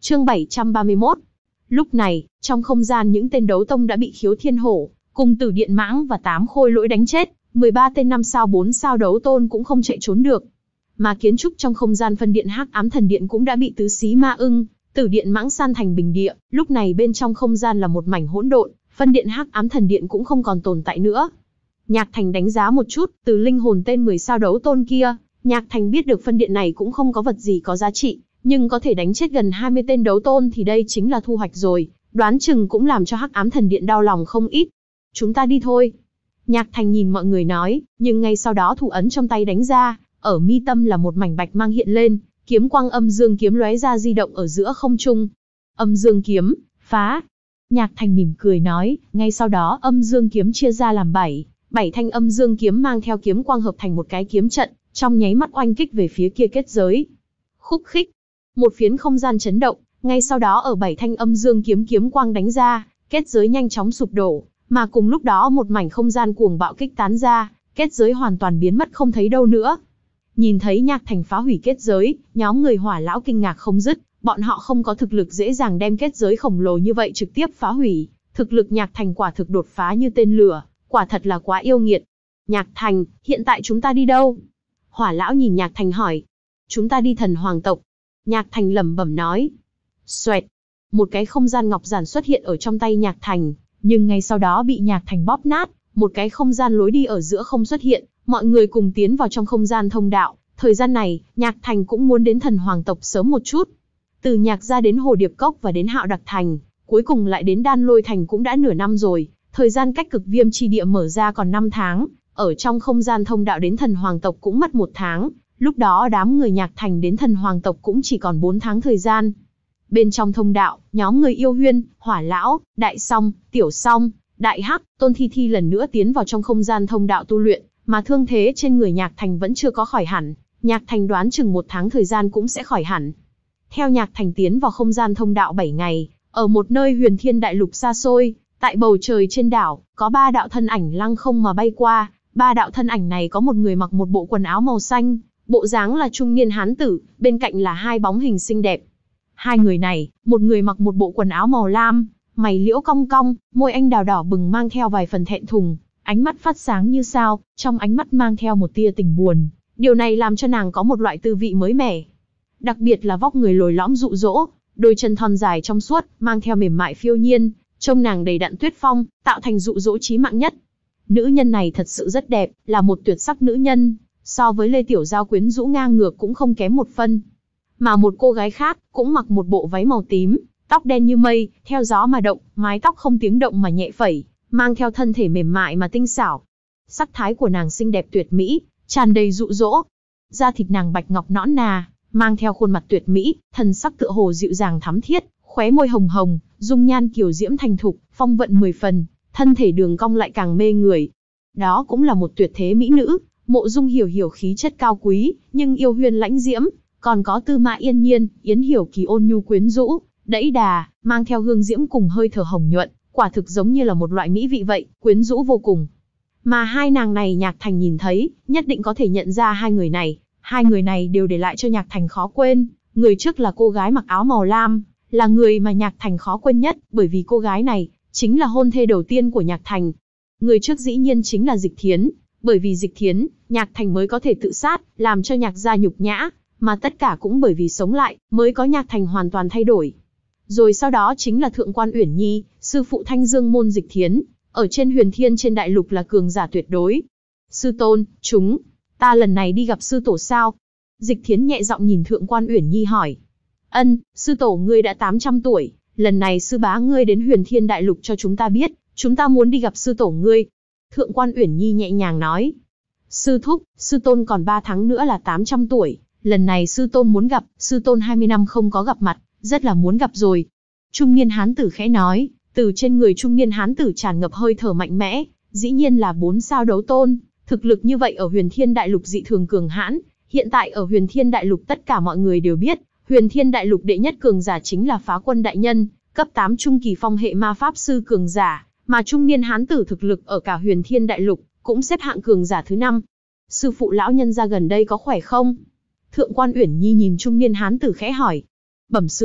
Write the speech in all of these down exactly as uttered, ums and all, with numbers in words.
Chương bảy trăm ba mươi mốt. Lúc này, trong không gian những tên đấu tông đã bị Khiếu Thiên Hổ, cùng Tử Điện Mãng và tám khôi lỗi đánh chết, mười ba tên năm sao bốn sao đấu tôn cũng không chạy trốn được. Mà kiến trúc trong không gian phân điện Hắc Ám Thần Điện cũng đã bị Tứ Xí Ma Ưng, Tử Điện Mãng san thành bình địa, lúc này bên trong không gian là một mảnh hỗn độn, phân điện Hắc Ám Thần Điện cũng không còn tồn tại nữa. Nhạc Thành đánh giá một chút, từ linh hồn tên mười sao đấu tôn kia, Nhạc Thành biết được phân điện này cũng không có vật gì có giá trị, nhưng có thể đánh chết gần hai mươi tên đấu tôn thì đây chính là thu hoạch rồi, đoán chừng cũng làm cho Hắc Ám Thần Điện đau lòng không ít. Chúng ta đi thôi. Nhạc Thành nhìn mọi người nói, nhưng ngay sau đó thủ ấn trong tay đánh ra, ở mi tâm là một mảnh bạch mang hiện lên, kiếm quang âm dương kiếm lóe ra di động ở giữa không trung. Âm dương kiếm, phá. Nhạc Thành mỉm cười nói, ngay sau đó âm dương kiếm chia ra làm bảy, bảy thanh âm dương kiếm mang theo kiếm quang hợp thành một cái kiếm trận, trong nháy mắt oanh kích về phía kia kết giới. Khúc khích, một phiến không gian chấn động, ngay sau đó ở bảy thanh âm dương kiếm kiếm quang đánh ra, kết giới nhanh chóng sụp đổ, mà cùng lúc đó một mảnh không gian cuồng bạo kích tán ra, kết giới hoàn toàn biến mất không thấy đâu nữa. Nhìn thấy Nhạc Thành phá hủy kết giới, nhóm người Hỏa lão kinh ngạc không dứt, bọn họ không có thực lực dễ dàng đem kết giới khổng lồ như vậy trực tiếp phá hủy, thực lực Nhạc Thành quả thực đột phá như tên lửa, quả thật là quá yêu nghiệt. Nhạc Thành, hiện tại chúng ta đi đâu? Hỏa lão nhìn Nhạc Thành hỏi. Chúng ta đi Thần Hoàng tộc. Nhạc Thành lẩm bẩm nói. Xoẹt, một cái không gian ngọc giản xuất hiện ở trong tay Nhạc Thành, nhưng ngay sau đó bị Nhạc Thành bóp nát, một cái không gian lối đi ở giữa không xuất hiện, mọi người cùng tiến vào trong không gian thông đạo. Thời gian này, Nhạc Thành cũng muốn đến Thần Hoàng tộc sớm một chút. Từ Nhạc gia đến Hồ Điệp Cốc và đến Hạo Đặc Thành, cuối cùng lại đến Đan Lôi Thành cũng đã nửa năm rồi, thời gian cách Cực Viêm chi địa mở ra còn năm tháng, ở trong không gian thông đạo đến Thần Hoàng tộc cũng mất một tháng, lúc đó đám người Nhạc Thành đến Thần Hoàng tộc cũng chỉ còn bốn tháng thời gian. Bên trong thông đạo, nhóm người Yêu Huyên, Hỏa lão, Đại Song, Tiểu Song, Đại Hắc, Tôn Thi Thi lần nữa tiến vào trong không gian thông đạo tu luyện, mà thương thế trên người Nhạc Thành vẫn chưa có khỏi hẳn, Nhạc Thành đoán chừng một tháng thời gian cũng sẽ khỏi hẳn. Theo Nhạc Thành tiến vào không gian thông đạo bảy ngày, ở một nơi huyền thiên đại lục xa xôi, tại bầu trời trên đảo, có ba đạo thân ảnh lăng không mà bay qua, ba đạo thân ảnh này có một người mặc một bộ quần áo màu xanh, bộ dáng là trung niên hán tử, bên cạnh là hai bóng hình xinh đẹp. Hai người này, một người mặc một bộ quần áo màu lam, mày liễu cong cong, môi anh đào đỏ bừng mang theo vài phần thẹn thùng, ánh mắt phát sáng như sao, trong ánh mắt mang theo một tia tình buồn, điều này làm cho nàng có một loại tư vị mới mẻ. Đặc biệt là vóc người lồi lõm dụ dỗ, đôi chân thon dài trong suốt, mang theo mềm mại phiêu nhiên, trông nàng đầy đặn tuyết phong, tạo thành dụ dỗ chí mạng nhất. Nữ nhân này thật sự rất đẹp, là một tuyệt sắc nữ nhân, so với Lê Tiểu Giao quyến rũ ngang ngược cũng không kém một phân. Mà một cô gái khác, cũng mặc một bộ váy màu tím, tóc đen như mây, theo gió mà động, mái tóc không tiếng động mà nhẹ phẩy, mang theo thân thể mềm mại mà tinh xảo. Sắc thái của nàng xinh đẹp tuyệt mỹ, tràn đầy dụ dỗ. Da thịt nàng bạch ngọc nõn nà, mang theo khuôn mặt tuyệt mỹ, thần sắc tựa hồ dịu dàng thắm thiết, khóe môi hồng hồng, dung nhan kiều diễm thành thục, phong vận mười phần, thân thể đường cong lại càng mê người. Đó cũng là một tuyệt thế mỹ nữ, Mộ Dung Hiểu Hiểu khí chất cao quý, nhưng Yêu Huyên lãnh diễm, còn có Tư Mã Yên Nhiên, Yến Hiểu Kỳ ôn nhu quyến rũ, đẫy đà, mang theo hương diễm cùng hơi thở hồng nhuận, quả thực giống như là một loại mỹ vị vậy, quyến rũ vô cùng. Mà hai nàng này Nhạc Thành nhìn thấy, nhất định có thể nhận ra hai người này, hai người này đều để lại cho Nhạc Thành khó quên. Người trước là cô gái mặc áo màu lam, là người mà Nhạc Thành khó quên nhất, bởi vì cô gái này chính là hôn thê đầu tiên của Nhạc Thành. Người trước dĩ nhiên chính là Dịch Thiến, bởi vì Dịch Thiến, Nhạc Thành mới có thể tự sát, làm cho Nhạc gia nhục nhã, mà tất cả cũng bởi vì sống lại, mới có Nhạc Thành hoàn toàn thay đổi. Rồi sau đó chính là Thượng quan Uyển Nhi, sư phụ Thanh Dương môn Dịch Thiến, ở trên Huyền Thiên trên đại lục là cường giả tuyệt đối. Sư tôn, chúng ta lần này đi gặp sư tổ sao? Dịch Thiến nhẹ giọng nhìn Thượng quan Uyển Nhi hỏi. Ân, sư tổ ngươi đã tám trăm tuổi, lần này sư bá ngươi đến Huyền Thiên đại lục cho chúng ta biết, chúng ta muốn đi gặp sư tổ ngươi. Thượng quan Uyển Nhi nhẹ nhàng nói. Sư thúc, sư tôn còn ba tháng nữa là tám trăm tuổi, lần này sư tôn muốn gặp, sư tôn hai mươi năm không có gặp mặt, rất là muốn gặp rồi. Trung niên hán tử khẽ nói, từ trên người trung niên hán tử tràn ngập hơi thở mạnh mẽ, dĩ nhiên là bốn sao đấu tôn, thực lực như vậy ở Huyền Thiên đại lục dị thường cường hãn. Hiện tại ở Huyền Thiên đại lục tất cả mọi người đều biết, Huyền Thiên đại lục đệ nhất cường giả chính là Phá Quân đại nhân, cấp tám trung kỳ phong hệ ma pháp sư cường giả, mà trung niên hán tử thực lực ở cả Huyền Thiên đại lục cũng xếp hạng cường giả thứ năm. Sư phụ lão nhân gia gần đây có khỏe không? Thượng quan Uyển Nhi nhìn trung niên hán tử khẽ hỏi. Bẩm sư thúc,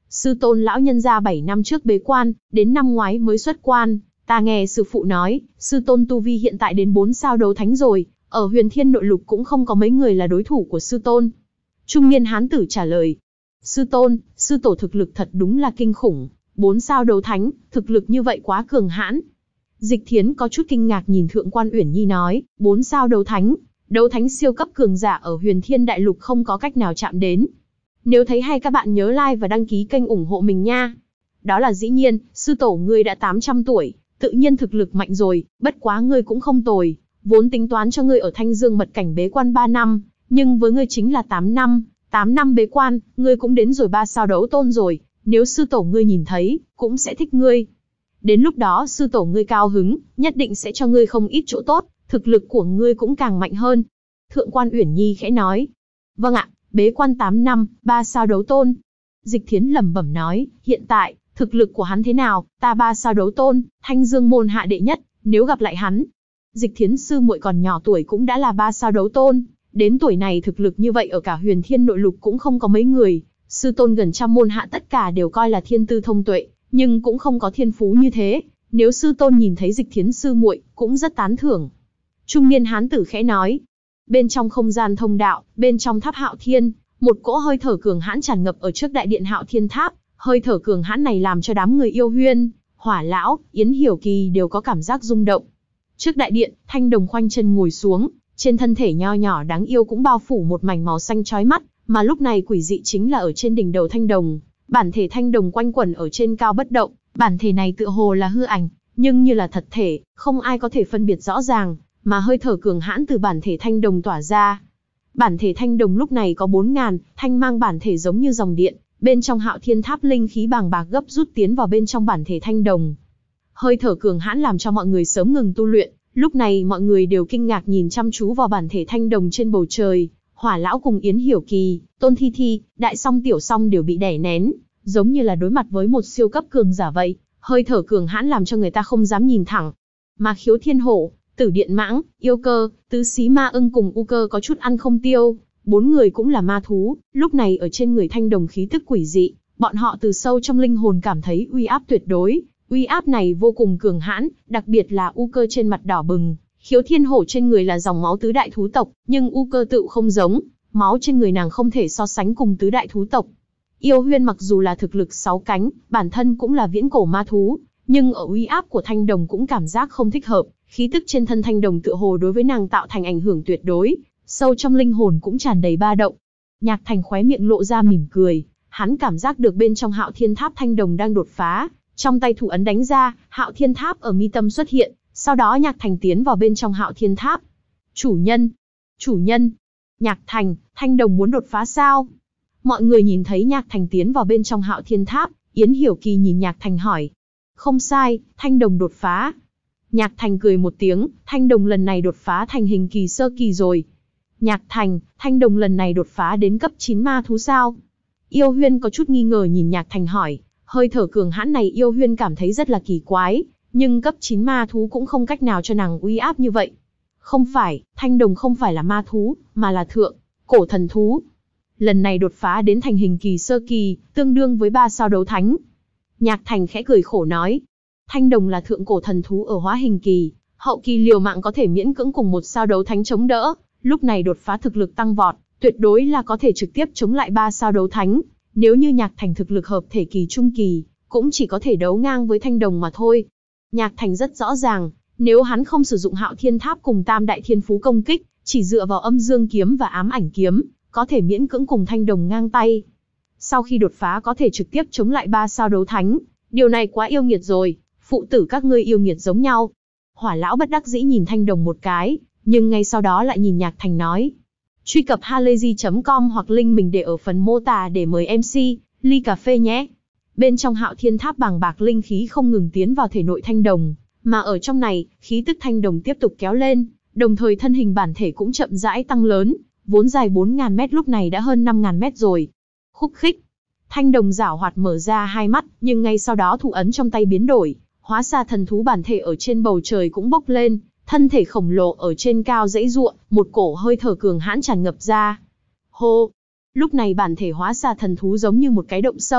Sư tôn lão nhân gia bảy năm trước bế quan, đến năm ngoái mới xuất quan. Ta nghe sư phụ nói, sư tôn tu vi hiện tại đến bốn sao đấu thánh rồi, ở huyền thiên nội lục cũng không có mấy người là đối thủ của sư tôn. Trung niên hán tử trả lời. Sư tôn, sư tổ thực lực thật đúng là kinh khủng, bốn sao đấu thánh, thực lực như vậy quá cường hãn. Dịch Thiến có chút kinh ngạc nhìn Thượng quan Uyển Nhi nói, bốn sao đấu thánh, đấu thánh siêu cấp cường giả ở huyền thiên đại lục không có cách nào chạm đến. Nếu thấy hay các bạn nhớ like và đăng ký kênh ủng hộ mình nha. Đó là dĩ nhiên, sư tổ ngươi đã tám trăm tuổi, tự nhiên thực lực mạnh rồi, bất quá ngươi cũng không tồi, vốn tính toán cho ngươi ở Thanh Dương mật cảnh bế quan ba năm, nhưng với ngươi chính là tám năm, tám năm bế quan, ngươi cũng đến rồi ba sao đấu tôn rồi, nếu sư tổ ngươi nhìn thấy, cũng sẽ thích ngươi. Đến lúc đó sư tổ ngươi cao hứng, nhất định sẽ cho ngươi không ít chỗ tốt, thực lực của ngươi cũng càng mạnh hơn. Thượng quan Uyển Nhi khẽ nói. Vâng ạ, bế quan tám năm, ba sao đấu tôn. Dịch Thiến lẩm bẩm nói, hiện tại, thực lực của hắn thế nào, ta ba sao đấu tôn, Thanh Dương môn hạ đệ nhất, nếu gặp lại hắn. Dịch Thiến sư muội còn nhỏ tuổi cũng đã là ba sao đấu tôn, đến tuổi này thực lực như vậy ở cả huyền thiên nội lục cũng không có mấy người, sư tôn gần trăm môn hạ tất cả đều coi là thiên tư thông tuệ, nhưng cũng không có thiên phú như thế, nếu sư tôn nhìn thấy Dịch Thiến sư muội, cũng rất tán thưởng. Trung niên hán tử khẽ nói. Bên trong không gian thông đạo, bên trong tháp Hạo Thiên, một cỗ hơi thở cường hãn tràn ngập ở trước đại điện Hạo Thiên Tháp, hơi thở cường hãn này làm cho đám người Yêu Huyên, Hỏa Lão, Yến Hiểu Kỳ đều có cảm giác rung động. Trước đại điện, Thanh Đồng khoanh chân ngồi xuống, trên thân thể nho nhỏ đáng yêu cũng bao phủ một mảnh màu xanh chói mắt, mà lúc này quỷ dị chính là ở trên đỉnh đầu Thanh Đồng, bản thể Thanh Đồng quanh quẩn ở trên cao bất động, bản thể này tựa hồ là hư ảnh, nhưng như là thật thể, không ai có thể phân biệt rõ ràng, mà hơi thở cường hãn từ bản thể Thanh Đồng tỏa ra. Bản thể Thanh Đồng lúc này có bốn ngàn, thanh mang bản thể giống như dòng điện, bên trong Hạo Thiên Tháp linh khí bàng bạc gấp rút tiến vào bên trong bản thể Thanh Đồng. Hơi thở cường hãn làm cho mọi người sớm ngừng tu luyện, lúc này mọi người đều kinh ngạc nhìn chăm chú vào bản thể Thanh Đồng trên bầu trời. Hỏa Lão cùng Yến Hiểu Kỳ, Tôn Thi Thi, Đại Song Tiểu Song đều bị đè nén, giống như là đối mặt với một siêu cấp cường giả vậy, hơi thở cường hãn làm cho người ta không dám nhìn thẳng. Mà Khiếu Thiên Hổ, Tử Điện Mãng, Yêu Cơ, Tứ Xí Ma Ưng cùng U Cơ có chút ăn không tiêu, bốn người cũng là ma thú, lúc này ở trên người Thanh Đồng khí tức quỷ dị, bọn họ từ sâu trong linh hồn cảm thấy uy áp tuyệt đối, uy áp này vô cùng cường hãn, đặc biệt là U Cơ trên mặt đỏ bừng. Khiếu Thiên Hổ trên người là dòng máu tứ đại thú tộc, nhưng U Cơ tự không giống, máu trên người nàng không thể so sánh cùng tứ đại thú tộc. Yêu Huyên mặc dù là thực lực sáu cánh, bản thân cũng là viễn cổ ma thú, nhưng ở uy áp của Thanh Đồng cũng cảm giác không thích hợp, khí tức trên thân Thanh Đồng tựa hồ đối với nàng tạo thành ảnh hưởng tuyệt đối, sâu trong linh hồn cũng tràn đầy ba động. Nhạc Thành khóe miệng lộ ra mỉm cười, hắn cảm giác được bên trong Hạo Thiên Tháp Thanh Đồng đang đột phá, trong tay thủ ấn đánh ra, Hạo Thiên Tháp ở mi tâm xuất hiện. Sau đó Nhạc Thành tiến vào bên trong Hạo Thiên Tháp. Chủ nhân! Chủ nhân! Nhạc Thành, Thanh Đồng muốn đột phá sao? Mọi người nhìn thấy Nhạc Thành tiến vào bên trong Hạo Thiên Tháp, Yến Hiểu Kỳ nhìn Nhạc Thành hỏi. Không sai, Thanh Đồng đột phá. Nhạc Thành cười một tiếng, Thanh Đồng lần này đột phá thành hình kỳ sơ kỳ rồi. Nhạc Thành, Thanh Đồng lần này đột phá đến cấp chín ma thú sao? Yêu Huyên có chút nghi ngờ nhìn Nhạc Thành hỏi, hơi thở cường hãn này Yêu Huyên cảm thấy rất là kỳ quái. Nhưng cấp chín ma thú cũng không cách nào cho nàng uy áp như vậy. Không phải, Thanh Đồng không phải là ma thú, mà là thượng, cổ thần thú. Lần này đột phá đến thành hình kỳ sơ kỳ, tương đương với ba sao đấu thánh. Nhạc Thành khẽ cười khổ nói. Thanh Đồng là thượng cổ thần thú ở hóa hình kỳ, hậu kỳ liều mạng có thể miễn cưỡng cùng một sao đấu thánh chống đỡ. Lúc này đột phá thực lực tăng vọt, tuyệt đối là có thể trực tiếp chống lại ba sao đấu thánh. Nếu như Nhạc Thành thực lực hợp thể kỳ trung kỳ, cũng chỉ có thể đấu ngang với Thanh Đồng mà thôi. Nhạc Thành rất rõ ràng, nếu hắn không sử dụng Hạo Thiên Tháp cùng Tam Đại Thiên Phú công kích, chỉ dựa vào Âm Dương Kiếm và Ám Ảnh Kiếm, có thể miễn cưỡng cùng Thanh Đồng ngang tay. Sau khi đột phá có thể trực tiếp chống lại ba sao đấu thánh, điều này quá yêu nghiệt rồi, phụ tử các ngươi yêu nghiệt giống nhau. Hỏa Lão bất đắc dĩ nhìn Thanh Đồng một cái, nhưng ngay sau đó lại nhìn Nhạc Thành nói. Truy cập halayzi chấm com hoặc link mình để ở phần mô tả để mời em xê, ly cà phê nhé. Bên trong Hạo Thiên Tháp bàng bạc linh khí không ngừng tiến vào thể nội Thanh Đồng, mà ở trong này, khí tức Thanh Đồng tiếp tục kéo lên, đồng thời thân hình bản thể cũng chậm rãi tăng lớn, vốn dài bốn ngàn mét lúc này đã hơn năm ngàn mét rồi. Khúc khích, Thanh Đồng giảo hoạt mở ra hai mắt, nhưng ngay sau đó thủ ấn trong tay biến đổi, hóa ra thần thú bản thể ở trên bầu trời cũng bốc lên, thân thể khổng lồ ở trên cao giãy giụa, một cổ hơi thở cường hãn tràn ngập ra. Hô! Lúc này bản thể hóa ra thần thú giống như một cái động sâu,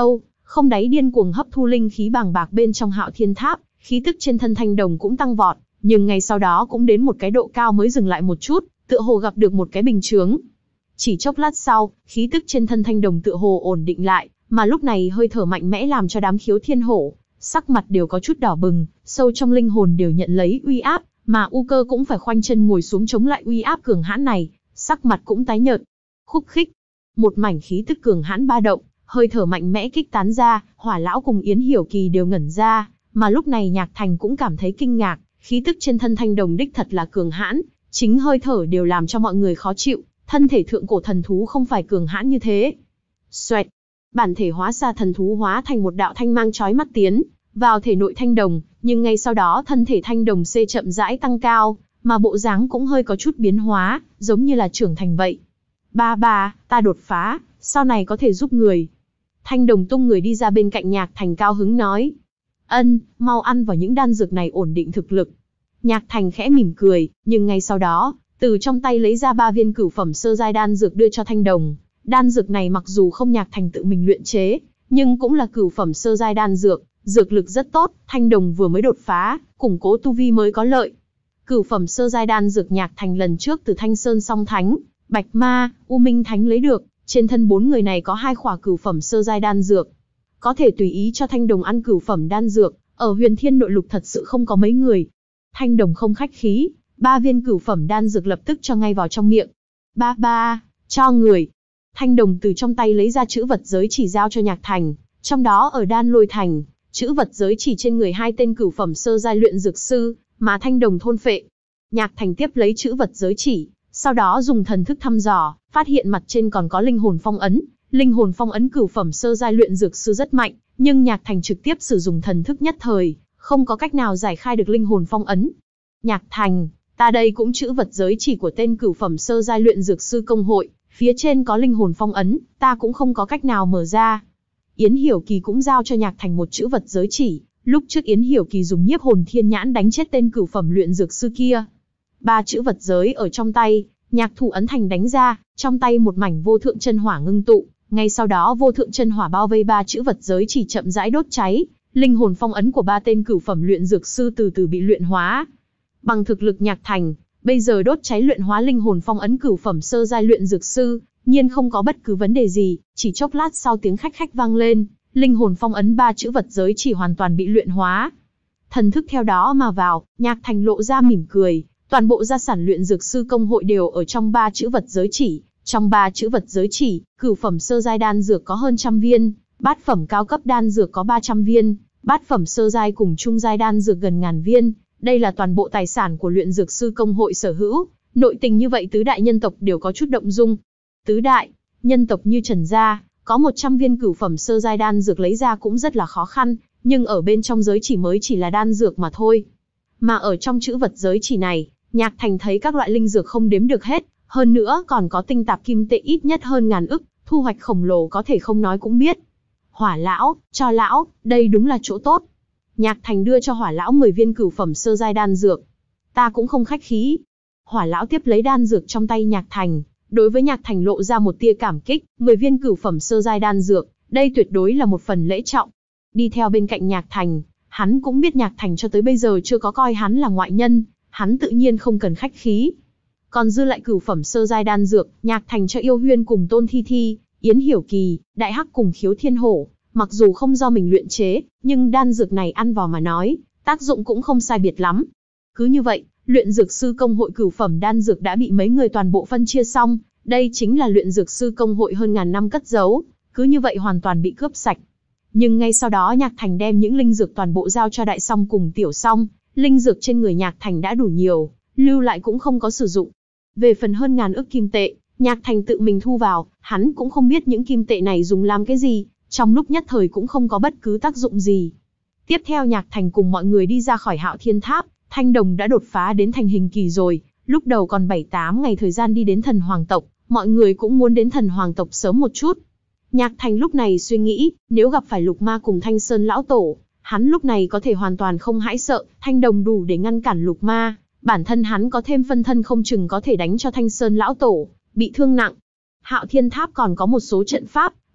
không đáy điên cuồng hấp thu linh khí bàng bạc bên trong Hạo Thiên Tháp, khí tức trên thân Thanh Đồng cũng tăng vọt, nhưng ngay sau đó cũng đến một cái độ cao mới dừng lại một chút, tựa hồ gặp được một cái bình chướng. Chỉ chốc lát sau, khí tức trên thân Thanh Đồng tựa hồ ổn định lại, mà lúc này hơi thở mạnh mẽ làm cho đám Khiếu Thiên Hổ sắc mặt đều có chút đỏ bừng, sâu trong linh hồn đều nhận lấy uy áp, mà U Cơ cũng phải khoanh chân ngồi xuống chống lại uy áp cường hãn này, sắc mặt cũng tái nhợt. Khúc khích, một mảnh khí tức cường hãn ba động, hơi thở mạnh mẽ kích tán ra, Hỏa Lão cùng Yến Hiểu Kỳ đều ngẩn ra, mà lúc này Nhạc Thành cũng cảm thấy kinh ngạc, khí tức trên thân Thanh Đồng đích thật là cường hãn, chính hơi thở đều làm cho mọi người khó chịu, thân thể thượng cổ thần thú không phải cường hãn như thế. Xoẹt, bản thể hóa ra thần thú hóa thành một đạo thanh mang chói mắt tiến vào thể nội Thanh Đồng, nhưng ngay sau đó thân thể Thanh Đồng xê chậm rãi tăng cao, mà bộ dáng cũng hơi có chút biến hóa, giống như là trưởng thành vậy. Ba ba, ta đột phá, sau này có thể giúp người. Thanh Đồng tung người đi ra bên cạnh Nhạc Thành cao hứng nói. Ân, mau ăn vào những đan dược này ổn định thực lực. Nhạc Thành khẽ mỉm cười, nhưng ngay sau đó, từ trong tay lấy ra ba viên cửu phẩm sơ giai đan dược đưa cho Thanh Đồng. Đan dược này mặc dù không Nhạc Thành tự mình luyện chế, nhưng cũng là cửu phẩm sơ giai đan dược, dược lực rất tốt, Thanh Đồng vừa mới đột phá, củng cố tu vi mới có lợi. Cửu phẩm sơ giai đan dược Nhạc Thành lần trước từ Thanh Sơn Song Thánh, Bạch Ma, U Minh Thánh lấy được, trên thân bốn người này có hai khỏa cửu phẩm sơ giai đan dược. Có thể tùy ý cho Thanh Đồng ăn cửu phẩm đan dược, ở Huyền Thiên Nội Lục thật sự không có mấy người. Thanh Đồng không khách khí, ba viên cửu phẩm đan dược lập tức cho ngay vào trong miệng. Ba ba, cho người. Thanh Đồng từ trong tay lấy ra chữ vật giới chỉ giao cho Nhạc Thành, trong đó ở Đan Lôi Thành, chữ vật giới chỉ trên người hai tên cửu phẩm sơ giai luyện dược sư, mà Thanh Đồng thôn phệ. Nhạc Thành tiếp lấy chữ vật giới chỉ, sau đó dùng thần thức thăm dò, phát hiện mặt trên còn có linh hồn phong ấn. Linh hồn phong ấn cửu phẩm sơ giai luyện dược sư rất mạnh, nhưng Nhạc Thành trực tiếp sử dụng thần thức nhất thời, không có cách nào giải khai được linh hồn phong ấn. Nhạc Thành, ta đây cũng chữ vật giới chỉ của tên cửu phẩm sơ giai luyện dược sư công hội, phía trên có linh hồn phong ấn, ta cũng không có cách nào mở ra. Yến Hiểu Kỳ cũng giao cho Nhạc Thành một chữ vật giới chỉ, lúc trước Yến Hiểu Kỳ dùng nhiếp hồn thiên nhãn đánh chết tên cửu phẩm luyện dược sư kia. Ba chữ vật giới ở trong tay, Nhạc Thủ ấn thành đánh ra, trong tay một mảnh vô thượng chân hỏa ngưng tụ, ngay sau đó vô thượng chân hỏa bao vây ba chữ vật giới chỉ chậm rãi đốt cháy, linh hồn phong ấn của ba tên cửu phẩm luyện dược sư từ từ bị luyện hóa. Bằng thực lực Nhạc Thành, bây giờ đốt cháy luyện hóa linh hồn phong ấn cửu phẩm sơ giai luyện dược sư, nhiên không có bất cứ vấn đề gì, chỉ chốc lát sau tiếng khách khách vang lên, linh hồn phong ấn ba chữ vật giới chỉ hoàn toàn bị luyện hóa. Thần thức theo đó mà vào, Nhạc Thành lộ ra mỉm cười, toàn bộ gia sản luyện dược sư công hội đều ở trong ba chữ vật giới chỉ, trong ba chữ vật giới chỉ, cửu phẩm sơ giai đan dược có hơn trăm viên, bát phẩm cao cấp đan dược có ba trăm viên, bát phẩm sơ giai cùng trung giai đan dược gần ngàn viên, đây là toàn bộ tài sản của luyện dược sư công hội sở hữu. Nội tình như vậy tứ đại nhân tộc đều có chút động dung. Tứ đại nhân tộc như Trần gia, có một trăm viên cửu phẩm sơ giai đan dược lấy ra cũng rất là khó khăn, nhưng ở bên trong giới chỉ mới chỉ là đan dược mà thôi. Mà ở trong chữ vật giới chỉ này, Nhạc Thành thấy các loại linh dược không đếm được hết, hơn nữa còn có tinh tạp kim tệ ít nhất hơn ngàn ức, thu hoạch khổng lồ có thể không nói cũng biết. Hỏa lão, cho lão, đây đúng là chỗ tốt. Nhạc Thành đưa cho Hỏa lão mười viên cửu phẩm sơ giai đan dược. Ta cũng không khách khí. Hỏa lão tiếp lấy đan dược trong tay Nhạc Thành, đối với Nhạc Thành lộ ra một tia cảm kích, mười viên cửu phẩm sơ giai đan dược, đây tuyệt đối là một phần lễ trọng. Đi theo bên cạnh Nhạc Thành, hắn cũng biết Nhạc Thành cho tới bây giờ chưa có coi hắn là ngoại nhân, hắn tự nhiên không cần khách khí. Còn dư lại cửu phẩm sơ giai đan dược, Nhạc Thành cho Yêu Huyên cùng Tôn Thi Thi, Yến Hiểu Kỳ, Đại Hắc cùng Khiếu Thiên Hổ, mặc dù không do mình luyện chế, nhưng đan dược này ăn vào mà nói, tác dụng cũng không sai biệt lắm. Cứ như vậy, luyện dược sư công hội cửu phẩm đan dược đã bị mấy người toàn bộ phân chia xong, đây chính là luyện dược sư công hội hơn ngàn năm cất giấu, cứ như vậy hoàn toàn bị cướp sạch. Nhưng ngay sau đó Nhạc Thành đem những linh dược toàn bộ giao cho Đại Song cùng Tiểu Song, linh dược trên người Nhạc Thành đã đủ nhiều, lưu lại cũng không có sử dụng. Về phần hơn ngàn ức kim tệ, Nhạc Thành tự mình thu vào, hắn cũng không biết những kim tệ này dùng làm cái gì, trong lúc nhất thời cũng không có bất cứ tác dụng gì. Tiếp theo Nhạc Thành cùng mọi người đi ra khỏi Hạo Thiên Tháp, Thanh Đồng đã đột phá đến thành hình kỳ rồi, lúc đầu còn bảy tám ngày thời gian đi đến thần hoàng tộc, mọi người cũng muốn đến thần hoàng tộc sớm một chút. Nhạc Thành lúc này suy nghĩ, nếu gặp phải Lục Ma cùng Thanh Sơn lão tổ, hắn lúc này có thể hoàn toàn không hãi sợ, Thanh Đồng đủ để ngăn cản Lục Ma, bản thân hắn có thêm phân thân không chừng có thể đánh cho Thanh Sơn lão tổ bị thương nặng. Hạo Thiên Tháp còn có một số trận pháp,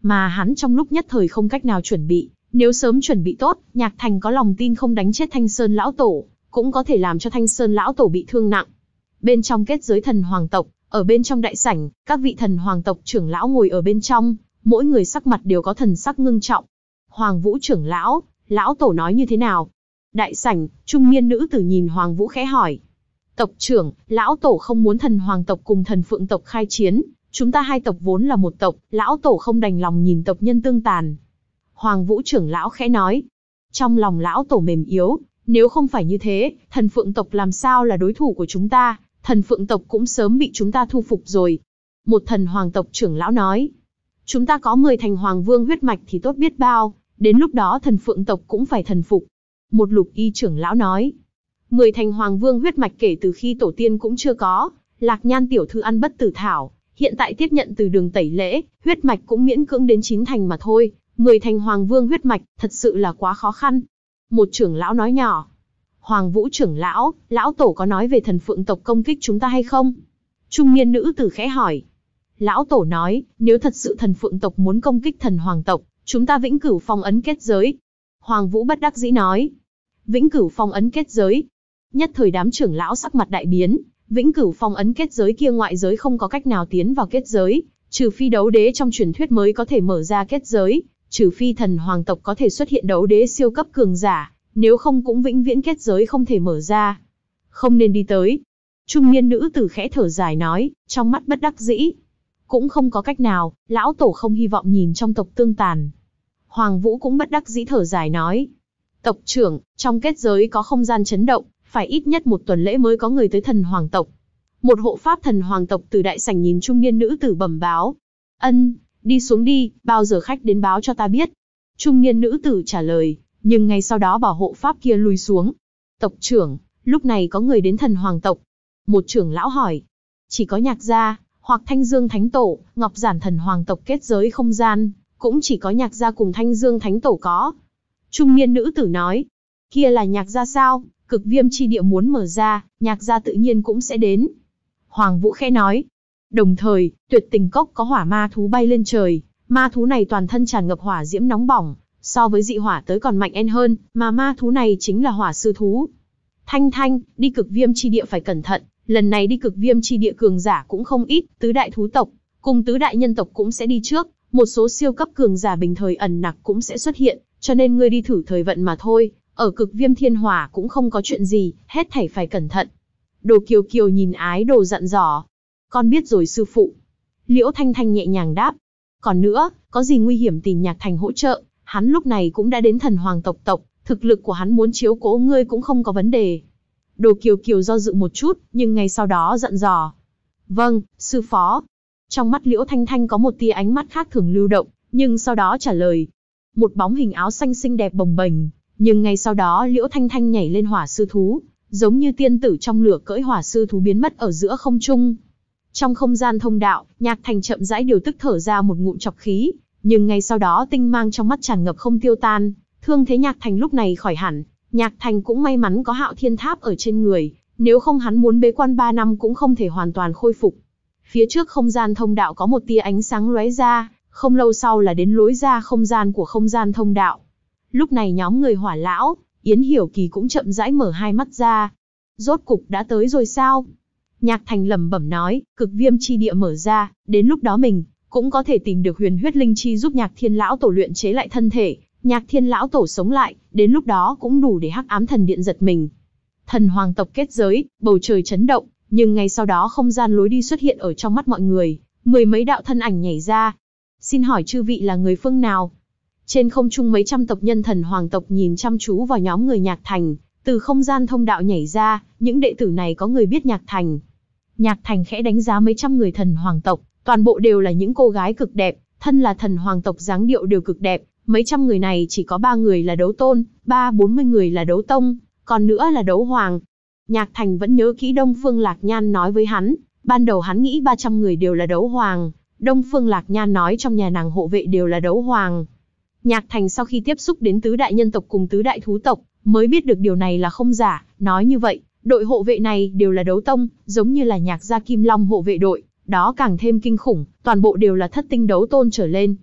mà hắn trong lúc nhất thời không cách nào chuẩn bị. Nếu sớm chuẩn bị tốt, Nhạc Thành có lòng tin không đánh chết Thanh Sơn lão tổ, cũng có thể làm cho Thanh Sơn lão tổ bị thương nặng. Bên trong kết giới thần hoàng tộc, ở bên trong đại sảnh, các vị thần hoàng tộc trưởng lão ngồi ở bên trong, mỗi người sắc mặt đều có thần sắc ngưng trọng. Hoàng Vũ trưởng lão, lão tổ nói như thế nào? Đại sảnh, trung niên nữ tử nhìn Hoàng Vũ khẽ hỏi. Tộc trưởng, lão tổ không muốn thần hoàng tộc cùng thần phượng tộc khai chiến, chúng ta hai tộc vốn là một tộc, lão tổ không đành lòng nhìn tộc nhân tương tàn. Hoàng Vũ trưởng lão khẽ nói. Trong lòng lão tổ mềm yếu, nếu không phải như thế, thần phượng tộc làm sao là đối thủ của chúng ta, thần phượng tộc cũng sớm bị chúng ta thu phục rồi. Một thần hoàng tộc trưởng lão nói. Chúng ta có mười thành hoàng vương huyết mạch thì tốt biết bao, đến lúc đó thần phượng tộc cũng phải thần phục. Một lục y trưởng lão nói. Mười thành hoàng vương huyết mạch kể từ khi tổ tiên cũng chưa có, Lạc Nhan tiểu thư ăn bất tử thảo, hiện tại tiếp nhận từ đường tẩy lễ, huyết mạch cũng miễn cưỡng đến chín thành mà thôi, mười thành hoàng vương huyết mạch, thật sự là quá khó khăn. Một trưởng lão nói nhỏ. Hoàng Vũ trưởng lão, lão tổ có nói về thần phượng tộc công kích chúng ta hay không? Trung niên nữ tử khẽ hỏi. Lão tổ nói, nếu thật sự thần phượng tộc muốn công kích thần hoàng tộc, chúng ta vĩnh cửu phong ấn kết giới. Hoàng Vũ bất đắc dĩ nói. Vĩnh cửu phong ấn kết giới. Nhất thời đám trưởng lão sắc mặt đại biến, vĩnh cửu phong ấn kết giới kia ngoại giới không có cách nào tiến vào kết giới, trừ phi đấu đế trong truyền thuyết mới có thể mở ra kết giới, trừ phi thần hoàng tộc có thể xuất hiện đấu đế siêu cấp cường giả, nếu không cũng vĩnh viễn kết giới không thể mở ra. Không nên đi tới. Trung niên nữ tử khẽ thở dài nói, trong mắt bất đắc dĩ. Cũng không có cách nào, lão tổ không hy vọng nhìn trong tộc tương tàn. Hoàng Vũ cũng bất đắc dĩ thở dài nói. Tộc trưởng, trong kết giới có không gian chấn động, phải ít nhất một tuần lễ mới có người tới thần hoàng tộc. Một hộ pháp thần hoàng tộc từ đại sảnh nhìn trung niên nữ tử bẩm báo. Ân, đi xuống đi, bao giờ khách đến báo cho ta biết. Trung niên nữ tử trả lời, nhưng ngay sau đó bảo hộ pháp kia lùi xuống. Tộc trưởng, lúc này có người đến thần hoàng tộc. Một trưởng lão hỏi. Chỉ có Nhạc gia, hoặc Thanh Dương Thánh Tổ, Ngọc Giản thần hoàng tộc kết giới không gian, cũng chỉ có Nhạc gia cùng Thanh Dương Thánh Tổ có. Trung niên nữ tử nói. Kia là Nhạc gia sao? Cực viêm chi địa muốn mở ra, Nhạc gia tự nhiên cũng sẽ đến. Hoàng Vũ khẽ nói. Đồng thời, tuyệt tình cốc có hỏa ma thú bay lên trời, ma thú này toàn thân tràn ngập hỏa diễm nóng bỏng, so với dị hỏa tới còn mạnh en hơn, mà ma thú này chính là hỏa sư thú. Thanh Thanh, đi cực viêm chi địa phải cẩn thận, lần này đi cực viêm chi địa cường giả cũng không ít, tứ đại thú tộc, cùng tứ đại nhân tộc cũng sẽ đi trước, một số siêu cấp cường giả bình thời ẩn nặc cũng sẽ xuất hiện, cho nên ngươi đi thử thời vận mà thôi, ở cực viêm thiên hỏa cũng không có chuyện gì, hết thảy phải cẩn thận. Đồ Kiều Kiều nhìn ái đồ dặn dò. Con biết rồi sư phụ. Liễu Thanh Thanh nhẹ nhàng đáp. Còn nữa, có gì nguy hiểm tìm Nhạc Thành hỗ trợ, hắn lúc này cũng đã đến thần hoàng tộc tộc, thực lực của hắn muốn chiếu cố ngươi cũng không có vấn đề. Đồ Kiều Kiều do dự một chút, nhưng ngay sau đó dặn dò. Vâng, sư phó. Trong mắt Liễu Thanh Thanh có một tia ánh mắt khác thường lưu động, nhưng sau đó trả lời. Một bóng hình áo xanh xinh đẹp bồng bềnh, nhưng ngay sau đó Liễu Thanh Thanh nhảy lên hỏa sư thú, giống như tiên tử trong lửa cưỡi hỏa sư thú biến mất ở giữa không trung. Trong không gian thông đạo, Nhạc Thành chậm rãi điều tức thở ra một ngụm trọc khí, nhưng ngay sau đó tinh mang trong mắt tràn ngập không tiêu tan, thương thế Nhạc Thành lúc này khỏi hẳn. Nhạc Thành cũng may mắn có Hạo Thiên Tháp ở trên người, nếu không hắn muốn bế quan ba năm cũng không thể hoàn toàn khôi phục. Phía trước không gian thông đạo có một tia ánh sáng lóe ra, không lâu sau là đến lối ra không gian của không gian thông đạo. Lúc này nhóm người Hỏa lão, Yến Hiểu Kỳ cũng chậm rãi mở hai mắt ra. Rốt cục đã tới rồi sao? Nhạc Thành lẩm bẩm nói, cực viêm chi địa mở ra, đến lúc đó mình cũng có thể tìm được huyền huyết linh chi giúp Nhạc Thiên lão tổ luyện chế lại thân thể, Nhạc Thiên lão tổ sống lại, đến lúc đó cũng đủ để Hắc Ám Thần Điện giật mình. Thần hoàng tộc kết giới, bầu trời chấn động, nhưng ngay sau đó không gian lối đi xuất hiện ở trong mắt mọi người, mười mấy đạo thân ảnh nhảy ra. Xin hỏi chư vị là người phương nào? Trên không trung mấy trăm tộc nhân thần hoàng tộc nhìn chăm chú vào nhóm người Nhạc Thành, từ không gian thông đạo nhảy ra, những đệ tử này có người biết Nhạc Thành. Nhạc Thành khẽ đánh giá mấy trăm người thần hoàng tộc, toàn bộ đều là những cô gái cực đẹp, thân là thần hoàng tộc dáng điệu đều cực đẹp, mấy trăm người này chỉ có ba người là đấu tôn, ba bốn mươi người là đấu tông, còn nữa là đấu hoàng. Nhạc Thành vẫn nhớ kỹ Đông Phương Lạc Nhan nói với hắn, ban đầu hắn nghĩ ba trăm người đều là đấu hoàng, Đông Phương Lạc Nhan nói trong nhà nàng hộ vệ đều là đấu hoàng. Nhạc Thành sau khi tiếp xúc đến tứ đại nhân tộc cùng tứ đại thú tộc, mới biết được điều này là không giả, nói như vậy, đội hộ vệ này đều là đấu tông, giống như là Nhạc gia Kim Long hộ vệ đội, đó càng thêm kinh khủng, toàn bộ đều là thất tinh đấu tôn trở lên.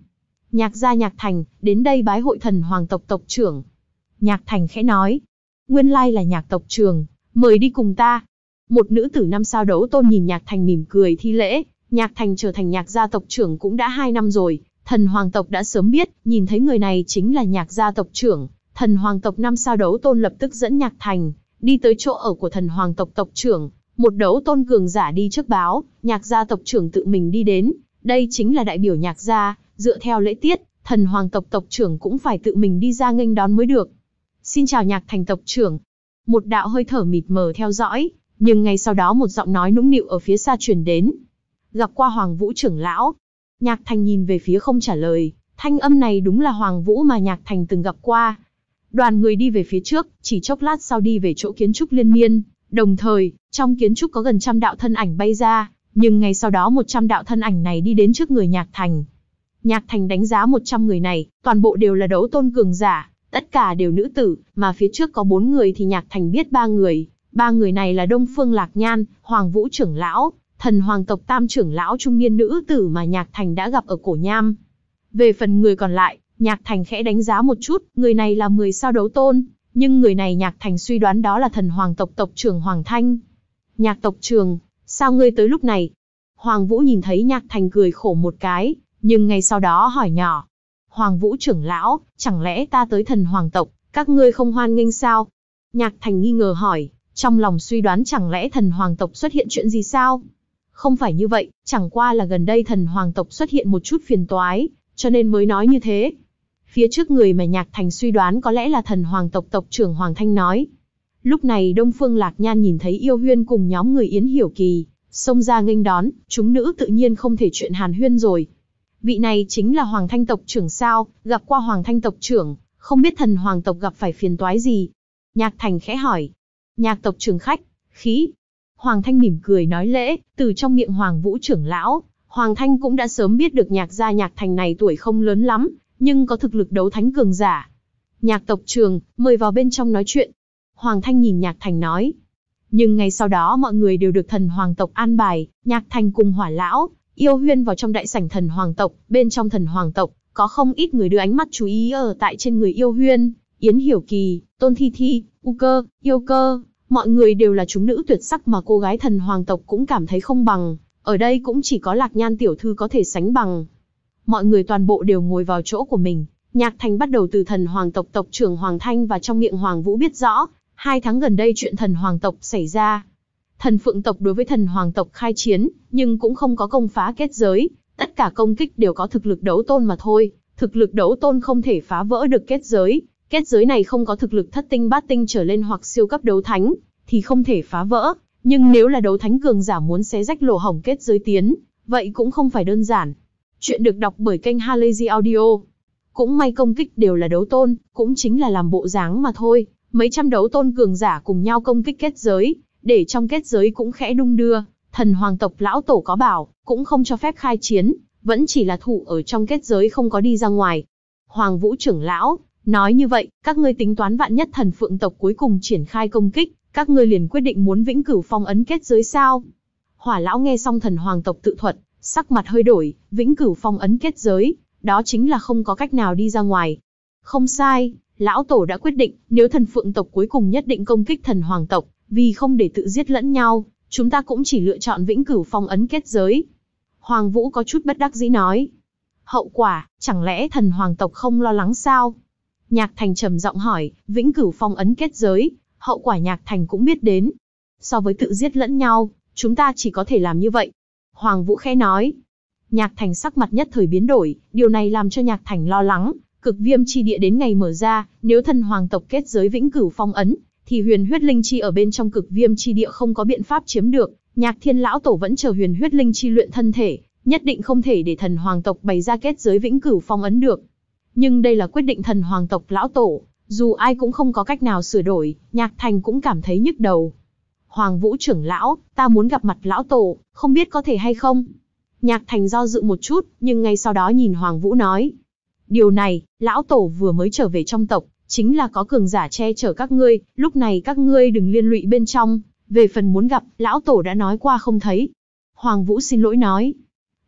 Nhạc gia Nhạc Thành, đến đây bái hội thần hoàng tộc tộc trưởng. Nhạc Thành khẽ nói. Nguyên lai là Nhạc tộc trưởng, mời đi cùng ta. Một nữ tử năm sao đấu tôn nhìn Nhạc Thành mỉm cười thi lễ. Nhạc Thành trở thành Nhạc gia tộc trưởng cũng đã hai năm rồi, thần hoàng tộc đã sớm biết, nhìn thấy người này chính là Nhạc gia tộc trưởng. Thần hoàng tộc năm sao đấu tôn lập tức dẫn Nhạc Thành đi tới chỗ ở của thần hoàng tộc tộc trưởng. Một đấu tôn cường giả đi trước báo, Nhạc gia tộc trưởng tự mình đi đến. Đây chính là đại biểu Nhạc gia, dựa theo lễ tiết, thần hoàng tộc tộc trưởng cũng phải tự mình đi ra nghênh đón mới được. Xin chào Nhạc Thành tộc trưởng. Một đạo hơi thở mịt mờ theo dõi, nhưng ngay sau đó một giọng nói nũng nịu ở phía xa truyền đến. Gặp qua Hoàng Vũ trưởng lão. Nhạc Thành nhìn về phía không trả lời, thanh âm này đúng là Hoàng Vũ mà Nhạc Thành từng gặp qua. Đoàn người đi về phía trước, chỉ chốc lát sau đi về chỗ kiến trúc liên miên, đồng thời, trong kiến trúc có gần trăm đạo thân ảnh bay ra, nhưng ngay sau đó một trăm đạo thân ảnh này đi đến trước người Nhạc Thành. Nhạc Thành đánh giá một trăm người này, toàn bộ đều là đấu tôn cường giả, tất cả đều nữ tử, mà phía trước có bốn người thì Nhạc Thành biết ba người, ba người này là Đông Phương Lạc Nhan, Hoàng Vũ trưởng lão, thần hoàng tộc tam trưởng lão trung niên nữ tử mà Nhạc Thành đã gặp ở Cổ Nham. Về phần người còn lại, Nhạc Thành khẽ đánh giá một chút, người này là mười sao đấu tôn, nhưng người này Nhạc Thành suy đoán đó là thần hoàng tộc tộc trưởng Hoàng Thanh. Nhạc tộc trưởng, sao ngươi tới lúc này? Hoàng Vũ nhìn thấy Nhạc Thành cười khổ một cái, nhưng ngay sau đó hỏi nhỏ. Hoàng Vũ trưởng lão, chẳng lẽ ta tới thần hoàng tộc, các ngươi không hoan nghênh sao? Nhạc Thành nghi ngờ hỏi, trong lòng suy đoán chẳng lẽ thần hoàng tộc xuất hiện chuyện gì sao? Không phải như vậy, chẳng qua là gần đây thần hoàng tộc xuất hiện một chút phiền toái, cho nên mới nói như thế. Phía trước người mà Nhạc Thành suy đoán có lẽ là thần hoàng tộc tộc trưởng Hoàng Thanh nói. Lúc này Đông Phương Lạc Nhan nhìn thấy Yêu Huyên cùng nhóm người Yến Hiểu Kỳ, xông ra nghênh đón, chúng nữ tự nhiên không thể chuyện hàn huyên rồi. Vị này chính là Hoàng Thanh tộc trưởng sao, gặp qua Hoàng Thanh tộc trưởng, không biết thần hoàng tộc gặp phải phiền toái gì. Nhạc Thành khẽ hỏi. Nhạc tộc trưởng khách, khí. Hoàng Thanh mỉm cười nói lễ, từ trong miệng Hoàng Vũ trưởng lão, Hoàng Thanh cũng đã sớm biết được Nhạc gia Nhạc Thành này tuổi không lớn lắm, nhưng có thực lực đấu thánh cường giả. Nhạc tộc trưởng, mời vào bên trong nói chuyện. Hoàng Thanh nhìn Nhạc Thành nói. Nhưng ngay sau đó mọi người đều được thần hoàng tộc an bài, Nhạc Thành cùng Hỏa lão, Yêu Huyên vào trong đại sảnh thần hoàng tộc. Bên trong thần hoàng tộc, có không ít người đưa ánh mắt chú ý ở tại trên người Yêu Huyên, Yến Hiểu Kỳ, Tôn Thi Thi, U Cơ, Yêu Cơ. Mọi người đều là chúng nữ tuyệt sắc mà cô gái thần hoàng tộc cũng cảm thấy không bằng. Ở đây cũng chỉ có Lạc Nhan tiểu thư có thể sánh bằng. Mọi người toàn bộ đều ngồi vào chỗ của mình. Nhạc Thành bắt đầu từ thần hoàng tộc tộc trưởng Hoàng Thanh và trong miệng Hoàng Vũ biết rõ, hai tháng gần đây chuyện thần hoàng tộc xảy ra. Thần phượng tộc đối với thần hoàng tộc khai chiến, nhưng cũng không có công phá kết giới. Tất cả công kích đều có thực lực đấu tôn mà thôi. Thực lực đấu tôn không thể phá vỡ được kết giới. Kết giới này không có thực lực thất tinh bát tinh trở lên hoặc siêu cấp đấu thánh, thì không thể phá vỡ. Nhưng nếu là đấu thánh cường giả muốn xé rách lỗ hổng kết giới tiến, vậy cũng không phải đơn giản. Chuyện được đọc bởi kênh Halazy Audio. Cũng may công kích đều là đấu tôn, cũng chính là làm bộ dáng mà thôi. Mấy trăm đấu tôn cường giả cùng nhau công kích kết giới, để trong kết giới cũng khẽ đung đưa. Thần hoàng tộc lão tổ có bảo, cũng không cho phép khai chiến, vẫn chỉ là thủ ở trong kết giới không có đi ra ngoài. Hoàng Vũ trưởng lão nói như vậy, các ngươi tính toán vạn nhất thần phượng tộc cuối cùng triển khai công kích, các ngươi liền quyết định muốn vĩnh cửu phong ấn kết giới sao? Hỏa lão nghe xong thần hoàng tộc tự thuật, sắc mặt hơi đổi, vĩnh cửu phong ấn kết giới, đó chính là không có cách nào đi ra ngoài. Không sai, lão tổ đã quyết định, nếu thần phượng tộc cuối cùng nhất định công kích thần hoàng tộc, vì không để tự giết lẫn nhau, chúng ta cũng chỉ lựa chọn vĩnh cửu phong ấn kết giới. Hoàng Vũ có chút bất đắc dĩ nói. Hậu quả, chẳng lẽ thần hoàng tộc không lo lắng sao? Nhạc Thành trầm giọng hỏi, vĩnh cửu phong ấn kết giới, hậu quả Nhạc Thành cũng biết đến. So với tự giết lẫn nhau, chúng ta chỉ có thể làm như vậy. Hoàng Vũ khẽ nói. Nhạc Thành sắc mặt nhất thời biến đổi, điều này làm cho Nhạc Thành lo lắng. Cực viêm chi địa đến ngày mở ra, nếu thần hoàng tộc kết giới vĩnh cửu phong ấn, thì huyền huyết linh chi ở bên trong cực viêm chi địa không có biện pháp chiếm được. Nhạc Thiên lão tổ vẫn chờ huyền huyết linh chi luyện thân thể, nhất định không thể để thần hoàng tộc bày ra kết giới vĩnh cửu phong ấn được. Nhưng đây là quyết định thần hoàng tộc lão tổ, dù ai cũng không có cách nào sửa đổi, Nhạc Thành cũng cảm thấy nhức đầu. Hoàng Vũ trưởng lão, ta muốn gặp mặt lão tổ, không biết có thể hay không? Nhạc Thành do dự một chút, nhưng ngay sau đó nhìn Hoàng Vũ nói. Điều này, lão tổ vừa mới trở về trong tộc, chính là có cường giả che chở các ngươi, lúc này các ngươi đừng liên lụy bên trong, về phần muốn gặp, lão tổ đã nói qua không thấy. Hoàng Vũ xin lỗi nói.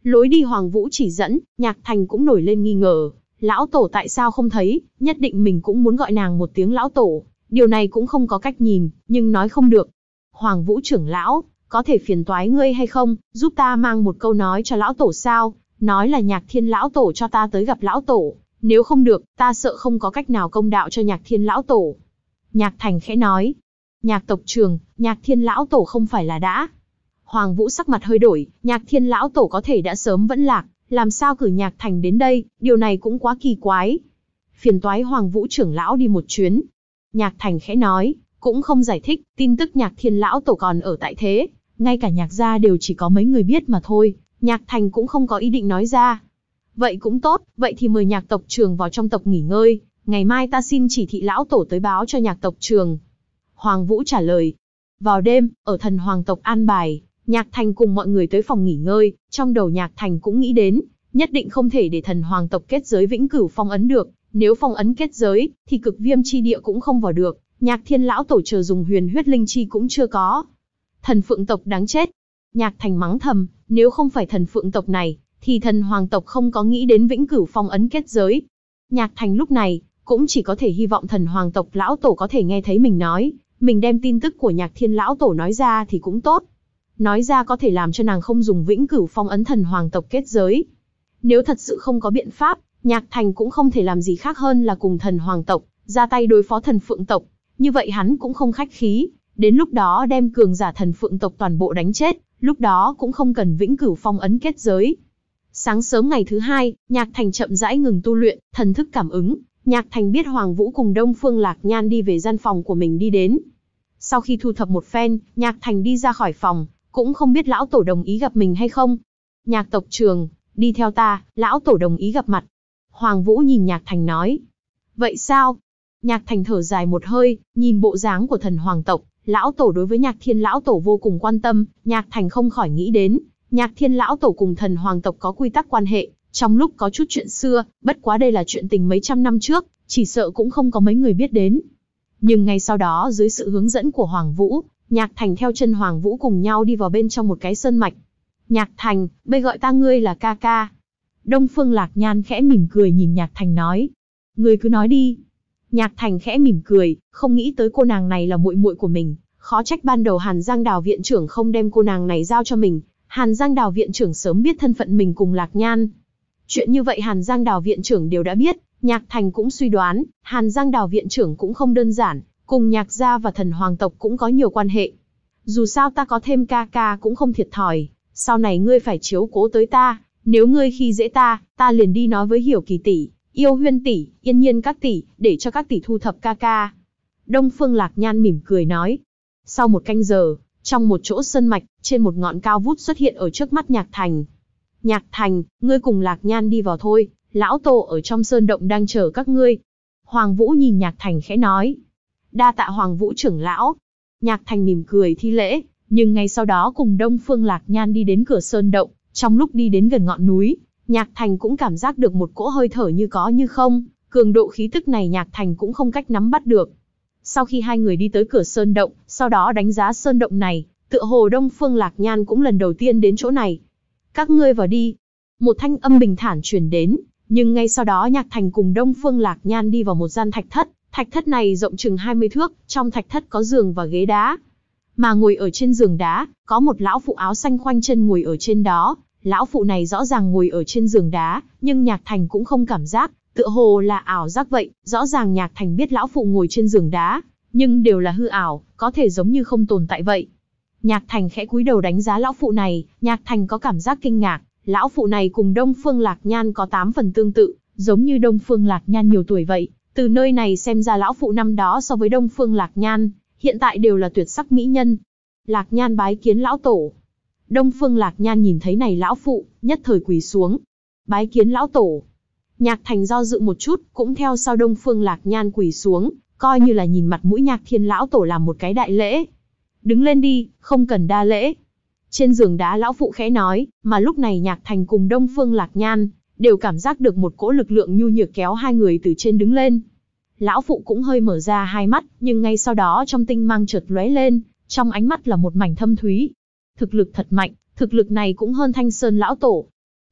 Lối đi Hoàng Vũ chỉ dẫn, Nhạc Thành cũng nổi lên nghi ngờ. Lão tổ tại sao không thấy, nhất định mình cũng muốn gọi nàng một tiếng lão tổ. Điều này cũng không có cách nhìn, nhưng nói không được. Hoàng Vũ trưởng lão, có thể phiền toái ngươi hay không, giúp ta mang một câu nói cho lão tổ sao? Nói là Nhạc Thiên lão tổ cho ta tới gặp lão tổ. Nếu không được, ta sợ không có cách nào công đạo cho Nhạc Thiên lão tổ. Nhạc Thành khẽ nói. Nhạc tộc trưởng, Nhạc Thiên lão tổ không phải là đã. Hoàng Vũ sắc mặt hơi đổi, Nhạc Thiên lão tổ có thể đã sớm vẫn lạc, làm sao cử Nhạc Thành đến đây, điều này cũng quá kỳ quái. Phiền toái Hoàng Vũ trưởng lão đi một chuyến. Nhạc Thành khẽ nói, cũng không giải thích, tin tức Nhạc Thiên lão tổ còn ở tại thế, ngay cả Nhạc gia đều chỉ có mấy người biết mà thôi, Nhạc Thành cũng không có ý định nói ra. Vậy cũng tốt, vậy thì mời Nhạc tộc trưởng vào trong tộc nghỉ ngơi, ngày mai ta xin chỉ thị lão tổ tới báo cho Nhạc tộc trưởng. Hoàng Vũ trả lời. Vào đêm, ở Thần Hoàng tộc an bài, Nhạc Thành cùng mọi người tới phòng nghỉ ngơi, trong đầu Nhạc Thành cũng nghĩ đến, nhất định không thể để Thần Hoàng tộc kết giới vĩnh cửu phong ấn được, nếu phong ấn kết giới, thì cực viêm chi địa cũng không vào được, Nhạc Thiên lão tổ chờ dùng huyền huyết linh chi cũng chưa có. Thần Phượng tộc đáng chết. Nhạc Thành mắng thầm, nếu không phải Thần Phượng tộc này, thì Thần Hoàng tộc không có nghĩ đến vĩnh cửu phong ấn kết giới. Nhạc Thành lúc này, cũng chỉ có thể hy vọng Thần Hoàng tộc lão tổ có thể nghe thấy mình nói, mình đem tin tức của Nhạc Thiên lão tổ nói ra thì cũng tốt. Nói ra có thể làm cho nàng không dùng vĩnh cửu phong ấn Thần Hoàng tộc kết giới. Nếu thật sự không có biện pháp, Nhạc Thành cũng không thể làm gì khác hơn là cùng Thần Hoàng tộc ra tay đối phó Thần Phượng tộc. Như vậy hắn cũng không khách khí, đến lúc đó đem cường giả Thần Phượng tộc toàn bộ đánh chết, lúc đó cũng không cần vĩnh cửu phong ấn kết giới. Sáng sớm ngày thứ hai, Nhạc Thành chậm rãi ngừng tu luyện, thần thức cảm ứng, Nhạc Thành biết Hoàng Vũ cùng Đông Phương Lạc Nhan đi về gian phòng của mình đi đến. Sau khi thu thập một phen, Nhạc Thành đi ra khỏi phòng, cũng không biết lão tổ đồng ý gặp mình hay không. Nhạc tộc trưởng, đi theo ta, lão tổ đồng ý gặp mặt. Hoàng Vũ nhìn Nhạc Thành nói. Vậy sao? Nhạc Thành thở dài một hơi, nhìn bộ dáng của Thần Hoàng tộc, lão tổ đối với Nhạc Thiên lão tổ vô cùng quan tâm, Nhạc Thành không khỏi nghĩ đến, Nhạc Thiên lão tổ cùng Thần Hoàng tộc có quy tắc quan hệ, trong lúc có chút chuyện xưa, bất quá đây là chuyện tình mấy trăm năm trước, chỉ sợ cũng không có mấy người biết đến. Nhưng ngay sau đó dưới sự hướng dẫn của Hoàng Vũ, Nhạc Thành theo chân Hoàng Vũ cùng nhau đi vào bên trong một cái sơn mạch. Nhạc Thành, bây gọi ta ngươi là ca ca. Đông Phương Lạc Nhan khẽ mỉm cười nhìn Nhạc Thành nói. Ngươi cứ nói đi. Nhạc Thành khẽ mỉm cười, không nghĩ tới cô nàng này là muội muội của mình, khó trách ban đầu Hàn Giang Đào viện trưởng không đem cô nàng này giao cho mình. Hàn Giang Đào viện trưởng sớm biết thân phận mình cùng Lạc Nhan. Chuyện như vậy Hàn Giang Đào viện trưởng đều đã biết, Nhạc Thành cũng suy đoán, Hàn Giang Đào viện trưởng cũng không đơn giản, cùng Nhạc gia và Thần Hoàng tộc cũng có nhiều quan hệ. Dù sao ta có thêm ca ca cũng không thiệt thòi, sau này ngươi phải chiếu cố tới ta, nếu ngươi khi dễ ta, ta liền đi nói với Hiểu Kỳ tỷ, Yêu Huyên tỷ, Yên Nhiên các tỷ, để cho các tỷ thu thập ca ca. Đông Phương Lạc Nhan mỉm cười nói. Sau một canh giờ, trong một chỗ sơn mạch, trên một ngọn cao vút xuất hiện ở trước mắt Nhạc Thành. Nhạc Thành, ngươi cùng Lạc Nhan đi vào thôi, lão tổ ở trong sơn động đang chờ các ngươi. Hoàng Vũ nhìn Nhạc Thành khẽ nói. Đa tạ Hoàng Vũ trưởng lão. Nhạc Thành mỉm cười thi lễ, nhưng ngay sau đó cùng Đông Phương Lạc Nhan đi đến cửa sơn động, trong lúc đi đến gần ngọn núi, Nhạc Thành cũng cảm giác được một cỗ hơi thở như có như không, cường độ khí tức này Nhạc Thành cũng không cách nắm bắt được. Sau khi hai người đi tới cửa sơn động, sau đó đánh giá sơn động này, tựa hồ Đông Phương Lạc Nhan cũng lần đầu tiên đến chỗ này. Các ngươi vào đi. Một thanh âm bình thản truyền đến, nhưng ngay sau đó Nhạc Thành cùng Đông Phương Lạc Nhan đi vào một gian thạch thất. Thạch thất này rộng chừng hai mươi thước, trong thạch thất có giường và ghế đá. Mà ngồi ở trên giường đá, có một lão phụ áo xanh khoanh chân ngồi ở trên đó. Lão phụ này rõ ràng ngồi ở trên giường đá, nhưng Nhạc Thành cũng không cảm giác, tựa hồ là ảo giác vậy. Rõ ràng Nhạc Thành biết lão phụ ngồi trên giường đá, nhưng đều là hư ảo, có thể giống như không tồn tại vậy. Nhạc Thành khẽ cúi đầu đánh giá lão phụ này, Nhạc Thành có cảm giác kinh ngạc. Lão phụ này cùng Đông Phương Lạc Nhan có tám phần tương tự, giống như Đông Phương Lạc Nhan nhiều tuổi vậy. Từ nơi này xem ra lão phụ năm đó so với Đông Phương Lạc Nhan, hiện tại đều là tuyệt sắc mỹ nhân. Lạc Nhan bái kiến lão tổ. Đông Phương Lạc Nhan nhìn thấy này lão phụ, nhất thời quỳ xuống. Bái kiến lão tổ. Nhạc Thành do dự một chút, cũng theo sau Đông Phương Lạc Nhan quỳ xuống, coi như là nhìn mặt mũi Nhạc Thiên lão tổ làm một cái đại lễ. Đứng lên đi, không cần đa lễ. Trên giường đá lão phụ khẽ nói, mà lúc này Nhạc Thành cùng Đông Phương Lạc Nhan đều cảm giác được một cỗ lực lượng nhu nhược kéo hai người từ trên đứng lên. Lão phụ cũng hơi mở ra hai mắt, nhưng ngay sau đó trong tinh mang chợt lóe lên, trong ánh mắt là một mảnh thâm thúy. Thực lực thật mạnh, thực lực này cũng hơn Thanh Sơn lão tổ.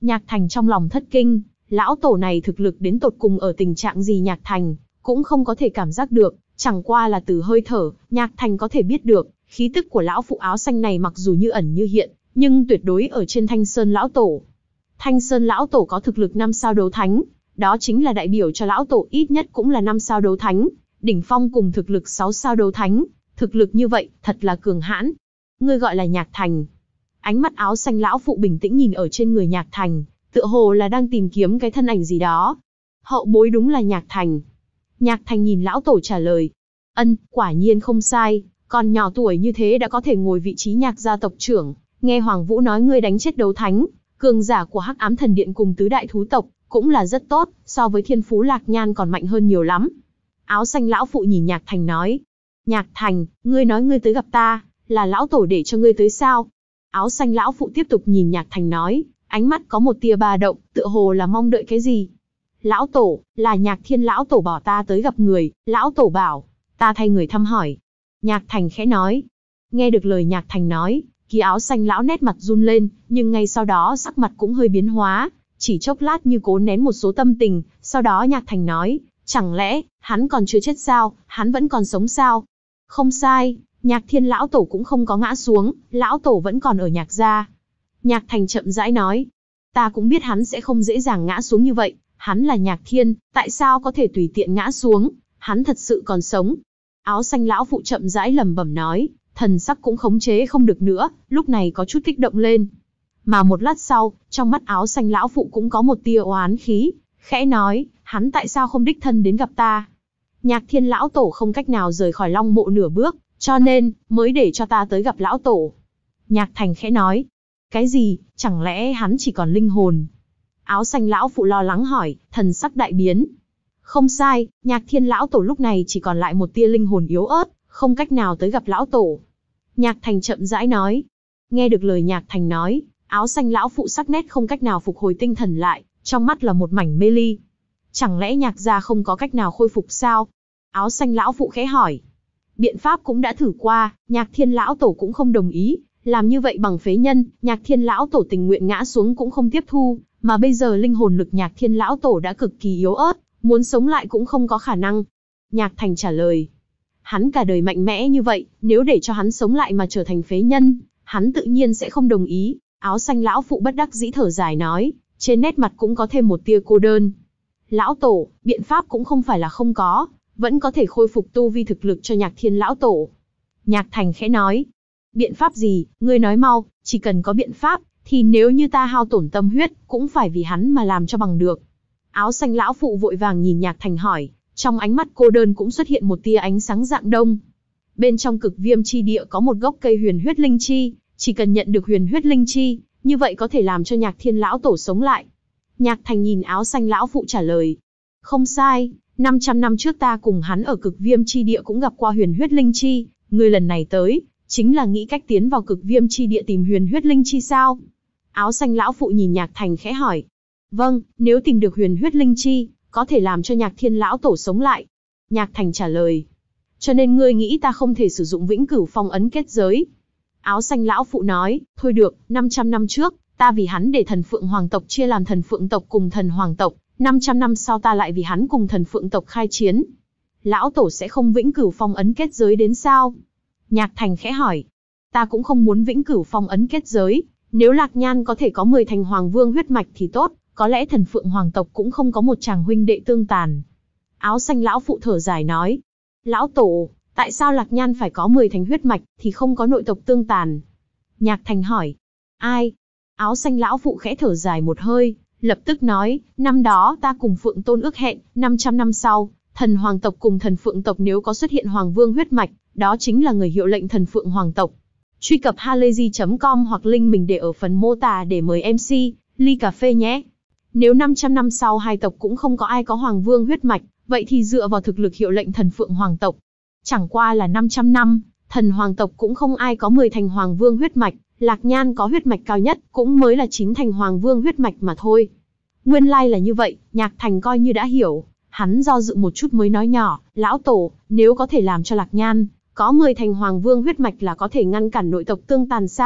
Nhạc Thành trong lòng thất kinh, lão tổ này thực lực đến tột cùng ở tình trạng gì Nhạc Thành cũng không có thể cảm giác được, chẳng qua là từ hơi thở, Nhạc Thành có thể biết được, khí tức của lão phụ áo xanh này mặc dù như ẩn như hiện, nhưng tuyệt đối ở trên Thanh Sơn lão tổ. Thanh Sơn lão tổ có thực lực năm sao đấu thánh, đó chính là đại biểu cho lão tổ ít nhất cũng là năm sao đấu thánh, đỉnh phong cùng thực lực sáu sao đấu thánh, thực lực như vậy, thật là cường hãn. Ngươi gọi là Nhạc Thành. Ánh mắt áo xanh lão phụ bình tĩnh nhìn ở trên người Nhạc Thành, tựa hồ là đang tìm kiếm cái thân ảnh gì đó. Hậu bối đúng là Nhạc Thành. Nhạc Thành nhìn lão tổ trả lời. Ân, quả nhiên không sai, còn nhỏ tuổi như thế đã có thể ngồi vị trí Nhạc gia tộc trưởng. Nghe Hoàng Vũ nói ngươi đánh chết đấu thánh, cường giả của Hắc Ám Thần Điện cùng tứ đại thú tộc, cũng là rất tốt, so với Thiên Phú Lạc Nhan còn mạnh hơn nhiều lắm. Áo xanh lão phụ nhìn Nhạc Thành nói. Nhạc Thành, ngươi nói ngươi tới gặp ta, là lão tổ để cho ngươi tới sao? Áo xanh lão phụ tiếp tục nhìn Nhạc Thành nói, ánh mắt có một tia ba động, tựa hồ là mong đợi cái gì. Lão tổ, là Nhạc Thiên lão tổ bảo ta tới gặp người, lão tổ bảo, ta thay người thăm hỏi. Nhạc Thành khẽ nói. Nghe được lời Nhạc Thành nói, Ký áo xanh lão nét mặt run lên, nhưng ngay sau đó sắc mặt cũng hơi biến hóa, chỉ chốc lát như cố nén một số tâm tình, sau đó Nhạc Thành nói, chẳng lẽ, hắn còn chưa chết sao, hắn vẫn còn sống sao? Không sai, Nhạc Thiên lão tổ cũng không có ngã xuống, lão tổ vẫn còn ở Nhạc gia. Nhạc Thành chậm rãi nói, ta cũng biết hắn sẽ không dễ dàng ngã xuống như vậy, hắn là Nhạc Thiên, tại sao có thể tùy tiện ngã xuống, hắn thật sự còn sống. Áo xanh lão phụ chậm rãi lẩm bẩm nói, thần sắc cũng khống chế không được nữa, lúc này có chút kích động lên. Mà một lát sau, trong mắt áo xanh lão phụ cũng có một tia oán khí, khẽ nói, hắn tại sao không đích thân đến gặp ta? Nhạc Thiên lão tổ không cách nào rời khỏi Long Mộ nửa bước, cho nên, mới để cho ta tới gặp lão tổ. Nhạc Thành khẽ nói, cái gì, chẳng lẽ hắn chỉ còn linh hồn? Áo xanh lão phụ lo lắng hỏi, thần sắc đại biến. Không sai, Nhạc Thiên lão tổ lúc này chỉ còn lại một tia linh hồn yếu ớt, không cách nào tới gặp lão tổ. Nhạc Thành chậm rãi nói. Nghe được lời Nhạc Thành nói, áo xanh lão phụ sắc nét không cách nào phục hồi tinh thần lại, trong mắt là một mảnh mê ly. Chẳng lẽ Nhạc gia không có cách nào khôi phục sao? Áo xanh lão phụ khẽ hỏi. Biện pháp cũng đã thử qua, Nhạc Thiên lão tổ cũng không đồng ý, làm như vậy bằng phế nhân, Nhạc Thiên lão tổ tình nguyện ngã xuống cũng không tiếp thu, mà bây giờ linh hồn lực Nhạc Thiên lão tổ đã cực kỳ yếu ớt, muốn sống lại cũng không có khả năng. Nhạc Thành trả lời. Hắn cả đời mạnh mẽ như vậy, nếu để cho hắn sống lại mà trở thành phế nhân, hắn tự nhiên sẽ không đồng ý. Áo xanh lão phụ bất đắc dĩ thở dài nói, trên nét mặt cũng có thêm một tia cô đơn. Lão tổ, biện pháp cũng không phải là không có, vẫn có thể khôi phục tu vi thực lực cho Nhạc Thiên lão tổ. Nhạc Thành khẽ nói, biện pháp gì, ngươi nói mau, chỉ cần có biện pháp, thì nếu như ta hao tổn tâm huyết, cũng phải vì hắn mà làm cho bằng được. Áo xanh lão phụ vội vàng nhìn Nhạc Thành hỏi, trong ánh mắt cô đơn cũng xuất hiện một tia ánh sáng rạng đông. Bên trong cực viêm chi địa có một gốc cây huyền huyết linh chi, chỉ cần nhận được huyền huyết linh chi, như vậy có thể làm cho Nhạc Thiên lão tổ sống lại. Nhạc Thành nhìn áo xanh lão phụ trả lời. Không sai, năm trăm năm trước ta cùng hắn ở cực viêm chi địa cũng gặp qua huyền huyết linh chi, người lần này tới, chính là nghĩ cách tiến vào cực viêm chi địa tìm huyền huyết linh chi sao? Áo xanh lão phụ nhìn Nhạc Thành khẽ hỏi. Vâng, nếu tìm được huyền huyết linh chi, có thể làm cho Nhạc Thiên lão tổ sống lại. Nhạc Thành trả lời. Cho nên ngươi nghĩ ta không thể sử dụng vĩnh cửu phong ấn kết giới. Áo xanh lão phụ nói, thôi được, năm trăm năm trước, ta vì hắn để thần phượng hoàng tộc chia làm thần phượng tộc cùng thần hoàng tộc, năm trăm năm sau ta lại vì hắn cùng thần phượng tộc khai chiến. Lão tổ sẽ không vĩnh cửu phong ấn kết giới đến sao? Nhạc Thành khẽ hỏi. Ta cũng không muốn vĩnh cửu phong ấn kết giới, nếu Lạc Nhan có thể có mười thành hoàng vương huyết mạch thì tốt, có lẽ thần phượng hoàng tộc cũng không có một chàng huynh đệ tương tàn. Áo xanh lão phụ thở dài nói. Lão tổ, tại sao Lạc Nhan phải có mười thành huyết mạch, thì không có nội tộc tương tàn? Nhạc Thành hỏi. Ai? Áo xanh lão phụ khẽ thở dài một hơi, lập tức nói, năm đó ta cùng Phượng Tôn ước hẹn, năm trăm năm sau, thần hoàng tộc cùng thần phượng tộc nếu có xuất hiện hoàng vương huyết mạch, đó chính là người hiệu lệnh thần phượng hoàng tộc. Truy cập halayzi chấm com hoặc link mình để ở phần mô tả để mời em xê, ly cà phê nhé. Nếu năm trăm năm sau hai tộc cũng không có ai có hoàng vương huyết mạch, vậy thì dựa vào thực lực hiệu lệnh thần phượng hoàng tộc. Chẳng qua là năm trăm năm, thần hoàng tộc cũng không ai có mười thành hoàng vương huyết mạch, Lạc Nhan có huyết mạch cao nhất, cũng mới là chín thành hoàng vương huyết mạch mà thôi. Nguyên lai là như vậy, Nhạc Thành coi như đã hiểu, hắn do dự một chút mới nói nhỏ, lão tổ, nếu có thể làm cho Lạc Nhan có mười thành hoàng vương huyết mạch là có thể ngăn cản nội tộc tương tàn sao?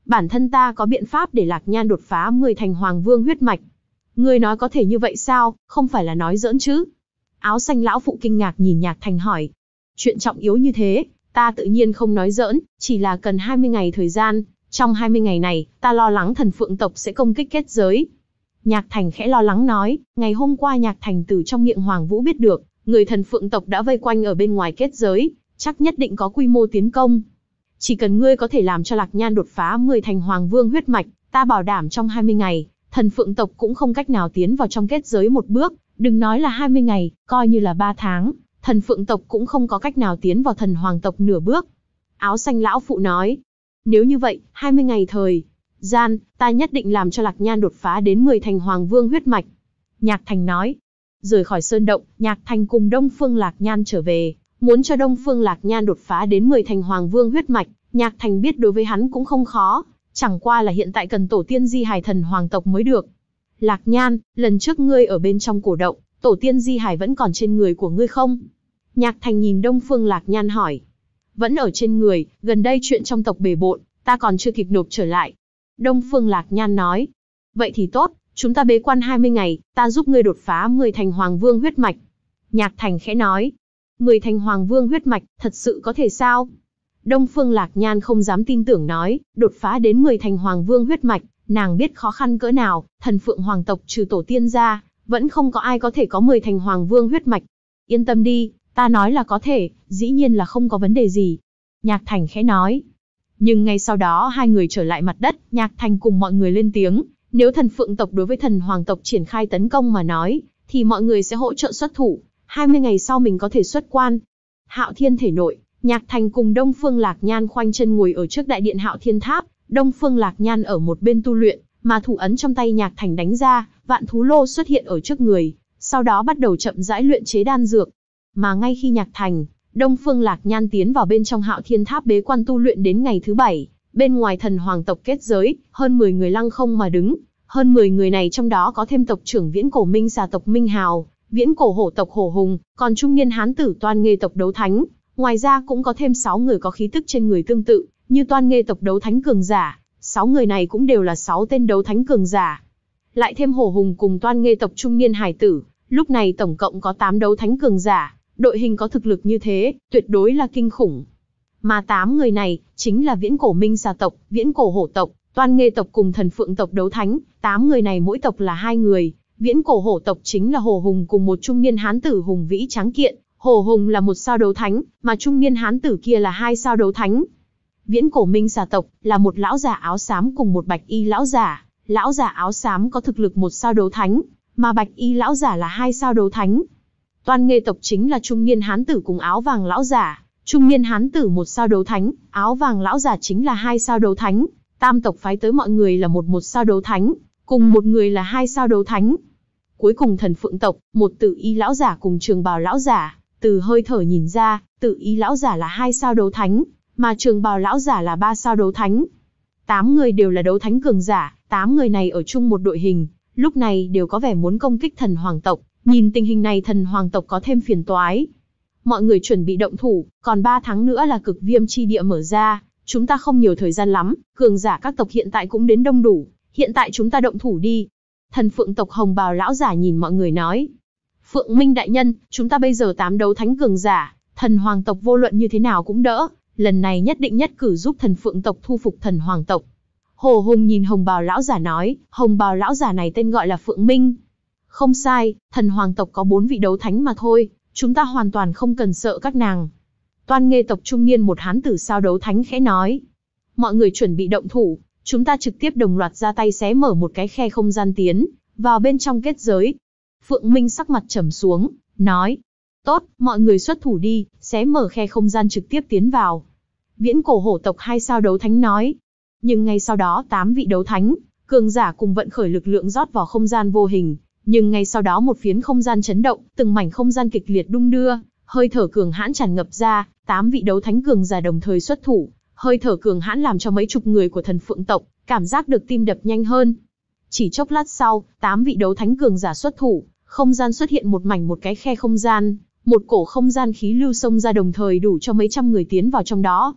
Bản thân ta có biện pháp để Lạc Nhan đột phá mười thành Hoàng Vương huyết mạch. Ngươi nói có thể như vậy sao, không phải là nói giỡn chứ? Áo xanh lão phụ kinh ngạc nhìn Nhạc Thành hỏi. Chuyện trọng yếu như thế, ta tự nhiên không nói giỡn, chỉ là cần hai mươi ngày thời gian. Trong hai mươi ngày này, ta lo lắng thần phượng tộc sẽ công kích kết giới. Nhạc Thành khẽ lo lắng nói, ngày hôm qua Nhạc Thành từ trong miệng Hoàng Vũ biết được, người thần phượng tộc đã vây quanh ở bên ngoài kết giới, chắc nhất định có quy mô tiến công. Chỉ cần ngươi có thể làm cho Lạc Nhan đột phá mười thành Hoàng Vương huyết mạch, ta bảo đảm trong hai mươi ngày, thần phượng tộc cũng không cách nào tiến vào trong kết giới một bước, đừng nói là hai mươi ngày, coi như là ba tháng, thần phượng tộc cũng không có cách nào tiến vào thần hoàng tộc nửa bước. Áo xanh lão phụ nói, nếu như vậy, hai mươi ngày thời gian, ta nhất định làm cho Lạc Nhan đột phá đến mười thành Hoàng Vương huyết mạch. Nhạc Thành nói. Rời khỏi sơn động, Nhạc Thành cùng Đông Phương Lạc Nhan trở về, muốn cho Đông Phương Lạc Nhan đột phá đến mười thành Hoàng Vương huyết mạch. Nhạc Thành biết đối với hắn cũng không khó, chẳng qua là hiện tại cần tổ tiên di hài thần hoàng tộc mới được. Lạc Nhan, lần trước ngươi ở bên trong cổ động, tổ tiên di hài vẫn còn trên người của ngươi không? Nhạc Thành nhìn Đông Phương Lạc Nhan hỏi. Vẫn ở trên người, gần đây chuyện trong tộc bề bộn, ta còn chưa kịp nộp trở lại. Đông Phương Lạc Nhan nói. Vậy thì tốt, chúng ta bế quan hai mươi ngày, ta giúp ngươi đột phá mười thành Hoàng Vương huyết mạch. Nhạc Thành khẽ nói. mười thành Hoàng Vương huyết mạch, thật sự có thể sao? Đông Phương Lạc Nhan không dám tin tưởng nói, đột phá đến mười thành Hoàng Vương huyết mạch, nàng biết khó khăn cỡ nào, thần phượng hoàng tộc trừ tổ tiên ra, vẫn không có ai có thể có mười thành Hoàng Vương huyết mạch. Yên tâm đi, ta nói là có thể, dĩ nhiên là không có vấn đề gì. Nhạc Thành khẽ nói. Nhưng ngay sau đó hai người trở lại mặt đất, Nhạc Thành cùng mọi người lên tiếng, nếu thần phượng tộc đối với thần hoàng tộc triển khai tấn công mà nói, thì mọi người sẽ hỗ trợ xuất thủ, hai mươi ngày sau mình có thể xuất quan. Hạo Thiên thể nội, Nhạc Thành cùng Đông Phương Lạc Nhan khoanh chân ngồi ở trước đại điện Hạo Thiên Tháp, Đông Phương Lạc Nhan ở một bên tu luyện, mà thủ ấn trong tay Nhạc Thành đánh ra, vạn thú lô xuất hiện ở trước người, sau đó bắt đầu chậm rãi luyện chế đan dược. Mà ngay khi Nhạc Thành, Đông Phương Lạc Nhan tiến vào bên trong Hạo Thiên Tháp bế quan tu luyện đến ngày thứ bảy, bên ngoài thần hoàng tộc kết giới, hơn mười người lăng không mà đứng, hơn mười người này trong đó có thêm tộc trưởng Viễn Cổ Minh Xà tộc Minh Hào, Viễn Cổ Hổ tộc Hổ Hùng, còn trung niên hán tử Toan Nghê tộc Đấu Thánh, ngoài ra cũng có thêm sáu người có khí tức trên người tương tự, như Toan Nghê tộc Đấu Thánh cường giả, sáu người này cũng đều là sáu tên đấu thánh cường giả. Lại thêm Hổ Hùng cùng Toan Nghê tộc trung niên hải tử, lúc này tổng cộng có tám đấu thánh cường giả, đội hình có thực lực như thế, tuyệt đối là kinh khủng. Mà tám người này, chính là Viễn Cổ Minh Xà tộc, Viễn Cổ Hổ tộc, Toan Nghê tộc cùng Thần Phượng tộc Đấu Thánh, tám người này mỗi tộc là hai người, Viễn Cổ Hổ tộc chính là Hổ Hùng cùng một trung niên hán tử hùng vĩ tráng kiện, Hổ Hùng là một sao đấu thánh, mà trung niên hán tử kia là hai sao đấu thánh. Viễn Cổ Minh Xà tộc là một lão giả áo xám cùng một bạch y lão giả, lão giả áo xám có thực lực một sao đấu thánh, mà bạch y lão giả là hai sao đấu thánh. Toan Nghê tộc chính là trung niên hán tử cùng áo vàng lão giả, trung niên hán tử một sao đấu thánh, áo vàng lão giả chính là hai sao đấu thánh. Tam tộc phái tới mọi người là một một sao đấu thánh, cùng một người là hai sao đấu thánh. Cuối cùng Thần Phượng tộc, một tử y lão giả cùng trường bào lão giả, từ hơi thở nhìn ra, tử y lão giả là hai sao đấu thánh, mà trường bào lão giả là ba sao đấu thánh. Tám người đều là đấu thánh cường giả, tám người này ở chung một đội hình, lúc này đều có vẻ muốn công kích thần hoàng tộc. Nhìn tình hình này thần hoàng tộc có thêm phiền toái. Mọi người chuẩn bị động thủ, còn ba tháng nữa là cực viêm chi địa mở ra, chúng ta không nhiều thời gian lắm, cường giả các tộc hiện tại cũng đến đông đủ, hiện tại chúng ta động thủ đi. Thần Phượng tộc hồng bào lão giả nhìn mọi người nói. Phượng Minh đại nhân, chúng ta bây giờ tám đấu thánh cường giả, thần hoàng tộc vô luận như thế nào cũng đỡ, lần này nhất định nhất cử giúp thần Phượng tộc thu phục thần hoàng tộc. Hồ Hùng nhìn hồng bào lão giả nói, hồng bào lão giả này tên gọi là Phượng Minh. Không sai, thần hoàng tộc có bốn vị đấu thánh mà thôi, chúng ta hoàn toàn không cần sợ các nàng. Toan Nghê tộc trung niên một hán tử sao đấu thánh khẽ nói. Mọi người chuẩn bị động thủ, chúng ta trực tiếp đồng loạt ra tay xé mở một cái khe không gian tiến vào bên trong kết giới. Phượng Minh sắc mặt trầm xuống, nói. Tốt, mọi người xuất thủ đi, xé mở khe không gian trực tiếp tiến vào. Viễn Cổ Hổ tộc hai sao đấu thánh nói. Nhưng ngay sau đó tám vị đấu thánh, cường giả cùng vận khởi lực lượng rót vào không gian vô hình. Nhưng ngay sau đó một phiến không gian chấn động, từng mảnh không gian kịch liệt đung đưa, hơi thở cường hãn tràn ngập ra, tám vị đấu thánh cường giả đồng thời xuất thủ, hơi thở cường hãn làm cho mấy chục người của Thần Phượng tộc cảm giác được tim đập nhanh hơn. Chỉ chốc lát sau, tám vị đấu thánh cường giả xuất thủ, không gian xuất hiện một mảnh một cái khe không gian, một cổ không gian khí lưu xông ra đồng thời đủ cho mấy trăm người tiến vào trong đó.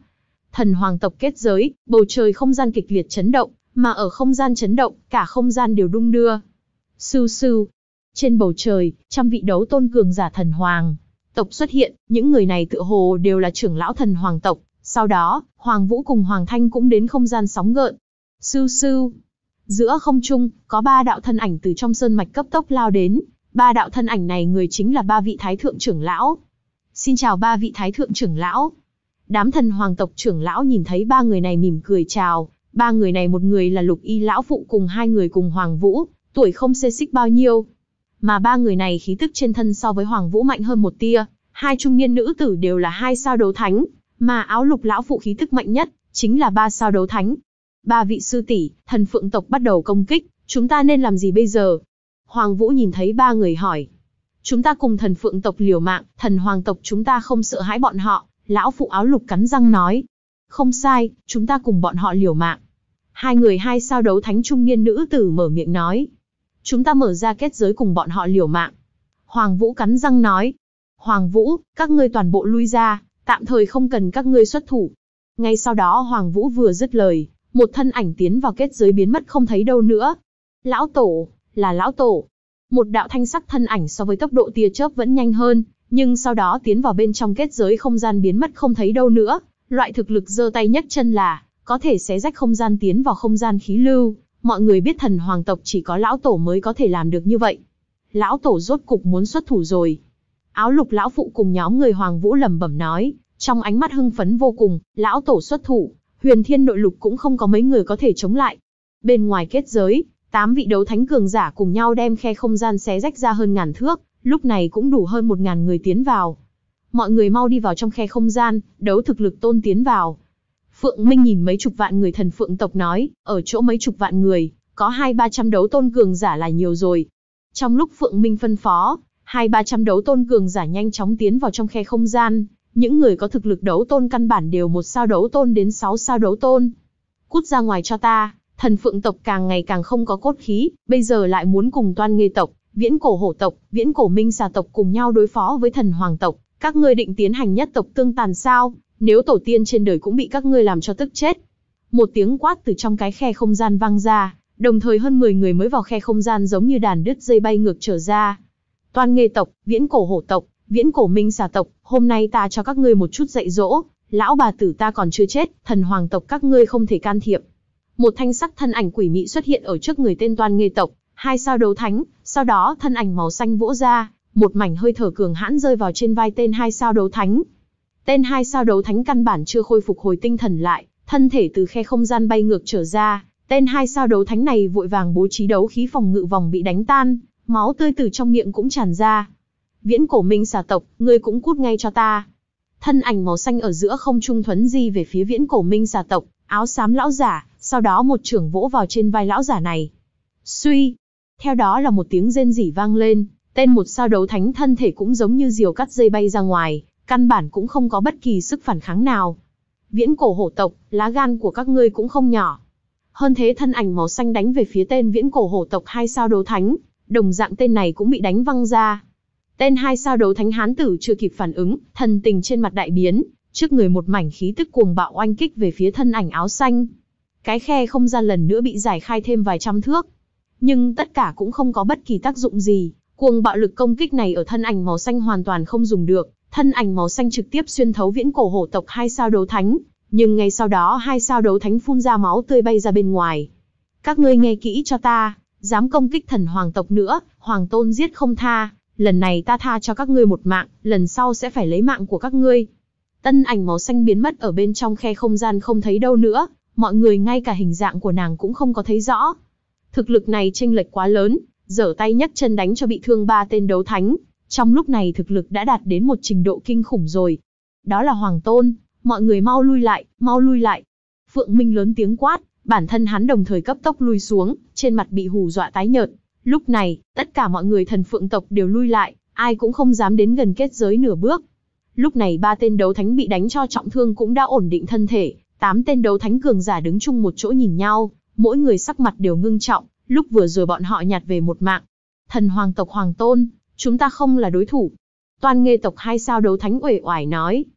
Thần hoàng tộc kết giới, bầu trời không gian kịch liệt chấn động, mà ở không gian chấn động, cả không gian đều đung đưa. Sưu sưu. Trên bầu trời, trăm vị đấu tôn cường giả thần hoàng tộc xuất hiện, những người này tựa hồ đều là trưởng lão thần hoàng tộc. Sau đó, Hoàng Vũ cùng Hoàng Thanh cũng đến không gian sóng gợn. Sưu sưu. Giữa không trung, có ba đạo thân ảnh từ trong sơn mạch cấp tốc lao đến. Ba đạo thân ảnh này người chính là ba vị thái thượng trưởng lão. Xin chào ba vị thái thượng trưởng lão. Đám thần hoàng tộc trưởng lão nhìn thấy ba người này mỉm cười chào. Ba người này một người là Lục Y lão phụ cùng hai người cùng Hoàng Vũ, tuổi không xê xích bao nhiêu. Mà ba người này khí tức trên thân so với Hoàng Vũ mạnh hơn một tia. Hai trung niên nữ tử đều là hai sao đấu thánh, mà áo lục lão phụ khí tức mạnh nhất, chính là ba sao đấu thánh. Ba vị sư tỷ, thần phượng tộc bắt đầu công kích, chúng ta nên làm gì bây giờ? Hoàng Vũ nhìn thấy ba người hỏi. Chúng ta cùng thần phượng tộc liều mạng, thần hoàng tộc chúng ta không sợ hãi bọn họ, lão phụ áo lục cắn răng nói. Không sai, chúng ta cùng bọn họ liều mạng. Hai người hai sao đấu thánh trung niên nữ tử mở miệng nói. Chúng ta mở ra kết giới cùng bọn họ liều mạng. Hoàng Vũ cắn răng nói. Hoàng Vũ, các ngươi toàn bộ lui ra, tạm thời không cần các ngươi xuất thủ. Ngay sau đó Hoàng Vũ vừa dứt lời, một thân ảnh tiến vào kết giới biến mất không thấy đâu nữa. Lão tổ, là lão tổ. Một đạo thanh sắc thân ảnh so với tốc độ tia chớp vẫn nhanh hơn, nhưng sau đó tiến vào bên trong kết giới không gian biến mất không thấy đâu nữa. Loại thực lực giơ tay nhấc chân là có thể xé rách không gian tiến vào không gian khí lưu. Mọi người biết thần hoàng tộc chỉ có lão tổ mới có thể làm được như vậy. Lão tổ rốt cục muốn xuất thủ rồi. Áo lục lão phụ cùng nhóm người Hoàng Vũ lẩm bẩm nói, trong ánh mắt hưng phấn vô cùng. Lão tổ xuất thủ, huyền thiên nội lục cũng không có mấy người có thể chống lại. Bên ngoài kết giới, tám vị đấu thánh cường giả cùng nhau đem khe không gian xé rách ra hơn ngàn thước, lúc này cũng đủ hơn một ngàn người tiến vào. Mọi người mau đi vào trong khe không gian, đấu thực lực tôn tiến vào. Phượng Minh nhìn mấy chục vạn người thần phượng tộc nói, ở chỗ mấy chục vạn người, có hai ba trăm đấu tôn cường giả là nhiều rồi. Trong lúc Phượng Minh phân phó, hai ba trăm đấu tôn cường giả nhanh chóng tiến vào trong khe không gian. Những người có thực lực đấu tôn căn bản đều một sao đấu tôn đến sáu sao đấu tôn. Cút ra ngoài cho ta, thần phượng tộc càng ngày càng không có cốt khí, bây giờ lại muốn cùng Toan Nghê tộc, Viễn Cổ Hổ tộc, Viễn Cổ Minh Xà tộc cùng nhau đối phó với thần hoàng tộc. Các ngươi định tiến hành nhất tộc tương tàn sao? Nếu tổ tiên trên đời cũng bị các ngươi làm cho tức chết. Một tiếng quát từ trong cái khe không gian vang ra, đồng thời hơn mười người mới vào khe không gian giống như đàn đứt dây bay ngược trở ra. Toan Nghê tộc, Viễn Cổ Hổ tộc, Viễn Cổ Minh Xà tộc, hôm nay ta cho các ngươi một chút dạy dỗ, lão bà tử ta còn chưa chết, thần hoàng tộc các ngươi không thể can thiệp. Một thanh sắc thân ảnh quỷ mị xuất hiện ở trước người tên Toan Nghê tộc, hai sao đấu thánh, sau đó thân ảnh màu xanh vỗ ra, một mảnh hơi thở cường hãn rơi vào trên vai tên hai sao đấu thánh. Tên hai sao đấu thánh căn bản chưa khôi phục hồi tinh thần lại, thân thể từ khe không gian bay ngược trở ra, tên hai sao đấu thánh này vội vàng bố trí đấu khí phòng ngự vòng bị đánh tan, máu tươi từ trong miệng cũng tràn ra. Viễn Cổ Minh Xà tộc, ngươi cũng cút ngay cho ta. Thân ảnh màu xanh ở giữa không trung thuấn di về phía Viễn Cổ Minh Xà tộc, áo xám lão giả, sau đó một chưởng vỗ vào trên vai lão giả này. Suy, theo đó là một tiếng rên rỉ vang lên, tên một sao đấu thánh thân thể cũng giống như diều cắt dây bay ra ngoài, căn bản cũng không có bất kỳ sức phản kháng nào. Viễn Cổ Hổ tộc, lá gan của các ngươi cũng không nhỏ. Hơn thế thân ảnh màu xanh đánh về phía tên Viễn Cổ Hổ tộc hai sao đấu thánh, đồng dạng tên này cũng bị đánh văng ra. Tên hai sao đấu thánh hán tử chưa kịp phản ứng, thần tình trên mặt đại biến, trước người một mảnh khí tức cuồng bạo oanh kích về phía thân ảnh áo xanh. Cái khe không gian lần nữa bị giải khai thêm vài trăm thước. Nhưng tất cả cũng không có bất kỳ tác dụng gì, cuồng bạo lực công kích này ở thân ảnh màu xanh hoàn toàn không dùng được, thân ảnh màu xanh trực tiếp xuyên thấu Viễn Cổ Hổ tộc hai sao đấu thánh, nhưng ngay sau đó hai sao đấu thánh phun ra máu tươi bay ra bên ngoài. Các ngươi nghe kỹ cho ta, dám công kích thần hoàng tộc nữa, hoàng tôn giết không tha, lần này ta tha cho các ngươi một mạng, lần sau sẽ phải lấy mạng của các ngươi. Tân ảnh màu xanh biến mất ở bên trong khe không gian không thấy đâu nữa, mọi người ngay cả hình dạng của nàng cũng không có thấy rõ. Thực lực này chênh lệch quá lớn, giở tay nhấc chân đánh cho bị thương ba tên đấu thánh, trong lúc này thực lực đã đạt đến một trình độ kinh khủng rồi. Đó là hoàng tôn, mọi người mau lui lại, mau lui lại. Phượng Minh lớn tiếng quát, bản thân hắn đồng thời cấp tốc lui xuống, trên mặt bị hù dọa tái nhợt. Lúc này, tất cả mọi người thần phượng tộc đều lui lại, ai cũng không dám đến gần kết giới nửa bước. Lúc này ba tên đấu thánh bị đánh cho trọng thương cũng đã ổn định thân thể, tám tên đấu thánh cường giả đứng chung một chỗ nhìn nhau, mỗi người sắc mặt đều ngưng trọng, lúc vừa rồi bọn họ nhặt về một mạng. Thần hoàng tộc hoàng tôn, chúng ta không là đối thủ. Toan Nghê tộc hai sao đấu thánh uể oải nói.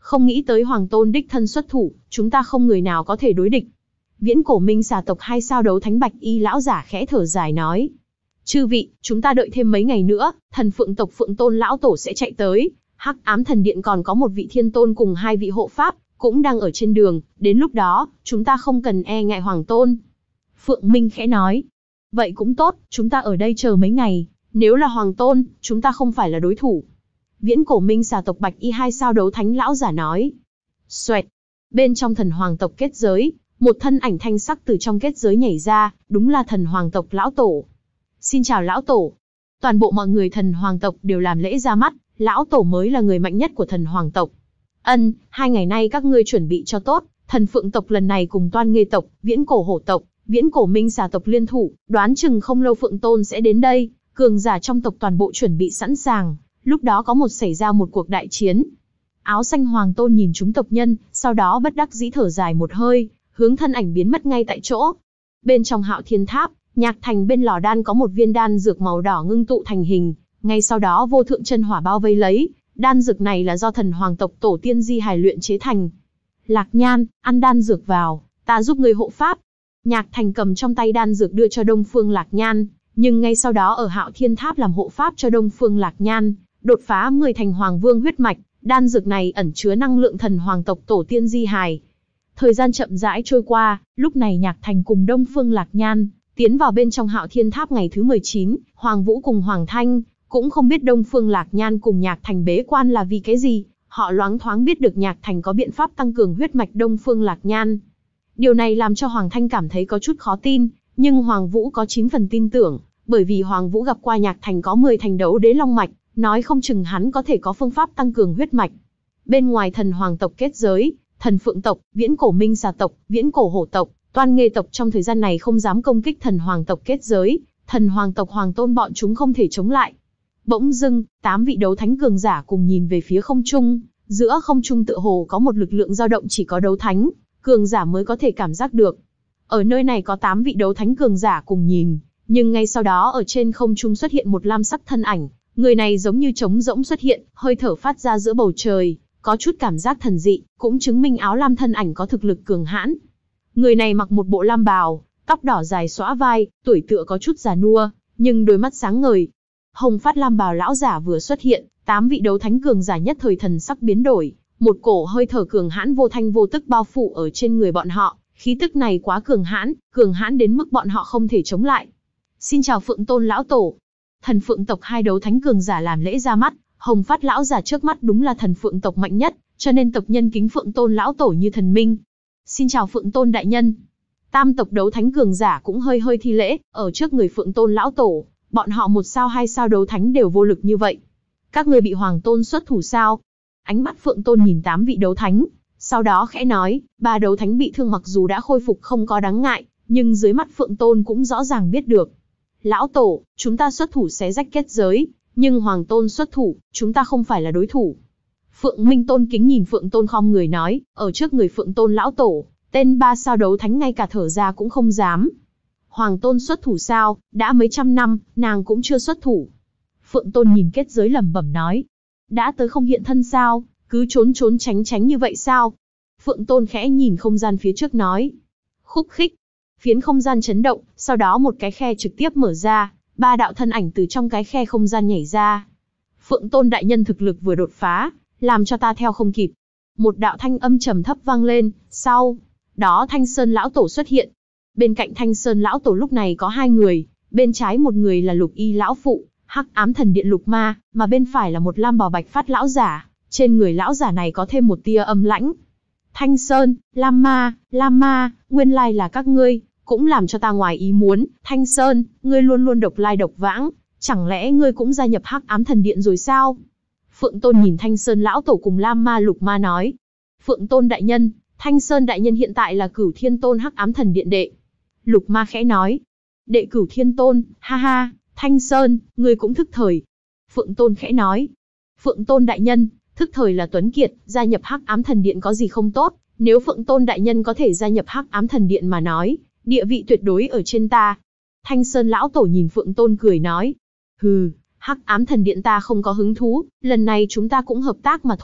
Không nghĩ tới Hoàng Tôn đích thân xuất thủ, chúng ta không người nào có thể đối địch. Viễn cổ minh xà tộc hai sao đấu thánh Bạch Y lão giả khẽ thở dài nói. Chư vị, chúng ta đợi thêm mấy ngày nữa, thần phượng tộc Phượng Tôn lão tổ sẽ chạy tới. Hắc ám thần điện còn có một vị thiên tôn cùng hai vị hộ pháp, cũng đang ở trên đường, đến lúc đó, chúng ta không cần e ngại Hoàng Tôn. Phượng Minh khẽ nói. Vậy cũng tốt, chúng ta ở đây chờ mấy ngày, nếu là Hoàng Tôn, chúng ta không phải là đối thủ. Viễn cổ minh xà tộc Bạch Y hai sao đấu thánh lão giả nói. Xoẹt. Bên trong thần hoàng tộc kết giới, một thân ảnh thanh sắc từ trong kết giới nhảy ra, đúng là thần hoàng tộc lão tổ. Xin chào lão tổ. Toàn bộ mọi người thần hoàng tộc đều làm lễ ra mắt, lão tổ mới là người mạnh nhất của thần hoàng tộc. Ân, hai ngày nay các ngươi chuẩn bị cho tốt, thần phượng tộc lần này cùng toan nghê tộc, viễn cổ hổ tộc, viễn cổ minh xà tộc liên thủ, đoán chừng không lâu Phượng Tôn sẽ đến đây, cường giả trong tộc toàn bộ chuẩn bị sẵn sàng, lúc đó có một xảy ra một cuộc đại chiến. Áo xanh Hoàng Tôn nhìn chúng tộc nhân, sau đó bất đắc dĩ thở dài một hơi, hướng thân ảnh biến mất ngay tại chỗ. Bên trong Hạo Thiên Tháp, Nhạc Thành bên lò đan có một viên đan dược màu đỏ ngưng tụ thành hình, ngay sau đó vô thượng chân hỏa bao vây lấy, đan dược này là do thần hoàng tộc tổ tiên di hài luyện chế thành. Lạc Nhan, ăn đan dược vào, ta giúp ngươi hộ pháp. Nhạc Thành cầm trong tay đan dược đưa cho Đông Phương Lạc Nhan, nhưng ngay sau đó ở Hạo Thiên Tháp làm hộ pháp cho Đông Phương Lạc Nhan, đột phá mười thành Hoàng Vương huyết mạch, đan dược này ẩn chứa năng lượng thần hoàng tộc tổ tiên di hài. Thời gian chậm rãi trôi qua, lúc này Nhạc Thành cùng Đông Phương Lạc Nhan tiến vào bên trong Hạo Thiên Tháp ngày thứ mười chín, Hoàng Vũ cùng Hoàng Thanh cũng không biết Đông Phương Lạc Nhan cùng Nhạc Thành bế quan là vì cái gì, họ loáng thoáng biết được Nhạc Thành có biện pháp tăng cường huyết mạch Đông Phương Lạc Nhan. Điều này làm cho Hoàng Thanh cảm thấy có chút khó tin, nhưng Hoàng Vũ có chín phần tin tưởng, bởi vì Hoàng Vũ gặp qua Nhạc Thành có mười thành đấu đế long mạch, nói không chừng hắn có thể có phương pháp tăng cường huyết mạch. Bên ngoài thần hoàng tộc kết giới, thần phượng tộc, viễn cổ minh xà tộc, viễn cổ hổ tộc, toan nghê tộc trong thời gian này không dám công kích thần hoàng tộc kết giới, thần hoàng tộc Hoàng Tôn bọn chúng không thể chống lại. Bỗng dưng, tám vị đấu thánh cường giả cùng nhìn về phía không trung, giữa không trung tựa hồ có một lực lượng dao động chỉ có đấu thánh cường giả mới có thể cảm giác được. Ở nơi này có tám vị đấu thánh cường giả cùng nhìn, nhưng ngay sau đó ở trên không trung xuất hiện một lam sắc thân ảnh, người này giống như trống rỗng xuất hiện, hơi thở phát ra giữa bầu trời, có chút cảm giác thần dị, cũng chứng minh áo lam thân ảnh có thực lực cường hãn. Người này mặc một bộ lam bào, tóc đỏ dài xõa vai, tuổi tựa có chút già nua, nhưng đôi mắt sáng ngời. Hồng phát lam bào lão giả vừa xuất hiện, tám vị đấu thánh cường giả nhất thời thần sắc biến đổi, một cổ hơi thở cường hãn vô thanh vô tức bao phủ ở trên người bọn họ, khí tức này quá cường hãn, cường hãn đến mức bọn họ không thể chống lại. Xin chào Phượng Tôn lão tổ. Thần Phượng tộc hai đấu thánh cường giả làm lễ ra mắt, Hồng phát lão giả trước mắt đúng là thần Phượng tộc mạnh nhất, cho nên tộc nhân kính Phượng Tôn lão tổ như thần minh. Xin chào Phượng Tôn đại nhân. Tam tộc đấu thánh cường giả cũng hơi hơi thi lễ, ở trước người Phượng Tôn lão tổ, bọn họ một sao hai sao đấu thánh đều vô lực như vậy. Các ngươi bị Hoàng Tôn xuất thủ sao? Ánh mắt Phượng Tôn nhìn tám vị đấu thánh, sau đó khẽ nói, ba đấu thánh bị thương mặc dù đã khôi phục không có đáng ngại, nhưng dưới mắt Phượng Tôn cũng rõ ràng biết được. Lão tổ, chúng ta xuất thủ xé rách kết giới, nhưng Hoàng Tôn xuất thủ, chúng ta không phải là đối thủ. Phượng Minh Tôn kính nhìn Phượng Tôn khom người nói, ở trước người Phượng Tôn lão tổ, tên ba sao đấu thánh ngay cả thở ra cũng không dám. Hoàng Tôn xuất thủ sao, đã mấy trăm năm, nàng cũng chưa xuất thủ. Phượng Tôn nhìn kết giới lẩm bẩm nói, đã tới không hiện thân sao, cứ trốn trốn tránh tránh như vậy sao? Phượng Tôn khẽ nhìn không gian phía trước nói, khúc khích. Phiến không gian chấn động, sau đó một cái khe trực tiếp mở ra, ba đạo thân ảnh từ trong cái khe không gian nhảy ra. Phượng Tôn đại nhân thực lực vừa đột phá, làm cho ta theo không kịp. Một đạo thanh âm trầm thấp vang lên, sau đó Thanh Sơn lão tổ xuất hiện. Bên cạnh Thanh Sơn lão tổ lúc này có hai người, bên trái một người là Lục Y lão phụ, Hắc Ám Thần Điện Lục Ma, mà bên phải là một lam bào bạch phát lão giả, trên người lão giả này có thêm một tia âm lãnh. Thanh Sơn, Lam Ma, Lam Ma, nguyên lai là các ngươi, cũng làm cho ta ngoài ý muốn. Thanh Sơn, ngươi luôn luôn độc lai độc vãng, chẳng lẽ ngươi cũng gia nhập Hắc Ám Thần Điện rồi sao? Phượng Tôn nhìn Thanh Sơn lão tổ cùng Lam Ma Lục Ma nói, Phượng Tôn đại nhân, Thanh Sơn đại nhân hiện tại là Cửu Thiên Tôn Hắc Ám Thần Điện đệ. Lục Ma khẽ nói, đệ Cửu Thiên Tôn, ha ha, Thanh Sơn, ngươi cũng thức thời. Phượng Tôn khẽ nói, Phượng Tôn đại nhân, thức thời là tuấn kiệt, gia nhập Hắc Ám Thần Điện có gì không tốt, nếu Phượng Tôn đại nhân có thể gia nhập Hắc Ám Thần Điện mà nói, địa vị tuyệt đối ở trên ta. Thanh Sơn lão tổ nhìn Phượng Tôn cười nói, hừ, Hắc Ám Thần Điện ta không có hứng thú, lần này chúng ta cũng hợp tác mà thôi,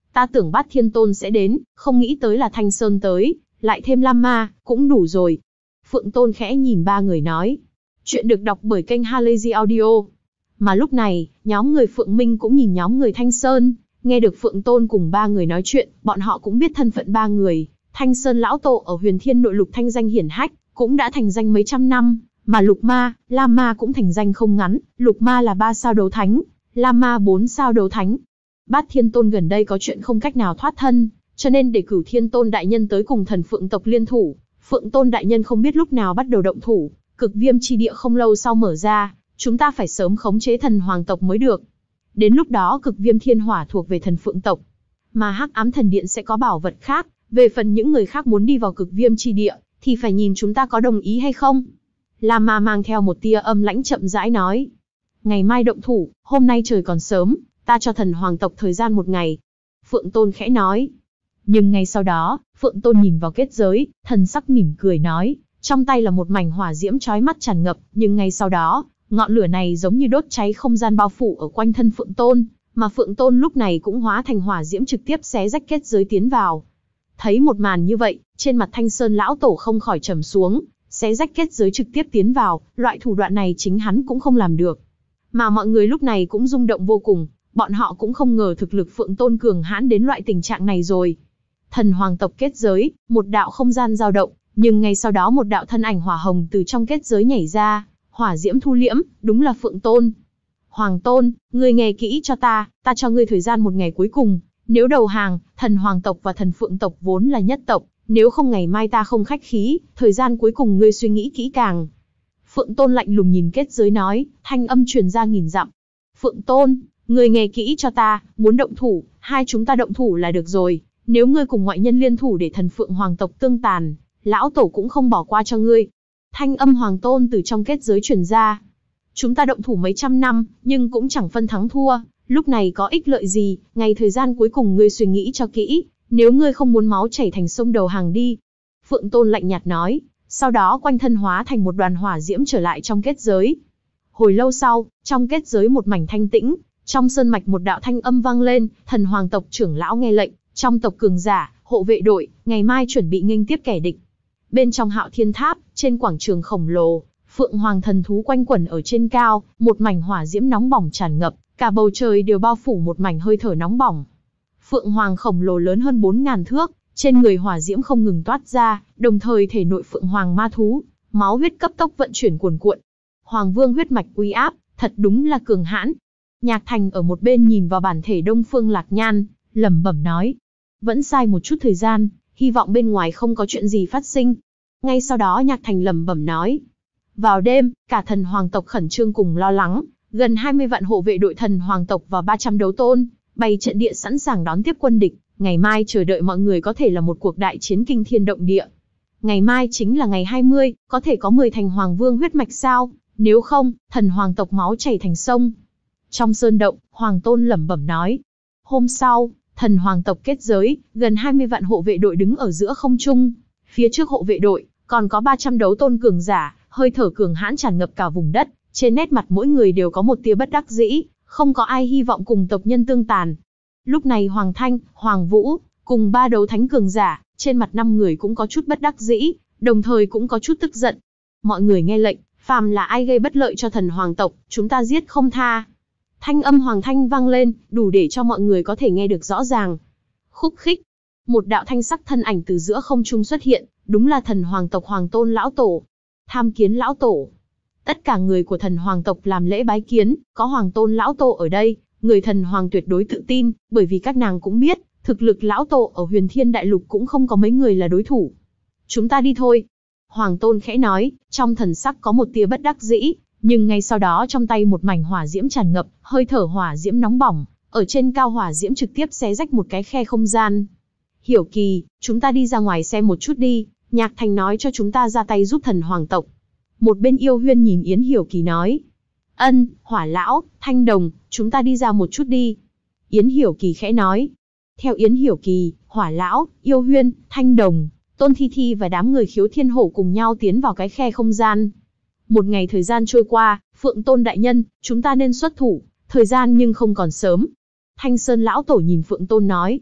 Ta tưởng Bát Thiên Tôn sẽ đến, không nghĩ tới là Thanh Sơn tới, lại thêm Lam Ma, cũng đủ rồi. Phượng Tôn khẽ nhìn ba người nói. Chuyện được đọc bởi kênh Halazy Audio. Mà lúc này, nhóm người Phượng Minh cũng nhìn nhóm người Thanh Sơn, nghe được Phượng Tôn cùng ba người nói chuyện, bọn họ cũng biết thân phận ba người. Thanh Sơn lão tổ ở Huyền Thiên Nội Lục thanh danh hiển hách, cũng đã thành danh mấy trăm năm, mà Lục Ma, Lam Ma cũng thành danh không ngắn, Lục Ma là ba sao đấu thánh, Lam Ma bốn sao đấu thánh. Bát Thiên Tôn gần đây có chuyện không cách nào thoát thân, cho nên để cửu Thiên Tôn đại nhân tới cùng thần Phượng tộc liên thủ. Phượng Tôn đại nhân không biết lúc nào bắt đầu động thủ, cực viêm chi địa không lâu sau mở ra, chúng ta phải sớm khống chế thần hoàng tộc mới được. Đến lúc đó cực viêm thiên hỏa thuộc về thần Phượng tộc, mà hắc ám thần điện sẽ có bảo vật khác. Về phần những người khác muốn đi vào cực viêm chi địa, thì phải nhìn chúng ta có đồng ý hay không. Lam Ma mang theo một tia âm lãnh chậm rãi nói. Ngày mai động thủ, hôm nay trời còn sớm, ta cho thần hoàng tộc thời gian một ngày. Phượng Tôn khẽ nói. Nhưng ngay sau đó, Phượng Tôn nhìn vào kết giới, thần sắc mỉm cười nói. Trong tay là một mảnh hỏa diễm chói mắt tràn ngập, nhưng ngay sau đó, ngọn lửa này giống như đốt cháy không gian bao phủ ở quanh thân Phượng Tôn, mà Phượng Tôn lúc này cũng hóa thành hỏa diễm trực tiếp xé rách kết giới tiến vào. Thấy một màn như vậy, trên mặt Thanh Sơn lão tổ không khỏi trầm xuống, xé rách kết giới trực tiếp tiến vào, loại thủ đoạn này chính hắn cũng không làm được. Mà mọi người lúc này cũng rung động vô cùng, bọn họ cũng không ngờ thực lực Phượng Tôn cường hãn đến loại tình trạng này rồi. Thần hoàng tộc kết giới, một đạo không gian dao động, nhưng ngay sau đó một đạo thân ảnh hỏa hồng từ trong kết giới nhảy ra, hỏa diễm thu liễm, đúng là Phượng Tôn. Hoàng Tôn, ngươi nghe kỹ cho ta, ta cho ngươi thời gian một ngày cuối cùng. Nếu đầu hàng, thần hoàng tộc và thần Phượng tộc vốn là nhất tộc, nếu không ngày mai ta không khách khí, thời gian cuối cùng ngươi suy nghĩ kỹ càng. Phượng Tôn lạnh lùng nhìn kết giới nói, thanh âm truyền ra nghìn dặm. Phượng Tôn, ngươi nghe kỹ cho ta, muốn động thủ, hai chúng ta động thủ là được rồi. Nếu ngươi cùng ngoại nhân liên thủ để thần Phượng hoàng tộc tương tàn, lão tổ cũng không bỏ qua cho ngươi. Thanh âm Hoàng Tôn từ trong kết giới truyền ra. Chúng ta động thủ mấy trăm năm, nhưng cũng chẳng phân thắng thua. Lúc này có ích lợi gì, ngày thời gian cuối cùng ngươi suy nghĩ cho kỹ, nếu ngươi không muốn máu chảy thành sông đầu hàng đi. Phượng Tôn lạnh nhạt nói, sau đó quanh thân hóa thành một đoàn hỏa diễm trở lại trong kết giới. Hồi lâu sau, trong kết giới một mảnh thanh tĩnh, trong sơn mạch một đạo thanh âm vang lên, thần hoàng tộc trưởng lão nghe lệnh, trong tộc cường giả, hộ vệ đội, ngày mai chuẩn bị nghênh tiếp kẻ địch. Bên trong Hạo Thiên Tháp, trên quảng trường khổng lồ, Phượng Hoàng thần thú quanh quẩn ở trên cao, một mảnh hỏa diễm nóng bỏng tràn ngập. Cả bầu trời đều bao phủ một mảnh hơi thở nóng bỏng. Phượng Hoàng khổng lồ lớn hơn bốn ngàn thước, trên người hỏa diễm không ngừng toát ra, đồng thời thể nội Phượng Hoàng ma thú, máu huyết cấp tốc vận chuyển cuồn cuộn. Hoàng Vương huyết mạch uy áp, thật đúng là cường hãn. Nhạc Thành ở một bên nhìn vào bản thể Đông Phương Lạc Nhan, lẩm bẩm nói. Vẫn sai một chút thời gian, hy vọng bên ngoài không có chuyện gì phát sinh. Ngay sau đó Nhạc Thành lẩm bẩm nói. Vào đêm, cả thần hoàng tộc khẩn trương cùng lo lắng. Gần hai mươi vạn hộ vệ đội thần hoàng tộc và ba trăm đấu tôn, bày trận địa sẵn sàng đón tiếp quân địch. Ngày mai chờ đợi mọi người có thể là một cuộc đại chiến kinh thiên động địa. Ngày mai chính là ngày hai mươi, có thể có mười thành hoàng vương huyết mạch sao? Nếu không, thần hoàng tộc máu chảy thành sông. Trong sơn động, Hoàng Tôn lẩm bẩm nói. Hôm sau, thần hoàng tộc kết giới, gần hai mươi vạn hộ vệ đội đứng ở giữa không trung. Phía trước hộ vệ đội, còn có ba trăm đấu tôn cường giả, hơi thở cường hãn tràn ngập cả vùng đất. Trên nét mặt mỗi người đều có một tia bất đắc dĩ, không có ai hy vọng cùng tộc nhân tương tàn. Lúc này Hoàng Thanh, Hoàng Vũ, cùng ba đấu thánh cường giả, trên mặt năm người cũng có chút bất đắc dĩ, đồng thời cũng có chút tức giận. Mọi người nghe lệnh, phàm là ai gây bất lợi cho thần hoàng tộc, chúng ta giết không tha. Thanh âm Hoàng Thanh vang lên, đủ để cho mọi người có thể nghe được rõ ràng. Khúc khích, một đạo thanh sắc thân ảnh từ giữa không trung xuất hiện, đúng là thần hoàng tộc Hoàng Tôn lão tổ. Tham kiến lão tổ. Tất cả người của thần hoàng tộc làm lễ bái kiến, có Hoàng Tôn lão tổ ở đây, người thần hoàng tuyệt đối tự tin, bởi vì các nàng cũng biết, thực lực lão tổ ở Huyền Thiên Đại Lục cũng không có mấy người là đối thủ. Chúng ta đi thôi. Hoàng Tôn khẽ nói, trong thần sắc có một tia bất đắc dĩ, nhưng ngay sau đó trong tay một mảnh hỏa diễm tràn ngập, hơi thở hỏa diễm nóng bỏng, ở trên cao hỏa diễm trực tiếp xé rách một cái khe không gian. Hiểu Kỳ, chúng ta đi ra ngoài xem một chút đi, Nhạc Thành nói cho chúng ta ra tay giúp thần hoàng tộc. Một bên Yêu Huyên nhìn Yến Hiểu Kỳ nói. Ân, Hỏa Lão, Thanh Đồng, chúng ta đi ra một chút đi. Yến Hiểu Kỳ khẽ nói. Theo Yến Hiểu Kỳ, Hỏa Lão, Yêu Huyên, Thanh Đồng, Tôn Thi Thi và đám người Khiếu Thiên Hổ cùng nhau tiến vào cái khe không gian. Một ngày thời gian trôi qua, Phượng Tôn đại nhân, chúng ta nên xuất thủ, thời gian nhưng không còn sớm. Thanh Sơn lão tổ nhìn Phượng Tôn nói.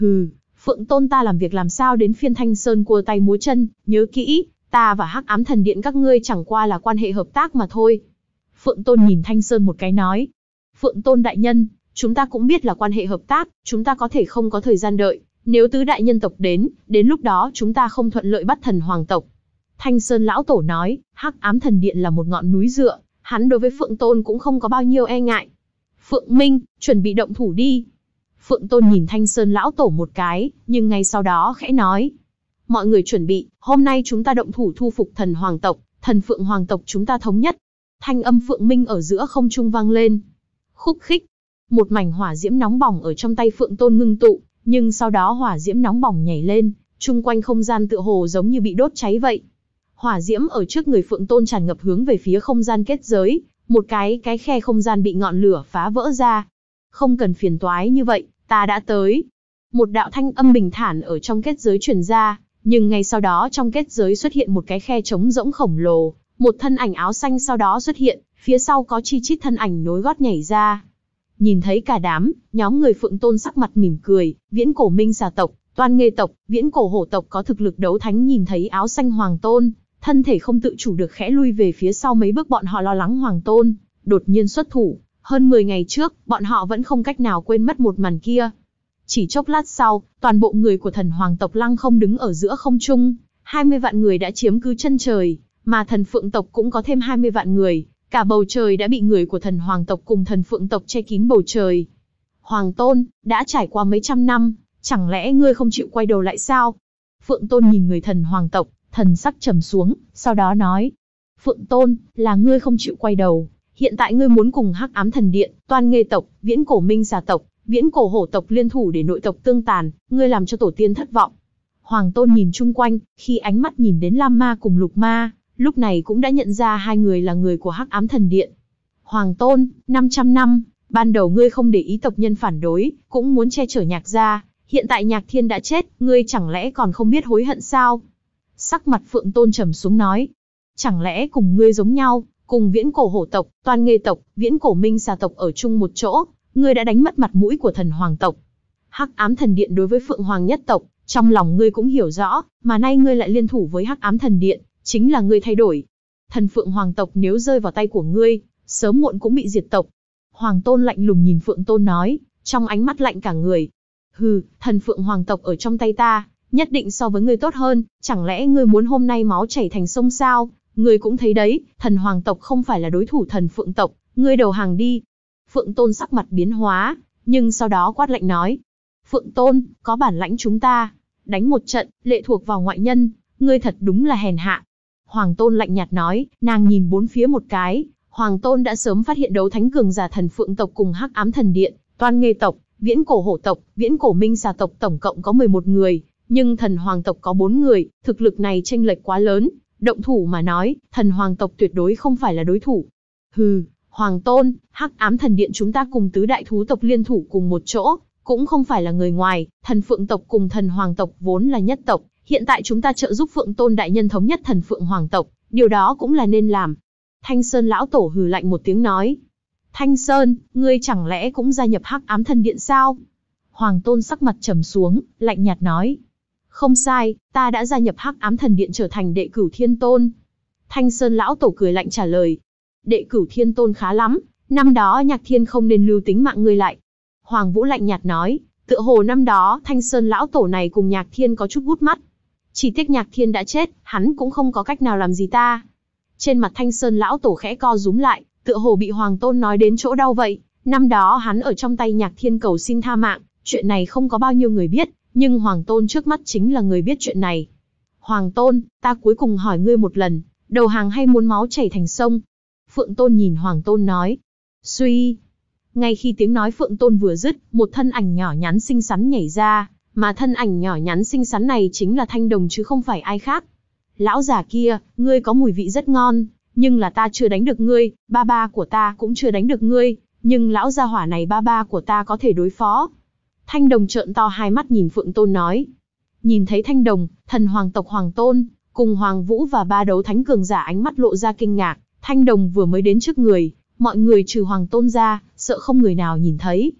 Hừ, Phượng Tôn ta làm việc làm sao đến phiên Thanh Sơn cua tay múa chân, nhớ kỹ, ta và Hắc Ám Thần Điện các ngươi chẳng qua là quan hệ hợp tác mà thôi. Phượng Tôn nhìn Thanh Sơn một cái nói. Phượng Tôn đại nhân, chúng ta cũng biết là quan hệ hợp tác, chúng ta có thể không có thời gian đợi, nếu tứ đại nhân tộc đến, đến lúc đó chúng ta không thuận lợi bắt thần hoàng tộc. Thanh Sơn lão tổ nói, Hắc Ám Thần Điện là một ngọn núi dựa, hắn đối với Phượng Tôn cũng không có bao nhiêu e ngại. Phượng Minh, chuẩn bị động thủ đi. Phượng Tôn nhìn Thanh Sơn lão tổ một cái, nhưng ngay sau đó khẽ nói. Mọi người chuẩn bị, hôm nay chúng ta động thủ thu phục thần hoàng tộc, thần Phượng hoàng tộc chúng ta thống nhất. Thanh âm Phượng Minh ở giữa không trung vang lên. Khúc khích. Một mảnh hỏa diễm nóng bỏng ở trong tay Phượng Tôn ngưng tụ, nhưng sau đó hỏa diễm nóng bỏng nhảy lên, chung quanh không gian tựa hồ giống như bị đốt cháy vậy. Hỏa diễm ở trước người Phượng Tôn tràn ngập hướng về phía không gian kết giới, một cái cái khe không gian bị ngọn lửa phá vỡ ra. Không cần phiền toái như vậy, ta đã tới. Một đạo thanh âm bình thản ở trong kết giới truyền ra, nhưng ngay sau đó trong kết giới xuất hiện một cái khe trống rỗng khổng lồ, một thân ảnh áo xanh sau đó xuất hiện, phía sau có chi chít thân ảnh nối gót nhảy ra. Nhìn thấy cả đám, nhóm người Phượng Tôn sắc mặt mỉm cười, Viễn Cổ Minh Xà tộc, Toan Nghê tộc, Viễn Cổ Hổ tộc có thực lực đấu thánh nhìn thấy áo xanh Hoàng Tôn, thân thể không tự chủ được khẽ lui về phía sau mấy bước, bọn họ lo lắng Hoàng Tôn đột nhiên xuất thủ. Hơn mười ngày trước, bọn họ vẫn không cách nào quên mất một màn kia. Chỉ chốc lát sau, toàn bộ người của thần hoàng tộc lăng không đứng ở giữa không trung, hai mươi vạn người đã chiếm cứ chân trời, mà thần Phượng tộc cũng có thêm hai mươi vạn người, cả bầu trời đã bị người của thần hoàng tộc cùng thần Phượng tộc che kín bầu trời. Hoàng Tôn, đã trải qua mấy trăm năm, chẳng lẽ ngươi không chịu quay đầu lại sao? Phượng Tôn nhìn người thần hoàng tộc, thần sắc trầm xuống, sau đó nói. Phượng Tôn, là ngươi không chịu quay đầu. Hiện tại ngươi muốn cùng Hắc Ám Thần Điện, Toan Nghê tộc, Viễn Cổ Minh Xà tộc, Viễn Cổ Hổ tộc liên thủ để nội tộc tương tàn, ngươi làm cho tổ tiên thất vọng. Hoàng Tôn nhìn chung quanh, khi ánh mắt nhìn đến Lam Ma cùng Lục Ma, lúc này cũng đã nhận ra hai người là người của Hắc Ám Thần Điện. Hoàng Tôn, năm trăm năm, ban đầu ngươi không để ý tộc nhân phản đối, cũng muốn che chở Nhạc gia, hiện tại Nhạc Thiên đã chết, ngươi chẳng lẽ còn không biết hối hận sao? Sắc mặt Phượng Tôn trầm xuống nói, chẳng lẽ cùng ngươi giống nhau, cùng Viễn Cổ Hổ tộc, Toan Nghê tộc, Viễn Cổ Minh Xà tộc ở chung một chỗ, ngươi đã đánh mất mặt mũi của thần hoàng tộc. Hắc Ám Thần Điện đối với Phượng Hoàng nhất tộc, trong lòng ngươi cũng hiểu rõ, mà nay ngươi lại liên thủ với Hắc Ám Thần Điện, chính là ngươi thay đổi. Thần Phượng Hoàng tộc nếu rơi vào tay của ngươi, sớm muộn cũng bị diệt tộc. Hoàng Tôn lạnh lùng nhìn Phượng Tôn nói, trong ánh mắt lạnh cả người. Hừ, thần Phượng Hoàng tộc ở trong tay ta, nhất định so với ngươi tốt hơn, chẳng lẽ ngươi muốn hôm nay máu chảy thành sông sao? Ngươi cũng thấy đấy, thần Hoàng tộc không phải là đối thủ thần Phượng tộc, ngươi đầu hàng đi. Phượng Tôn sắc mặt biến hóa, nhưng sau đó quát lạnh nói. Phượng Tôn, có bản lãnh chúng ta, đánh một trận, lệ thuộc vào ngoại nhân, ngươi thật đúng là hèn hạ. Hoàng Tôn lạnh nhạt nói, nàng nhìn bốn phía một cái, Hoàng Tôn đã sớm phát hiện đấu thánh cường giả thần Phượng tộc cùng Hắc Ám Thần Điện, Toan Nghê tộc, Viễn Cổ Hổ tộc, Viễn Cổ Minh Xà tộc tổng cộng có mười một người, nhưng thần Hoàng tộc có bốn người, thực lực này chênh lệch quá lớn, động thủ mà nói, thần Hoàng tộc tuyệt đối không phải là đối thủ. Hừ, Hoàng Tôn, Hắc Ám Thần Điện chúng ta cùng tứ đại thú tộc liên thủ cùng một chỗ, cũng không phải là người ngoài, thần Phượng tộc cùng thần Hoàng tộc vốn là nhất tộc, hiện tại chúng ta trợ giúp Phượng Tôn đại nhân thống nhất thần Phượng Hoàng tộc, điều đó cũng là nên làm. Thanh Sơn lão tổ hừ lạnh một tiếng nói. Thanh Sơn, ngươi chẳng lẽ cũng gia nhập Hắc Ám Thần Điện sao? Hoàng Tôn sắc mặt trầm xuống, lạnh nhạt nói. Không sai, ta đã gia nhập Hắc Ám Thần Điện trở thành đệ cửu thiên tôn. Thanh Sơn lão tổ cười lạnh trả lời. Đệ cửu thiên tôn khá lắm, năm đó Nhạc Thiên không nên lưu tính mạng ngươi lại. Hoàng Vũ lạnh nhạt nói, tựa hồ năm đó Thanh Sơn lão tổ này cùng Nhạc Thiên có chút gút mắt. Chỉ tiếc Nhạc Thiên đã chết, hắn cũng không có cách nào làm gì ta. Trên mặt Thanh Sơn lão tổ khẽ co rúm lại, tựa hồ bị Hoàng Tôn nói đến chỗ đau vậy. Năm đó hắn ở trong tay Nhạc Thiên cầu xin tha mạng, chuyện này không có bao nhiêu người biết, nhưng Hoàng Tôn trước mắt chính là người biết chuyện này. Hoàng Tôn, ta cuối cùng hỏi ngươi một lần, đầu hàng hay muốn máu chảy thành sông? Phượng Tôn nhìn Hoàng Tôn nói. Suy. Ngay khi tiếng nói Phượng Tôn vừa dứt, một thân ảnh nhỏ nhắn xinh xắn nhảy ra, mà thân ảnh nhỏ nhắn xinh xắn này chính là Thanh Đồng chứ không phải ai khác. Lão già kia, ngươi có mùi vị rất ngon, nhưng là ta chưa đánh được ngươi, ba ba của ta cũng chưa đánh được ngươi, nhưng lão gia hỏa này ba ba của ta có thể đối phó. Thanh Đồng trợn to hai mắt nhìn Phượng Tôn nói. Nhìn thấy Thanh Đồng, thần Hoàng tộc Hoàng Tôn, cùng Hoàng Vũ và ba đấu thánh cường giả ánh mắt lộ ra kinh ngạc. Thanh Đồng vừa mới đến trước người, mọi người trừ Hoàng Tôn ra, sợ không người nào nhìn thấy.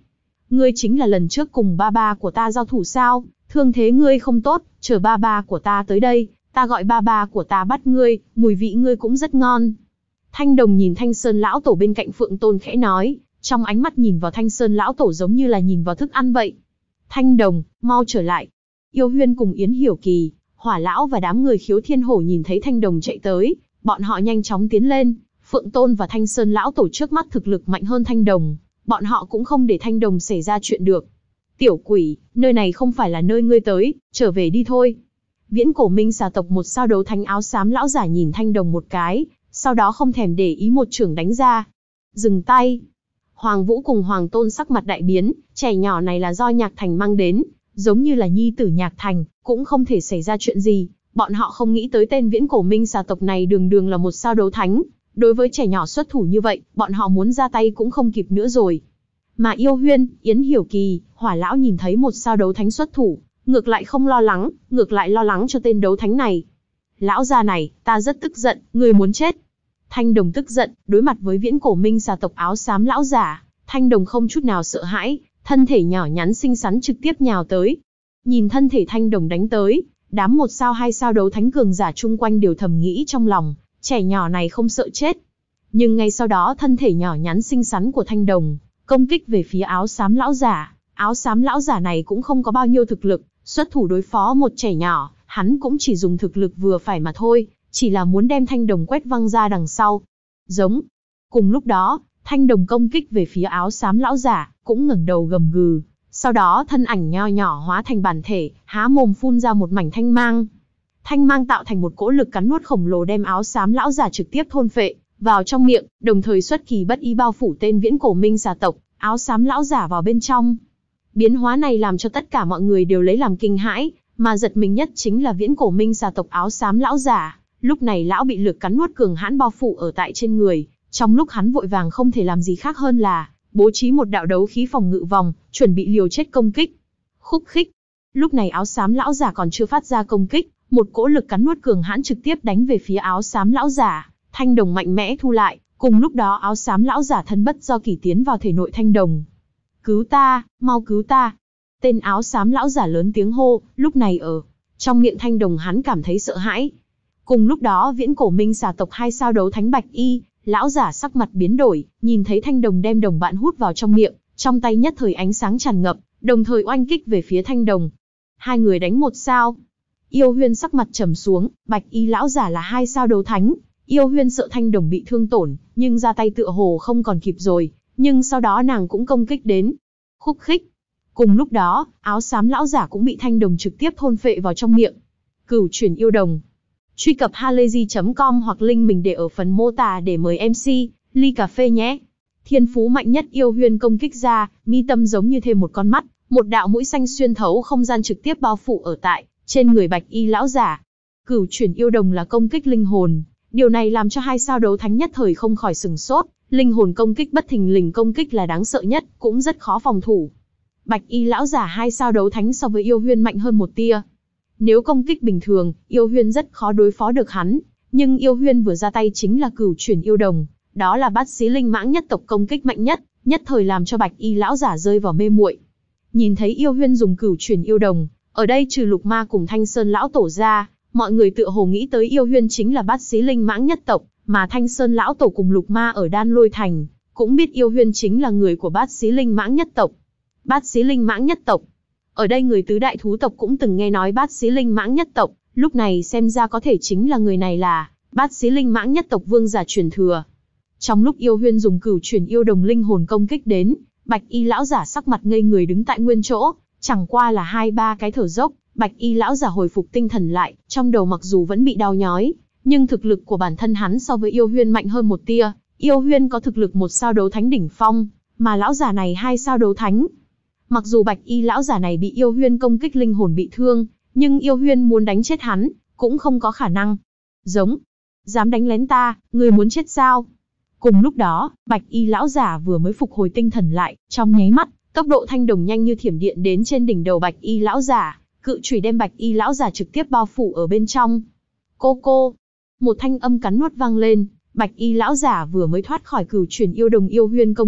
ngươi chính là lần trước cùng ba ba của ta giao thủ sao, thương thế ngươi không tốt, chờ ba ba của ta tới đây, ta gọi ba ba của ta bắt ngươi, mùi vị ngươi cũng rất ngon. Thanh Đồng nhìn Thanh Sơn lão tổ bên cạnh Phượng Tôn khẽ nói, trong ánh mắt nhìn vào Thanh Sơn lão tổ giống như là nhìn vào thức ăn vậy. Thanh Đồng, mau trở lại. Yêu Huyên cùng Yến Hiểu Kỳ, Hỏa lão và đám người Khiếu Thiên Hổ nhìn thấy Thanh Đồng chạy tới, bọn họ nhanh chóng tiến lên. Phượng Tôn và Thanh Sơn lão tổ trước mắt thực lực mạnh hơn Thanh Đồng, bọn họ cũng không để Thanh Đồng xảy ra chuyện được. Tiểu quỷ, nơi này không phải là nơi ngươi tới, trở về đi thôi. Viễn Cổ Minh xà tộc một sao đấu thánh áo xám lão giả nhìn Thanh Đồng một cái, sau đó không thèm để ý một chưởng đánh ra. Dừng tay. Hoàng Vũ cùng Hoàng Tôn sắc mặt đại biến, trẻ nhỏ này là do Nhạc Thành mang đến, giống như là nhi tử Nhạc Thành, cũng không thể xảy ra chuyện gì. Bọn họ không nghĩ tới tên Viễn Cổ Minh xà tộc này đường đường là một sao đấu thánh. Đối với trẻ nhỏ xuất thủ như vậy, bọn họ muốn ra tay cũng không kịp nữa rồi. Mà Yêu Huyên, Yến Hiểu Kỳ, Hỏa lão nhìn thấy một sao đấu thánh xuất thủ, ngược lại không lo lắng, ngược lại lo lắng cho tên đấu thánh này. Lão già này, ta rất tức giận, ngươi muốn chết. Thanh Đồng tức giận, đối mặt với Viễn Cổ Minh xà tộc áo xám lão giả, Thanh Đồng không chút nào sợ hãi, thân thể nhỏ nhắn xinh xắn trực tiếp nhào tới. Nhìn thân thể Thanh Đồng đánh tới, đám một sao hai sao đấu thánh cường giả chung quanh đều thầm nghĩ trong lòng, trẻ nhỏ này không sợ chết. Nhưng ngay sau đó thân thể nhỏ nhắn xinh xắn của Thanh Đồng công kích về phía áo xám lão giả. Áo xám lão giả này cũng không có bao nhiêu thực lực, xuất thủ đối phó một trẻ nhỏ, hắn cũng chỉ dùng thực lực vừa phải mà thôi, chỉ là muốn đem Thanh Đồng quét văng ra đằng sau. Giống. Cùng lúc đó, Thanh Đồng công kích về phía áo xám lão giả, cũng ngẩng đầu gầm gừ. Sau đó thân ảnh nho nhỏ hóa thành bản thể, há mồm phun ra một mảnh thanh mang. Thanh mang tạo thành một cỗ lực cắn nuốt khổng lồ đem áo xám lão giả trực tiếp thôn phệ vào trong miệng, đồng thời xuất kỳ bất ý bao phủ tên Viễn Cổ Minh xà tộc, áo xám lão giả vào bên trong. Biến hóa này làm cho tất cả mọi người đều lấy làm kinh hãi, mà giật mình nhất chính là Viễn Cổ Minh xà tộc áo xám lão giả. Lúc này lão bị lực cắn nuốt cường hãn bao phủ ở tại trên người, trong lúc hắn vội vàng không thể làm gì khác hơn là bố trí một đạo đấu khí phòng ngự vòng, chuẩn bị liều chết công kích. Khúc khích. Lúc này áo xám lão giả còn chưa phát ra công kích, một cỗ lực cắn nuốt cường hãn trực tiếp đánh về phía áo xám lão giả. Thanh Đồng mạnh mẽ thu lại, cùng lúc đó áo xám lão giả thân bất do kỷ tiến vào thể nội Thanh Đồng. Cứu ta, mau cứu ta. Tên áo xám lão giả lớn tiếng hô, lúc này ở trong miệng Thanh Đồng hắn cảm thấy sợ hãi. Cùng lúc đó Viễn Cổ Minh xà tộc hai sao đấu thánh Bạch Y, lão giả sắc mặt biến đổi, nhìn thấy Thanh Đồng đem đồng bạn hút vào trong miệng, trong tay nhất thời ánh sáng tràn ngập, đồng thời oanh kích về phía Thanh Đồng. Hai người đánh một sao. Yêu Huyên sắc mặt trầm xuống, Bạch Y lão giả là hai sao đấu thánh, Yêu Huyên sợ Thanh Đồng bị thương tổn, nhưng ra tay tựa hồ không còn kịp rồi, nhưng sau đó nàng cũng công kích đến. Khúc khích. Cùng lúc đó, áo xám lão giả cũng bị Thanh Đồng trực tiếp thôn phệ vào trong miệng. Cửu chuyển yêu đồng. Truy cập halayzi chấm com hoặc link mình để ở phần mô tả để mời em xê, ly cà phê nhé. Thiên phú mạnh nhất Yêu Huyên công kích ra, mi tâm giống như thêm một con mắt, một đạo mũi xanh xuyên thấu không gian trực tiếp bao phủ ở tại trên người Bạch Y lão giả. Cửu chuyển yêu đồng là công kích linh hồn, điều này làm cho hai sao đấu thánh nhất thời không khỏi sừng sốt, linh hồn công kích bất thình lình công kích là đáng sợ nhất, cũng rất khó phòng thủ. Bạch Y lão giả hai sao đấu thánh so với Yêu Huyên mạnh hơn một tia. Nếu công kích bình thường, Yêu Huyên rất khó đối phó được hắn, nhưng Yêu Huyên vừa ra tay chính là cửu chuyển yêu đồng, đó là bát xí linh mãng nhất tộc công kích mạnh nhất, nhất thời làm cho Bạch Y lão giả rơi vào mê muội. Nhìn thấy Yêu Huyên dùng cửu chuyển yêu đồng, ở đây trừ Lục Ma cùng Thanh Sơn lão tổ ra, mọi người tựa hồ nghĩ tới Yêu Huyên chính là bát xí linh mãng nhất tộc, mà Thanh Sơn lão tổ cùng Lục Ma ở Đan Lôi Thành cũng biết Yêu Huyên chính là người của bát xí linh mãng nhất tộc. Bát xí linh mãng nhất tộc. Ở đây người tứ đại thú tộc cũng từng nghe nói bát xí linh mãng nhất tộc, lúc này xem ra có thể chính là người này là bát xí linh mãng nhất tộc vương giả truyền thừa. Trong lúc Yêu Huyên dùng cửu chuyển yêu đồng linh hồn công kích đến, Bạch Y lão giả sắc mặt ngây người đứng tại nguyên chỗ, chẳng qua là hai ba cái thở dốc, Bạch Y lão giả hồi phục tinh thần lại, trong đầu mặc dù vẫn bị đau nhói, nhưng thực lực của bản thân hắn so với Yêu Huyên mạnh hơn một tia. Yêu Huyên có thực lực một sao đấu thánh đỉnh phong, mà lão giả này hai sao đấu thánh. Mặc dù Bạch Y lão giả này bị Yêu Huyên công kích linh hồn bị thương, nhưng Yêu Huyên muốn đánh chết hắn, cũng không có khả năng. Giống. Dám đánh lén ta, người muốn chết sao? Cùng lúc đó, Bạch Y lão giả vừa mới phục hồi tinh thần lại, trong nháy mắt, tốc độ Thanh Đồng nhanh như thiểm điện đến trên đỉnh đầu Bạch Y lão giả, cự chùy đem Bạch Y lão giả trực tiếp bao phủ ở bên trong. Cô cô. Một thanh âm cắn nuốt vang lên, Bạch Y lão giả vừa mới thoát khỏi cửu chuyển yêu đồng Yêu Huyên công kích,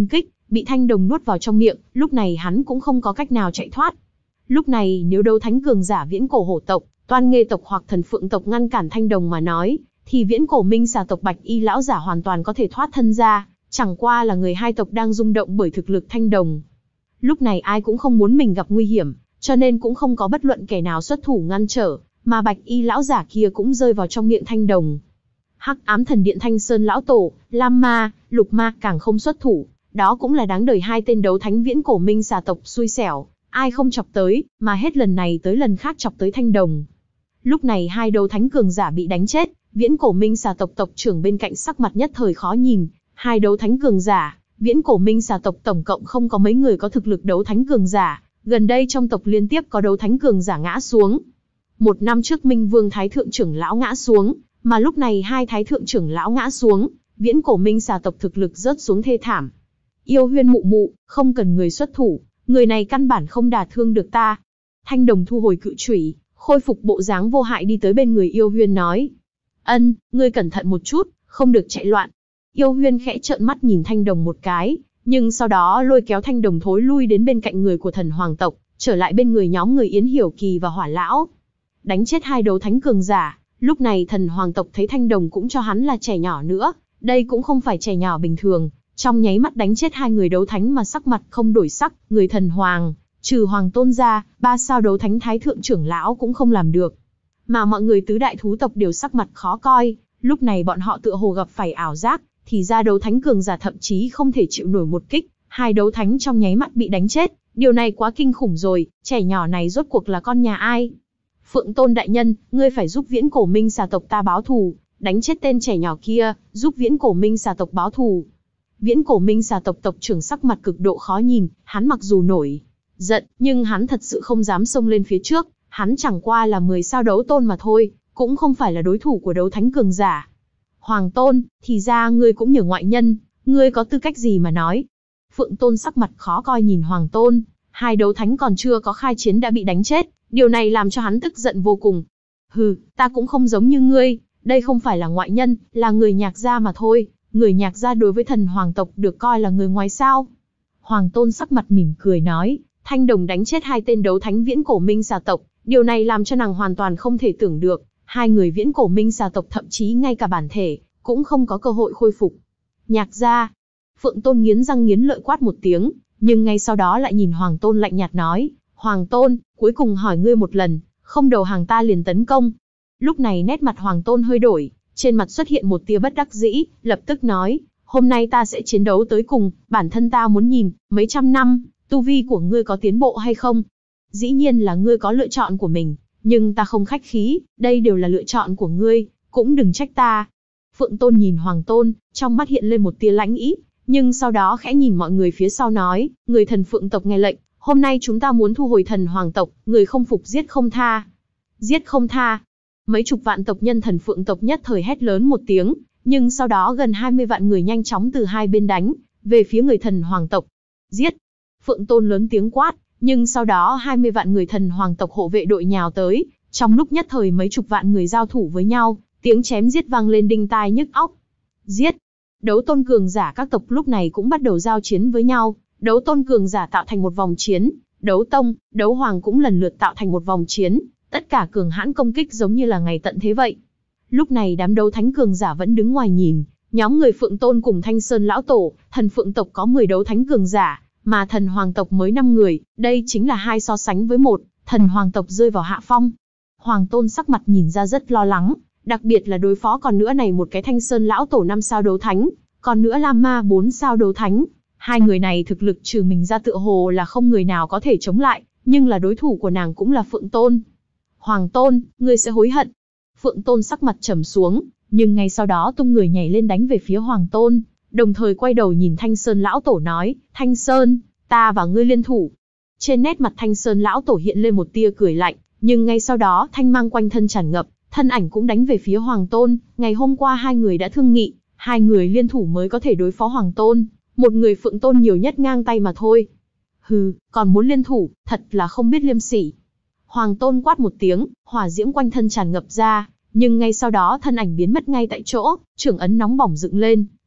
bị thanh đồng nuốt vào trong miệng, lúc này hắn cũng không có cách nào chạy thoát. Lúc này nếu đấu thánh cường giả viễn cổ hổ tộc, toan nghê tộc hoặc thần phượng tộc ngăn cản thanh đồng mà nói, thì viễn cổ minh xà tộc bạch y lão giả hoàn toàn có thể thoát thân ra, chẳng qua là người hai tộc đang rung động bởi thực lực thanh đồng. Lúc này ai cũng không muốn mình gặp nguy hiểm, cho nên cũng không có bất luận kẻ nào xuất thủ ngăn trở, mà bạch y lão giả kia cũng rơi vào trong miệng thanh đồng. Hắc ám thần điện Thanh Sơn lão tổ, Lam Ma, Lục Ma càng không xuất thủ, đó cũng là đáng đời hai tên đấu thánh viễn cổ minh xà tộc xui xẻo, ai không chọc tới, mà hết lần này tới lần khác chọc tới thanh đồng. Lúc này hai đấu thánh cường giả bị đánh chết, viễn cổ minh xà tộc tộc trưởng bên cạnh sắc mặt nhất thời khó nhìn, hai đấu thánh cường giả, viễn cổ minh xà tộc tổng cộng không có mấy người có thực lực đấu thánh cường giả, gần đây trong tộc liên tiếp có đấu thánh cường giả ngã xuống. Một năm trước Minh Vương Thái Thượng trưởng lão ngã xuống, mà lúc này hai Thái Thượng trưởng lão ngã xuống, viễn cổ minh xà tộc thực lực rớt xuống thê thảm. Yêu Huyên mụ mụ, không cần người xuất thủ, người này căn bản không đả thương được ta. Thanh đồng thu hồi cự chủy, khôi phục bộ dáng vô hại đi tới bên người Yêu Huyên nói. Ân, ngươi cẩn thận một chút, không được chạy loạn. Yêu Huyên khẽ trợn mắt nhìn thanh đồng một cái, nhưng sau đó lôi kéo thanh đồng thối lui đến bên cạnh người của thần hoàng tộc, trở lại bên người nhóm người Yến Hiểu Kỳ và Hỏa Lão. Đánh chết hai đấu thánh cường giả, lúc này thần hoàng tộc thấy thanh đồng cũng cho hắn là trẻ nhỏ nữa, đây cũng không phải trẻ nhỏ bình thường, trong nháy mắt đánh chết hai người đấu thánh mà sắc mặt không đổi sắc, người thần hoàng, trừ Hoàng Tôn ra, ba sao đấu thánh Thái Thượng trưởng lão cũng không làm được. Mà mọi người tứ đại thú tộc đều sắc mặt khó coi, lúc này bọn họ tựa hồ gặp phải ảo giác, thì ra đấu thánh cường giả thậm chí không thể chịu nổi một kích, hai đấu thánh trong nháy mắt bị đánh chết, điều này quá kinh khủng rồi, trẻ nhỏ này rốt cuộc là con nhà ai? Phượng Tôn đại nhân, ngươi phải giúp viễn cổ minh xà tộc ta báo thù, đánh chết tên trẻ nhỏ kia, giúp viễn cổ minh xà tộc báo thù. Viễn cổ minh xà tộc tộc trưởng sắc mặt cực độ khó nhìn, hắn mặc dù nổi giận, nhưng hắn thật sự không dám xông lên phía trước, hắn chẳng qua là mười sao đấu tôn mà thôi, cũng không phải là đối thủ của đấu thánh cường giả. Hoàng Tôn, thì ra ngươi cũng nhờ ngoại nhân, ngươi có tư cách gì mà nói? Phượng Tôn sắc mặt khó coi nhìn Hoàng Tôn, hai đấu thánh còn chưa có khai chiến đã bị đánh chết, điều này làm cho hắn tức giận vô cùng. Hừ, ta cũng không giống như ngươi, đây không phải là ngoại nhân, là người nhạc gia mà thôi, người nhạc gia đối với thần hoàng tộc được coi là người ngoài sao? Hoàng Tôn sắc mặt mỉm cười nói, thanh đồng đánh chết hai tên đấu thánh viễn cổ minh xà tộc, điều này làm cho nàng hoàn toàn không thể tưởng được, hai người viễn cổ minh xà tộc thậm chí ngay cả bản thể, cũng không có cơ hội khôi phục. Nhạc gia, Phượng Tôn nghiến răng nghiến lợi quát một tiếng, nhưng ngay sau đó lại nhìn Hoàng Tôn lạnh nhạt nói, Hoàng Tôn, cuối cùng hỏi ngươi một lần, không đầu hàng ta liền tấn công. Lúc này nét mặt Hoàng Tôn hơi đổi, trên mặt xuất hiện một tia bất đắc dĩ, lập tức nói, hôm nay ta sẽ chiến đấu tới cùng, bản thân ta muốn nhìn, mấy trăm năm, tu vi của ngươi có tiến bộ hay không? Dĩ nhiên là ngươi có lựa chọn của mình, nhưng ta không khách khí, đây đều là lựa chọn của ngươi, cũng đừng trách ta. Phượng Tôn nhìn Hoàng Tôn, trong mắt hiện lên một tia lãnh ý, nhưng sau đó khẽ nhìn mọi người phía sau nói, người thần Phượng tộc nghe lệnh, hôm nay chúng ta muốn thu hồi thần Hoàng tộc, người không phục giết không tha. Giết không tha. Mấy chục vạn tộc nhân thần Phượng tộc nhất thời hét lớn một tiếng, nhưng sau đó gần hai mươi vạn người nhanh chóng từ hai bên đánh, về phía người thần Hoàng tộc. Giết. Phượng Tôn lớn tiếng quát, nhưng sau đó hai mươi vạn người thần Hoàng tộc hộ vệ đội nhào tới, trong lúc nhất thời mấy chục vạn người giao thủ với nhau, tiếng chém giết vang lên đinh tai nhức óc. Giết. Đấu tôn cường giả các tộc lúc này cũng bắt đầu giao chiến với nhau, đấu tôn cường giả tạo thành một vòng chiến, đấu tông, đấu hoàng cũng lần lượt tạo thành một vòng chiến, tất cả cường hãn công kích giống như là ngày tận thế vậy. Lúc này đám đấu thánh cường giả vẫn đứng ngoài nhìn, nhóm người Phượng Tôn cùng Thanh Sơn lão tổ, thần Phượng tộc có mười đấu thánh cường giả, mà thần Hoàng tộc mới năm người, đây chính là hai so sánh với một, thần Hoàng tộc rơi vào hạ phong. Hoàng Tôn sắc mặt nhìn ra rất lo lắng, đặc biệt là đối phó còn nữa này một cái Thanh Sơn lão tổ năm sao đấu thánh, còn nữa Lam Ma bốn sao đấu thánh. Hai người này thực lực trừ mình ra tựa hồ là không người nào có thể chống lại, nhưng là đối thủ của nàng cũng là Phượng Tôn. Hoàng Tôn, ngươi sẽ hối hận. Phượng Tôn sắc mặt trầm xuống, nhưng ngay sau đó tung người nhảy lên đánh về phía Hoàng Tôn, đồng thời quay đầu nhìn Thanh Sơn lão tổ nói, Thanh Sơn, ta và ngươi liên thủ. Trên nét mặt Thanh Sơn lão tổ hiện lên một tia cười lạnh, nhưng ngay sau đó thanh mang quanh thân tràn ngập, thân ảnh cũng đánh về phía Hoàng Tôn. Ngày hôm qua hai người đã thương nghị, hai người liên thủ mới có thể đối phó Hoàng Tôn, một người Phượng Tôn nhiều nhất ngang tay mà thôi. Hừ, còn muốn liên thủ, thật là không biết liêm sỉ. Hoàng Tôn quát một tiếng, hỏa diễm quanh thân tràn ngập ra, nhưng ngay sau đó thân ảnh biến mất ngay tại chỗ, trưởng ấn nóng bỏng dựng lên,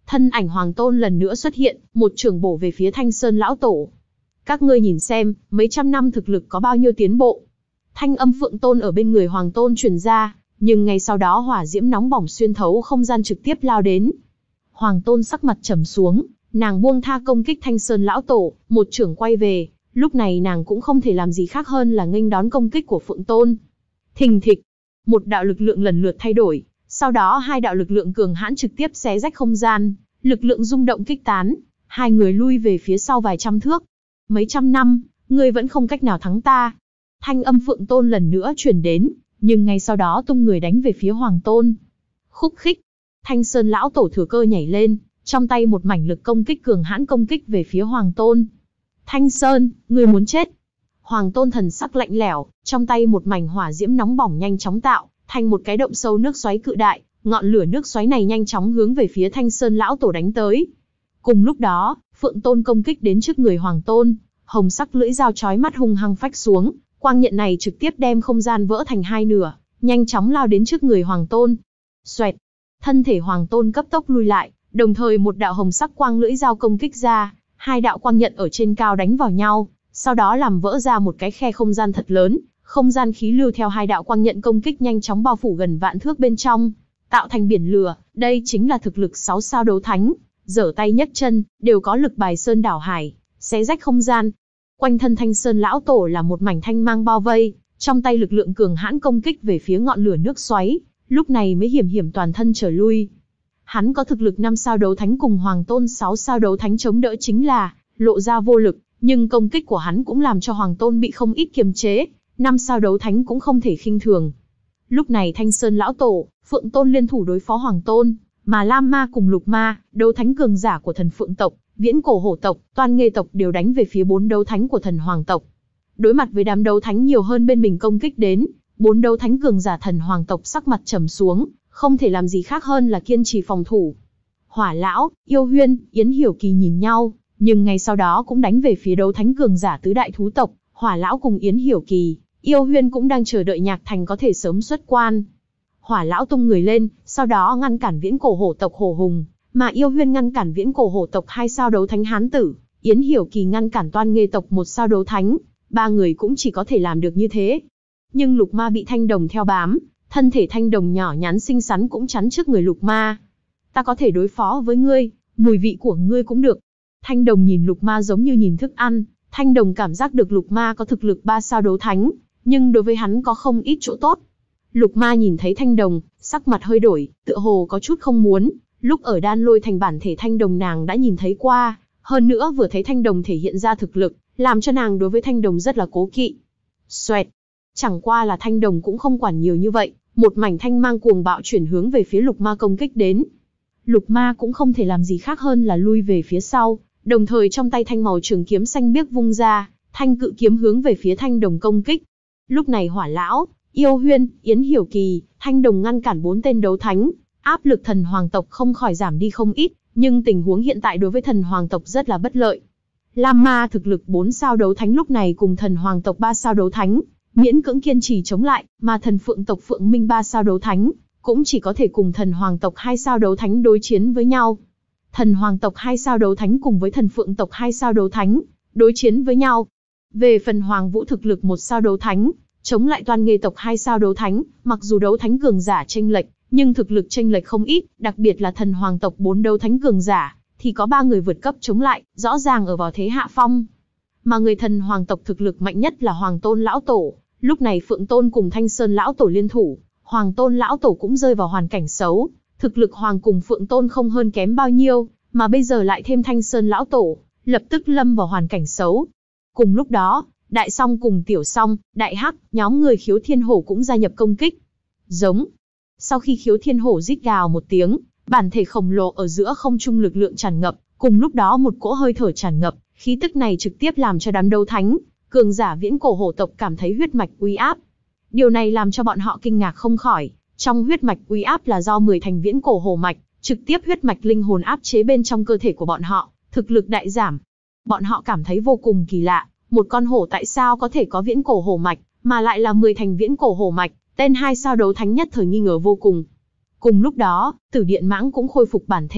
Thân ảnh Hoàng Tôn lần nữa xuất hiện, một chưởng bổ về phía Thanh Sơn lão tổ. Các ngươi nhìn xem, mấy trăm năm thực lực có bao nhiêu tiến bộ. Thanh âm Phượng Tôn ở bên người Hoàng Tôn truyền ra, nhưng ngay sau đó hỏa diễm nóng bỏng xuyên thấu không gian trực tiếp lao đến. Hoàng Tôn sắc mặt trầm xuống, nàng buông tha công kích Thanh Sơn lão tổ, một chưởng quay về, lúc này nàng cũng không thể làm gì khác hơn là nghênh đón công kích của Phượng Tôn. Thình thịch, một đạo lực lượng lần lượt thay đổi, sau đó hai đạo lực lượng cường hãn trực tiếp xé rách không gian, lực lượng rung động kích tán, hai người lui về phía sau vài trăm thước. Mấy trăm năm, ngươi vẫn không cách nào thắng ta. Thanh âm Phượng Tôn lần nữa truyền đến, nhưng ngay sau đó tung người đánh về phía Hoàng Tôn. Khúc khích, Thanh Sơn lão tổ thừa cơ nhảy lên, trong tay một mảnh lực công kích cường hãn công kích về phía Hoàng Tôn. Thanh Sơn, ngươi muốn chết. Hoàng Tôn thần sắc lạnh lẽo, trong tay một mảnh hỏa diễm nóng bỏng nhanh chóng tạo thành một cái động sâu nước xoáy cự đại, ngọn lửa nước xoáy này nhanh chóng hướng về phía Thanh Sơn lão tổ đánh tới. Cùng lúc đó, Phượng Tôn công kích đến trước người Hoàng Tôn, hồng sắc lưỡi dao chói mắt hung hăng phách xuống, quang nhận này trực tiếp đem không gian vỡ thành hai nửa, nhanh chóng lao đến trước người Hoàng Tôn. Xoẹt, thân thể Hoàng Tôn cấp tốc lui lại, đồng thời một đạo hồng sắc quang lưỡi dao công kích ra, hai đạo quang nhận ở trên cao đánh vào nhau, sau đó làm vỡ ra một cái khe không gian thật lớn, không gian khí lưu theo hai đạo quang nhận công kích nhanh chóng bao phủ gần vạn thước bên trong, tạo thành biển lửa. Đây chính là thực lực sáu sao đấu thánh, giở tay nhấc chân đều có lực bài sơn đảo hải, xé rách không gian. Quanh thân Thanh Sơn lão tổ là một mảnh thanh mang bao vây, trong tay lực lượng cường hãn công kích về phía ngọn lửa nước xoáy, lúc này mới hiểm hiểm toàn thân trở lui. Hắn có thực lực năm sao đấu thánh cùng Hoàng Tôn sáu sao đấu thánh chống đỡ chính là lộ ra vô lực, nhưng công kích của hắn cũng làm cho Hoàng Tôn bị không ít kiềm chế, năm sao đấu thánh cũng không thể khinh thường. Lúc này Thanh Sơn lão tổ, Phượng Tôn liên thủ đối phó Hoàng Tôn, mà Lam Ma cùng Lục Ma, đấu thánh cường giả của thần Phượng tộc, Viễn Cổ Hổ tộc, Toan Nghê tộc đều đánh về phía bốn đấu thánh của thần Hoàng tộc. Đối mặt với đám đấu thánh nhiều hơn bên mình công kích đến, bốn đấu thánh cường giả thần Hoàng tộc sắc mặt trầm xuống, không thể làm gì khác hơn là kiên trì phòng thủ. Hỏa lão, Yêu Huyên, Yến Hiểu Kỳ nhìn nhau, nhưng ngay sau đó cũng đánh về phía đấu thánh cường giả tứ đại thú tộc. Hỏa lão cùng Yến Hiểu Kỳ, Yêu Huyên cũng đang chờ đợi Nhạc Thành có thể sớm xuất quan. Hỏa lão tung người lên, sau đó ngăn cản Viễn Cổ Hổ tộc Hổ Hùng, mà Yêu Huyên ngăn cản Viễn Cổ Hổ tộc hai sao đấu thánh Hán Tử, Yến Hiểu Kỳ ngăn cản Toan Nghê tộc một sao đấu thánh. Ba người cũng chỉ có thể làm được như thế. Nhưng Lục Ma bị Thanh Đồng theo bám, thân thể Thanh Đồng nhỏ nhắn xinh xắn cũng chắn trước người Lục Ma. Ta có thể đối phó với ngươi, mùi vị của ngươi cũng được. Thanh Đồng nhìn Lục Ma giống như nhìn thức ăn. Thanh Đồng cảm giác được Lục Ma có thực lực ba sao đấu thánh, nhưng đối với hắn có không ít chỗ tốt. Lục Ma nhìn thấy Thanh Đồng, sắc mặt hơi đổi, tựa hồ có chút không muốn. Lúc ở Đan Lôi Thành bản thể Thanh Đồng nàng đã nhìn thấy qua, hơn nữa vừa thấy Thanh Đồng thể hiện ra thực lực, làm cho nàng đối với Thanh Đồng rất là cố kỵ. Xoẹt, chẳng qua là Thanh Đồng cũng không quản nhiều như vậy, một mảnh thanh mang cuồng bạo chuyển hướng về phía Lục Ma công kích đến. Lục Ma cũng không thể làm gì khác hơn là lui về phía sau, đồng thời trong tay thanh màu trường kiếm xanh biếc vung ra, thanh cự kiếm hướng về phía Thanh Đồng công kích. Lúc này Hỏa lão, Yêu Huyên, Yến Hiểu Kỳ, Thanh Đồng ngăn cản bốn tên đấu thánh, áp lực thần Hoàng tộc không khỏi giảm đi không ít, nhưng tình huống hiện tại đối với thần Hoàng tộc rất là bất lợi. Lam Ma thực lực bốn sao đấu thánh lúc này cùng thần Hoàng tộc ba sao đấu thánh, miễn cưỡng kiên trì chống lại, mà thần Phượng tộc Phượng Minh ba sao đấu thánh, cũng chỉ có thể cùng thần Hoàng tộc hai sao đấu thánh đối chiến với nhau. Thần Hoàng tộc hai sao đấu thánh cùng với thần Phượng tộc hai sao đấu thánh, đối chiến với nhau. Về phần Hoàng Vũ thực lực một sao đấu thánh, chống lại Toan Nghê tộc hai sao đấu thánh, mặc dù đấu thánh cường giả chênh lệch, nhưng thực lực chênh lệch không ít, đặc biệt là thần Hoàng tộc bốn đấu thánh cường giả, thì có ba người vượt cấp chống lại, rõ ràng ở vào thế hạ phong. Mà người thần Hoàng tộc thực lực mạnh nhất là Hoàng Tôn lão tổ, lúc này Phượng Tôn cùng Thanh Sơn lão tổ liên thủ, Hoàng Tôn lão tổ cũng rơi vào hoàn cảnh xấu, thực lực Hoàng cùng Phượng Tôn không hơn kém bao nhiêu, mà bây giờ lại thêm Thanh Sơn lão tổ, lập tức lâm vào hoàn cảnh xấu. Cùng lúc đó, Đại Song cùng Tiểu Song, Đại Hắc, nhóm người Khiếu Thiên Hổ cũng gia nhập công kích. Giống. Sau khi Khiếu Thiên Hổ rít gào một tiếng, bản thể khổng lồ ở giữa không trung lực lượng tràn ngập, cùng lúc đó một cỗ hơi thở tràn ngập, khí tức này trực tiếp làm cho đám đấu thánh, cường giả Viễn Cổ Hổ tộc cảm thấy huyết mạch uy áp. Điều này làm cho bọn họ kinh ngạc không khỏi, trong huyết mạch uy áp là do mười thành Viễn Cổ Hổ mạch, trực tiếp huyết mạch linh hồn áp chế bên trong cơ thể của bọn họ, thực lực đại giảm. Bọn họ cảm thấy vô cùng kỳ lạ, một con hổ tại sao có thể có Viễn Cổ Hổ mạch, mà lại là mười thành Viễn Cổ Hổ mạch, tên hai sao đấu thánh nhất thời nghi ngờ vô cùng. Cùng lúc đó, Tử Điện Mãng cũng khôi phục bản thể,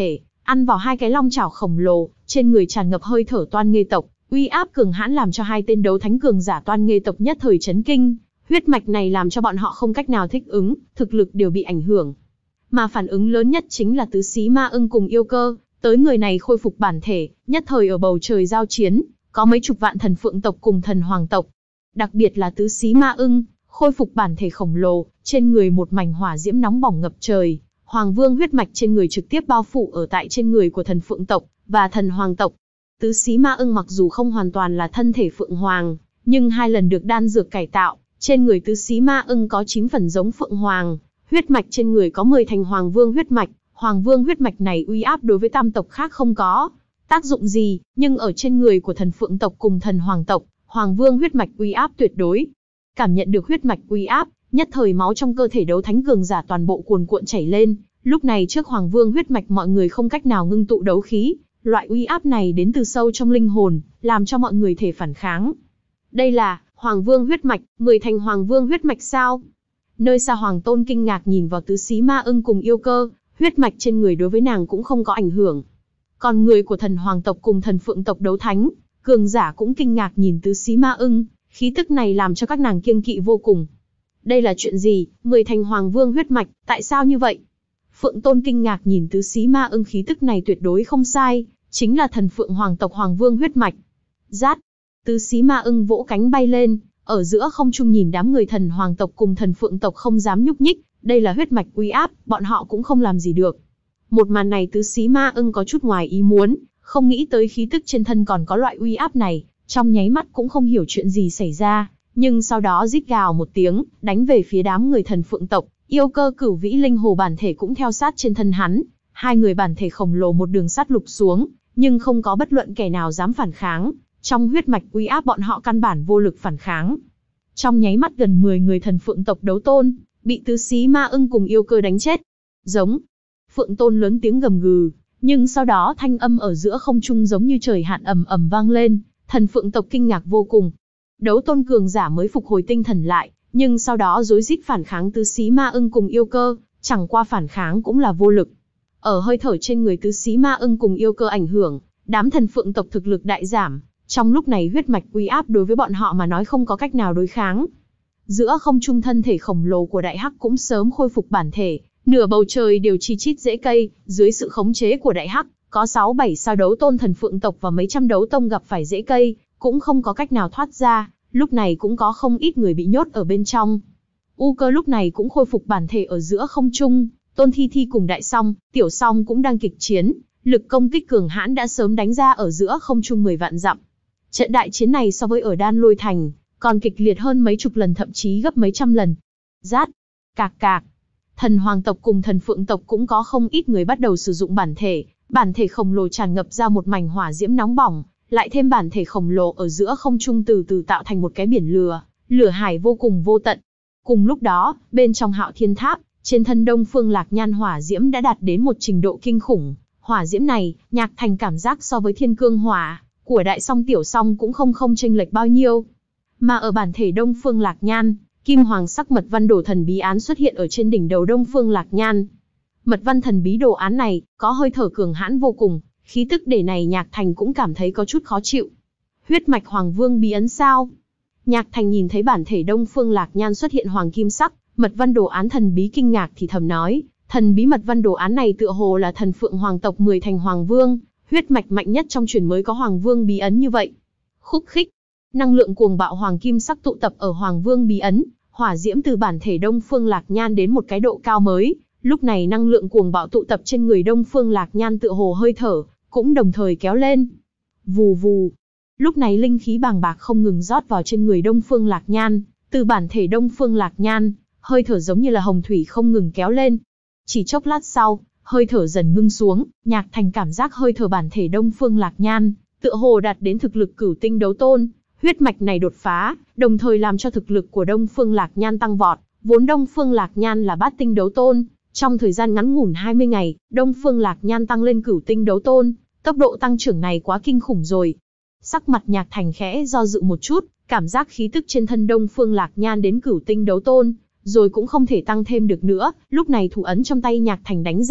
ăn vào hai cái long chảo khổng lồ, trên người tràn ngập hơi thở Toan Nghê tộc, uy áp cường hãn làm cho hai tên đấu thánh cường giả Toan Nghê tộc nhất thời chấn kinh. Huyết mạch này làm cho bọn họ không cách nào thích ứng, thực lực đều bị ảnh hưởng. Mà phản ứng lớn nhất chính là tứ xí ma ưng cùng yêu cơ, tới người này khôi phục bản thể, nhất thời ở bầu trời giao chiến, có mấy chục vạn thần phượng tộc cùng thần hoàng tộc. Đặc biệt là tứ xí ma ưng, khôi phục bản thể khổng lồ, trên người một mảnh hỏa diễm nóng bỏng ngập trời, Hoàng Vương huyết mạch trên người trực tiếp bao phủ ở tại trên người của thần phượng tộc và thần hoàng tộc. Tứ xí ma ưng mặc dù không hoàn toàn là thân thể phượng hoàng, nhưng hai lần được đan dược cải tạo, trên người tứ xí ma ưng có chín phần giống phượng hoàng, huyết mạch trên người có mười thành Hoàng Vương huyết mạch. Hoàng Vương huyết mạch này uy áp đối với tam tộc khác không có tác dụng gì, nhưng ở trên người của thần phượng tộc cùng thần hoàng tộc, Hoàng Vương huyết mạch uy áp tuyệt đối. Cảm nhận được huyết mạch uy áp, nhất thời máu trong cơ thể đấu thánh cường giả toàn bộ cuồn cuộn chảy lên, lúc này trước Hoàng Vương huyết mạch mọi người không cách nào ngưng tụ đấu khí, loại uy áp này đến từ sâu trong linh hồn, làm cho mọi người thể phản kháng. Đây là Hoàng Vương huyết mạch, mười thành Hoàng Vương huyết mạch sao? Nơi xa Hoàng Tôn kinh ngạc nhìn vào tứ xí ma ưng cùng yêu cơ, huyết mạch trên người đối với nàng cũng không có ảnh hưởng. Còn người của thần hoàng tộc cùng thần phượng tộc đấu thánh, cường giả cũng kinh ngạc nhìn tứ xí ma ưng, khí tức này làm cho các nàng kiêng kỵ vô cùng. Đây là chuyện gì, mười thành Hoàng Vương huyết mạch, tại sao như vậy? Phượng Tôn kinh ngạc nhìn tứ xí ma ưng, khí tức này tuyệt đối không sai, chính là thần phượng hoàng tộc Hoàng Vương huyết mạch. Rát, tứ xí ma ưng vỗ cánh bay lên, ở giữa không trung nhìn đám người thần hoàng tộc cùng thần phượng tộc không dám nhúc nhích, đây là huyết mạch uy áp, bọn họ cũng không làm gì được. Một màn này tứ xí ma ưng có chút ngoài ý muốn, không nghĩ tới khí tức trên thân còn có loại uy áp này, trong nháy mắt cũng không hiểu chuyện gì xảy ra, nhưng sau đó rít gào một tiếng, đánh về phía đám người thần phượng tộc, yêu cơ cửu vĩ linh hồ bản thể cũng theo sát trên thân hắn, hai người bản thể khổng lồ một đường sát lục xuống, nhưng không có bất luận kẻ nào dám phản kháng, trong huyết mạch uy áp bọn họ căn bản vô lực phản kháng. Trong nháy mắt gần mười người thần phượng tộc đấu tôn, bị tứ xí ma ưng cùng yêu cơ đánh chết. Giống. Phượng Tôn lớn tiếng gầm gừ, nhưng sau đó thanh âm ở giữa không trung giống như trời hạn ầm ầm vang lên, thần phượng tộc kinh ngạc vô cùng. Đấu tôn cường giả mới phục hồi tinh thần lại, nhưng sau đó rối rít phản kháng tứ xí ma ưng cùng yêu cơ, chẳng qua phản kháng cũng là vô lực. Ở hơi thở trên người tứ xí ma ưng cùng yêu cơ ảnh hưởng, đám thần phượng tộc thực lực đại giảm, trong lúc này huyết mạch uy áp đối với bọn họ mà nói không có cách nào đối kháng. Giữa không trung thân thể khổng lồ của đại hắc cũng sớm khôi phục bản thể, nửa bầu trời đều chi chít rễ cây, dưới sự khống chế của đại hắc, có sáu bảy sao đấu tôn thần phượng tộc và mấy trăm đấu tông gặp phải rễ cây, cũng không có cách nào thoát ra, lúc này cũng có không ít người bị nhốt ở bên trong. U cơ lúc này cũng khôi phục bản thể ở giữa không trung, Tôn Thi Thi cùng Đại Song, Tiểu Song cũng đang kịch chiến, lực công kích cường hãn đã sớm đánh ra ở giữa không trung mười vạn dặm. Trận đại chiến này so với ở Đan Lôi Thành, còn kịch liệt hơn mấy chục lần thậm chí gấp mấy trăm lần. Rát, cạc cạc. Thần hoàng tộc cùng thần phượng tộc cũng có không ít người bắt đầu sử dụng bản thể, bản thể khổng lồ tràn ngập ra một mảnh hỏa diễm nóng bỏng, lại thêm bản thể khổng lồ ở giữa không trung từ từ tạo thành một cái biển lửa, lửa hải vô cùng vô tận. Cùng lúc đó, bên trong Hạo Thiên Tháp, trên thân Đông Phương Lạc Nhan hỏa diễm đã đạt đến một trình độ kinh khủng. Hỏa diễm này, Nhạc Thành cảm giác so với Thiên Cương Hỏa của Đại Song Tiểu Song cũng không không chênh lệch bao nhiêu. Mà ở bản thể Đông Phương Lạc Nhan, kim hoàng sắc mật văn đồ thần bí án xuất hiện ở trên đỉnh đầu Đông Phương Lạc Nhan. Mật văn thần bí đồ án này có hơi thở cường hãn vô cùng, khí tức để này Nhạc Thành cũng cảm thấy có chút khó chịu. Huyết mạch Hoàng Vương bí ấn sao? Nhạc Thành nhìn thấy bản thể Đông Phương Lạc Nhan xuất hiện hoàng kim sắc, mật văn đồ án thần bí kinh ngạc thì thầm nói, thần bí mật văn đồ án này tựa hồ là thần phượng hoàng tộc mười thành Hoàng Vương, huyết mạch mạnh nhất trong truyền mới có Hoàng Vương bí ấn như vậy. Khúc khích, năng lượng cuồng bạo hoàng kim sắc tụ tập ở Hoàng Vương bí ấn, hỏa diễm từ bản thể Đông Phương Lạc Nhan đến một cái độ cao mới, lúc này năng lượng cuồng bạo tụ tập trên người Đông Phương Lạc Nhan tựa hồ hơi thở cũng đồng thời kéo lên. Vù vù. Lúc này linh khí bàng bạc không ngừng rót vào trên người Đông Phương Lạc Nhan, từ bản thể Đông Phương Lạc Nhan, hơi thở giống như là hồng thủy không ngừng kéo lên. Chỉ chốc lát sau, hơi thở dần ngưng xuống, Nhạc Thành cảm giác hơi thở bản thể Đông Phương Lạc Nhan, tựa hồ đạt đến thực lực cửu tinh đấu tôn, huyết mạch này đột phá, đồng thời làm cho thực lực của Đông Phương Lạc Nhan tăng vọt, vốn Đông Phương Lạc Nhan là bát tinh đấu tôn, trong thời gian ngắn ngủn hai mươi ngày, Đông Phương Lạc Nhan tăng lên cửu tinh đấu tôn, tốc độ tăng trưởng này quá kinh khủng rồi. Sắc mặt Nhạc Thành khẽ do dự một chút, cảm giác khí tức trên thân Đông Phương Lạc Nhan đến cửu tinh đấu tôn, rồi cũng không thể tăng thêm được nữa, lúc này thủ ấn trong tay Nhạc Thành đánh ra,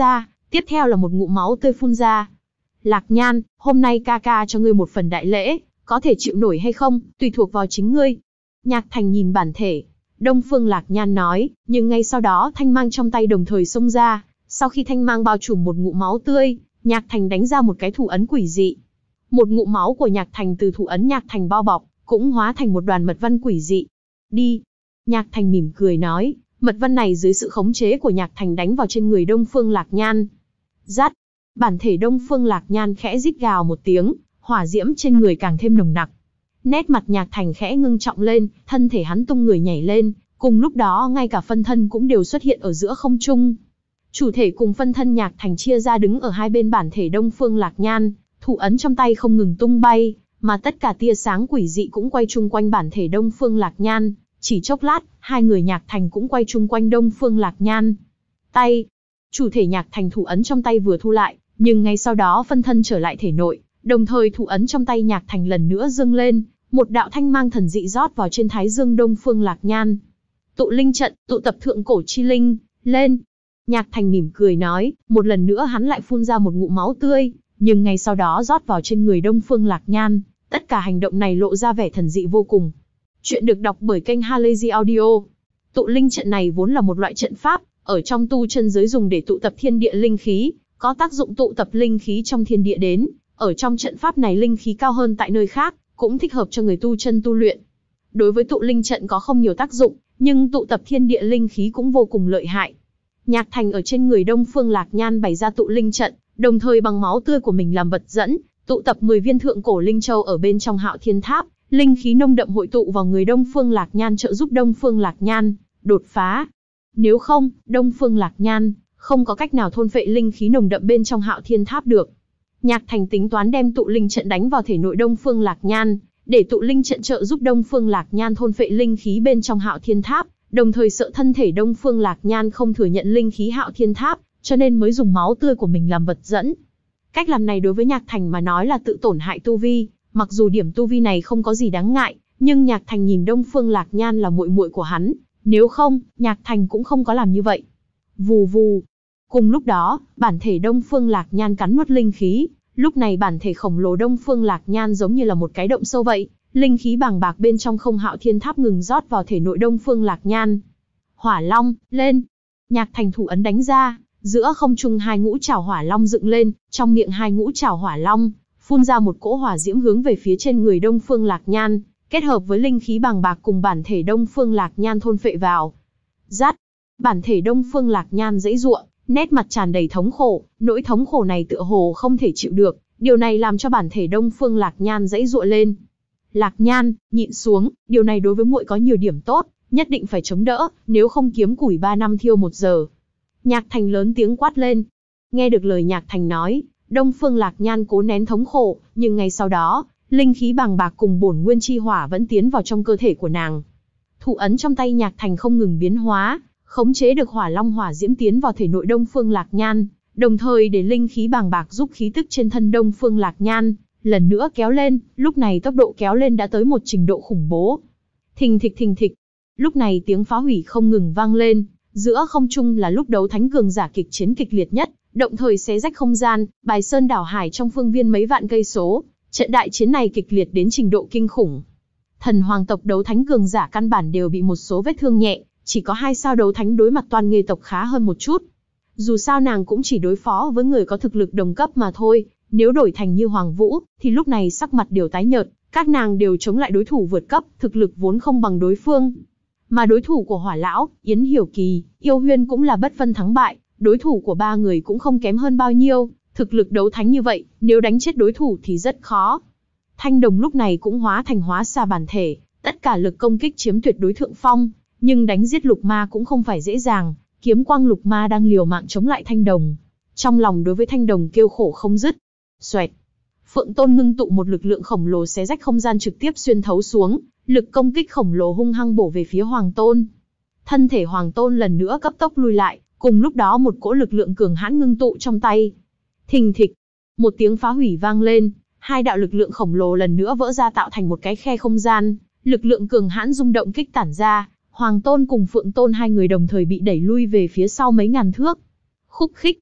Tiếp theo là một ngụm máu tươi phun ra. Lạc Nhan, hôm nay ca ca cho ngươi một phần đại lễ, có thể chịu nổi hay không, tùy thuộc vào chính ngươi. Nhạc Thành nhìn bản thể. Đông Phương Lạc Nhan nói, nhưng ngay sau đó thanh mang trong tay đồng thời xông ra. Sau khi thanh mang bao trùm một ngụm máu tươi, Nhạc Thành đánh ra một cái thủ ấn quỷ dị. Một ngụm máu của Nhạc Thành từ thủ ấn Nhạc Thành bao bọc, cũng hóa thành một đoàn mật văn quỷ dị. Đi. Nhạc Thành mỉm cười nói, mật văn này dưới sự khống chế của Nhạc Thành đánh vào trên người Đông Phương Lạc Nhan. Rát. Bản thể Đông Phương Lạc Nhan khẽ rít gào một tiếng, hỏa diễm trên người càng thêm nồng nặc. Nét mặt Nhạc Thành khẽ ngưng trọng lên, thân thể hắn tung người nhảy lên, cùng lúc đó ngay cả phân thân cũng đều xuất hiện ở giữa không trung. Chủ thể cùng phân thân Nhạc Thành chia ra đứng ở hai bên bản thể Đông Phương Lạc Nhan, thủ ấn trong tay không ngừng tung bay, mà tất cả tia sáng quỷ dị cũng quay chung quanh bản thể Đông Phương Lạc Nhan. Chỉ chốc lát, hai người Nhạc Thành cũng quay chung quanh Đông Phương Lạc Nhan. Tay. Chủ thể Nhạc Thành thủ ấn trong tay vừa thu lại, nhưng ngay sau đó phân thân trở lại thể nội, đồng thời thủ ấn trong tay Nhạc Thành lần nữa dâng lên, một đạo thanh mang thần dị rót vào trên thái dương Đông Phương Lạc Nhan. Tụ linh trận, tụ tập thượng cổ chi linh, lên. Nhạc Thành mỉm cười nói, một lần nữa hắn lại phun ra một ngụm máu tươi, nhưng ngay sau đó rót vào trên người Đông Phương Lạc Nhan, tất cả hành động này lộ ra vẻ thần dị vô cùng. Chuyện được đọc bởi kênh Halazy Audio. Tụ linh trận này vốn là một loại trận pháp, ở trong tu chân giới dùng để tụ tập thiên địa linh khí, có tác dụng tụ tập linh khí trong thiên địa đến, ở trong trận pháp này linh khí cao hơn tại nơi khác, cũng thích hợp cho người tu chân tu luyện. Đối với tụ linh trận có không nhiều tác dụng, nhưng tụ tập thiên địa linh khí cũng vô cùng lợi hại. Nhạc Thành ở trên người Đông Phương Lạc Nhan bày ra tụ linh trận, đồng thời bằng máu tươi của mình làm vật dẫn, tụ tập mười viên thượng cổ linh châu ở bên trong Hạo Thiên Tháp, linh khí nông đậm hội tụ vào người Đông Phương Lạc Nhan trợ giúp Đông Phương Lạc Nhan đột phá. Nếu không, Đông Phương Lạc Nhan không có cách nào thôn phệ linh khí nồng đậm bên trong Hạo Thiên Tháp được. Nhạc Thành tính toán đem tụ linh trận đánh vào thể nội Đông Phương Lạc Nhan, để tụ linh trận trợ giúp Đông Phương Lạc Nhan thôn phệ linh khí bên trong Hạo Thiên Tháp, đồng thời sợ thân thể Đông Phương Lạc Nhan không thừa nhận linh khí Hạo Thiên Tháp, cho nên mới dùng máu tươi của mình làm vật dẫn. Cách làm này đối với Nhạc Thành mà nói là tự tổn hại tu vi, mặc dù điểm tu vi này không có gì đáng ngại, nhưng Nhạc Thành nhìn Đông Phương Lạc Nhan là muội muội của hắn, nếu không, Nhạc Thành cũng không có làm như vậy. Vù vù. Cùng lúc đó, bản thể Đông Phương Lạc Nhan cắn nuốt linh khí, lúc này bản thể khổng lồ Đông Phương Lạc Nhan giống như là một cái động sâu vậy, linh khí bàng bạc bên trong không Hạo Thiên Tháp ngừng rót vào thể nội Đông Phương Lạc Nhan. Hỏa Long, lên. Nhạc Thành thủ ấn đánh ra, giữa không trung hai ngũ trảo hỏa long dựng lên, trong miệng hai ngũ trảo hỏa long phun ra một cỗ hỏa diễm hướng về phía trên người Đông Phương Lạc Nhan, kết hợp với linh khí bàng bạc cùng bản thể Đông Phương Lạc Nhan thôn phệ vào. Rát. Bản thể Đông Phương Lạc Nhan giãy giụa, nét mặt tràn đầy thống khổ, nỗi thống khổ này tựa hồ không thể chịu được, điều này làm cho bản thể Đông Phương Lạc Nhan giãy giụa lên. Lạc Nhan, nhịn xuống, điều này đối với muội có nhiều điểm tốt, nhất định phải chống đỡ, nếu không kiếm củi ba năm thiêu một giờ. Nhạc Thành lớn tiếng quát lên. Nghe được lời Nhạc Thành nói, Đông Phương Lạc Nhan cố nén thống khổ, nhưng ngay sau đó, linh khí bàng bạc cùng bổn nguyên chi hỏa vẫn tiến vào trong cơ thể của nàng. Thủ ấn trong tay Nhạc Thành không ngừng biến hóa, khống chế được hỏa long hỏa diễm tiến vào thể nội Đông Phương Lạc Nhan, đồng thời để linh khí bàng bạc giúp khí tức trên thân Đông Phương Lạc Nhan lần nữa kéo lên, lúc này tốc độ kéo lên đã tới một trình độ khủng bố. Thình thịch thình thịch. Lúc này tiếng phá hủy không ngừng vang lên, giữa không trung là lúc đấu thánh cường giả kịch chiến kịch liệt nhất, động thời xé rách không gian, bài sơn đảo hải trong phương viên mấy vạn cây số, trận đại chiến này kịch liệt đến trình độ kinh khủng. Thần hoàng tộc đấu thánh cường giả căn bản đều bị một số vết thương nhẹ, chỉ có hai sao đấu thánh đối mặt Toan Nghê tộc khá hơn một chút. Dù sao nàng cũng chỉ đối phó với người có thực lực đồng cấp mà thôi, nếu đổi thành như Hoàng Vũ, thì lúc này sắc mặt đều tái nhợt, các nàng đều chống lại đối thủ vượt cấp, thực lực vốn không bằng đối phương. Mà đối thủ của Hỏa Lão, Yến Hiểu Kỳ, Yêu Huyên cũng là bất phân thắng bại, đối thủ của ba người cũng không kém hơn bao nhiêu, thực lực đấu thánh như vậy, nếu đánh chết đối thủ thì rất khó. Thanh Đồng lúc này cũng hóa thành hóa xa bản thể, tất cả lực công kích chiếm tuyệt đối thượng phong, nhưng đánh giết Lục Ma cũng không phải dễ dàng, kiếm quang Lục Ma đang liều mạng chống lại Thanh Đồng. Trong lòng đối với Thanh Đồng kêu khổ không dứt. Xoẹt. Phượng Tôn ngưng tụ một lực lượng khổng lồ xé rách không gian trực tiếp xuyên thấu xuống, lực công kích khổng lồ hung hăng bổ về phía Hoàng Tôn. Thân thể Hoàng Tôn lần nữa cấp tốc lui lại, cùng lúc đó một cỗ lực lượng cường hãn ngưng tụ trong tay. Thình thịch. Một tiếng phá hủy vang lên, hai đạo lực lượng khổng lồ lần nữa vỡ ra tạo thành một cái khe không gian, lực lượng cường hãn rung động kích tản ra, Hoàng Tôn cùng Phượng Tôn hai người đồng thời bị đẩy lui về phía sau mấy ngàn thước. Khúc khích.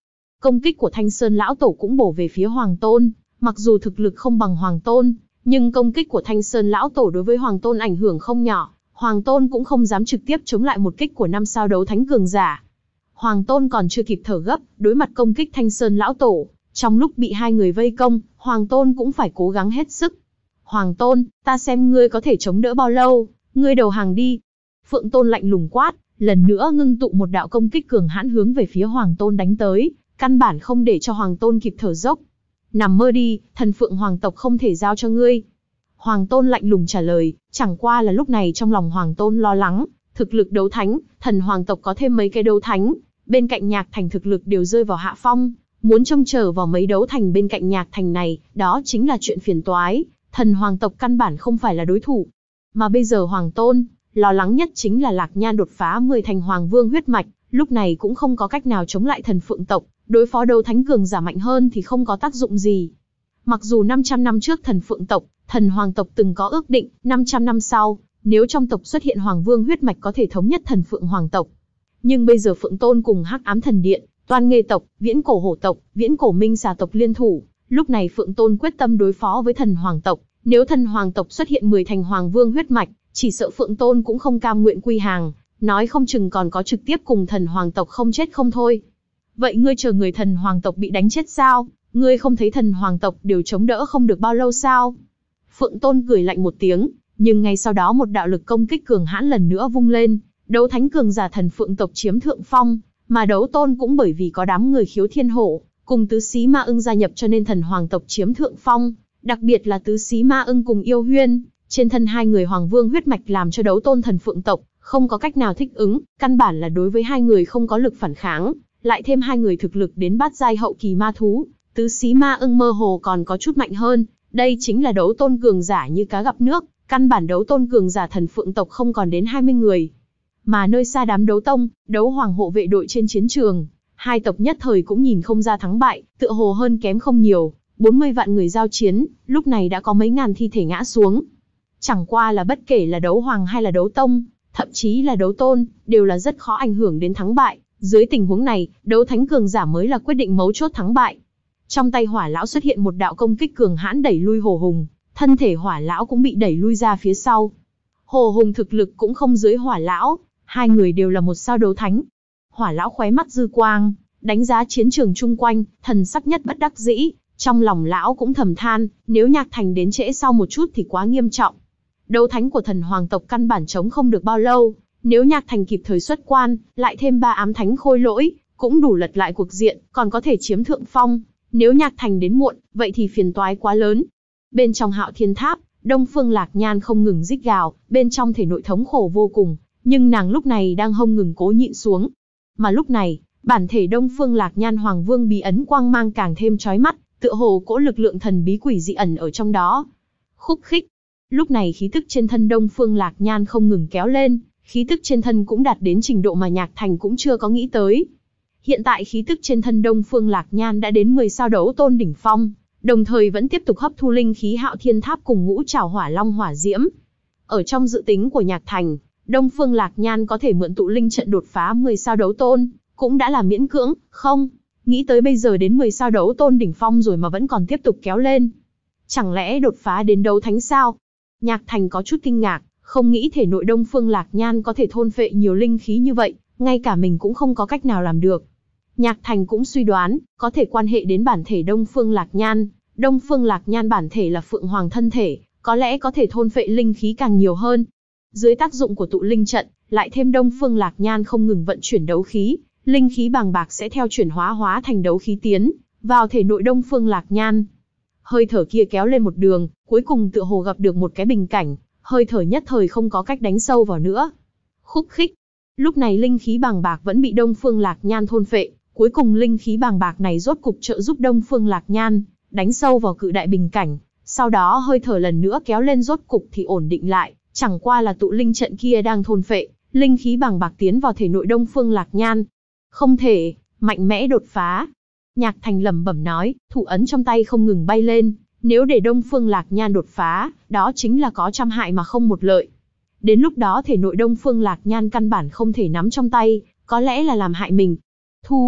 Công kích của Thanh Sơn lão tổ cũng bổ về phía Hoàng Tôn, mặc dù thực lực không bằng Hoàng Tôn, nhưng công kích của Thanh Sơn lão tổ đối với Hoàng Tôn ảnh hưởng không nhỏ, Hoàng Tôn cũng không dám trực tiếp chống lại một kích của năm sao đấu thánh cường giả. Hoàng Tôn còn chưa kịp thở gấp, đối mặt công kích Thanh Sơn lão tổ, trong lúc bị hai người vây công, Hoàng Tôn cũng phải cố gắng hết sức. Hoàng Tôn, ta xem ngươi có thể chống đỡ bao lâu, ngươi đầu hàng đi. Phượng Tôn lạnh lùng quát, lần nữa ngưng tụ một đạo công kích cường hãn hướng về phía Hoàng Tôn đánh tới, căn bản không để cho Hoàng Tôn kịp thở dốc. Nằm mơ đi, thần Phượng Hoàng tộc không thể giao cho ngươi. Hoàng Tôn lạnh lùng trả lời, chẳng qua là lúc này trong lòng Hoàng Tôn lo lắng, thực lực đấu thánh, thần Hoàng tộc có thêm mấy cái đấu thánh, bên cạnh Nhạc Thành thực lực đều rơi vào hạ phong, muốn trông chờ vào mấy đấu thành bên cạnh Nhạc Thành này, đó chính là chuyện phiền toái, thần Hoàng tộc căn bản không phải là đối thủ. Mà bây giờ Hoàng Tôn, lo lắng nhất chính là Lạc Nhan đột phá mười thành Hoàng Vương huyết mạch, lúc này cũng không có cách nào chống lại thần Phượng tộc, đối phó đấu thánh cường giả mạnh hơn thì không có tác dụng gì. Mặc dù năm trăm năm trước thần Phượng tộc, thần Hoàng tộc từng có ước định, năm trăm năm sau, nếu trong tộc xuất hiện Hoàng Vương huyết mạch có thể thống nhất thần Phượng Hoàng tộc. Nhưng bây giờ Phượng Tôn cùng Hắc Ám Thần Điện, Toan Nghê tộc, Viễn Cổ Hổ tộc, Viễn Cổ Minh Xà tộc liên thủ, lúc này Phượng Tôn quyết tâm đối phó với thần Hoàng tộc, nếu thần Hoàng tộc xuất hiện mười thành Hoàng Vương huyết mạch, chỉ sợ Phượng Tôn cũng không cam nguyện quy hàng, nói không chừng còn có trực tiếp cùng thần Hoàng tộc không chết không thôi. Vậy ngươi chờ người thần Hoàng tộc bị đánh chết sao? Ngươi không thấy thần Hoàng tộc đều chống đỡ không được bao lâu sao? Phượng Tôn cười lạnh một tiếng, nhưng ngay sau đó một đạo lực công kích cường hãn lần nữa vung lên, đấu thánh cường giả thần Phượng tộc chiếm thượng phong, mà đấu tôn cũng bởi vì có đám người khiếu thiên hổ, cùng tứ xí ma ưng gia nhập cho nên thần Hoàng tộc chiếm thượng phong, đặc biệt là tứ xí ma ưng cùng yêu huyên, trên thân hai người Hoàng Vương huyết mạch làm cho đấu tôn thần Phượng tộc không có cách nào thích ứng, căn bản là đối với hai người không có lực phản kháng, lại thêm hai người thực lực đến bát giai hậu kỳ ma thú, tứ xí ma ưng mơ hồ còn có chút mạnh hơn, đây chính là đấu tôn cường giả như cá gặp nước, căn bản đấu tôn cường giả thần Phượng tộc không còn đến hai mươi người. Mà nơi xa đám đấu tông, đấu hoàng hộ vệ đội trên chiến trường, hai tộc nhất thời cũng nhìn không ra thắng bại, tựa hồ hơn kém không nhiều, bốn mươi vạn người giao chiến, lúc này đã có mấy ngàn thi thể ngã xuống. Chẳng qua là bất kể là đấu hoàng hay là đấu tông, thậm chí là đấu tôn, đều là rất khó ảnh hưởng đến thắng bại, dưới tình huống này, đấu thánh cường giả mới là quyết định mấu chốt thắng bại. Trong tay Hỏa lão xuất hiện một đạo công kích cường hãn đẩy lui Hồ Hùng, thân thể Hỏa lão cũng bị đẩy lui ra phía sau. Hồ Hùng thực lực cũng không dưới Hỏa lão, hai người đều là một sao đấu thánh. Hỏa lão khóe mắt dư quang, đánh giá chiến trường chung quanh, thần sắc nhất bất đắc dĩ, trong lòng lão cũng thầm than, nếu Nhạc Thành đến trễ sau một chút thì quá nghiêm trọng. Đấu thánh của thần Hoàng tộc căn bản chống không được bao lâu, nếu Nhạc Thành kịp thời xuất quan, lại thêm ba ám thánh khôi lỗi, cũng đủ lật lại cuộc diện, còn có thể chiếm thượng phong. Nếu Nhạc Thành đến muộn, vậy thì phiền toái quá lớn. Bên trong Hạo Thiên Tháp, Đông Phương Lạc Nhan không ngừng rít gào, bên trong thể nội thống khổ vô cùng, nhưng nàng lúc này đang không ngừng cố nhịn xuống. Mà lúc này, bản thể Đông Phương Lạc Nhan Hoàng Vương bí ấn quang mang càng thêm chói mắt, tựa hồ cỗ lực lượng thần bí quỷ dị ẩn ở trong đó. Khúc khích. Lúc này khí tức trên thân Đông Phương Lạc Nhan không ngừng kéo lên, khí tức trên thân cũng đạt đến trình độ mà Nhạc Thành cũng chưa có nghĩ tới. Hiện tại khí tức trên thân Đông Phương Lạc Nhan đã đến mười sao đấu tôn đỉnh phong, đồng thời vẫn tiếp tục hấp thu linh khí Hạo Thiên Tháp cùng ngũ trảo hỏa long hỏa diễm. Ở trong dự tính của Nhạc Thành, Đông Phương Lạc Nhan có thể mượn tụ linh trận đột phá mười sao đấu tôn, cũng đã là miễn cưỡng, không, nghĩ tới bây giờ đến mười sao đấu tôn đỉnh phong rồi mà vẫn còn tiếp tục kéo lên. Chẳng lẽ đột phá đến đấu thánh sao? Nhạc Thành có chút kinh ngạc, không nghĩ thể nội Đông Phương Lạc Nhan có thể thôn phệ nhiều linh khí như vậy, ngay cả mình cũng không có cách nào làm được. Nhạc Thành cũng suy đoán, có thể quan hệ đến bản thể Đông Phương Lạc Nhan. Đông Phương Lạc Nhan bản thể là Phượng Hoàng thân thể, có lẽ có thể thôn phệ linh khí càng nhiều hơn. Dưới tác dụng của tụ linh trận, lại thêm Đông Phương Lạc Nhan không ngừng vận chuyển đấu khí, linh khí bàng bạc sẽ theo chuyển hóa hóa thành đấu khí tiến vào thể nội Đông Phương Lạc Nhan. Hơi thở kia kéo lên một đường, cuối cùng tựa hồ gặp được một cái bình cảnh, hơi thở nhất thời không có cách đánh sâu vào nữa. Khúc khích. Lúc này linh khí bàng bạc vẫn bị Đông Phương Lạc Nhan thôn phệ, cuối cùng linh khí bàng bạc này rốt cục trợ giúp Đông Phương Lạc Nhan đánh sâu vào cự đại bình cảnh, sau đó hơi thở lần nữa kéo lên rốt cục thì ổn định lại, chẳng qua là tụ linh trận kia đang thôn phệ, linh khí bàng bạc tiến vào thể nội Đông Phương Lạc Nhan. Không thể, mạnh mẽ đột phá. Nhạc Thành lẩm bẩm nói, thủ ấn trong tay không ngừng bay lên, nếu để Đông Phương Lạc Nhan đột phá, đó chính là có trăm hại mà không một lợi. Đến lúc đó thể nội Đông Phương Lạc Nhan căn bản không thể nắm trong tay, có lẽ là làm hại mình. Thu.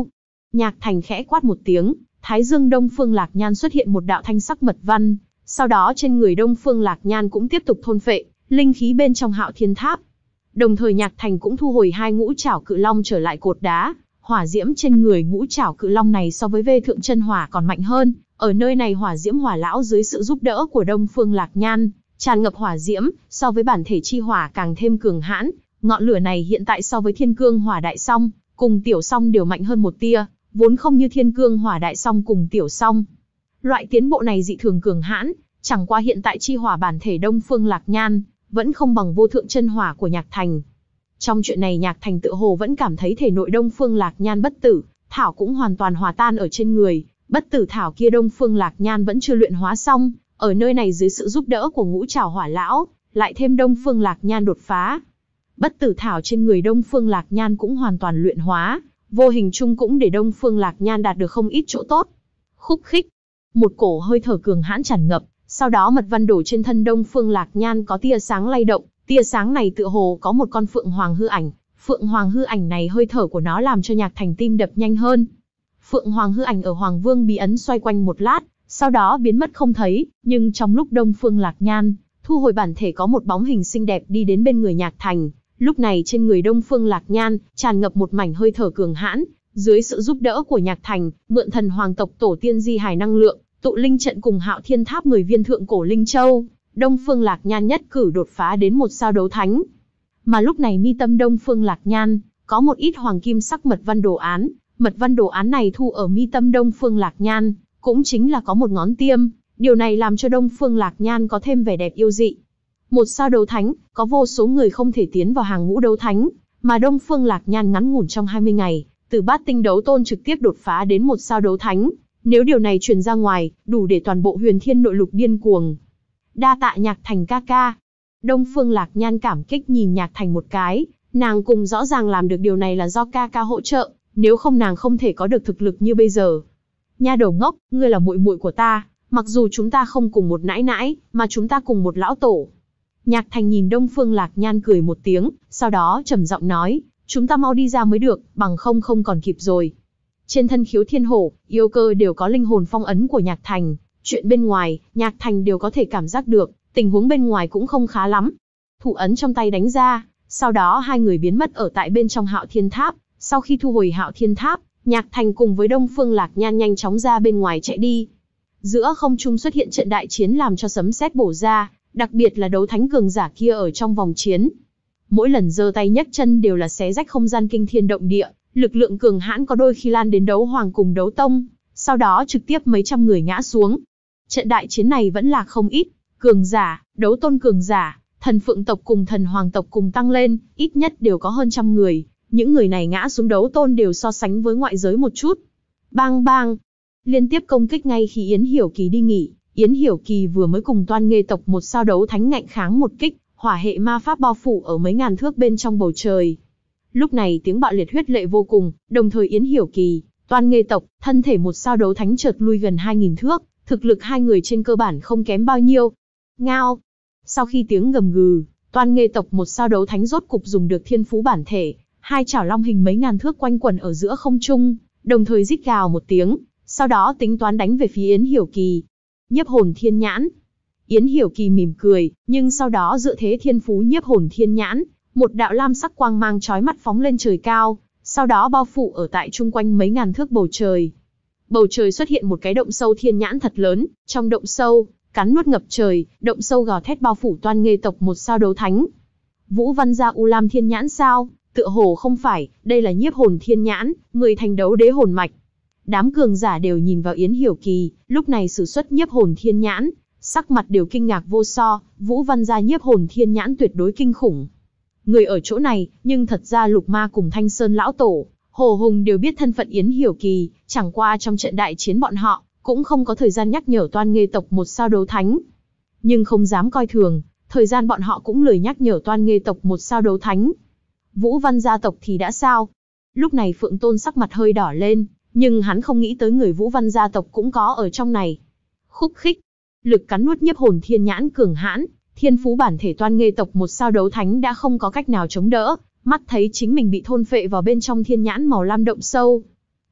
Nhạc Thành khẽ quát một tiếng, thái dương Đông Phương Lạc Nhan xuất hiện một đạo thanh sắc mật văn, sau đó trên người Đông Phương Lạc Nhan cũng tiếp tục thôn phệ linh khí bên trong Hạo Thiên Tháp. Đồng thời Nhạc Thành cũng thu hồi hai ngũ trảo cự long trở lại cột đá, hỏa diễm trên người ngũ trảo cự long này so với Vê Thượng Chân Hỏa còn mạnh hơn, ở nơi này hỏa diễm hỏa lão dưới sự giúp đỡ của Đông Phương Lạc Nhan, tràn ngập hỏa diễm, so với bản thể chi hỏa càng thêm cường hãn, ngọn lửa này hiện tại so với Thiên Cương Hỏa Đại Song cùng Tiểu Song đều mạnh hơn một tia, vốn không như Thiên Cương Hỏa Đại Song cùng Tiểu Song. Loại tiến bộ này dị thường cường hãn, chẳng qua hiện tại chi hỏa bản thể Đông Phương Lạc Nhan vẫn không bằng Vô Thượng Chân Hỏa của Nhạc Thành. Trong chuyện này Nhạc Thành tự hồ vẫn cảm thấy thể nội Đông Phương Lạc Nhan bất tử, thảo cũng hoàn toàn hòa tan ở trên người, bất tử thảo kia Đông Phương Lạc Nhan vẫn chưa luyện hóa xong, ở nơi này dưới sự giúp đỡ của ngũ trảo hỏa lão, lại thêm Đông Phương Lạc Nhan đột phá. Bất tử thảo trên người Đông Phương Lạc Nhan cũng hoàn toàn luyện hóa, vô hình chung cũng để Đông Phương Lạc Nhan đạt được không ít chỗ tốt. Khúc khích, một cổ hơi thở cường hãn tràn ngập, sau đó mật văn đổ trên thân Đông Phương Lạc Nhan có tia sáng lay động, tia sáng này tựa hồ có một con phượng hoàng hư ảnh, phượng hoàng hư ảnh này hơi thở của nó làm cho Nhạc Thành tim đập nhanh hơn. Phượng hoàng hư ảnh ở Hoàng Vương bí ấn xoay quanh một lát, sau đó biến mất không thấy, nhưng trong lúc Đông Phương Lạc Nhan thu hồi bản thể có một bóng hình xinh đẹp đi đến bên người Nhạc Thành, lúc này trên người Đông Phương Lạc Nhan tràn ngập một mảnh hơi thở cường hãn, dưới sự giúp đỡ của Nhạc Thành, mượn thần hoàng tộc tổ tiên di hài năng lượng, tụ linh trận cùng Hạo Thiên Tháp mười viên thượng cổ linh châu, Đông Phương Lạc Nhan nhất cử đột phá đến một sao đấu thánh. Mà lúc này mi tâm Đông Phương Lạc Nhan có một ít hoàng kim sắc mật văn đồ án, mật văn đồ án này thu ở mi tâm Đông Phương Lạc Nhan, cũng chính là có một ngón tiêm, điều này làm cho Đông Phương Lạc Nhan có thêm vẻ đẹp yêu dị. Một sao đấu thánh, có vô số người không thể tiến vào hàng ngũ đấu thánh, mà Đông Phương Lạc Nhan ngắn ngủn trong hai mươi ngày, từ bát tinh đấu tôn trực tiếp đột phá đến một sao đấu thánh. Nếu điều này truyền ra ngoài, đủ để toàn bộ huyền thiên nội lục điên cuồng. Đa tạ Nhạc Thành ca ca. Đông Phương Lạc Nhan cảm kích nhìn Nhạc Thành một cái, nàng cùng rõ ràng làm được điều này là do ca ca hỗ trợ, nếu không nàng không thể có được thực lực như bây giờ. Nha đầu ngốc, ngươi là muội muội của ta, mặc dù chúng ta không cùng một nãi nãi, mà chúng ta cùng một lão tổ. Nhạc Thành nhìn Đông Phương Lạc Nhan cười một tiếng, sau đó trầm giọng nói, chúng ta mau đi ra mới được, bằng không không còn kịp rồi. Trên thân Khiếu Thiên Hổ, Yêu Cơ đều có linh hồn phong ấn của Nhạc Thành, chuyện bên ngoài, Nhạc Thành đều có thể cảm giác được, tình huống bên ngoài cũng không khá lắm. Thủ ấn trong tay đánh ra, sau đó hai người biến mất ở tại bên trong Hạo Thiên Tháp, sau khi thu hồi Hạo Thiên Tháp, Nhạc Thành cùng với Đông Phương Lạc Nhan nhanh chóng ra bên ngoài chạy đi. Giữa không trung xuất hiện trận đại chiến làm cho sấm sét bổ ra, đặc biệt là đấu thánh cường giả kia ở trong vòng chiến. Mỗi lần giơ tay nhấc chân đều là xé rách không gian kinh thiên động địa, lực lượng cường hãn có đôi khi lan đến đấu hoàng cùng đấu tông, sau đó trực tiếp mấy trăm người ngã xuống. Trận đại chiến này vẫn là không ít, cường giả, đấu tôn cường giả, thần phượng tộc cùng thần hoàng tộc cùng tăng lên, ít nhất đều có hơn trăm người. Những người này ngã xuống đấu tôn đều so sánh với ngoại giới một chút. Bang bang, liên tiếp công kích ngay khi Yến Hiểu Kỳ đi nghỉ. Yến Hiểu Kỳ vừa mới cùng Toan Nghê tộc một sao đấu thánh ngạnh kháng một kích, hỏa hệ ma pháp bao phủ ở mấy ngàn thước bên trong bầu trời. Lúc này tiếng bạo liệt huyết lệ vô cùng, đồng thời Yến Hiểu Kỳ, Toan Nghê tộc, thân thể một sao đấu thánh chợt lui gần hai nghìn thước, thực lực hai người trên cơ bản không kém bao nhiêu. Ngao. Sau khi tiếng gầm gừ, Toan Nghê tộc một sao đấu thánh rốt cục dùng được thiên phú bản thể, hai chảo long hình mấy ngàn thước quanh quẩn ở giữa không trung, đồng thời rít gào một tiếng, sau đó tính toán đánh về phía Yến Hiểu Kỳ. Nhiếp hồn thiên nhãn. Yến Hiểu Kỳ mỉm cười, nhưng sau đó dựa thế thiên phú nhiếp hồn thiên nhãn, một đạo lam sắc quang mang chói mắt phóng lên trời cao, sau đó bao phủ ở tại chung quanh mấy ngàn thước bầu trời. Bầu trời xuất hiện một cái động sâu thiên nhãn thật lớn, trong động sâu, cắn nuốt ngập trời, động sâu gào thét bao phủ Toan Nghê tộc một sao đấu thánh. Vũ Văn gia U Lam thiên nhãn sao? Tựa hồ không phải, đây là nhiếp hồn thiên nhãn, người thành đấu đế hồn mạch. Đám cường giả đều nhìn vào Yến Hiểu Kỳ, lúc này sử xuất nhiếp hồn thiên nhãn, sắc mặt đều kinh ngạc vô so, Vũ Văn gia nhiếp hồn thiên nhãn tuyệt đối kinh khủng. Người ở chỗ này, nhưng thật ra Lục Ma cùng Thanh Sơn lão tổ, Hồ Hùng đều biết thân phận Yến Hiểu Kỳ, chẳng qua trong trận đại chiến bọn họ, cũng không có thời gian nhắc nhở Toan Nghê tộc một sao đấu thánh. Nhưng không dám coi thường, thời gian bọn họ cũng lười nhắc nhở Toan Nghê tộc một sao đấu thánh. Vũ Văn gia tộc thì đã sao? Lúc này Phượng Tôn sắc mặt hơi đỏ lên, nhưng hắn không nghĩ tới người Vũ Văn gia tộc cũng có ở trong này. Khúc khích, lực cắn nuốt nhiếp hồn thiên nhãn cường hãn, thiên phú bản thể Toan Nghê tộc một sao đấu thánh đã không có cách nào chống đỡ, mắt thấy chính mình bị thôn phệ vào bên trong thiên nhãn màu lam động sâu.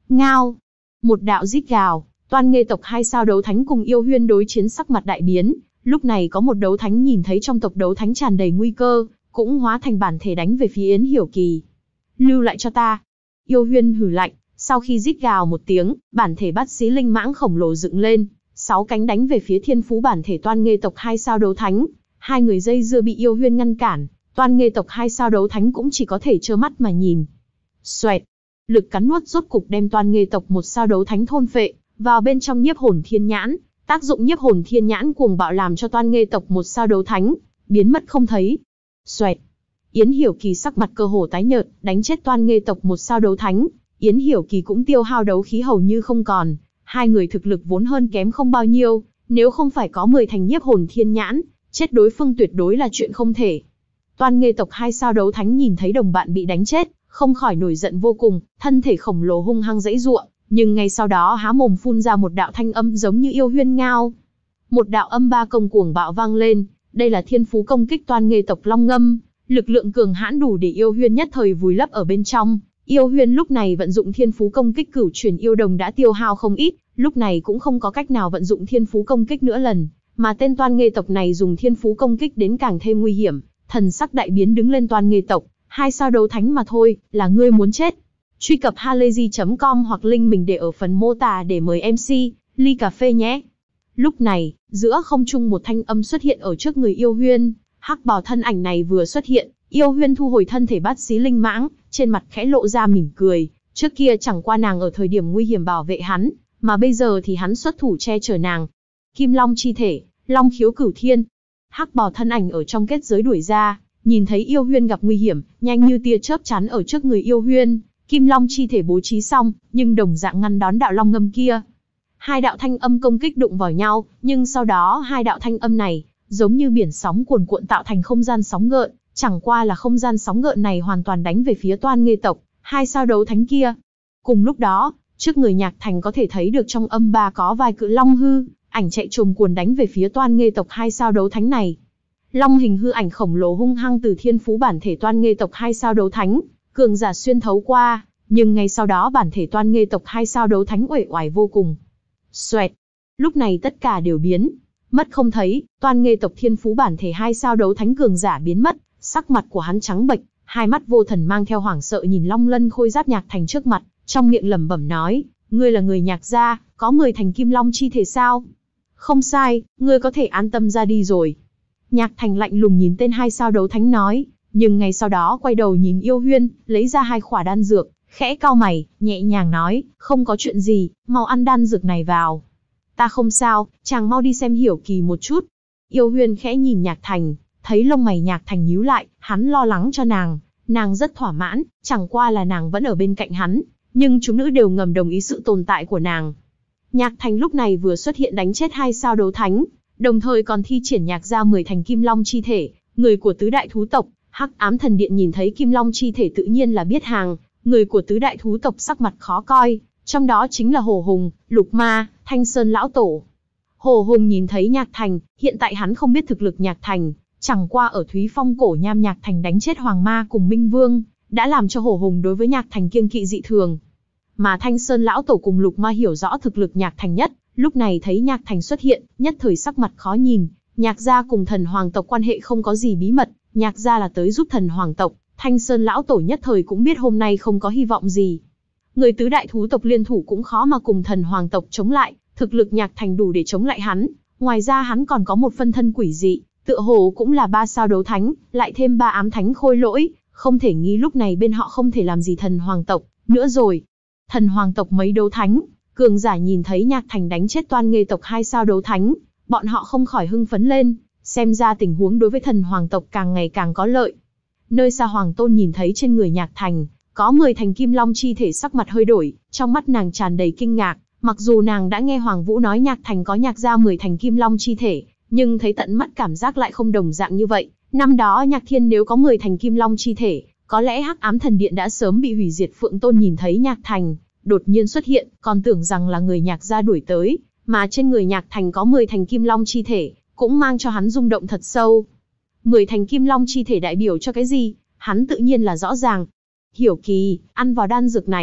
Ngao. Một đạo rít gào, Toan Nghê tộc hai sao đấu thánh cùng Yêu Huyên đối chiến sắc mặt đại biến. Lúc này có một đấu thánh nhìn thấy trong tộc đấu thánh tràn đầy nguy cơ, cũng hóa thành bản thể đánh về phía Yến Hiểu Kỳ. Lưu lại cho ta. Yêu Huyên hừ lạnh, sau khi rít gào một tiếng, bản thể bát xí linh mãng khổng lồ dựng lên, sáu cánh đánh về phía thiên phú bản thể Toan Nghê tộc hai sao đấu thánh. Hai người dây dưa bị Yêu Huyên ngăn cản, Toan Nghê tộc hai sao đấu thánh cũng chỉ có thể trơ mắt mà nhìn. Xoẹt, lực cắn nuốt rốt cục đem Toan Nghê tộc một sao đấu thánh thôn phệ vào bên trong nhiếp hồn thiên nhãn. Tác dụng nhiếp hồn thiên nhãn cuồng bạo làm cho Toan Nghê tộc một sao đấu thánh biến mất không thấy. Xoẹt, Yến Hiểu Kỳ sắc mặt cơ hồ tái nhợt, đánh chết Toan Nghê tộc một sao đấu thánh. Yến Hiểu Kỳ cũng tiêu hao đấu khí hầu như không còn. Hai người thực lực vốn hơn kém không bao nhiêu, nếu không phải có mười thành nhiếp hồn thiên nhãn, chết đối phương tuyệt đối là chuyện không thể. Toan Nghê tộc hai sao đấu thánh nhìn thấy đồng bạn bị đánh chết, không khỏi nổi giận vô cùng, thân thể khổng lồ hung hăng giãy giụa, nhưng ngay sau đó há mồm phun ra một đạo thanh âm giống như Yêu Huyên ngao. Một đạo âm ba công cuồng bạo vang lên, đây là thiên phú công kích Toan Nghê tộc Long Ngâm, lực lượng cường hãn đủ để Yêu Huyên nhất thời vùi lấp ở bên trong. Yêu Huyên lúc này vận dụng thiên phú công kích cửu truyền yêu đồng đã tiêu hao không ít, lúc này cũng không có cách nào vận dụng thiên phú công kích nữa lần, mà tên Toan Nghê tộc này dùng thiên phú công kích đến càng thêm nguy hiểm, thần sắc đại biến đứng lên. Toan Nghê tộc, hai sao đấu thánh mà thôi, là ngươi muốn chết. Truy cập halayzi chấm com hoặc link mình để ở phần mô tả để mời em xê, ly cà phê nhé. Lúc này, giữa không trung một thanh âm xuất hiện ở trước người Yêu Huyên, hắc bào thân ảnh này vừa xuất hiện, Yêu Huyên thu hồi thân thể bát xí linh mãng, trên mặt khẽ lộ ra mỉm cười, trước kia chẳng qua nàng ở thời điểm nguy hiểm bảo vệ hắn, mà bây giờ thì hắn xuất thủ che chở nàng. Kim Long chi thể, Long khiếu cửu thiên. Hắc bào thân ảnh ở trong kết giới đuổi ra, nhìn thấy Yêu Huyên gặp nguy hiểm, nhanh như tia chớp chắn ở trước người Yêu Huyên. Kim Long chi thể bố trí xong, nhưng đồng dạng ngăn đón đạo long ngâm kia. Hai đạo thanh âm công kích đụng vào nhau, nhưng sau đó hai đạo thanh âm này, giống như biển sóng cuồn cuộn tạo thành không gian sóng gợn, chẳng qua là không gian sóng gợn này hoàn toàn đánh về phía Toan Nghê tộc, hai sao đấu thánh kia. Cùng lúc đó, trước người Nhạc Thành có thể thấy được trong âm ba có vài cự long hư ảnh chạy trồm cuồn đánh về phía Toan Nghê tộc hai sao đấu thánh này. Long hình hư ảnh khổng lồ hung hăng từ thiên phú bản thể Toan Nghê tộc hai sao đấu thánh cường giả xuyên thấu qua, nhưng ngay sau đó bản thể Toan Nghê tộc hai sao đấu thánh uể oải vô cùng. Xoẹt, lúc này tất cả đều biến mất không thấy, Toan Nghê tộc thiên phú bản thể hai sao đấu thánh cường giả biến mất, sắc mặt của hắn trắng bệch, hai mắt vô thần mang theo hoảng sợ nhìn Long Lân khôi giáp Nhạc Thành trước mặt, trong miệng lẩm bẩm nói, ngươi là người Nhạc gia, có mười thành kim long chi thể sao? Không sai, ngươi có thể an tâm ra đi rồi. Nhạc Thành lạnh lùng nhìn tên hai sao đấu thánh nói, nhưng ngay sau đó quay đầu nhìn Yêu Huyên, lấy ra hai khỏa đan dược, khẽ cau mày, nhẹ nhàng nói, không có chuyện gì, mau ăn đan dược này vào. Ta không sao, chàng mau đi xem Hiểu Kỳ một chút. Yêu Huyên khẽ nhìn Nhạc Thành, thấy lông mày Nhạc Thành nhíu lại, hắn lo lắng cho nàng, nàng rất thỏa mãn, chẳng qua là nàng vẫn ở bên cạnh hắn, nhưng chúng nữ đều ngầm đồng ý sự tồn tại của nàng. Nhạc Thành lúc này vừa xuất hiện đánh chết hai sao đấu thánh, đồng thời còn thi triển Nhạc ra mười thành kim long chi thể, người của tứ đại thú tộc. Hắc Ám Thần Điện nhìn thấy kim long chi thể tự nhiên là biết hàng, người của tứ đại thú tộc sắc mặt khó coi, trong đó chính là Hổ Hùng, Lục Ma, Thanh Sơn lão tổ. Hổ Hùng nhìn thấy Nhạc Thành, hiện tại hắn không biết thực lực Nhạc Thành, chẳng qua ở Thúy Phong cổ nham Nhạc Thành đánh chết Hoàng Ma cùng Minh Vương, đã làm cho Hổ Hùng đối với Nhạc Thành kiêng kỵ dị thường. Mà Thanh Sơn lão tổ cùng Lục Ma hiểu rõ thực lực Nhạc Thành nhất, lúc này thấy Nhạc Thành xuất hiện, nhất thời sắc mặt khó nhìn. Nhạc gia cùng Thần Hoàng tộc quan hệ không có gì bí mật, Nhạc gia là tới giúp Thần Hoàng tộc, Thanh Sơn lão tổ nhất thời cũng biết hôm nay không có hy vọng gì. Người tứ đại thú tộc liên thủ cũng khó mà cùng Thần Hoàng tộc chống lại, thực lực Nhạc Thành đủ để chống lại hắn. Ngoài ra hắn còn có một phân thân quỷ dị, tựa hồ cũng là ba sao đấu thánh, lại thêm ba ám thánh khôi lỗi, không thể nghĩ lúc này bên họ không thể làm gì Thần Hoàng tộc nữa rồi. Thần Hoàng tộc mấy đấu thánh cường giả nhìn thấy Nhạc Thành đánh chết Toan Nghê tộc hai sao đấu thánh, bọn họ không khỏi hưng phấn lên, xem ra tình huống đối với Thần Hoàng tộc càng ngày càng có lợi. Nơi xa Hoàng Tôn nhìn thấy trên người Nhạc Thành có mười thành kim long chi thể, sắc mặt hơi đổi, trong mắt nàng tràn đầy kinh ngạc, mặc dù nàng đã nghe Hoàng Vũ nói Nhạc Thành có Nhạc ra mười thành kim long chi thể, nhưng thấy tận mắt cảm giác lại không đồng dạng như vậy. Năm đó Nhạc Thiên nếu có mười thành kim long chi thể, có lẽ Hắc Ám Thần Điện đã sớm bị hủy diệt. Phượng Tôn nhìn thấy Nhạc Thành đột nhiên xuất hiện, còn tưởng rằng là người Nhạc gia đuổi tới, mà trên người Nhạc Thành có mười thành kim long chi thể, cũng mang cho hắn rung động thật sâu. mười thành kim long chi thể đại biểu cho cái gì, hắn tự nhiên là rõ ràng. Hiểu Kỳ, ăn vào đan dược này,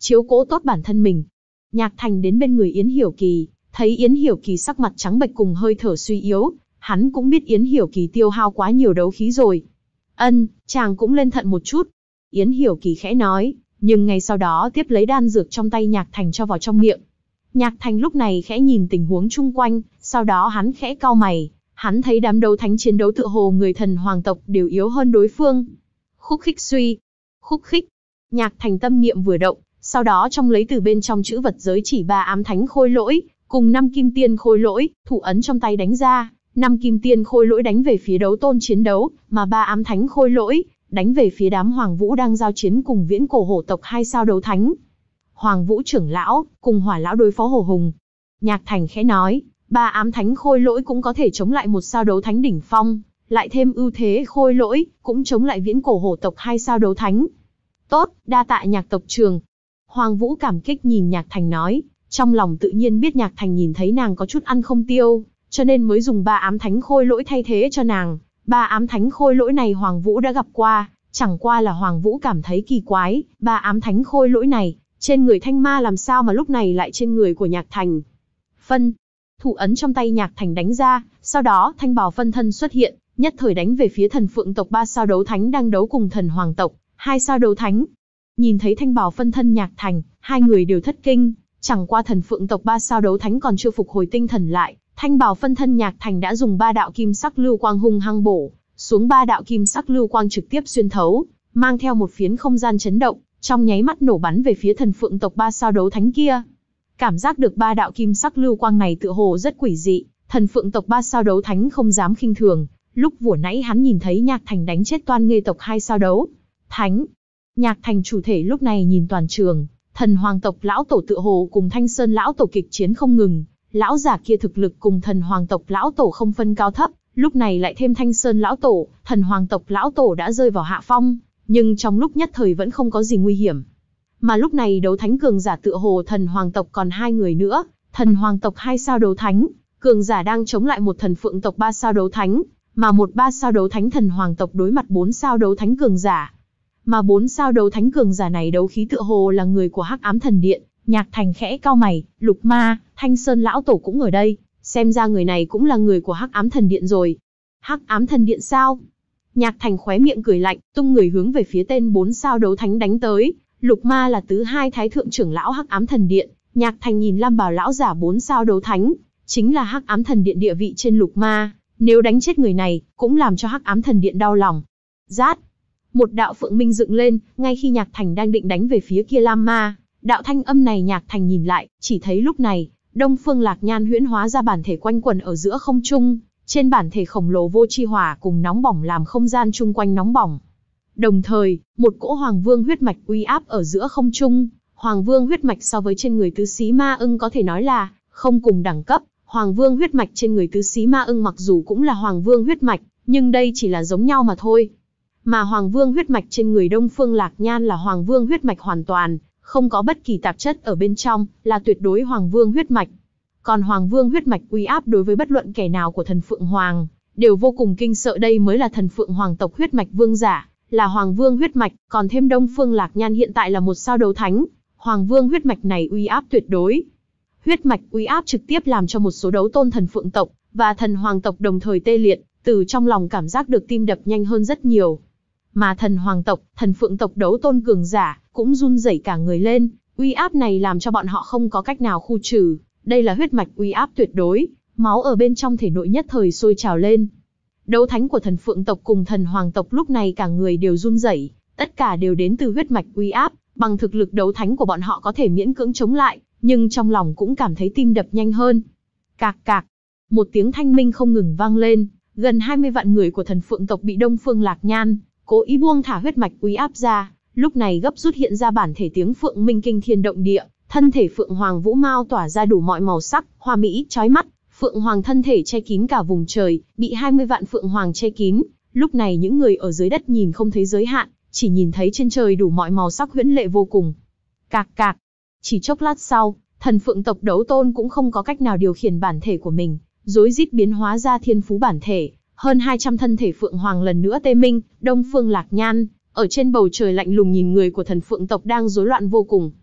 chiếu cố tốt bản thân mình. Nhạc Thành đến bên người Yến Hiểu Kỳ, thấy Yến Hiểu Kỳ sắc mặt trắng bệch cùng hơi thở suy yếu, hắn cũng biết Yến Hiểu Kỳ tiêu hao quá nhiều đấu khí rồi. Ân, chàng cũng lên thận một chút. Yến Hiểu Kỳ khẽ nói, nhưng ngay sau đó tiếp lấy đan dược trong tay Nhạc Thành cho vào trong miệng. Nhạc Thành lúc này khẽ nhìn tình huống chung quanh, sau đó hắn khẽ cau mày, hắn thấy đám đấu thánh chiến đấu tựa hồ người thần hoàng tộc đều yếu hơn đối phương. Khúc khích suy, khúc khích. Nhạc Thành tâm niệm vừa động, sau đó trong lấy từ bên trong chữ vật giới chỉ ba ám thánh khôi lỗi, cùng năm kim tiên khôi lỗi, thủ ấn trong tay đánh ra, năm kim tiên khôi lỗi đánh về phía đấu tôn chiến đấu, mà ba ám thánh khôi lỗi đánh về phía đám Hoàng Vũ đang giao chiến cùng Viễn Cổ Hổ tộc hai sao đấu thánh. Hoàng Vũ trưởng lão cùng Hỏa lão đối phó Hổ Hùng. Nhạc Thành khẽ nói, ba ám thánh khôi lỗi cũng có thể chống lại một sao đấu thánh đỉnh phong, lại thêm ưu thế khôi lỗi, cũng chống lại Viễn Cổ Hổ tộc hai sao đấu thánh. Tốt, đa tạ Nhạc tộc trường. Hoàng Vũ cảm kích nhìn Nhạc Thành nói, trong lòng tự nhiên biết Nhạc Thành nhìn thấy nàng có chút ăn không tiêu, cho nên mới dùng ba ám thánh khôi lỗi thay thế cho nàng. Ba ám thánh khôi lỗi này Hoàng Vũ đã gặp qua, chẳng qua là Hoàng Vũ cảm thấy kỳ quái, ba ám thánh khôi lỗi này, trên người Thanh Ma làm sao mà lúc này lại trên người của Nhạc Thành. Phân, thủ ấn trong tay Nhạc Thành đánh ra, sau đó thanh bào phân thân xuất hiện, nhất thời đánh về phía thần phượng tộc ba sao đấu thánh đang đấu cùng thần hoàng tộc, hai sao đấu thánh. Nhìn thấy thanh bào phân thân Nhạc Thành, hai người đều thất kinh, chẳng qua thần phượng tộc ba sao đấu thánh còn chưa phục hồi tinh thần lại, thanh bào phân thân Nhạc Thành đã dùng ba đạo kim sắc lưu quang hung hăng bổ xuống, ba đạo kim sắc lưu quang trực tiếp xuyên thấu, mang theo một phiến không gian chấn động, trong nháy mắt nổ bắn về phía thần phượng tộc ba sao đấu thánh kia. Cảm giác được ba đạo kim sắc lưu quang này tựa hồ rất quỷ dị, thần phượng tộc ba sao đấu thánh không dám khinh thường. Lúc vừa nãy hắn nhìn thấy Nhạc Thành đánh chết Toan Nghê tộc hai sao đấu thánh. Nhạc Thành chủ thể lúc này nhìn toàn trường, thần hoàng tộc lão tổ tựa hồ cùng Thanh Sơn lão tổ kịch chiến không ngừng, lão giả kia thực lực cùng thần hoàng tộc lão tổ không phân cao thấp, lúc này lại thêm Thanh Sơn lão tổ, thần hoàng tộc lão tổ đã rơi vào hạ phong, nhưng trong lúc nhất thời vẫn không có gì nguy hiểm. Mà lúc này đấu thánh cường giả tựa hồ thần hoàng tộc còn hai người nữa, thần hoàng tộc hai sao đấu thánh, cường giả đang chống lại một thần phượng tộc ba sao đấu thánh, mà một ba sao đấu thánh thần hoàng tộc đối mặt bốn sao đấu thánh cường giả. Mà bốn sao đấu thánh cường giả này đấu khí tựa hồ là người của Hắc Ám Thần Điện. Nhạc Thành khẽ cau mày, Lục Ma, Thanh Sơn lão tổ cũng ở đây, xem ra người này cũng là người của Hắc Ám Thần Điện rồi. Hắc Ám Thần Điện sao? Nhạc Thành khóe miệng cười lạnh, tung người hướng về phía tên bốn sao đấu thánh đánh tới. Lục Ma là tứ hai thái thượng trưởng lão Hắc Ám Thần Điện. Nhạc Thành nhìn Lam Bảo lão giả bốn sao đấu thánh, chính là Hắc Ám Thần Điện địa vị trên Lục Ma, nếu đánh chết người này, cũng làm cho Hắc Ám Thần Điện đau lòng. Rát, một đạo phượng minh dựng lên, ngay khi Nhạc Thành đang định đánh về phía kia Lam Ma, đạo thanh âm này Nhạc Thành nhìn lại, chỉ thấy lúc này, Đông Phương Lạc Nhan huyễn hóa ra bản thể quanh quẩn ở giữa không trung, trên bản thể khổng lồ vô chi hỏa cùng nóng bỏng làm không gian chung quanh nóng bỏng. Đồng thời, một cỗ Hoàng Vương huyết mạch uy áp ở giữa không trung, Hoàng Vương huyết mạch so với trên người tứ xí ma ưng có thể nói là không cùng đẳng cấp. Hoàng Vương huyết mạch trên người tứ xí ma ưng mặc dù cũng là Hoàng Vương huyết mạch, nhưng đây chỉ là giống nhau mà thôi. Mà Hoàng Vương huyết mạch trên người Đông Phương Lạc Nhan là Hoàng Vương huyết mạch hoàn toàn, không có bất kỳ tạp chất ở bên trong, là tuyệt đối Hoàng Vương huyết mạch. Còn Hoàng Vương huyết mạch uy áp đối với bất luận kẻ nào của thần Phượng Hoàng, đều vô cùng kinh sợ, đây mới là thần Phượng Hoàng tộc huyết mạch vương giả, là Hoàng Vương huyết mạch, còn thêm Đông Phương Lạc Nhan hiện tại là một sao đấu thánh, Hoàng Vương huyết mạch này uy áp tuyệt đối. Huyết mạch uy áp trực tiếp làm cho một số đấu tôn thần Phượng tộc và thần Hoàng tộc đồng thời tê liệt, từ trong lòng cảm giác được tim đập nhanh hơn rất nhiều. Mà thần Hoàng tộc, thần Phượng tộc đấu tôn cường giả cũng run rẩy cả người lên, uy áp này làm cho bọn họ không có cách nào khu trừ, đây là huyết mạch uy áp tuyệt đối, máu ở bên trong thể nội nhất thời sôi trào lên. Đấu thánh của thần Phượng tộc cùng thần Hoàng tộc lúc này cả người đều run rẩy, tất cả đều đến từ huyết mạch uy áp, bằng thực lực đấu thánh của bọn họ có thể miễn cưỡng chống lại, nhưng trong lòng cũng cảm thấy tim đập nhanh hơn. Cạc cạc, một tiếng thanh minh không ngừng vang lên, gần hai mươi vạn người của thần Phượng tộc bị Đông Phương Lạc Nhan cố ý buông thả huyết mạch uy áp ra, lúc này gấp rút hiện ra bản thể tiếng Phượng minh kinh thiên động địa, thân thể Phượng Hoàng Vũ Mao tỏa ra đủ mọi màu sắc, hoa mỹ chói mắt, Phượng Hoàng thân thể che kín cả vùng trời, bị hai mươi vạn Phượng Hoàng che kín, lúc này những người ở dưới đất nhìn không thấy giới hạn, chỉ nhìn thấy trên trời đủ mọi màu sắc huyễn lệ vô cùng. Cạc cạc, chỉ chốc lát sau, thần Phượng tộc đấu tôn cũng không có cách nào điều khiển bản thể của mình, rối rít biến hóa ra thiên phú bản thể, hơn hai trăm thân thể Phượng Hoàng lần nữa tê minh. Đông Phương Lạc Nhan ở trên bầu trời lạnh lùng nhìn người của thần Phượng tộc đang rối loạn vô cùng.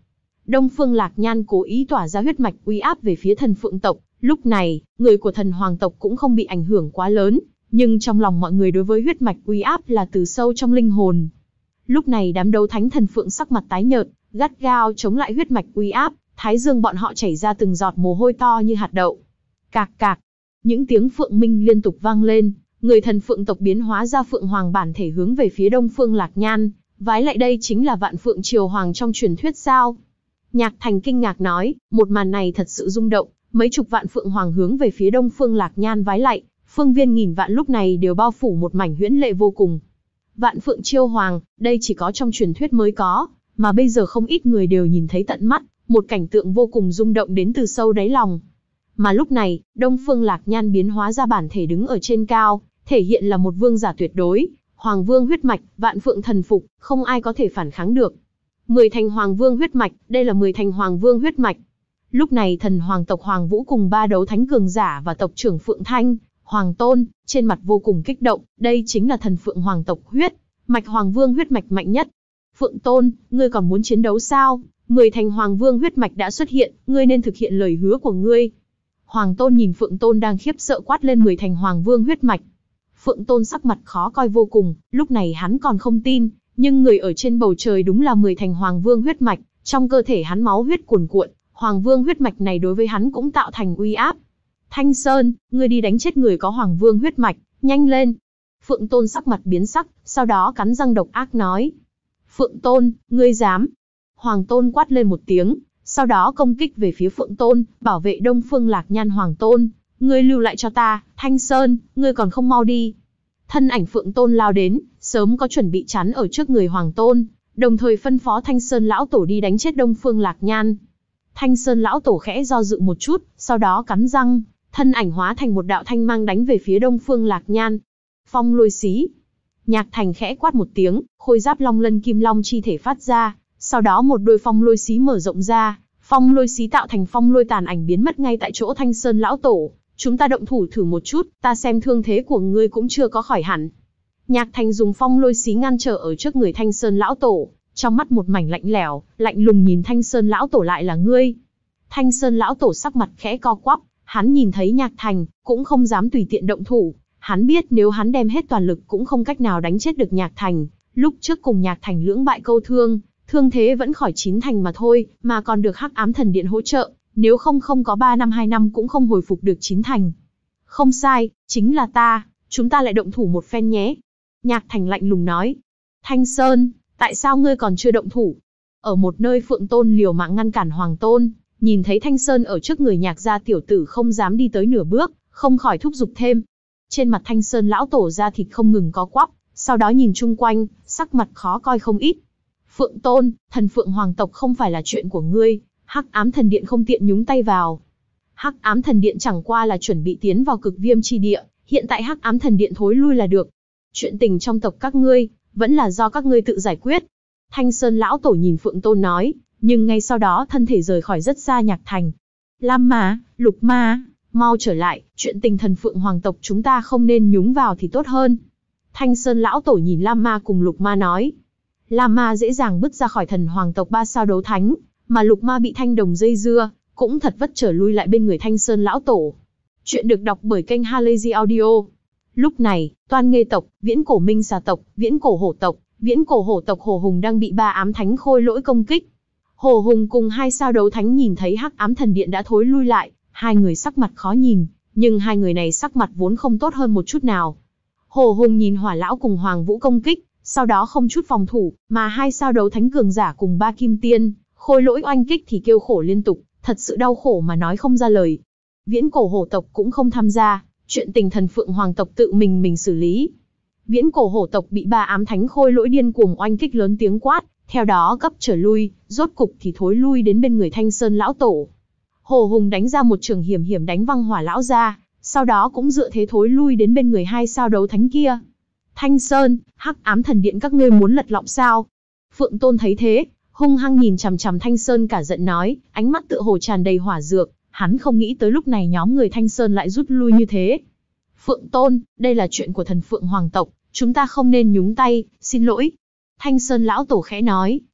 Đông Phương Lạc Nhan cố ý tỏa ra huyết mạch uy áp về phía thần Phượng tộc. Lúc này, người của thần Hoàng tộc cũng không bị ảnh hưởng quá lớn, nhưng trong lòng mọi người đối với huyết mạch uy áp là từ sâu trong linh hồn. Lúc này đám đấu thánh thần Phượng sắc mặt tái nhợt, gắt gao chống lại huyết mạch uy áp, thái dương bọn họ chảy ra từng giọt mồ hôi to như hạt đậu. Cạc cạc, những tiếng phượng minh liên tục vang lên, người thần Phượng tộc biến hóa ra Phượng Hoàng bản thể hướng về phía Đông Phương Lạc Nhan, vái lại đây chính là Vạn Phượng Triều Hoàng trong truyền thuyết sao? Nhạc Thành kinh ngạc nói, một màn này thật sự rung động, mấy chục vạn Phượng Hoàng hướng về phía Đông Phương Lạc Nhan vái lạy, phương viên nghìn vạn lúc này đều bao phủ một mảnh huyễn lệ vô cùng. Vạn Phượng Triều Hoàng, đây chỉ có trong truyền thuyết mới có, mà bây giờ không ít người đều nhìn thấy tận mắt, một cảnh tượng vô cùng rung động đến từ sâu đáy lòng. Mà lúc này, Đông Phương Lạc Nhan biến hóa ra bản thể đứng ở trên cao, thể hiện là một vương giả tuyệt đối, Hoàng Vương huyết mạch, Vạn Phượng thần phục, không ai có thể phản kháng được. Mười thành Hoàng Vương huyết mạch, đây là mười thành Hoàng Vương huyết mạch. Lúc này thần Hoàng tộc Hoàng Vũ cùng ba đấu thánh cường giả và tộc trưởng Phượng Thanh, Hoàng Tôn, trên mặt vô cùng kích động, đây chính là thần Phượng Hoàng tộc huyết mạch Hoàng Vương huyết mạch mạnh nhất. Phượng Tôn, ngươi còn muốn chiến đấu sao? Mười thành Hoàng Vương huyết mạch đã xuất hiện, ngươi nên thực hiện lời hứa của ngươi. Hoàng Tôn nhìn Phượng Tôn đang khiếp sợ quát lên mười thành Hoàng Vương huyết mạch. Phượng Tôn sắc mặt khó coi vô cùng, lúc này hắn còn không tin, nhưng người ở trên bầu trời đúng là mười thành Hoàng Vương huyết mạch, trong cơ thể hắn máu huyết cuồn cuộn, Hoàng Vương huyết mạch này đối với hắn cũng tạo thành uy áp. Thanh Sơn, ngươi đi đánh chết người có Hoàng Vương huyết mạch, nhanh lên. Phượng Tôn sắc mặt biến sắc, sau đó cắn răng độc ác nói. Phượng Tôn, ngươi dám. Hoàng Tôn quát lên một tiếng, sau đó công kích về phía Phượng Tôn, bảo vệ Đông Phương Lạc Nhan. Hoàng Tôn, ngươi lưu lại cho ta, Thanh Sơn, ngươi còn không mau đi. Thân ảnh Phượng Tôn lao đến, sớm có chuẩn bị chắn ở trước người Hoàng Tôn, đồng thời phân phó Thanh Sơn lão tổ đi đánh chết Đông Phương Lạc Nhan. Thanh Sơn lão tổ khẽ do dự một chút, sau đó cắn răng, thân ảnh hóa thành một đạo thanh mang đánh về phía Đông Phương Lạc Nhan. Phong lôi xí. Nhạc Thành khẽ quát một tiếng, khôi giáp long lân kim long chi thể phát ra, sau đó một đôi phong lôi xí mở rộng ra, phong lôi xí tạo thành phong lôi tàn ảnh biến mất ngay tại chỗ Thanh Sơn lão tổ. Chúng ta động thủ thử một chút, ta xem thương thế của ngươi cũng chưa có khỏi hẳn. Nhạc Thành dùng phong lôi xí ngăn trở ở trước người Thanh Sơn lão tổ, trong mắt một mảnh lạnh lẽo, lạnh lùng nhìn Thanh Sơn lão tổ. Lại là ngươi. Thanh Sơn lão tổ sắc mặt khẽ co quắp, hắn nhìn thấy Nhạc Thành, cũng không dám tùy tiện động thủ. Hắn biết nếu hắn đem hết toàn lực cũng không cách nào đánh chết được Nhạc Thành. Lúc trước cùng Nhạc Thành lưỡng bại câu thương, thương thế vẫn khỏi chín thành mà thôi, mà còn được Hắc Ám Thần Điện hỗ trợ. Nếu không không có ba năm hai năm cũng không hồi phục được chín thành. Không sai, chính là ta, chúng ta lại động thủ một phen nhé. Nhạc Thành lạnh lùng nói. Thanh Sơn, tại sao ngươi còn chưa động thủ? Ở một nơi Phượng Tôn liều mạng ngăn cản Hoàng Tôn, nhìn thấy Thanh Sơn ở trước người Nhạc gia tiểu tử không dám đi tới nửa bước, không khỏi thúc giục thêm. Trên mặt Thanh Sơn lão tổ da thịt không ngừng có quắp, sau đó nhìn chung quanh, sắc mặt khó coi không ít. Phượng Tôn, thần Phượng Hoàng tộc không phải là chuyện của ngươi. Hắc Ám Thần Điện không tiện nhúng tay vào. Hắc Ám Thần Điện chẳng qua là chuẩn bị tiến vào cực viêm chi địa, hiện tại Hắc Ám Thần Điện thối lui là được. Chuyện tình trong tộc các ngươi, vẫn là do các ngươi tự giải quyết. Thanh Sơn lão tổ nhìn Phượng Tôn nói, nhưng ngay sau đó thân thể rời khỏi rất xa Nhạc Thành. Lam Ma, Lục Ma, mau trở lại, chuyện tình thần Phượng Hoàng tộc chúng ta không nên nhúng vào thì tốt hơn. Thanh Sơn lão tổ nhìn Lam Ma cùng Lục Ma nói. Lam Ma dễ dàng bứt ra khỏi thần Hoàng tộc ba sao đấu thánh, mà Lục Ma bị thanh đồng dây dưa, cũng thật vất trở lui lại bên người Thanh Sơn lão tổ. Chuyện được đọc bởi kênh Halazy Audio. Lúc này, Toan Nghê tộc, Viễn Cổ Minh Xà tộc, Viễn Cổ Hổ tộc, Viễn Cổ Hổ tộc Hồ Hùng đang bị ba ám thánh khôi lỗi công kích. Hồ Hùng cùng hai sao đấu thánh nhìn thấy Hắc Ám Thần Điện đã thối lui lại, hai người sắc mặt khó nhìn, nhưng hai người này sắc mặt vốn không tốt hơn một chút nào. Hồ Hùng nhìn Hỏa lão cùng Hoàng Vũ công kích, sau đó không chút phòng thủ, mà hai sao đấu thánh cường giả cùng ba kim tiên khôi lỗi oanh kích thì kêu khổ liên tục, thật sự đau khổ mà nói không ra lời. Viễn Cổ Hổ tộc cũng không tham gia, chuyện tình thần Phượng Hoàng tộc tự mình mình xử lý. Viễn Cổ Hổ tộc bị ba ám thánh khôi lỗi điên cuồng oanh kích lớn tiếng quát, theo đó gấp trở lui, rốt cục thì thối lui đến bên người Thanh Sơn lão tổ. Hồ Hùng đánh ra một trường hiểm hiểm đánh văng Hỏa lão ra, sau đó cũng dựa thế thối lui đến bên người hai sao đấu thánh kia. Thanh Sơn, Hắc Ám Thần Điện các ngươi muốn lật lọng sao? Phượng Tôn thấy thế, hung hăng nhìn chằm chằm Thanh Sơn cả giận nói, ánh mắt tựa hồ tràn đầy hỏa dược, hắn không nghĩ tới lúc này nhóm người Thanh Sơn lại rút lui như thế. Phượng Tôn, đây là chuyện của thần Phượng Hoàng tộc, chúng ta không nên nhúng tay, xin lỗi. Thanh Sơn lão tổ khẽ nói,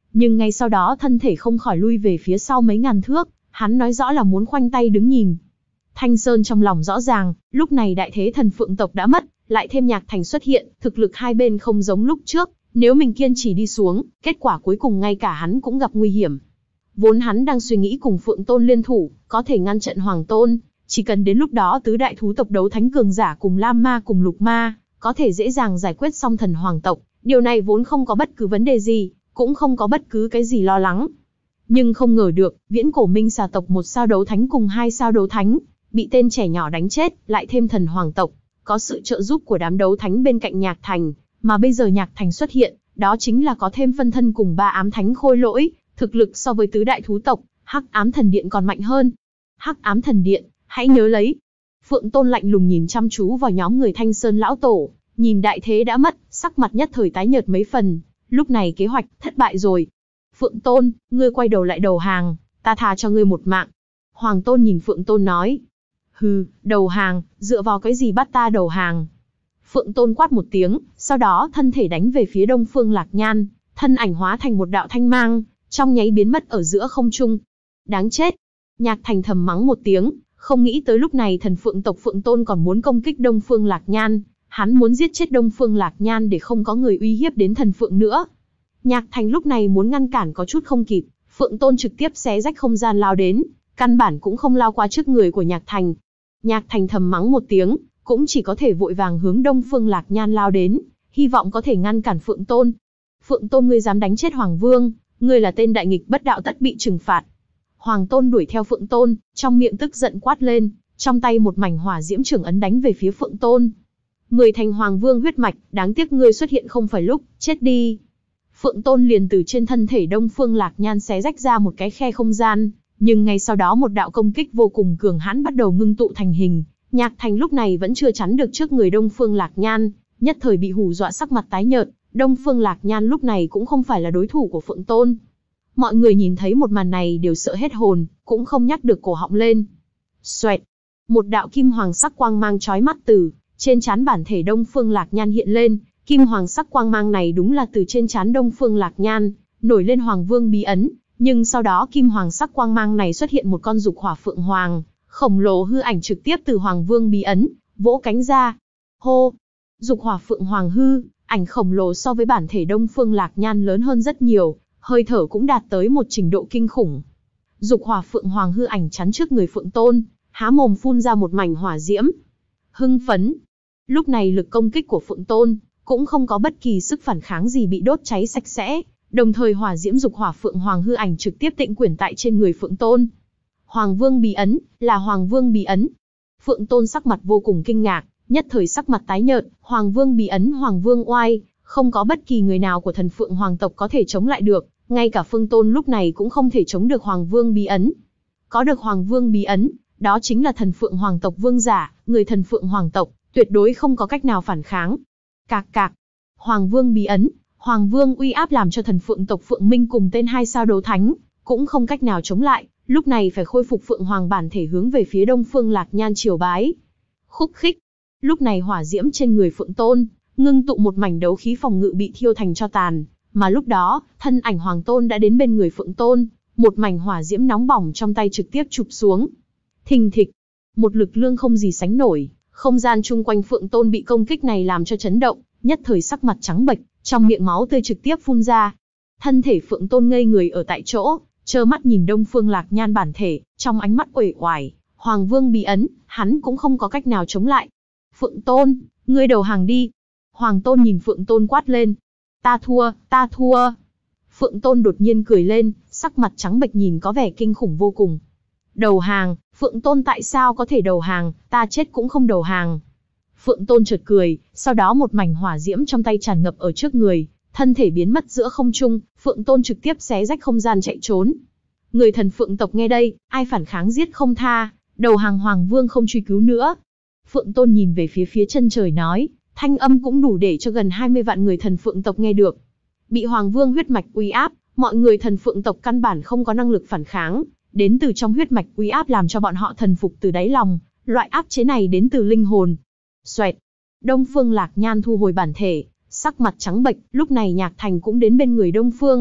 Nhưng ngay sau đó thân thể không khỏi lui về phía sau mấy ngàn thước, hắn nói rõ là muốn khoanh tay đứng nhìn. Thanh Sơn trong lòng rõ ràng, lúc này đại thế thần phượng tộc đã mất, lại thêm Nhạc Thành xuất hiện, thực lực hai bên không giống lúc trước, nếu mình kiên trì đi xuống, kết quả cuối cùng ngay cả hắn cũng gặp nguy hiểm. Vốn hắn đang suy nghĩ cùng Phượng Tôn liên thủ, có thể ngăn trận Hoàng Tôn, chỉ cần đến lúc đó tứ đại thú tộc đấu thánh cường giả cùng Lam Ma cùng Lục Ma, có thể dễ dàng giải quyết xong thần hoàng tộc, điều này vốn không có bất cứ vấn đề gì, cũng không có bất cứ cái gì lo lắng. Nhưng không ngờ được, viễn cổ minh xà tộc một sao đấu thánh cùng hai sao đấu thánh, bị tên trẻ nhỏ đánh chết, lại thêm thần hoàng tộc, có sự trợ giúp của đám đấu thánh bên cạnh Nhạc Thành, mà bây giờ Nhạc Thành xuất hiện, đó chính là có thêm phân thân cùng ba ám thánh khôi lỗi, thực lực so với tứ đại thú tộc, Hắc Ám Thần Điện còn mạnh hơn. Hắc Ám Thần Điện, hãy nhớ lấy. Phượng Tôn lạnh lùng nhìn chăm chú vào nhóm người Thanh Sơn lão tổ, nhìn đại thế đã mất, sắc mặt nhất thời tái nhợt mấy phần, lúc này kế hoạch thất bại rồi. Phượng Tôn, ngươi quay đầu lại đầu hàng, ta tha cho ngươi một mạng. Hoàng Tôn nhìn Phượng Tôn nói. Hừ, đầu hàng, dựa vào cái gì bắt ta đầu hàng? Phượng Tôn quát một tiếng, sau đó thân thể đánh về phía Đông Phương Lạc Nhan, thân ảnh hóa thành một đạo thanh mang, trong nháy biến mất ở giữa không trung. Đáng chết! Nhạc Thành thầm mắng một tiếng, không nghĩ tới lúc này thần Phượng tộc Phượng Tôn còn muốn công kích Đông Phương Lạc Nhan, hắn muốn giết chết Đông Phương Lạc Nhan để không có người uy hiếp đến thần Phượng nữa. Nhạc Thành lúc này muốn ngăn cản có chút không kịp, Phượng Tôn trực tiếp xé rách không gian lao đến, căn bản cũng không lao qua trước người của Nhạc Thành. Nhạc Thành thầm mắng một tiếng, cũng chỉ có thể vội vàng hướng Đông Phương Lạc Nhan lao đến, hy vọng có thể ngăn cản Phượng Tôn. Phượng Tôn, ngươi dám đánh chết Hoàng Vương, ngươi là tên đại nghịch bất đạo tất bị trừng phạt. Hoàng Tôn đuổi theo Phượng Tôn, trong miệng tức giận quát lên, trong tay một mảnh hỏa diễm trưởng ấn đánh về phía Phượng Tôn. Người thành Hoàng Vương huyết mạch, đáng tiếc ngươi xuất hiện không phải lúc, chết đi. Phượng Tôn liền từ trên thân thể Đông Phương Lạc Nhan xé rách ra một cái khe không gian, nhưng ngay sau đó một đạo công kích vô cùng cường hãn bắt đầu ngưng tụ thành hình. Nhạc Thành lúc này vẫn chưa chắn được trước người Đông Phương Lạc Nhan, nhất thời bị hù dọa sắc mặt tái nhợt. Đông Phương Lạc Nhan lúc này cũng không phải là đối thủ của Phượng Tôn. Mọi người nhìn thấy một màn này đều sợ hết hồn, cũng không nhắc được cổ họng lên. Xoẹt, một đạo kim hoàng sắc quang mang chói mắt từ trên trán bản thể Đông Phương Lạc Nhan hiện lên. Kim hoàng sắc quang mang này đúng là từ trên trán Đông Phương Lạc Nhan nổi lên Hoàng Vương bí ấn, nhưng sau đó kim hoàng sắc quang mang này xuất hiện một con dục hỏa phượng hoàng khổng lồ hư ảnh trực tiếp từ Hoàng Vương bí ấn vỗ cánh ra. Hô, dục hỏa phượng hoàng hư ảnh khổng lồ so với bản thể Đông Phương Lạc Nhan lớn hơn rất nhiều, hơi thở cũng đạt tới một trình độ kinh khủng. Dục hỏa phượng hoàng hư ảnh chắn trước người Phượng Tôn, há mồm phun ra một mảnh hỏa diễm. Hưng phấn. Lúc này lực công kích của Phượng Tôn cũng không có bất kỳ sức phản kháng gì, bị đốt cháy sạch sẽ, đồng thời hỏa diễm dục hỏa phượng hoàng hư ảnh trực tiếp tịnh quyển tại trên người Phượng Tôn. Hoàng Vương bí ấn, là Hoàng Vương bí ấn. Phượng Tôn sắc mặt vô cùng kinh ngạc, nhất thời sắc mặt tái nhợt. Hoàng Vương bí ấn, Hoàng Vương oai, không có bất kỳ người nào của thần Phượng hoàng tộc có thể chống lại được, ngay cả Phương Tôn lúc này cũng không thể chống được Hoàng Vương bí ấn. Có được Hoàng Vương bí ấn, đó chính là thần Phượng hoàng tộc vương giả, người thần Phượng hoàng tộc tuyệt đối không có cách nào phản kháng. Cạc cạc, Hoàng Vương bí ấn, Hoàng Vương uy áp làm cho thần Phượng tộc Phượng Minh cùng tên hai sao đấu thánh cũng không cách nào chống lại, lúc này phải khôi phục Phượng Hoàng bản thể hướng về phía Đông Phương Lạc Nhan triều bái. Khúc khích. Lúc này hỏa diễm trên người Phượng Tôn ngưng tụ một mảnh đấu khí phòng ngự bị thiêu thành tro tàn, mà lúc đó, thân ảnh Hoàng Tôn đã đến bên người Phượng Tôn, một mảnh hỏa diễm nóng bỏng trong tay trực tiếp chụp xuống. Thình thịch, một lực lượng không gì sánh nổi, không gian chung quanh Phượng Tôn bị công kích này làm cho chấn động, nhất thời sắc mặt trắng bệch, trong miệng máu tươi trực tiếp phun ra. Thân thể Phượng Tôn ngây người ở tại chỗ, trơ mắt nhìn Đông Phương Lạc Nhan bản thể, trong ánh mắt uể oải. Hoàng Vương bí ấn, hắn cũng không có cách nào chống lại. Phượng Tôn, ngươi đầu hàng đi. Hoàng Tôn nhìn Phượng Tôn quát lên. Ta thua, ta thua. Phượng Tôn đột nhiên cười lên, sắc mặt trắng bệch nhìn có vẻ kinh khủng vô cùng. Đầu hàng, Phượng Tôn tại sao có thể đầu hàng, ta chết cũng không đầu hàng. Phượng Tôn chợt cười, sau đó một mảnh hỏa diễm trong tay tràn ngập ở trước người, thân thể biến mất giữa không trung, Phượng Tôn trực tiếp xé rách không gian chạy trốn. Người thần Phượng tộc nghe đây, ai phản kháng giết không tha, đầu hàng Hoàng Vương không truy cứu nữa. Phượng Tôn nhìn về phía phía chân trời nói, thanh âm cũng đủ để cho gần hai mươi vạn người thần Phượng tộc nghe được. Bị Hoàng Vương huyết mạch uy áp, mọi người thần Phượng tộc căn bản không có năng lực phản kháng, đến từ trong huyết mạch uy áp làm cho bọn họ thần phục từ đáy lòng, loại áp chế này đến từ linh hồn. Xoẹt, Đông Phương Lạc Nhan thu hồi bản thể, sắc mặt trắng bệch, lúc này Nhạc Thành cũng đến bên người Đông Phương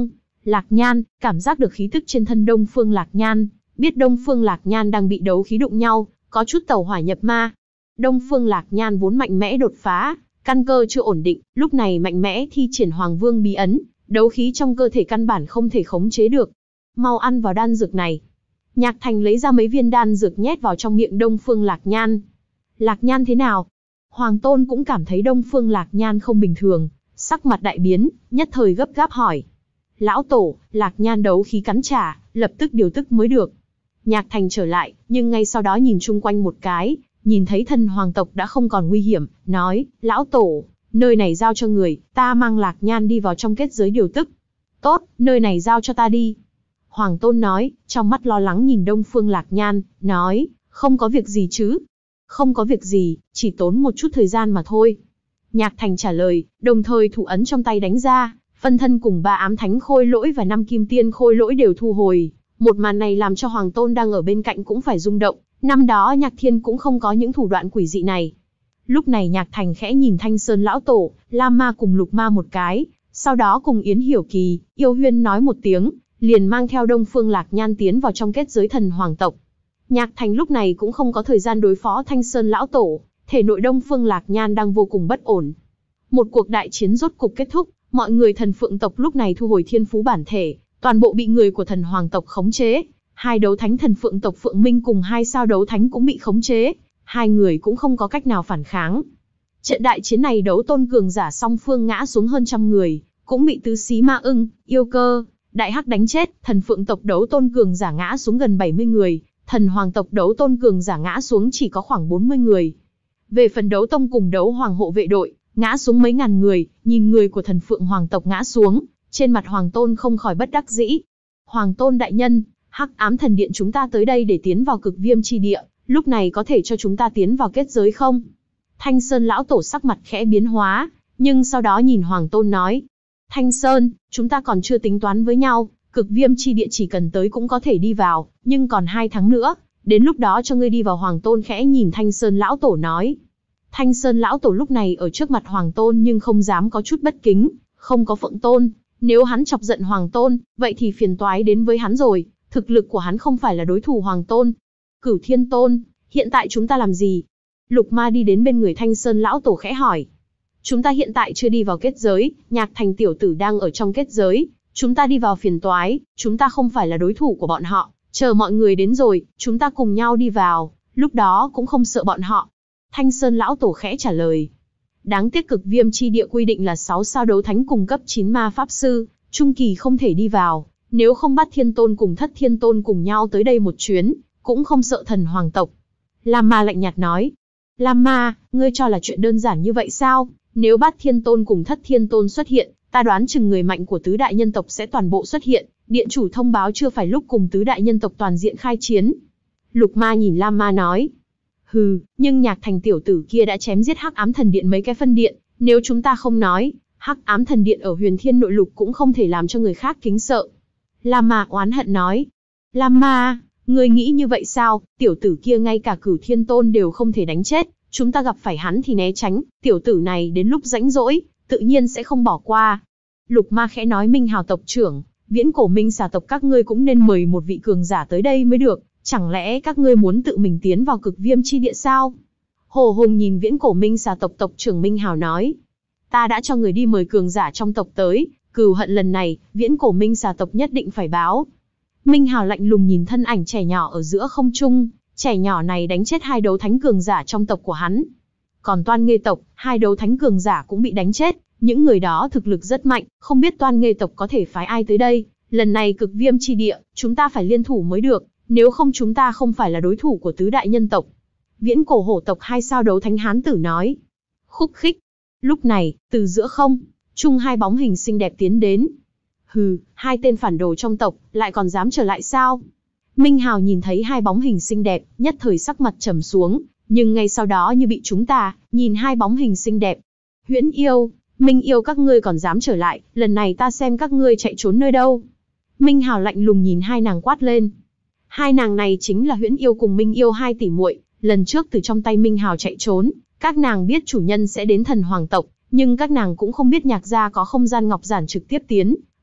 Lạc Nhan, cảm giác được khí tức trên thân Đông Phương Lạc Nhan, biết Đông Phương Lạc Nhan đang bị đấu khí đụng nhau, có chút tẩu hỏa nhập ma. Đông Phương Lạc Nhan vốn mạnh mẽ đột phá, căn cơ chưa ổn định, lúc này mạnh mẽ thi triển Hoàng Vương bí ấn, đấu khí trong cơ thể căn bản không thể khống chế được. Mau ăn vào đan dược này. Nhạc Thành lấy ra mấy viên đan dược nhét vào trong miệng Đông Phương Lạc Nhan. Lạc Nhan thế nào? Hoàng Tôn cũng cảm thấy Đông Phương Lạc Nhan không bình thường, sắc mặt đại biến, nhất thời gấp gáp hỏi. Lão Tổ, Lạc Nhan đấu khí cắn trả, lập tức điều tức mới được. Nhạc Thành trở lại, nhưng ngay sau đó nhìn chung quanh một cái, nhìn thấy thần hoàng tộc đã không còn nguy hiểm, nói, Lão Tổ, nơi này giao cho người, ta mang Lạc Nhan đi vào trong kết giới điều tức. Tốt, nơi này giao cho ta đi. Hoàng Tôn nói, trong mắt lo lắng nhìn Đông Phương Lạc Nhan, nói, không có việc gì chứ. Không có việc gì, chỉ tốn một chút thời gian mà thôi. Nhạc Thành trả lời, đồng thời thủ ấn trong tay đánh ra, phân thân cùng ba ám thánh khôi lỗi và năm kim tiên khôi lỗi đều thu hồi. Một màn này làm cho Hoàng Tôn đang ở bên cạnh cũng phải rung động, năm đó Nhạc Thiên cũng không có những thủ đoạn quỷ dị này. Lúc này Nhạc Thành khẽ nhìn Thanh Sơn Lão Tổ, Lam Ma cùng Lục Ma một cái, sau đó cùng Yến Hiểu Kỳ, Yêu Huyên nói một tiếng, liền mang theo Đông Phương Lạc Nhan tiến vào trong kết giới thần hoàng tộc. Nhạc Thành lúc này cũng không có thời gian đối phó Thanh Sơn Lão Tổ, thể nội Đông Phương Lạc Nhan đang vô cùng bất ổn. Một cuộc đại chiến rốt cục kết thúc, mọi người thần phượng tộc lúc này thu hồi thiên phú bản thể, toàn bộ bị người của thần hoàng tộc khống chế. Hai đấu thánh thần phượng tộc Phượng Minh cùng hai sao đấu thánh cũng bị khống chế, hai người cũng không có cách nào phản kháng. Trận đại chiến này đấu tôn cường giả song phương ngã xuống hơn trăm người, cũng bị tứ xí ma ưng, yêu cơ, đại hắc đánh chết. Thần phượng tộc đấu tôn cường giả ngã xuống gần bảy mươi người, thần hoàng tộc đấu tôn cường giả ngã xuống chỉ có khoảng bốn mươi người. Về phần đấu tông cùng đấu hoàng hộ vệ đội, ngã xuống mấy ngàn người. Nhìn người của thần phượng hoàng tộc ngã xuống, trên mặt Hoàng Tôn không khỏi bất đắc dĩ. Hoàng Tôn đại nhân, Hắc Ám Thần Điện chúng ta tới đây để tiến vào cực viêm chi địa, lúc này có thể cho chúng ta tiến vào kết giới không? Thanh Sơn Lão Tổ sắc mặt khẽ biến hóa, nhưng sau đó nhìn Hoàng Tôn nói. Thanh Sơn, chúng ta còn chưa tính toán với nhau, cực viêm chi địa chỉ cần tới cũng có thể đi vào, nhưng còn hai tháng nữa, đến lúc đó cho ngươi đi vào. Hoàng Tôn khẽ nhìn Thanh Sơn Lão Tổ nói. Thanh Sơn Lão Tổ lúc này ở trước mặt Hoàng Tôn nhưng không dám có chút bất kính, không có Phượng Tôn. Nếu hắn chọc giận Hoàng Tôn, vậy thì phiền toái đến với hắn rồi, thực lực của hắn không phải là đối thủ Hoàng Tôn. Cửu Thiên Tôn, hiện tại chúng ta làm gì? Lục Ma đi đến bên người Thanh Sơn Lão Tổ khẽ hỏi. Chúng ta hiện tại chưa đi vào kết giới, Nhạc Thành tiểu tử đang ở trong kết giới, chúng ta đi vào phiền toái, chúng ta không phải là đối thủ của bọn họ, chờ mọi người đến rồi, chúng ta cùng nhau đi vào, lúc đó cũng không sợ bọn họ. Thanh Sơn Lão Tổ khẽ trả lời. Đáng tiếc cực viêm chi địa quy định là sáu sao đấu thánh cùng cấp chín ma pháp sư, trung kỳ không thể đi vào, nếu không bắt Thiên Tôn cùng Thất Thiên Tôn cùng nhau tới đây một chuyến, cũng không sợ thần hoàng tộc. Lam Ma lạnh nhạt nói. Lam Ma, ngươi cho là chuyện đơn giản như vậy sao? Nếu bắt Thiên Tôn cùng Thất Thiên Tôn xuất hiện, ta đoán chừng người mạnh của tứ đại nhân tộc sẽ toàn bộ xuất hiện, điện chủ thông báo chưa phải lúc cùng tứ đại nhân tộc toàn diện khai chiến. Lục Ma nhìn Lam Ma nói. Hừ, nhưng Nhạc Thành tiểu tử kia đã chém giết Hắc Ám Thần Điện mấy cái phân điện, nếu chúng ta không nói, Hắc Ám Thần Điện ở Huyền Thiên Nội Lục cũng không thể làm cho người khác kính sợ. Lam Ma oán hận nói. Lam Ma, ngươi nghĩ như vậy sao? Tiểu tử kia ngay cả Cửu Thiên Tôn đều không thể đánh chết, chúng ta gặp phải hắn thì né tránh, tiểu tử này đến lúc rãnh rỗi, tự nhiên sẽ không bỏ qua. Lục Ma khẽ nói. Minh Hào tộc trưởng, viễn cổ Minh xà tộc các ngươi cũng nên mời một vị cường giả tới đây mới được. Chẳng lẽ các ngươi muốn tự mình tiến vào cực viêm chi địa sao? Hồ Hùng nhìn viễn cổ Minh xà tộc tộc trưởng Minh Hào nói. Ta đã cho người đi mời cường giả trong tộc tới, cừu hận lần này, viễn cổ Minh xà tộc nhất định phải báo. Minh Hào lạnh lùng nhìn thân ảnh trẻ nhỏ ở giữa không trung, trẻ nhỏ này đánh chết hai đấu thánh cường giả trong tộc của hắn. Còn Toan Nghê tộc, hai đấu thánh cường giả cũng bị đánh chết, những người đó thực lực rất mạnh, không biết Toan Nghê tộc có thể phái ai tới đây. Lần này cực viêm chi địa, chúng ta phải liên thủ mới được. Nếu không chúng ta không phải là đối thủ của tứ đại nhân tộc. Viễn cổ hổ tộc hai sao đấu thánh hán tử nói. Khúc khích. Lúc này, từ giữa không, chung hai bóng hình xinh đẹp tiến đến. Hừ, hai tên phản đồ trong tộc, lại còn dám trở lại sao? Minh Hào nhìn thấy hai bóng hình xinh đẹp, nhất thời sắc mặt trầm xuống, nhưng ngay sau đó như bị chúng ta, nhìn hai bóng hình xinh đẹp. Huyễn Yêu, Minh Yêu các ngươi còn dám trở lại, lần này ta xem các ngươi chạy trốn nơi đâu. Minh Hào lạnh lùng nhìn hai nàng quát lên. Hai nàng này chính là Huyễn Yêu cùng Minh Yêu hai tỷ muội, lần trước từ trong tay Minh Hào chạy trốn, các nàng biết chủ nhân sẽ đến thần hoàng tộc, nhưng các nàng cũng không biết Nhạc gia có không gian ngọc giản trực tiếp tiến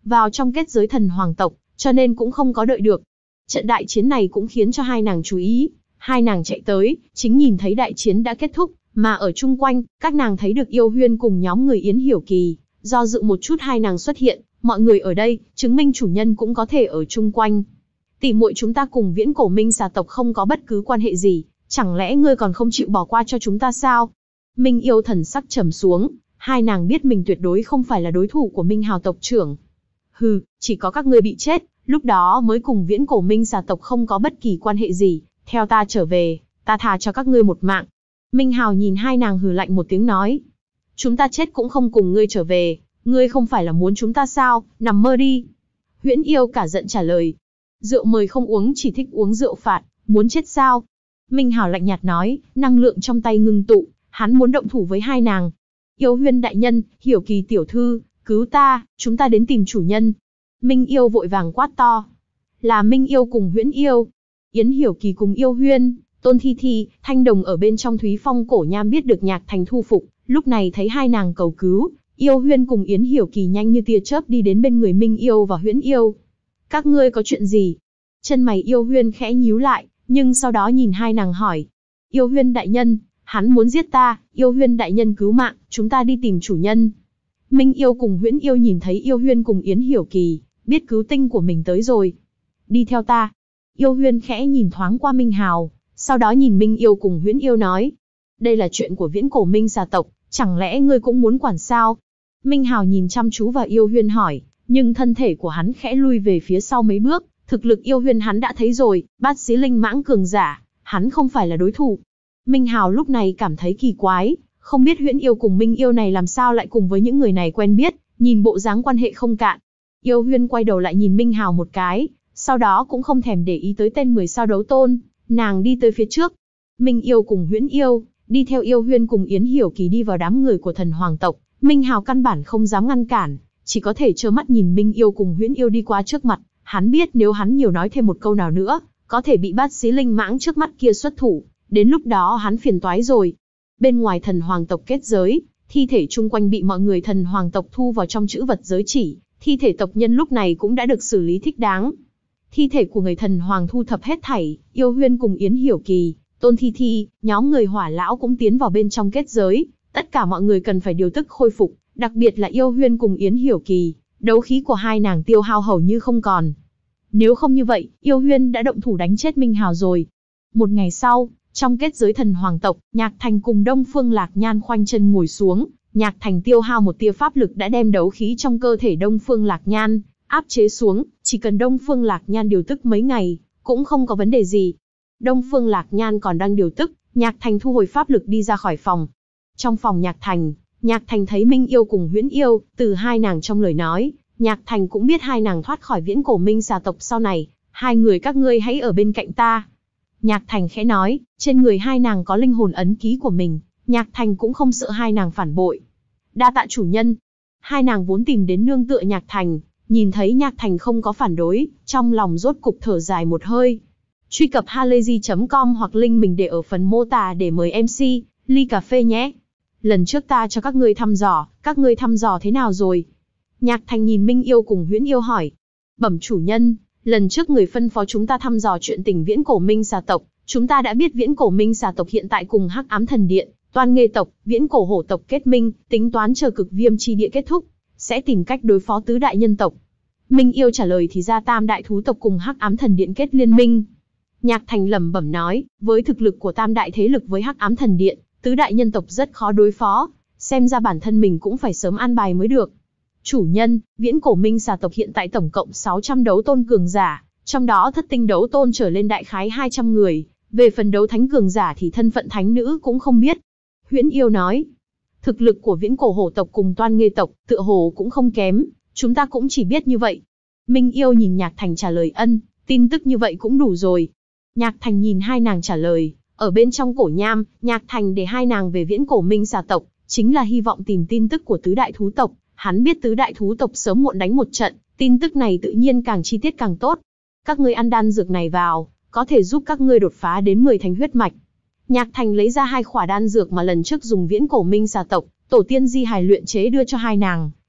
vào trong kết giới thần hoàng tộc, cho nên cũng không có đợi được. Trận đại chiến này cũng khiến cho hai nàng chú ý, hai nàng chạy tới, chính nhìn thấy đại chiến đã kết thúc, mà ở chung quanh, các nàng thấy được Yêu Huyên cùng nhóm người Yến Hiểu Kỳ, do dự một chút hai nàng xuất hiện, mọi người ở đây, chứng minh chủ nhân cũng có thể ở chung quanh. Tỷ muội chúng ta cùng Viễn Cổ Minh xà tộc không có bất cứ quan hệ gì, chẳng lẽ ngươi còn không chịu bỏ qua cho chúng ta sao? Minh Yêu thần sắc trầm xuống, hai nàng biết mình tuyệt đối không phải là đối thủ của Minh Hào tộc trưởng. Hừ, chỉ có các ngươi bị chết, lúc đó mới cùng Viễn Cổ Minh xà tộc không có bất kỳ quan hệ gì, theo ta trở về, ta thà cho các ngươi một mạng. Minh Hào nhìn hai nàng hừ lạnh một tiếng nói. Chúng ta chết cũng không cùng ngươi trở về, ngươi không phải là muốn chúng ta sao, nằm mơ đi. Huyễn Yêu cả giận trả lời. Rượu mời không uống chỉ thích uống rượu phạt, muốn chết sao? Minh Hào lạnh nhạt nói, năng lượng trong tay ngưng tụ, hắn muốn động thủ với hai nàng. Yêu Huyên đại nhân, Hiểu Kỳ tiểu thư, cứu ta, chúng ta đến tìm chủ nhân. Minh Yêu vội vàng quát to. Là Minh Yêu cùng Huyễn Yêu. Yến Hiểu Kỳ cùng Yêu Huyên, Tôn Thi Thi, Thanh Đồng ở bên trong Thúy Phong cổ nham biết được Nhạc Thành thu phục, lúc này thấy hai nàng cầu cứu, Yêu Huyên cùng Yến Hiểu Kỳ nhanh như tia chớp đi đến bên người Minh Yêu và Huyễn Yêu. Các ngươi có chuyện gì? Chân mày Yêu Huyên khẽ nhíu lại, nhưng sau đó nhìn hai nàng hỏi. Yêu Huyên đại nhân, hắn muốn giết ta, Yêu Huyên đại nhân cứu mạng, chúng ta đi tìm chủ nhân. Minh Yêu cùng Huyễn Yêu nhìn thấy Yêu Huyên cùng Yến Hiểu Kỳ, biết cứu tinh của mình tới rồi. Đi theo ta. Yêu Huyên khẽ nhìn thoáng qua Minh Hào, sau đó nhìn Minh Yêu cùng Huyễn Yêu nói. Đây là chuyện của Viễn Cổ Minh xà tộc, chẳng lẽ ngươi cũng muốn quản sao? Minh Hào nhìn chăm chú vào Yêu Huyên hỏi, nhưng thân thể của hắn khẽ lui về phía sau mấy bước, thực lực Yêu Huyên hắn đã thấy rồi, bát xí linh mãng cường giả, hắn không phải là đối thủ. Minh Hào lúc này cảm thấy kỳ quái, không biết Huyễn Yêu cùng Minh Yêu này làm sao lại cùng với những người này quen biết, nhìn bộ dáng quan hệ không cạn. Yêu Huyên quay đầu lại nhìn Minh Hào một cái, sau đó cũng không thèm để ý tới tên mười sao đấu tôn, nàng đi tới phía trước. Minh Yêu cùng Huyễn Yêu, đi theo Yêu Huyên cùng Yến Hiểu Kỳ đi vào đám người của thần hoàng tộc, Minh Hào căn bản không dám ngăn cản, chỉ có thể trơ mắt nhìn Minh Yêu cùng Huyễn Yêu đi qua trước mặt, hắn biết nếu hắn nhiều nói thêm một câu nào nữa, có thể bị bát xí linh mãng trước mắt kia xuất thủ, đến lúc đó hắn phiền toái rồi. Bên ngoài thần hoàng tộc kết giới, thi thể chung quanh bị mọi người thần hoàng tộc thu vào trong trữ vật giới chỉ, thi thể tộc nhân lúc này cũng đã được xử lý thích đáng. Thi thể của người thần hoàng thu thập hết thảy, Yêu Huyên cùng Yến Hiểu Kỳ, Tôn Thi Thi, nhóm người hỏa lão cũng tiến vào bên trong kết giới, tất cả mọi người cần phải điều tức khôi phục, đặc biệt là Yêu Huyên cùng Yến Hiểu Kỳ, đấu khí của hai nàng tiêu hao hầu như không còn. Nếu không như vậy, Yêu Huyên đã động thủ đánh chết Minh Hào rồi. Một ngày sau, trong kết giới thần hoàng tộc, Nhạc Thành cùng Đông Phương Lạc Nhan khoanh chân ngồi xuống, Nhạc Thành tiêu hao một tia pháp lực đã đem đấu khí trong cơ thể Đông Phương Lạc Nhan áp chế xuống, chỉ cần Đông Phương Lạc Nhan điều tức mấy ngày, cũng không có vấn đề gì. Đông Phương Lạc Nhan còn đang điều tức, Nhạc Thành thu hồi pháp lực đi ra khỏi phòng. Trong phòng Nhạc Thành, Nhạc Thành thấy Minh Yêu cùng Huyễn Yêu, từ hai nàng trong lời nói, Nhạc Thành cũng biết hai nàng thoát khỏi Viễn Cổ Minh xà tộc sau này, hai người các ngươi hãy ở bên cạnh ta. Nhạc Thành khẽ nói, trên người hai nàng có linh hồn ấn ký của mình, Nhạc Thành cũng không sợ hai nàng phản bội. Đa tạ chủ nhân. Hai nàng vốn tìm đến nương tựa Nhạc Thành, nhìn thấy Nhạc Thành không có phản đối, trong lòng rốt cục thở dài một hơi. Truy cập halayzi chấm com hoặc link mình để ở phần mô tả để mời em xê, ly cà phê nhé. Lần trước ta cho các ngươi thăm dò, các ngươi thăm dò thế nào rồi? Nhạc Thành nhìn Minh Yêu cùng Huyễn Yêu hỏi. Bẩm chủ nhân, lần trước người phân phó chúng ta thăm dò chuyện tình Viễn Cổ Minh xà tộc, chúng ta đã biết Viễn Cổ Minh xà tộc hiện tại cùng Hắc Ám Thần Điện, Toan Nghê tộc, Viễn Cổ Hổ tộc kết minh, tính toán chờ Cực Viêm chi địa kết thúc, sẽ tìm cách đối phó tứ đại nhân tộc. Minh Yêu trả lời thì ra Tam đại thú tộc cùng Hắc Ám Thần Điện kết liên minh. Nhạc Thành lẩm bẩm nói, với thực lực của Tam đại thế lực với Hắc Ám Thần Điện, tứ đại nhân tộc rất khó đối phó, xem ra bản thân mình cũng phải sớm an bài mới được. Chủ nhân, Viễn Cổ Minh xà tộc hiện tại tổng cộng sáu trăm đấu tôn cường giả, trong đó thất tinh đấu tôn trở lên đại khái hai trăm người, về phần đấu thánh cường giả thì thân phận thánh nữ cũng không biết. Huyễn Yêu nói, thực lực của Viễn Cổ Hổ tộc cùng Toan Nghê tộc, tựa hồ cũng không kém, chúng ta cũng chỉ biết như vậy. Minh Yêu nhìn Nhạc Thành trả lời ân, tin tức như vậy cũng đủ rồi. Nhạc Thành nhìn hai nàng trả lời, ở bên trong cổ nham, Nhạc Thành để hai nàng về Viễn Cổ Minh xà tộc, chính là hy vọng tìm tin tức của tứ đại thú tộc. Hắn biết tứ đại thú tộc sớm muộn đánh một trận, tin tức này tự nhiên càng chi tiết càng tốt. Các ngươi ăn đan dược này vào, có thể giúp các ngươi đột phá đến mười thành huyết mạch. Nhạc Thành lấy ra hai khỏa đan dược mà lần trước dùng Viễn Cổ Minh xà tộc, tổ tiên di hài luyện chế đưa cho hai nàng,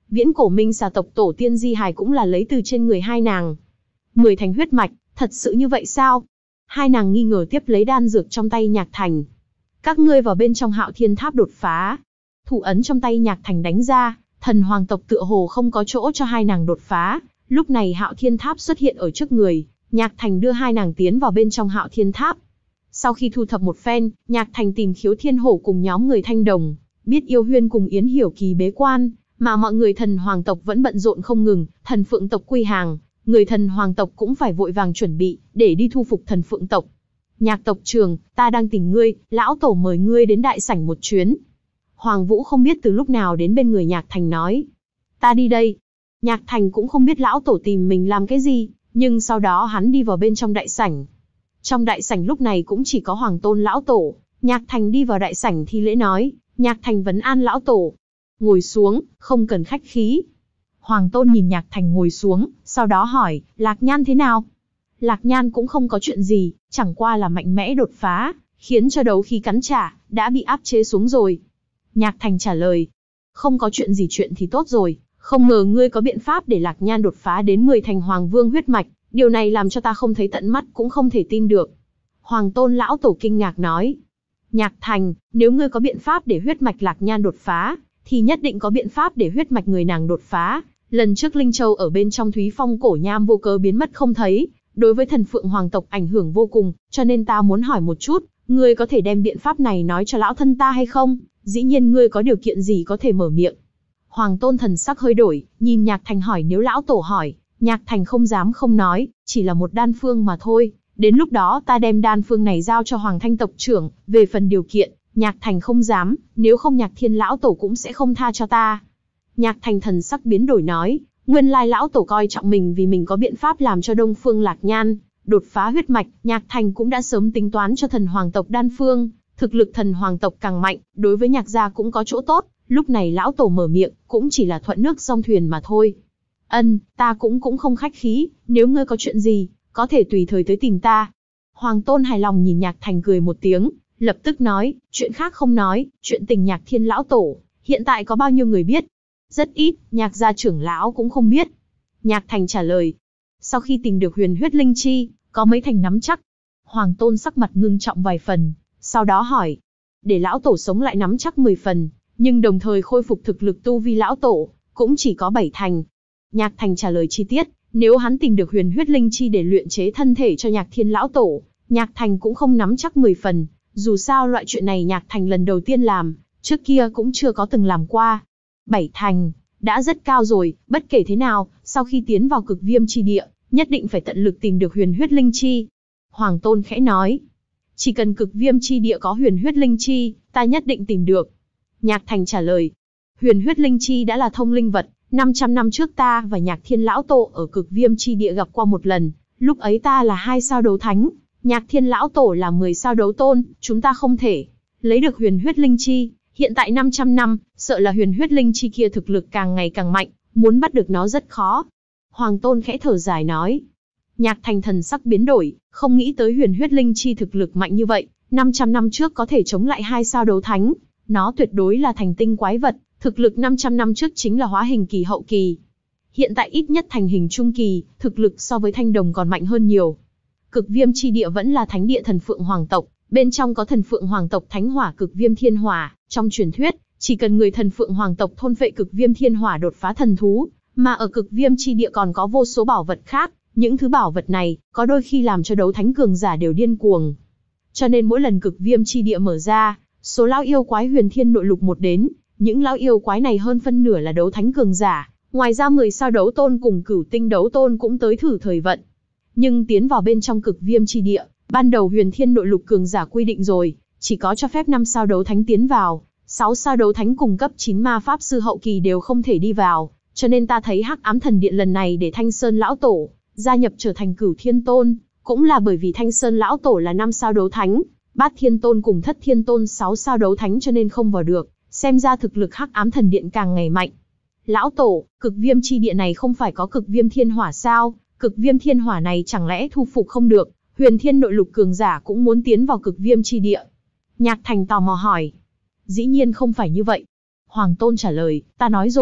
Viễn cổ minh xà tộc tổ tiên di hài cũng là lấy từ trên người hai nàng. Mười thành huyết mạch, thật sự như vậy sao? Hai nàng nghi ngờ tiếp lấy đan dược trong tay Nhạc Thành. Các ngươi vào bên trong Hạo Thiên Tháp đột phá. Thủ ấn trong tay Nhạc Thành đánh ra, thần hoàng tộc tựa hồ không có chỗ cho hai nàng đột phá. Lúc này Hạo Thiên Tháp xuất hiện ở trước người, Nhạc Thành đưa hai nàng tiến vào bên trong Hạo Thiên Tháp. Sau khi thu thập một phen, Nhạc Thành tìm Khiếu Thiên Hổ cùng nhóm người Thanh Đồng, biết Yêu Huyên cùng Yến Hiểu Kỳ bế quan, mà mọi người thần hoàng tộc vẫn bận rộn không ngừng, thần phượng tộc quy hàng, người thần hoàng tộc cũng phải vội vàng chuẩn bị, để đi thu phục thần phượng tộc. Nhạc tộc trưởng, ta đang tìm ngươi, lão tổ mời ngươi đến đại sảnh một chuyến. Hoàng Vũ không biết từ lúc nào đến bên người Nhạc Thành nói. Ta đi đây. Nhạc Thành cũng không biết lão tổ tìm mình làm cái gì, nhưng sau đó hắn đi vào bên trong đại sảnh. Trong đại sảnh lúc này cũng chỉ có Hoàng Tôn lão tổ. Nhạc Thành đi vào đại sảnh thi lễ nói, Nhạc Thành vấn an lão tổ. Ngồi xuống, không cần khách khí. Hoàng Tôn nhìn Nhạc Thành ngồi xuống, sau đó hỏi, Lạc Nhan thế nào? Lạc Nhan cũng không có chuyện gì, chẳng qua là mạnh mẽ đột phá, khiến cho đấu khí cắn trả, đã bị áp chế xuống rồi. Nhạc Thành trả lời, không có chuyện gì chuyện thì tốt rồi, không ngờ ngươi có biện pháp để Lạc Nhan đột phá đến mười thành Hoàng Vương huyết mạch, điều này làm cho ta không thấy tận mắt cũng không thể tin được. Hoàng Tôn lão tổ kinh ngạc nói, Nhạc Thành, nếu ngươi có biện pháp để huyết mạch Lạc Nhan đột phá, thì nhất định có biện pháp để huyết mạch người nàng đột phá. Lần trước Linh Châu ở bên trong Thúy Phong cổ nham vô cớ biến mất không thấy, đối với thần phượng hoàng tộc ảnh hưởng vô cùng, cho nên ta muốn hỏi một chút, ngươi có thể đem biện pháp này nói cho lão thân ta hay không? Dĩ nhiên ngươi có điều kiện gì có thể mở miệng. Hoàng Tôn thần sắc hơi đổi, nhìn Nhạc Thành hỏi, nếu lão tổ hỏi, Nhạc Thành không dám không nói, chỉ là một đan phương mà thôi, đến lúc đó ta đem đan phương này giao cho Hoàng Thanh tộc trưởng, về phần điều kiện, Nhạc Thành không dám, nếu không Nhạc Thiên lão tổ cũng sẽ không tha cho ta. Nhạc Thành thần sắc biến đổi nói, nguyên lai lão tổ coi trọng mình vì mình có biện pháp làm cho Đông Phương Lạc Nhan đột phá huyết mạch, Nhạc Thành cũng đã sớm tính toán cho thần hoàng tộc đan phương, thực lực thần hoàng tộc càng mạnh, đối với Nhạc gia cũng có chỗ tốt, lúc này lão tổ mở miệng, cũng chỉ là thuận nước dong thuyền mà thôi. Ân, ta cũng cũng không khách khí, nếu ngươi có chuyện gì, có thể tùy thời tới tìm ta. Hoàng Tôn hài lòng nhìn Nhạc Thành cười một tiếng, lập tức nói, chuyện khác không nói, chuyện tình Nhạc Thiên lão tổ, hiện tại có bao nhiêu người biết? Rất ít, Nhạc gia trưởng lão cũng không biết. Nhạc Thành trả lời, sau khi tìm được huyền huyết linh chi, có mấy thành nắm chắc? Hoàng Tôn sắc mặt ngưng trọng vài phần, sau đó hỏi, để lão tổ sống lại nắm chắc mười phần, nhưng đồng thời khôi phục thực lực tu vi lão tổ, cũng chỉ có bảy thành. Nhạc Thành trả lời chi tiết, nếu hắn tìm được huyền huyết linh chi để luyện chế thân thể cho Nhạc Thiên lão tổ, Nhạc Thành cũng không nắm chắc mười phần, dù sao loại chuyện này Nhạc Thành lần đầu tiên làm, trước kia cũng chưa có từng làm qua. Bảy thành, đã rất cao rồi, bất kể thế nào, sau khi tiến vào cực viêm chi địa, nhất định phải tận lực tìm được huyền huyết linh chi. Hoàng Tôn khẽ nói, chỉ cần cực viêm chi địa có huyền huyết linh chi, ta nhất định tìm được. Nhạc Thành trả lời, huyền huyết linh chi đã là thông linh vật, năm trăm năm trước ta và Nhạc Thiên lão tổ ở cực viêm chi địa gặp qua một lần, lúc ấy ta là hai sao đấu thánh, Nhạc Thiên lão tổ là mười sao đấu tôn, chúng ta không thể lấy được huyền huyết linh chi. Hiện tại năm trăm năm, sợ là huyền huyết linh chi kia thực lực càng ngày càng mạnh, muốn bắt được nó rất khó. Hoàng Tôn khẽ thở dài nói. Nhạc Thành thần sắc biến đổi, không nghĩ tới huyền huyết linh chi thực lực mạnh như vậy, năm trăm năm trước có thể chống lại hai sao đấu thánh. Nó tuyệt đối là thành tinh quái vật, thực lực năm trăm năm trước chính là hóa hình kỳ hậu kỳ. Hiện tại ít nhất thành hình trung kỳ, thực lực so với Thanh Đồng còn mạnh hơn nhiều. Cực viêm chi địa vẫn là thánh địa thần phượng hoàng tộc. Bên trong có thần phượng hoàng tộc thánh hỏa cực viêm thiên hỏa, trong truyền thuyết, chỉ cần người thần phượng hoàng tộc thôn phệ cực viêm thiên hỏa đột phá thần thú, mà ở cực viêm chi địa còn có vô số bảo vật khác, những thứ bảo vật này, có đôi khi làm cho đấu thánh cường giả đều điên cuồng. Cho nên mỗi lần cực viêm chi địa mở ra, số lão yêu quái huyền thiên nội lục một đến, những lão yêu quái này hơn phân nửa là đấu thánh cường giả, ngoài ra mười sao đấu tôn cùng cửu tinh đấu tôn cũng tới thử thời vận. Nhưng tiến vào bên trong cực viêm chi địa, ban đầu huyền thiên nội lục cường giả quy định rồi, chỉ có cho phép năm sao đấu thánh tiến vào, sáu sao đấu thánh cùng cấp chín ma pháp sư hậu kỳ đều không thể đi vào, cho nên ta thấy Hắc Ám Thần Điện lần này để Thanh Sơn lão tổ gia nhập trở thành Cửu Thiên Tôn, cũng là bởi vì Thanh Sơn lão tổ là năm sao đấu thánh, Bát Thiên Tôn cùng Thất Thiên Tôn sáu sao đấu thánh cho nên không vào được, xem ra thực lực Hắc Ám Thần Điện càng ngày mạnh. Lão tổ, cực viêm chi địa này không phải có cực viêm thiên hỏa sao? Cực viêm thiên hỏa này chẳng lẽ thu phục không được? Huyền thiên nội lục cường giả cũng muốn tiến vào cực viêm chi địa. Nhạc Thành tò mò hỏi. Dĩ nhiên không phải như vậy. Hoàng Tôn trả lời, ta nói rồi,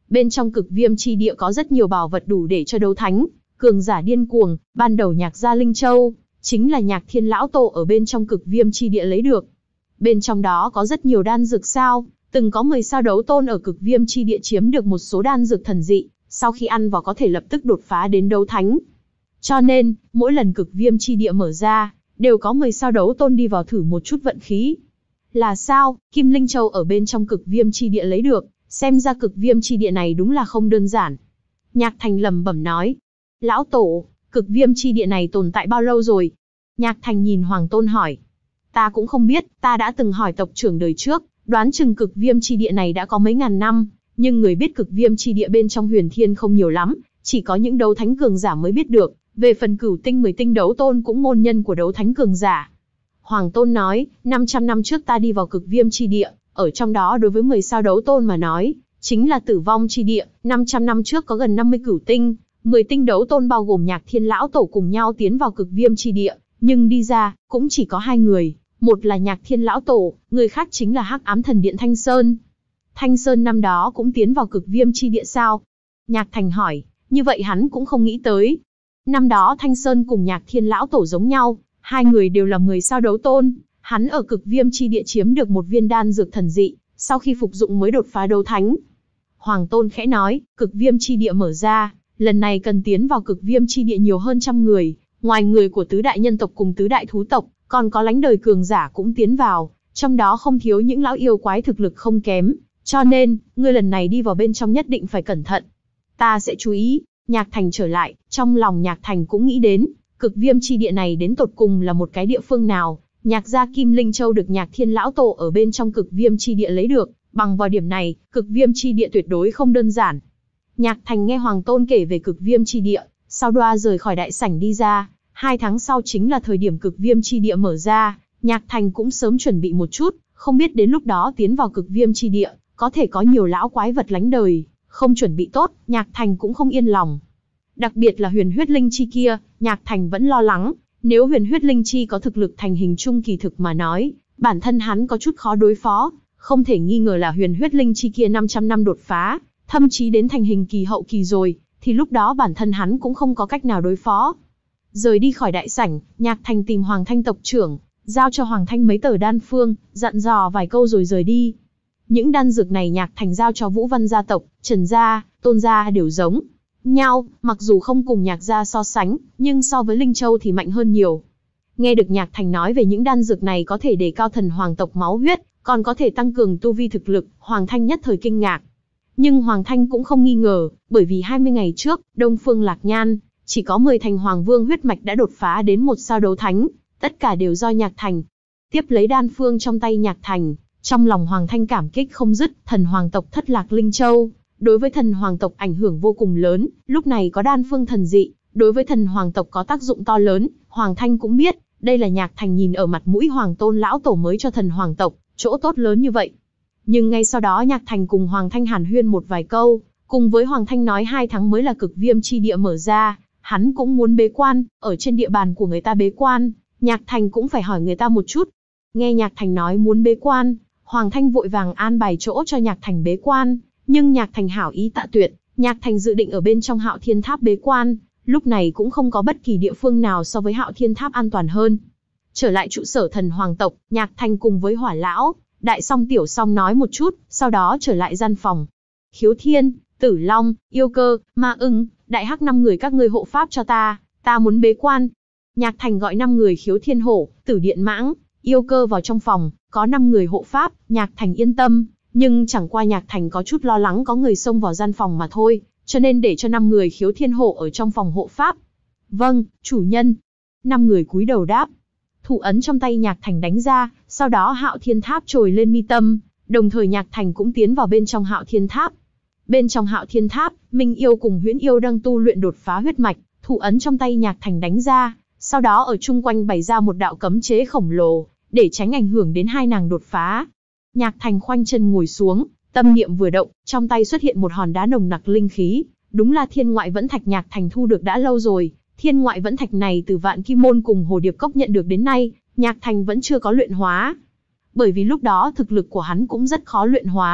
Bên trong cực viêm chi địa có rất nhiều bảo vật đủ để cho đấu thánh, cường giả điên cuồng. Ban đầu Nhạc gia Linh Châu, chính là Nhạc Thiên lão tổ ở bên trong cực viêm chi địa lấy được. Bên trong đó có rất nhiều đan dược sao, từng có mười sao đấu tôn ở cực viêm chi địa chiếm được một số đan dược thần dị, sau khi ăn vào có thể lập tức đột phá đến đấu thánh. Cho nên, mỗi lần cực viêm chi địa mở ra, đều có mười sao đấu tôn đi vào thử một chút vận khí. Là sao, Kim Linh Châu ở bên trong cực viêm chi địa lấy được, xem ra cực viêm chi địa này đúng là không đơn giản. Nhạc Thành lẩm bẩm nói, lão tổ, cực viêm chi địa này tồn tại bao lâu rồi? Nhạc Thành nhìn Hoàng Tôn hỏi. Ta cũng không biết, ta đã từng hỏi tộc trưởng đời trước, đoán chừng cực viêm chi địa này đã có mấy ngàn năm, nhưng người biết cực viêm chi địa bên trong huyền thiên không nhiều lắm, chỉ có những đấu thánh cường giả mới biết được. Về phần cửu tinh mười tinh đấu tôn cũng môn nhân của đấu thánh cường giả. Hoàng Tôn nói, năm trăm năm trước ta đi vào cực viêm chi địa, ở trong đó đối với mười sao đấu tôn mà nói, chính là tử vong chi địa. năm trăm năm trước có gần năm mươi cửu tinh, mười tinh đấu tôn bao gồm Nhạc Thiên lão tổ cùng nhau tiến vào cực viêm chi địa, nhưng đi ra, cũng chỉ có hai người, một là Nhạc Thiên lão tổ, người khác chính là Hắc Ám Thần Điện Thanh Sơn. Thanh Sơn năm đó cũng tiến vào cực viêm chi địa sao? Nhạc Thành hỏi, như vậy hắn cũng không nghĩ tới. Năm đó Thanh Sơn cùng Nhạc Thiên lão tổ giống nhau, hai người đều là mười sao đấu tôn, hắn ở cực viêm chi địa chiếm được một viên đan dược thần dị, sau khi phục dụng mới đột phá đấu thánh. Hoàng Tôn khẽ nói, cực viêm chi địa mở ra, lần này cần tiến vào cực viêm chi địa nhiều hơn trăm người, ngoài người của tứ đại nhân tộc cùng tứ đại thú tộc, còn có lãnh đời cường giả cũng tiến vào, trong đó không thiếu những lão yêu quái thực lực không kém, cho nên, ngươi lần này đi vào bên trong nhất định phải cẩn thận. Ta sẽ chú ý. Nhạc Thành trở lại, trong lòng Nhạc Thành cũng nghĩ đến, cực viêm chi địa này đến tột cùng là một cái địa phương nào. Nhạc gia Kim Linh Châu được Nhạc Thiên lão tổ ở bên trong cực viêm chi địa lấy được, bằng vào điểm này, cực viêm chi địa tuyệt đối không đơn giản. Nhạc Thành nghe Hoàng Tôn kể về cực viêm chi địa, sau đoa rời khỏi đại sảnh đi ra. Hai tháng sau chính là thời điểm cực viêm chi địa mở ra, Nhạc Thành cũng sớm chuẩn bị một chút, không biết đến lúc đó tiến vào cực viêm chi địa, có thể có nhiều lão quái vật lánh đời. Không chuẩn bị tốt, Nhạc Thành cũng không yên lòng. Đặc biệt là huyền huyết linh chi kia, Nhạc Thành vẫn lo lắng, nếu huyền huyết linh chi có thực lực thành hình trung kỳ thực mà nói, bản thân hắn có chút khó đối phó, không thể nghi ngờ là huyền huyết linh chi kia năm trăm năm đột phá, thậm chí đến thành hình kỳ hậu kỳ rồi, thì lúc đó bản thân hắn cũng không có cách nào đối phó. Rời đi khỏi đại sảnh, Nhạc Thành tìm Hoàng Thanh tộc trưởng, giao cho Hoàng Thanh mấy tờ đan phương, dặn dò vài câu rồi rời đi. Những đan dược này Nhạc Thành giao cho Vũ Văn gia tộc, Trần gia, Tôn gia đều giống nhau, mặc dù không cùng Nhạc gia so sánh, nhưng so với Linh Châu thì mạnh hơn nhiều. Nghe được Nhạc Thành nói về những đan dược này có thể đề cao thần hoàng tộc máu huyết, còn có thể tăng cường tu vi thực lực, Hoàng Thanh nhất thời kinh ngạc. Nhưng Hoàng Thanh cũng không nghi ngờ, bởi vì hai mươi ngày trước, Đông Phương Lạc Nhan, chỉ có mười thành hoàng vương huyết mạch đã đột phá đến một sao đấu thánh, tất cả đều do Nhạc Thành. Tiếp lấy đan phương trong tay Nhạc Thành, trong lòng Hoàng Thanh cảm kích không dứt, thần hoàng tộc thất lạc Linh Châu, đối với thần hoàng tộc ảnh hưởng vô cùng lớn, lúc này có đan phương thần dị, đối với thần hoàng tộc có tác dụng to lớn, Hoàng Thanh cũng biết, đây là Nhạc Thành nhìn ở mặt mũi Hoàng Tôn lão tổ mới cho thần hoàng tộc, chỗ tốt lớn như vậy. Nhưng ngay sau đó Nhạc Thành cùng Hoàng Thanh hàn huyên một vài câu, cùng với Hoàng Thanh nói hai tháng mới là cực viêm chi địa mở ra, hắn cũng muốn bế quan, ở trên địa bàn của người ta bế quan, Nhạc Thành cũng phải hỏi người ta một chút. Nghe Nhạc Thành nói muốn bế quan, Hoàng Thanh vội vàng an bài chỗ cho Nhạc Thành bế quan, nhưng Nhạc Thành hảo ý tạ tuyệt, Nhạc Thành dự định ở bên trong Hạo Thiên Tháp bế quan, lúc này cũng không có bất kỳ địa phương nào so với Hạo Thiên Tháp an toàn hơn. Trở lại trụ sở thần hoàng tộc, Nhạc Thành cùng với Hỏa lão, Đại Song Tiểu Song nói một chút, sau đó trở lại gian phòng. Khiếu Thiên, Tử Long, Yêu Cơ, Ma Ưng, Đại Hắc năm người các ngươi hộ pháp cho ta, ta muốn bế quan. Nhạc Thành gọi năm người Khiếu Thiên Hổ, Tử Điện Mãng, Yêu Cơ vào trong phòng, có năm người hộ pháp, Nhạc Thành yên tâm, nhưng chẳng qua Nhạc Thành có chút lo lắng có người xông vào gian phòng mà thôi, cho nên để cho năm người Khiếu Thiên Hổ ở trong phòng hộ pháp. Vâng, chủ nhân. Năm người cúi đầu đáp. Thủ ấn trong tay Nhạc Thành đánh ra, sau đó Hạo Thiên Tháp trồi lên mi tâm, đồng thời Nhạc Thành cũng tiến vào bên trong Hạo Thiên Tháp. Bên trong Hạo Thiên Tháp, Minh Yêu cùng Huyễn Yêu đang tu luyện đột phá huyết mạch, thủ ấn trong tay Nhạc Thành đánh ra, sau đó ở chung quanh bày ra một đạo cấm chế khổng lồ, để tránh ảnh hưởng đến hai nàng đột phá. Nhạc Thành khoanh chân ngồi xuống, tâm niệm vừa động, trong tay xuất hiện một hòn đá nồng nặc linh khí, đúng là Thiên Ngoại Vẫn Thạch Nhạc Thành thu được đã lâu rồi. Thiên Ngoại Vẫn Thạch này từ Vạn Kim Môn cùng Hồ Điệp Cốc nhận được đến nay, Nhạc Thành vẫn chưa có luyện hóa. Bởi vì lúc đó thực lực của hắn cũng rất khó luyện hóa,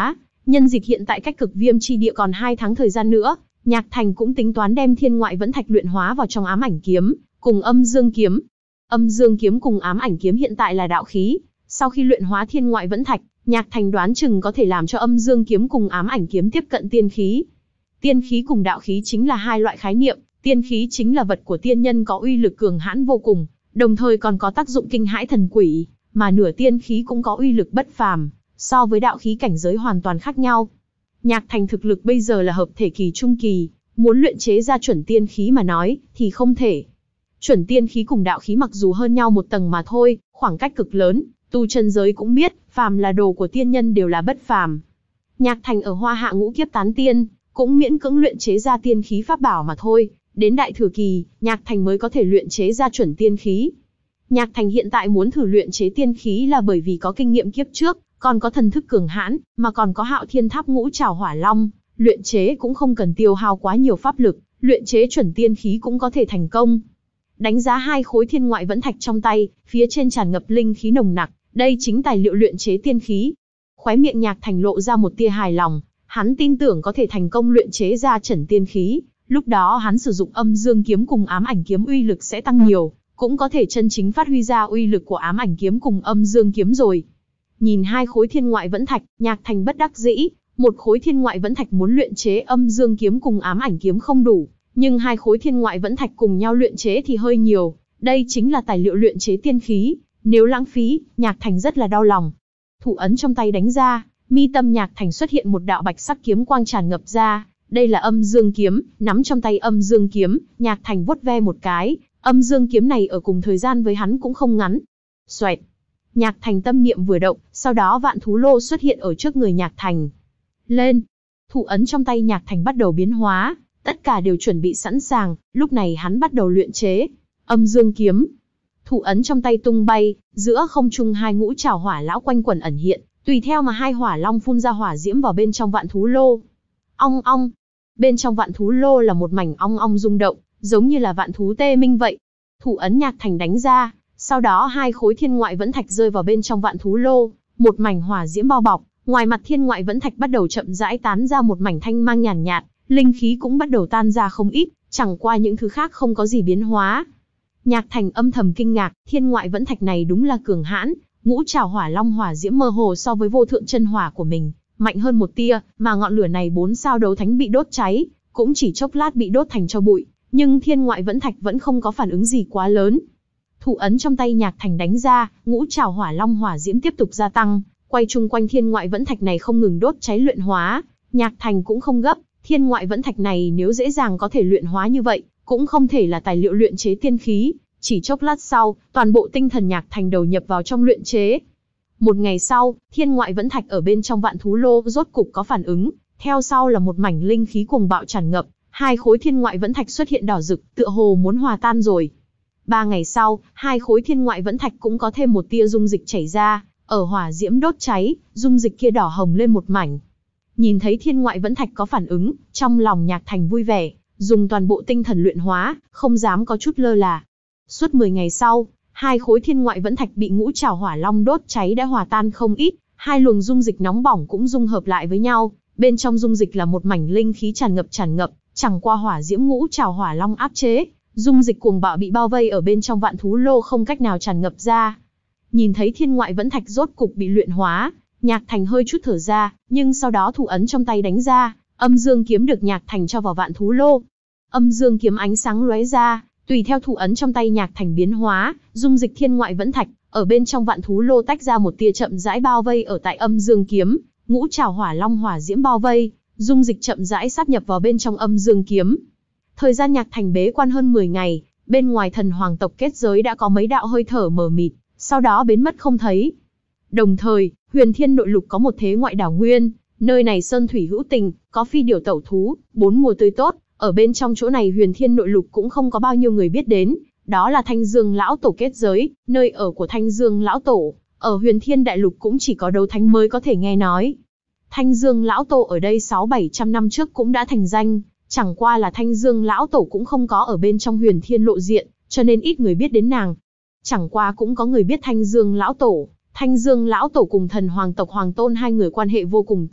Nhân dịp hiện tại cách cực viêm chi địa còn hai tháng thời gian nữa, Nhạc Thành cũng tính toán đem thiên ngoại vẫn thạch luyện hóa vào trong ám ảnh kiếm, cùng âm dương kiếm. Âm dương kiếm cùng ám ảnh kiếm hiện tại là đạo khí, sau khi luyện hóa thiên ngoại vẫn thạch, Nhạc Thành đoán chừng có thể làm cho âm dương kiếm cùng ám ảnh kiếm tiếp cận tiên khí. Tiên khí cùng đạo khí chính là hai loại khái niệm, tiên khí chính là vật của tiên nhân có uy lực cường hãn vô cùng, đồng thời còn có tác dụng kinh hãi thần quỷ, mà nửa tiên khí cũng có uy lực bất phàm, so với đạo khí cảnh giới hoàn toàn khác nhau. Nhạc Thành thực lực bây giờ là hợp thể kỳ trung kỳ, muốn luyện chế ra chuẩn tiên khí mà nói, thì không thể. Chuẩn tiên khí cùng đạo khí mặc dù hơn nhau một tầng mà thôi, khoảng cách cực lớn, tu chân giới cũng biết, phàm là đồ của tiên nhân đều là bất phàm. Nhạc Thành ở Hoa Hạ ngũ kiếp tán tiên, cũng miễn cưỡng luyện chế ra tiên khí pháp bảo mà thôi, đến đại thừa kỳ, Nhạc Thành mới có thể luyện chế ra chuẩn tiên khí. Nhạc Thành hiện tại muốn thử luyện chế tiên khí là bởi vì có kinh nghiệm kiếp trước, còn có thần thức cường hãn, mà còn có Hạo Thiên Tháp ngũ trảo hỏa long, luyện chế cũng không cần tiêu hao quá nhiều pháp lực, luyện chế chuẩn tiên khí cũng có thể thành công. Đánh giá hai khối thiên ngoại vẫn thạch trong tay, phía trên tràn ngập linh khí nồng nặc, đây chính tài liệu luyện chế tiên khí. Khóe miệng Nhạc Thành lộ ra một tia hài lòng, hắn tin tưởng có thể thành công luyện chế ra chuẩn tiên khí, lúc đó hắn sử dụng âm dương kiếm cùng ám ảnh kiếm uy lực sẽ tăng nhiều, cũng có thể chân chính phát huy ra uy lực của ám ảnh kiếm cùng âm dương kiếm rồi. Nhìn hai khối thiên ngoại vẫn thạch, Nhạc Thành bất đắc dĩ, một khối thiên ngoại vẫn thạch muốn luyện chế âm dương kiếm cùng ám ảnh kiếm không đủ, nhưng hai khối thiên ngoại vẫn thạch cùng nhau luyện chế thì hơi nhiều, đây chính là tài liệu luyện chế tiên khí, nếu lãng phí, Nhạc Thành rất là đau lòng. Thủ ấn trong tay đánh ra, mi tâm Nhạc Thành xuất hiện một đạo bạch sắc kiếm quang tràn ngập ra, đây là âm dương kiếm, nắm trong tay âm dương kiếm, Nhạc Thành vuốt ve một cái, âm dương kiếm này ở cùng thời gian với hắn cũng không ngắn. Xoẹt. Nhạc Thành tâm niệm vừa động, sau đó vạn thú lô xuất hiện ở trước người Nhạc Thành. Lên. Thủ ấn trong tay Nhạc Thành bắt đầu biến hóa, tất cả đều chuẩn bị sẵn sàng, lúc này hắn bắt đầu luyện chế âm dương kiếm. Thủ ấn trong tay tung bay, giữa không trung hai ngũ trảo hỏa lão quanh quẩn ẩn hiện, tùy theo mà hai hỏa long phun ra hỏa diễm vào bên trong vạn thú lô. Ong ong. Bên trong vạn thú lô là một mảnh ong ong rung động, giống như là vạn thú tê minh vậy. Thủ ấn Nhạc Thành đánh ra, sau đó hai khối thiên ngoại vẫn thạch rơi vào bên trong vạn thú lô, một mảnh hỏa diễm bao bọc, ngoài mặt thiên ngoại vẫn thạch bắt đầu chậm rãi tán ra một mảnh thanh mang nhàn nhạt, nhạt, linh khí cũng bắt đầu tan ra không ít, chẳng qua những thứ khác không có gì biến hóa. Nhạc Thành âm thầm kinh ngạc, thiên ngoại vẫn thạch này đúng là cường hãn, ngũ trảo hỏa long hỏa diễm mơ hồ so với vô thượng chân hỏa của mình, mạnh hơn một tia, mà ngọn lửa này bốn sao đấu thánh bị đốt cháy, cũng chỉ chốc lát bị đốt thành tro bụi, nhưng thiên ngoại vẫn thạch vẫn không có phản ứng gì quá lớn. Thủ ấn trong tay Nhạc Thành đánh ra, ngũ trảo hỏa long hỏa diễm tiếp tục gia tăng, quay chung quanh thiên ngoại vẫn thạch này không ngừng đốt cháy luyện hóa. Nhạc Thành cũng không gấp, thiên ngoại vẫn thạch này nếu dễ dàng có thể luyện hóa như vậy, cũng không thể là tài liệu luyện chế tiên khí. Chỉ chốc lát sau, toàn bộ tinh thần Nhạc Thành đầu nhập vào trong luyện chế. Một ngày sau, thiên ngoại vẫn thạch ở bên trong vạn thú lô rốt cục có phản ứng, theo sau là một mảnh linh khí cuồng bạo tràn ngập, hai khối thiên ngoại vẫn thạch xuất hiện đỏ rực, tựa hồ muốn hòa tan rồi. Ba ngày sau, hai khối thiên ngoại vẫn thạch cũng có thêm một tia dung dịch chảy ra, ở hỏa diễm đốt cháy, dung dịch kia đỏ hồng lên một mảnh. Nhìn thấy thiên ngoại vẫn thạch có phản ứng, trong lòng Nhạc Thành vui vẻ, dùng toàn bộ tinh thần luyện hóa, không dám có chút lơ là. Suốt mười ngày sau, hai khối thiên ngoại vẫn thạch bị ngũ trảo hỏa long đốt cháy đã hòa tan không ít, hai luồng dung dịch nóng bỏng cũng dung hợp lại với nhau, bên trong dung dịch là một mảnh linh khí tràn ngập tràn ngập, chẳng qua hỏa diễm ngũ trảo hỏa long áp chế, dung dịch cuồng bạo bị bao vây ở bên trong vạn thú lô không cách nào tràn ngập ra. Nhìn thấy thiên ngoại vẫn thạch rốt cục bị luyện hóa, Nhạc Thành hơi chút thở ra, nhưng sau đó thủ ấn trong tay đánh ra, âm dương kiếm được Nhạc Thành cho vào vạn thú lô. Âm dương kiếm ánh sáng lóe ra, tùy theo thủ ấn trong tay Nhạc Thành biến hóa, dung dịch thiên ngoại vẫn thạch ở bên trong vạn thú lô tách ra một tia chậm rãi bao vây ở tại âm dương kiếm, ngũ trảo hỏa long hỏa diễm bao vây, dung dịch chậm rãi sáp nhập vào bên trong âm dương kiếm. Thời gian Nhạc Thành bế quan hơn mười ngày, bên ngoài thần hoàng tộc kết giới đã có mấy đạo hơi thở mờ mịt, sau đó biến mất không thấy. Đồng thời, Huyền Thiên nội lục có một thế ngoại đảo nguyên, nơi này sơn thủy hữu tình, có phi điều tẩu thú, bốn mùa tươi tốt, ở bên trong chỗ này Huyền Thiên nội lục cũng không có bao nhiêu người biết đến, đó là Thanh Dương lão tổ kết giới, nơi ở của Thanh Dương lão tổ, ở Huyền Thiên đại lục cũng chỉ có đấu thánh mới có thể nghe nói. Thanh Dương lão tổ ở đây sáu bảy trăm năm trước cũng đã thành danh, chẳng qua là Thanh Dương lão tổ cũng không có ở bên trong Huyền Thiên lộ diện, cho nên ít người biết đến nàng. Chẳng qua cũng có người biết Thanh Dương lão tổ, Thanh Dương lão tổ cùng thần hoàng tộc Hoàng Tôn hai người quan hệ vô cùng tốt,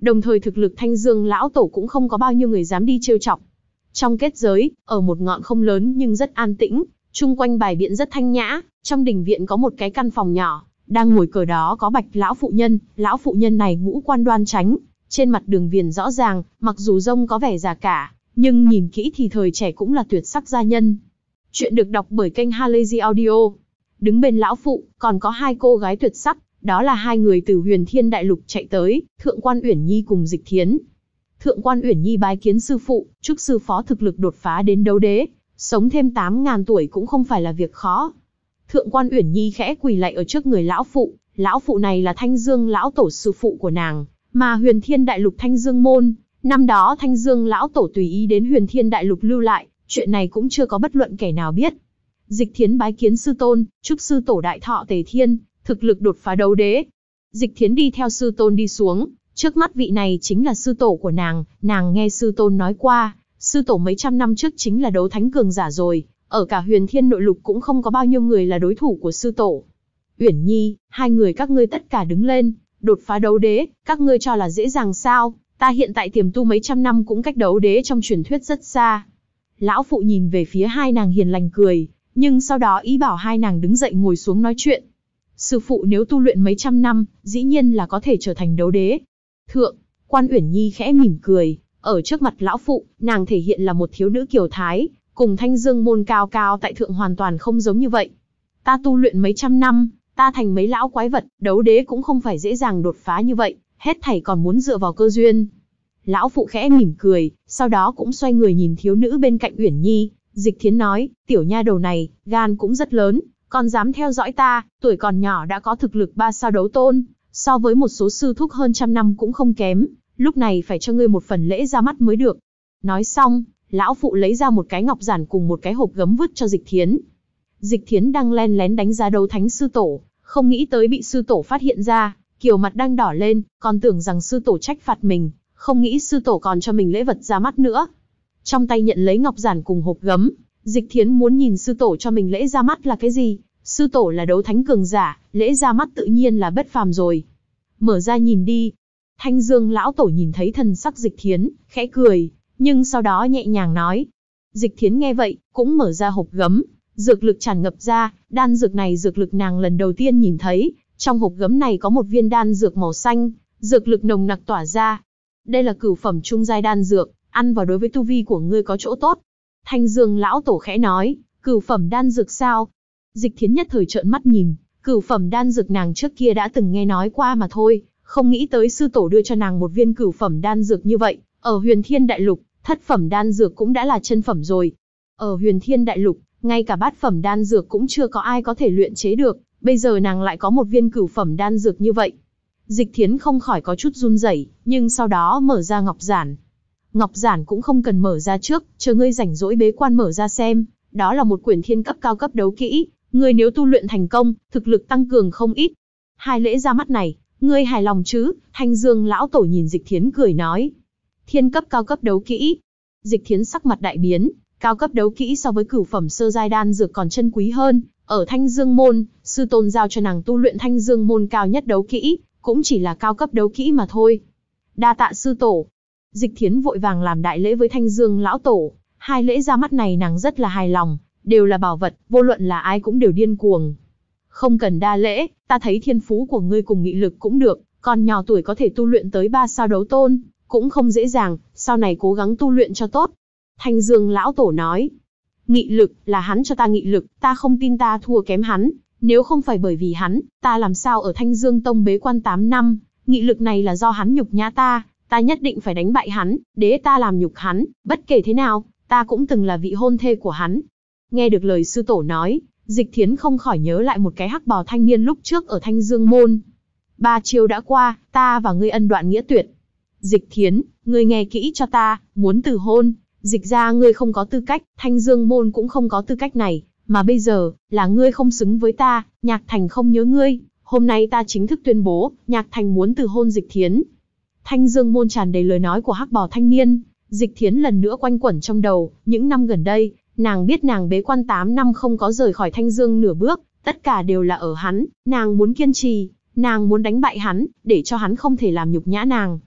Đồng thời thực lực Thanh Dương lão tổ cũng không có bao nhiêu người dám đi trêu chọc. Trong kết giới, ở một ngọn không lớn nhưng rất an tĩnh, chung quanh bài biện rất thanh nhã, trong đình viện có một cái căn phòng nhỏ, đang ngồi cờ đó có Bạch lão phụ nhân, lão phụ nhân này ngũ quan đoan chánh, trên mặt đường viền rõ ràng, mặc dù rông có vẻ già cả, nhưng nhìn kỹ thì thời trẻ cũng là tuyệt sắc gia nhân. Chuyện được đọc bởi kênh Halazy Audio. Đứng bên lão phụ, còn có hai cô gái tuyệt sắc, đó là hai người từ Huyền Thiên Đại Lục chạy tới, Thượng quan Uyển Nhi cùng Dịch Thiến. Thượng quan Uyển Nhi bái kiến sư phụ, chúc sư phó thực lực đột phá đến đấu đế, sống thêm tám ngàn tuổi cũng không phải là việc khó. Thượng quan Uyển Nhi khẽ quỳ lạy ở trước người lão phụ, lão phụ này là Thanh Dương lão tổ sư phụ của nàng, mà Huyền Thiên Đại Lục Thanh Dương môn, năm đó Thanh Dương lão tổ tùy ý đến Huyền Thiên Đại Lục lưu lại, chuyện này cũng chưa có bất luận kẻ nào biết. Dịch Thiến bái kiến sư tôn, chúc sư tổ đại thọ tề thiên, thực lực đột phá đấu đế. Dịch Thiến đi theo sư tôn đi xuống, trước mắt vị này chính là sư tổ của nàng, nàng nghe sư tôn nói qua, sư tổ mấy trăm năm trước chính là đấu thánh cường giả rồi, ở cả Huyền Thiên nội lục cũng không có bao nhiêu người là đối thủ của sư tổ. Uyển Nhi, hai người các ngươi tất cả đứng lên, đột phá đấu đế, các ngươi cho là dễ dàng sao? Ta hiện tại tiềm tu mấy trăm năm cũng cách đấu đế trong truyền thuyết rất xa. Lão phụ nhìn về phía hai nàng hiền lành cười, nhưng sau đó ý bảo hai nàng đứng dậy ngồi xuống nói chuyện. Sư phụ nếu tu luyện mấy trăm năm, dĩ nhiên là có thể trở thành đấu đế. Thượng quan Uyển Nhi khẽ mỉm cười, ở trước mặt lão phụ, nàng thể hiện là một thiếu nữ kiều thái, cùng Thanh Dương môn cao cao tại thượng hoàn toàn không giống như vậy. Ta tu luyện mấy trăm năm, ta thành mấy lão quái vật, đấu đế cũng không phải dễ dàng đột phá như vậy, hết thảy còn muốn dựa vào cơ duyên. Lão phụ khẽ mỉm cười, sau đó cũng xoay người nhìn thiếu nữ bên cạnh Uyển Nhi. Dịch Thiến nói, tiểu nha đầu này, gan cũng rất lớn, còn dám theo dõi ta, tuổi còn nhỏ đã có thực lực ba sao đấu tôn, so với một số sư thúc hơn trăm năm cũng không kém, lúc này phải cho ngươi một phần lễ ra mắt mới được. Nói xong, lão phụ lấy ra một cái ngọc giản cùng một cái hộp gấm vứt cho Dịch Thiến. Dịch Thiến đang len lén đánh giá đấu thánh sư tổ, không nghĩ tới bị sư tổ phát hiện ra, kiều mặt đang đỏ lên, còn tưởng rằng sư tổ trách phạt mình, không nghĩ sư tổ còn cho mình lễ vật ra mắt nữa. Trong tay nhận lấy ngọc giản cùng hộp gấm, Dịch Thiến muốn nhìn sư tổ cho mình lễ ra mắt là cái gì. Sư tổ là đấu thánh cường giả, lễ ra mắt tự nhiên là bất phàm rồi. Mở ra nhìn đi. Thanh Dương lão tổ nhìn thấy thần sắc Dịch Thiến, khẽ cười, nhưng sau đó nhẹ nhàng nói. Dịch Thiến nghe vậy, cũng mở ra hộp gấm, dược lực tràn ngập ra, đan dược này dược lực nàng lần đầu tiên nhìn thấy, trong hộp gấm này có một viên đan dược màu xanh, dược lực nồng nặc tỏa ra. Đây là cửu phẩm trung giai đan dược, ăn vào đối với tu vi của ngươi có chỗ tốt. Thanh Dương lão tổ khẽ nói, cửu phẩm đan dược sao? Dịch Thiến nhất thời trợn mắt nhìn, cửu phẩm đan dược nàng trước kia đã từng nghe nói qua mà thôi, không nghĩ tới sư tổ đưa cho nàng một viên cửu phẩm đan dược như vậy. Ở Huyền Thiên Đại Lục, thất phẩm đan dược cũng đã là chân phẩm rồi. Ở Huyền Thiên Đại Lục, ngay cả bát phẩm đan dược cũng chưa có ai có thể luyện chế được, bây giờ nàng lại có một viên cửu phẩm đan dược như vậy. Dịch Thiến không khỏi có chút run rẩy, nhưng sau đó mở ra ngọc giản. Ngọc giản cũng không cần mở ra trước, chờ ngươi rảnh rỗi bế quan mở ra xem, đó là một quyển thiên cấp cao cấp đấu kỹ, ngươi nếu tu luyện thành công, thực lực tăng cường không ít. Hai lễ ra mắt này, ngươi hài lòng chứ? Thanh Dương lão tổ nhìn Dịch Thiến cười nói. Thiên cấp cao cấp đấu kỹ. Dịch Thiến sắc mặt đại biến, cao cấp đấu kỹ so với cửu phẩm sơ giai đan dược còn chân quý hơn, ở Thanh Dương môn, sư tôn giao cho nàng tu luyện Thanh Dương môn cao nhất đấu kỹ, cũng chỉ là cao cấp đấu kỹ mà thôi. Đa tạ sư tổ. Dịch Thiến vội vàng làm đại lễ với Thanh Dương lão tổ, hai lễ ra mắt này nàng rất là hài lòng, đều là bảo vật, vô luận là ai cũng đều điên cuồng. Không cần đa lễ, ta thấy thiên phú của ngươi cùng nghị lực cũng được, còn nhỏ tuổi có thể tu luyện tới ba sao đấu tôn, cũng không dễ dàng, sau này cố gắng tu luyện cho tốt. Thanh Dương lão tổ nói, nghị lực, là hắn cho ta nghị lực, ta không tin ta thua kém hắn, nếu không phải bởi vì hắn, ta làm sao ở Thanh Dương Tông bế quan tám năm, nghị lực này là do hắn nhục nhã ta, ta nhất định phải đánh bại hắn, để ta làm nhục hắn, bất kể thế nào, ta cũng từng là vị hôn thê của hắn. Nghe được lời sư tổ nói, Dịch Thiến không khỏi nhớ lại một cái hắc bào thanh niên lúc trước ở Thanh Dương môn. Ba chiêu đã qua, ta và ngươi ân đoạn nghĩa tuyệt. Dịch Thiến, ngươi nghe kỹ cho ta, muốn từ hôn, Dịch ra ngươi không có tư cách, Thanh Dương môn cũng không có tư cách này, mà bây giờ, là ngươi không xứng với ta, Nhạc Thành không nhớ ngươi, hôm nay ta chính thức tuyên bố, Nhạc Thành muốn từ hôn Dịch Thiến. Thanh Dương môn tràn đầy lời nói của hắc bào thanh niên, Dịch Thiến lần nữa quanh quẩn trong đầu, những năm gần đây, nàng biết nàng bế quan tám năm không có rời khỏi Thanh Dương nửa bước, tất cả đều là ở hắn, nàng muốn kiên trì, nàng muốn đánh bại hắn, để cho hắn không thể làm nhục nhã nàng.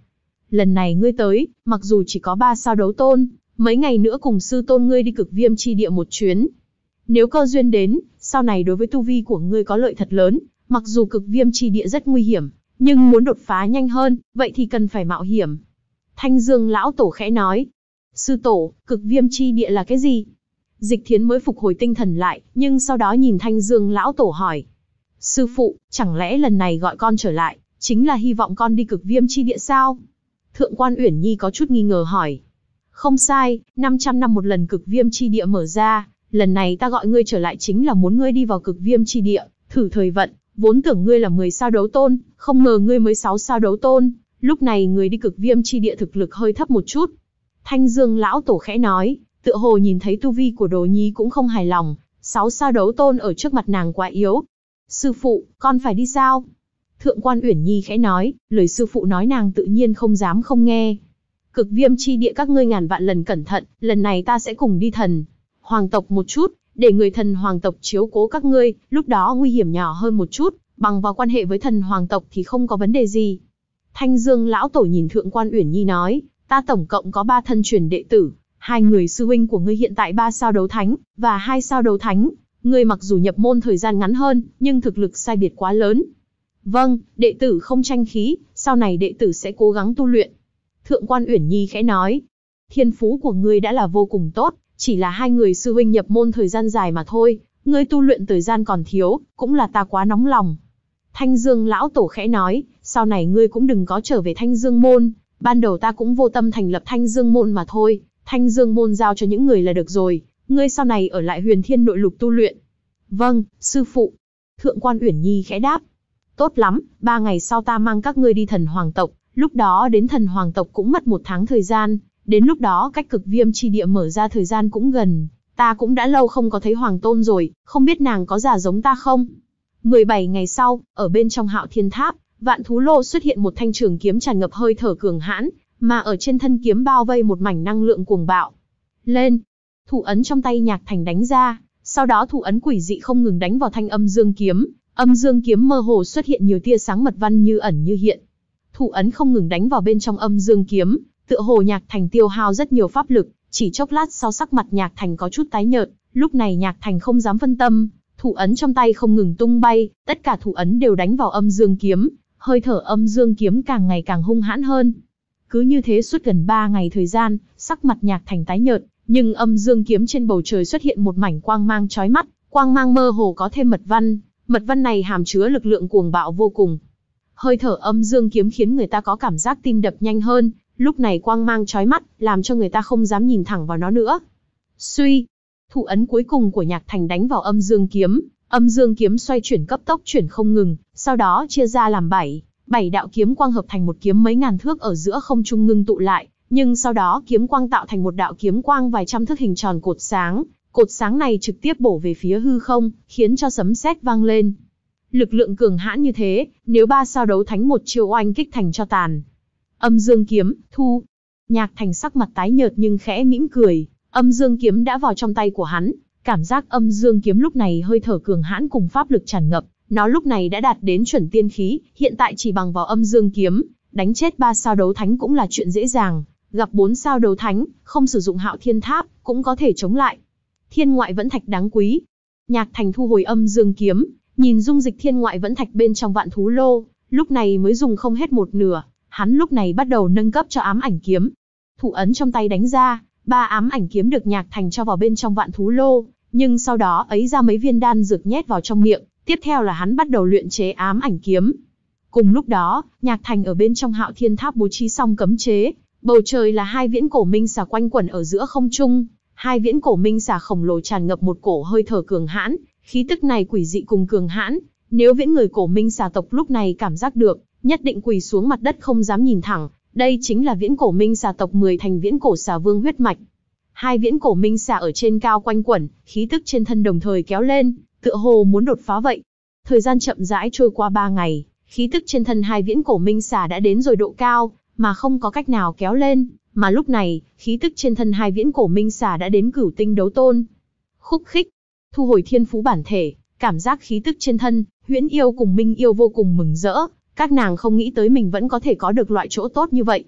lần này ngươi tới, mặc dù chỉ có ba sao đấu tôn, mấy ngày nữa cùng sư tôn ngươi đi Cực Viêm chi địa một chuyến. Nếu cơ duyên đến, sau này đối với tu vi của ngươi có lợi thật lớn, mặc dù Cực Viêm chi địa rất nguy hiểm, nhưng muốn đột phá nhanh hơn, vậy thì cần phải mạo hiểm. Thanh Dương lão tổ khẽ nói. Sư tổ, Cực Viêm chi địa là cái gì? Dịch Thiến mới phục hồi tinh thần lại, nhưng sau đó nhìn Thanh Dương lão tổ hỏi. Sư phụ, chẳng lẽ lần này gọi con trở lại, chính là hy vọng con đi Cực Viêm chi địa sao? Thượng quan Uyển Nhi có chút nghi ngờ hỏi. Không sai, năm trăm năm một lần Cực Viêm chi địa mở ra, lần này ta gọi ngươi trở lại chính là muốn ngươi đi vào Cực Viêm chi địa, thử thời vận, vốn tưởng ngươi là mười sao đấu tôn, không ngờ ngươi mới sáu sao đấu tôn, lúc này ngươi đi Cực Viêm chi địa thực lực hơi thấp một chút. Thanh Dương lão tổ khẽ nói, tựa hồ nhìn thấy tu vi của Đồ Nhi cũng không hài lòng, sáu sao đấu tôn ở trước mặt nàng quá yếu. Sư phụ, con phải đi sao? Thượng quan Uyển Nhi khẽ nói, lời sư phụ nói nàng tự nhiên không dám không nghe. Cực Viêm chi địa các ngươi ngàn vạn lần cẩn thận, lần này ta sẽ cùng đi thần hoàng tộc một chút, để người thần hoàng tộc chiếu cố các ngươi, lúc đó nguy hiểm nhỏ hơn một chút, bằng vào quan hệ với thần hoàng tộc thì không có vấn đề gì. Thanh Dương lão tổ nhìn Thượng quan Uyển Nhi nói, ta tổng cộng có ba thân truyền đệ tử, hai người sư huynh của ngươi hiện tại ba sao đấu thánh, và hai sao đấu thánh, ngươi mặc dù nhập môn thời gian ngắn hơn, nhưng thực lực sai biệt quá lớn. Vâng, đệ tử không tranh khí, sau này đệ tử sẽ cố gắng tu luyện. Thượng quan Uyển Nhi khẽ nói, thiên phú của ngươi đã là vô cùng tốt, chỉ là hai người sư huynh nhập môn thời gian dài mà thôi, ngươi tu luyện thời gian còn thiếu, cũng là ta quá nóng lòng. Thanh Dương lão tổ khẽ nói, sau này ngươi cũng đừng có trở về Thanh Dương môn, ban đầu ta cũng vô tâm thành lập Thanh Dương môn mà thôi, Thanh Dương môn giao cho những người là được rồi, ngươi sau này ở lại Huyền Thiên nội lục tu luyện. Vâng, sư phụ. Thượng quan Uyển Nhi khẽ đáp. Tốt lắm, ba ngày sau ta mang các ngươi đi thần hoàng tộc, lúc đó đến thần hoàng tộc cũng mất một tháng thời gian, đến lúc đó cách Cực Viêm chi địa mở ra thời gian cũng gần, ta cũng đã lâu không có thấy hoàng tôn rồi, không biết nàng có già giống ta không? mười bảy ngày sau, ở bên trong Hạo Thiên Tháp, Vạn Thú Lô xuất hiện một thanh trường kiếm tràn ngập hơi thở cường hãn, mà ở trên thân kiếm bao vây một mảnh năng lượng cuồng bạo. Lên! Thủ ấn trong tay Nhạc Thành đánh ra, sau đó thủ ấn quỷ dị không ngừng đánh vào thanh âm dương kiếm, âm dương kiếm mơ hồ xuất hiện nhiều tia sáng mật văn như ẩn như hiện. Thủ ấn không ngừng đánh vào bên trong âm dương kiếm, tựa hồ Nhạc Thành tiêu hao rất nhiều pháp lực, chỉ chốc lát sau sắc mặt Nhạc Thành có chút tái nhợt, lúc này Nhạc Thành không dám phân tâm, thủ ấn trong tay không ngừng tung bay, tất cả thủ ấn đều đánh vào âm dương kiếm, hơi thở âm dương kiếm càng ngày càng hung hãn hơn. Cứ như thế suốt gần ba ngày thời gian, sắc mặt Nhạc Thành tái nhợt, nhưng âm dương kiếm trên bầu trời xuất hiện một mảnh quang mang chói mắt, quang mang mơ hồ có thêm mật văn, mật văn này hàm chứa lực lượng cuồng bạo vô cùng. Hơi thở âm dương kiếm khiến người ta có cảm giác tim đập nhanh hơn, lúc này quang mang chói mắt, làm cho người ta không dám nhìn thẳng vào nó nữa. Suy, thủ ấn cuối cùng của Nhạc Thành đánh vào âm dương kiếm, âm dương kiếm xoay chuyển cấp tốc chuyển không ngừng, sau đó chia ra làm bảy, bảy đạo kiếm quang hợp thành một kiếm mấy ngàn thước ở giữa không trung ngưng tụ lại, nhưng sau đó kiếm quang tạo thành một đạo kiếm quang vài trăm thước hình tròn cột sáng, cột sáng này trực tiếp bổ về phía hư không, khiến cho sấm sét vang lên. Lực lượng cường hãn như thế, nếu ba sao đấu thánh một chiêu oanh kích thành cho tàn. Âm dương kiếm, thu. Nhạc Thành sắc mặt tái nhợt nhưng khẽ mỉm cười, âm dương kiếm đã vào trong tay của hắn, cảm giác âm dương kiếm lúc này hơi thở cường hãn cùng pháp lực tràn ngập, nó lúc này đã đạt đến chuẩn tiên khí, hiện tại chỉ bằng vào âm dương kiếm, đánh chết ba sao đấu thánh cũng là chuyện dễ dàng, gặp bốn sao đấu thánh, không sử dụng Hạo Thiên Tháp, cũng có thể chống lại. Thiên ngoại vẫn thạch đáng quý. Nhạc Thành thu hồi âm dương kiếm, nhìn dung dịch thiên ngoại vẫn thạch bên trong Vạn Thú Lô, lúc này mới dùng không hết một nửa, hắn lúc này bắt đầu nâng cấp cho ám ảnh kiếm. Thủ ấn trong tay đánh ra, ba ám ảnh kiếm được Nhạc Thành cho vào bên trong Vạn Thú Lô, nhưng sau đó ấy ra mấy viên đan dược nhét vào trong miệng, tiếp theo là hắn bắt đầu luyện chế ám ảnh kiếm. Cùng lúc đó, Nhạc Thành ở bên trong Hạo Thiên Tháp bố trí xong cấm chế, bầu trời là hai viễn cổ minh xà quanh quẩn ở giữa không trung, hai viễn cổ minh xà khổng lồ tràn ngập một cổ hơi thở cường hãn, khí tức này quỷ dị cùng cường hãn, nếu viễn người cổ minh xà tộc lúc này cảm giác được, nhất định quỳ xuống mặt đất không dám nhìn thẳng, đây chính là viễn cổ minh xà tộc mười thành viễn cổ xà vương huyết mạch. Hai viễn cổ minh xà ở trên cao quanh quẩn, khí tức trên thân đồng thời kéo lên, tựa hồ muốn đột phá vậy. Thời gian chậm rãi trôi qua ba ngày, khí tức trên thân hai viễn cổ minh xà đã đến rồi độ cao, mà không có cách nào kéo lên, mà lúc này, khí tức trên thân hai viễn cổ minh xà đã đến cửu tinh đấu tôn. Khúc khích, thu hồi thiên phú bản thể, cảm giác khí tức trên thân, Huyễn Yêu cùng Minh Yêu vô cùng mừng rỡ, các nàng không nghĩ tới mình vẫn có thể có được loại chỗ tốt như vậy.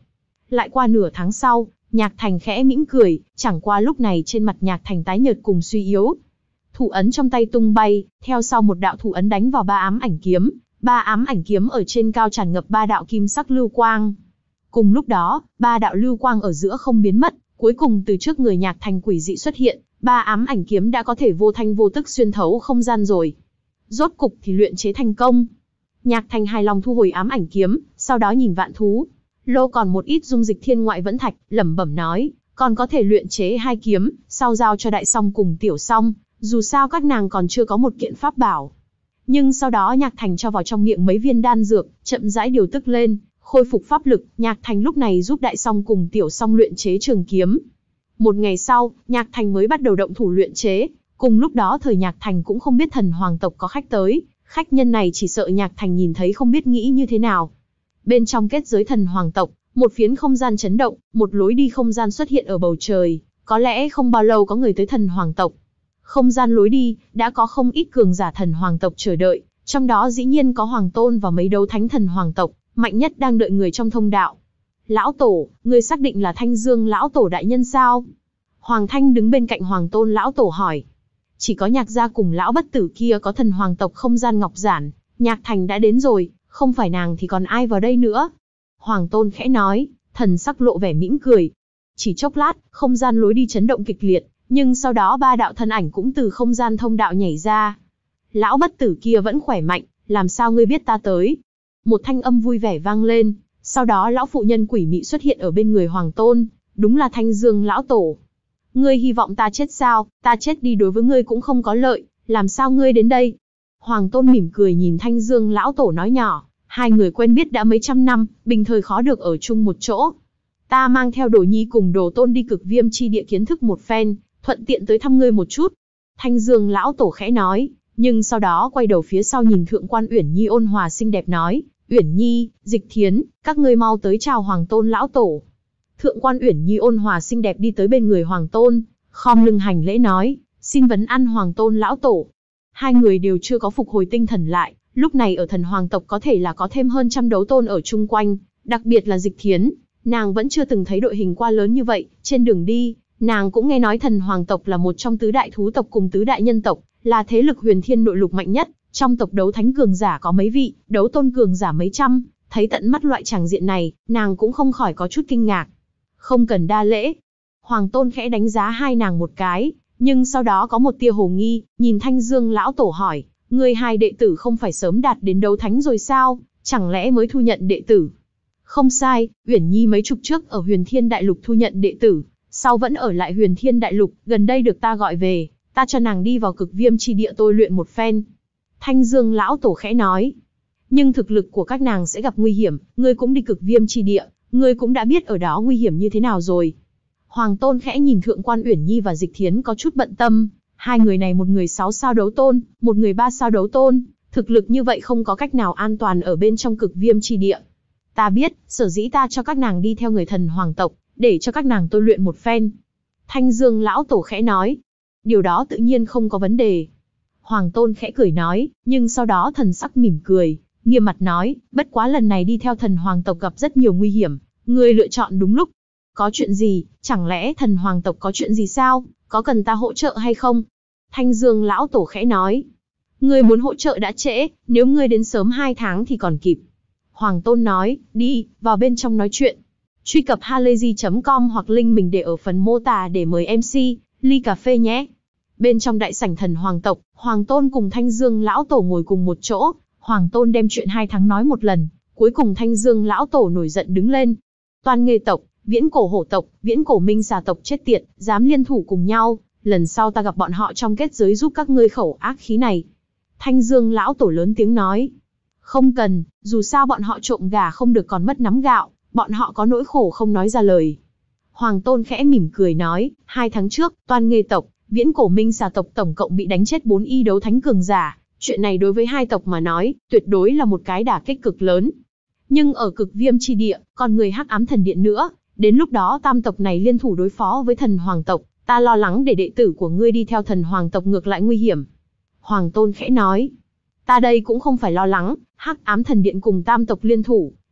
Lại qua nửa tháng sau, Nhạc Thành khẽ mỉm cười, chẳng qua lúc này trên mặt Nhạc Thành tái nhợt cùng suy yếu. Thủ ấn trong tay tung bay, theo sau một đạo thủ ấn đánh vào ba ám ảnh kiếm, ba ám ảnh kiếm ở trên cao tràn ngập ba đạo kim sắc lưu quang. Cùng lúc đó, ba đạo lưu quang ở giữa không biến mất, cuối cùng từ trước người Nhạc Thành quỷ dị xuất hiện, ba ám ảnh kiếm đã có thể vô thanh vô tức xuyên thấu không gian rồi. Rốt cục thì luyện chế thành công. Nhạc Thành hài lòng thu hồi ám ảnh kiếm, sau đó nhìn Vạn Thú Lô còn một ít dung dịch thiên ngoại vẫn thạch, lẩm bẩm nói, còn có thể luyện chế hai kiếm, sau giao cho Đại Song cùng Tiểu Song, dù sao các nàng còn chưa có một kiện pháp bảo. Nhưng sau đó Nhạc Thành cho vào trong miệng mấy viên đan dược, chậm rãi điều tức lên, khôi phục pháp lực. Nhạc Thành lúc này giúp Đại Song cùng Tiểu Song luyện chế trường kiếm. Một ngày sau, Nhạc Thành mới bắt đầu động thủ luyện chế. Cùng lúc đó thời Nhạc Thành cũng không biết thần hoàng tộc có khách tới, khách nhân này chỉ sợ Nhạc Thành nhìn thấy không biết nghĩ như thế nào. Bên trong kết giới thần hoàng tộc, một phiến không gian chấn động, một lối đi không gian xuất hiện ở bầu trời, có lẽ không bao lâu có người tới thần hoàng tộc. Không gian lối đi, đã có không ít cường giả thần hoàng tộc chờ đợi, trong đó dĩ nhiên có Hoàng Tôn và mấy đấu thánh thần hoàng tộc, mạnh nhất đang đợi người trong thông đạo. Lão Tổ, ngươi xác định là Thanh Dương Lão Tổ đại nhân sao? Hoàng Thanh đứng bên cạnh Hoàng Tôn Lão Tổ hỏi. Chỉ có Nhạc gia cùng Lão Bất Tử kia có thần hoàng tộc không gian ngọc giản, Nhạc Thành đã đến rồi, không phải nàng thì còn ai vào đây nữa? Hoàng Tôn khẽ nói, thần sắc lộ vẻ mỉm cười. Chỉ chốc lát, không gian lối đi chấn động kịch liệt, nhưng sau đó ba đạo thân ảnh cũng từ không gian thông đạo nhảy ra. Lão Bất Tử kia vẫn khỏe mạnh, làm sao ngươi biết ta tới? Một thanh âm vui vẻ vang lên, sau đó lão phụ nhân quỷ mị xuất hiện ở bên người Hoàng Tôn, đúng là Thanh Dương Lão Tổ. Ngươi hy vọng ta chết sao? Ta chết đi đối với ngươi cũng không có lợi, làm sao ngươi đến đây? Hoàng Tôn mỉm cười nhìn Thanh Dương Lão Tổ nói nhỏ, hai người quen biết đã mấy trăm năm, bình thời khó được ở chung một chỗ. Ta mang theo Đồ Nhi cùng Đồ Tôn đi Cực Viêm chi địa kiến thức một phen, thuận tiện tới thăm ngươi một chút. Thanh Dương Lão Tổ khẽ nói, nhưng sau đó quay đầu phía sau nhìn Thượng quan Uyển Nhi ôn hòa xinh đẹp nói, Uyển Nhi, Dịch Thiến, các ngươi mau tới chào Hoàng Tôn Lão Tổ. Thượng quan Uyển Nhi ôn hòa xinh đẹp đi tới bên người Hoàng Tôn, khom lưng hành lễ nói, xin vấn ăn Hoàng Tôn Lão Tổ. Hai người đều chưa có phục hồi tinh thần lại, lúc này ở thần hoàng tộc có thể là có thêm hơn trăm đấu tôn ở chung quanh, đặc biệt là Dịch Thiến, nàng vẫn chưa từng thấy đội hình qua lớn như vậy. Trên đường đi, nàng cũng nghe nói thần hoàng tộc là một trong tứ đại thú tộc cùng tứ đại nhân tộc, là thế lực huyền thiên nội lục mạnh nhất, trong tộc đấu thánh cường giả có mấy vị, đấu tôn cường giả mấy trăm. Thấy tận mắt loại tràng diện này, nàng cũng không khỏi có chút kinh ngạc. Không cần đa lễ. Hoàng Tôn khẽ đánh giá hai nàng một cái, nhưng sau đó có một tia hồ nghi, nhìn Thanh Dương Lão Tổ hỏi, ngươi hai đệ tử không phải sớm đạt đến đấu thánh rồi sao, chẳng lẽ mới thu nhận đệ tử? Không sai, Uyển Nhi mấy chục trước ở Huyền Thiên Đại Lục thu nhận đệ tử, sau vẫn ở lại Huyền Thiên Đại Lục, gần đây được ta gọi về, ta cho nàng đi vào Cực Viêm chi địa tôi luyện một phen. Thanh Dương Lão Tổ khẽ nói, nhưng thực lực của các nàng sẽ gặp nguy hiểm, ngươi cũng đi Cực Viêm chi địa, ngươi cũng đã biết ở đó nguy hiểm như thế nào rồi. Hoàng Tôn khẽ nhìn Thượng quan Uyển Nhi và Dịch Thiến có chút bận tâm, hai người này một người sáu sao đấu tôn, một người ba sao đấu tôn, thực lực như vậy không có cách nào an toàn ở bên trong Cực Viêm chi địa. Ta biết, sở dĩ ta cho các nàng đi theo người thần hoàng tộc, để cho các nàng tôi luyện một phen. Thanh Dương Lão Tổ khẽ nói, điều đó tự nhiên không có vấn đề. Hoàng Tôn khẽ cười nói, nhưng sau đó thần sắc mỉm cười, nghiêm mặt nói, bất quá lần này đi theo thần hoàng tộc gặp rất nhiều nguy hiểm, ngươi lựa chọn đúng lúc. Có chuyện gì, chẳng lẽ thần hoàng tộc có chuyện gì sao, có cần ta hỗ trợ hay không? Thanh Dương Lão Tổ khẽ nói, ngươi muốn hỗ trợ đã trễ, nếu ngươi đến sớm hai tháng thì còn kịp. Hoàng Tôn nói, đi, vào bên trong nói chuyện. Truy cập halayzi chấm com hoặc link mình để ở phần mô tả để mời em xê, ly cà phê nhé. Bên trong đại sảnh thần hoàng tộc, Hoàng Tôn cùng Thanh Dương Lão Tổ ngồi cùng một chỗ, Hoàng Tôn đem chuyện hai tháng nói một lần, cuối cùng Thanh Dương Lão Tổ nổi giận đứng lên. Toan Nghê tộc, Viễn Cổ Hổ tộc, Viễn Cổ Minh Xà tộc chết tiệt, dám liên thủ cùng nhau, lần sau ta gặp bọn họ trong kết giới giúp các ngươi khẩu ác khí này. Thanh Dương Lão Tổ lớn tiếng nói, không cần, dù sao bọn họ trộm gà không được còn mất nắm gạo, bọn họ có nỗi khổ không nói ra lời. Hoàng Tôn khẽ mỉm cười nói, hai tháng trước, Toan Nghê tộc, Viễn Cổ Minh Xà tộc tổng cộng bị đánh chết bốn y đấu thánh cường giả, chuyện này đối với hai tộc mà nói, tuyệt đối là một cái đả kích cực lớn. Nhưng ở Cực Viêm chi địa, còn người Hắc Ám Thần Điện nữa, đến lúc đó tam tộc này liên thủ đối phó với thần hoàng tộc, ta lo lắng để đệ tử của ngươi đi theo thần hoàng tộc ngược lại nguy hiểm. Hoàng Tôn khẽ nói, ta đây cũng không phải lo lắng, Hắc Ám Thần Điện cùng tam tộc liên thủ,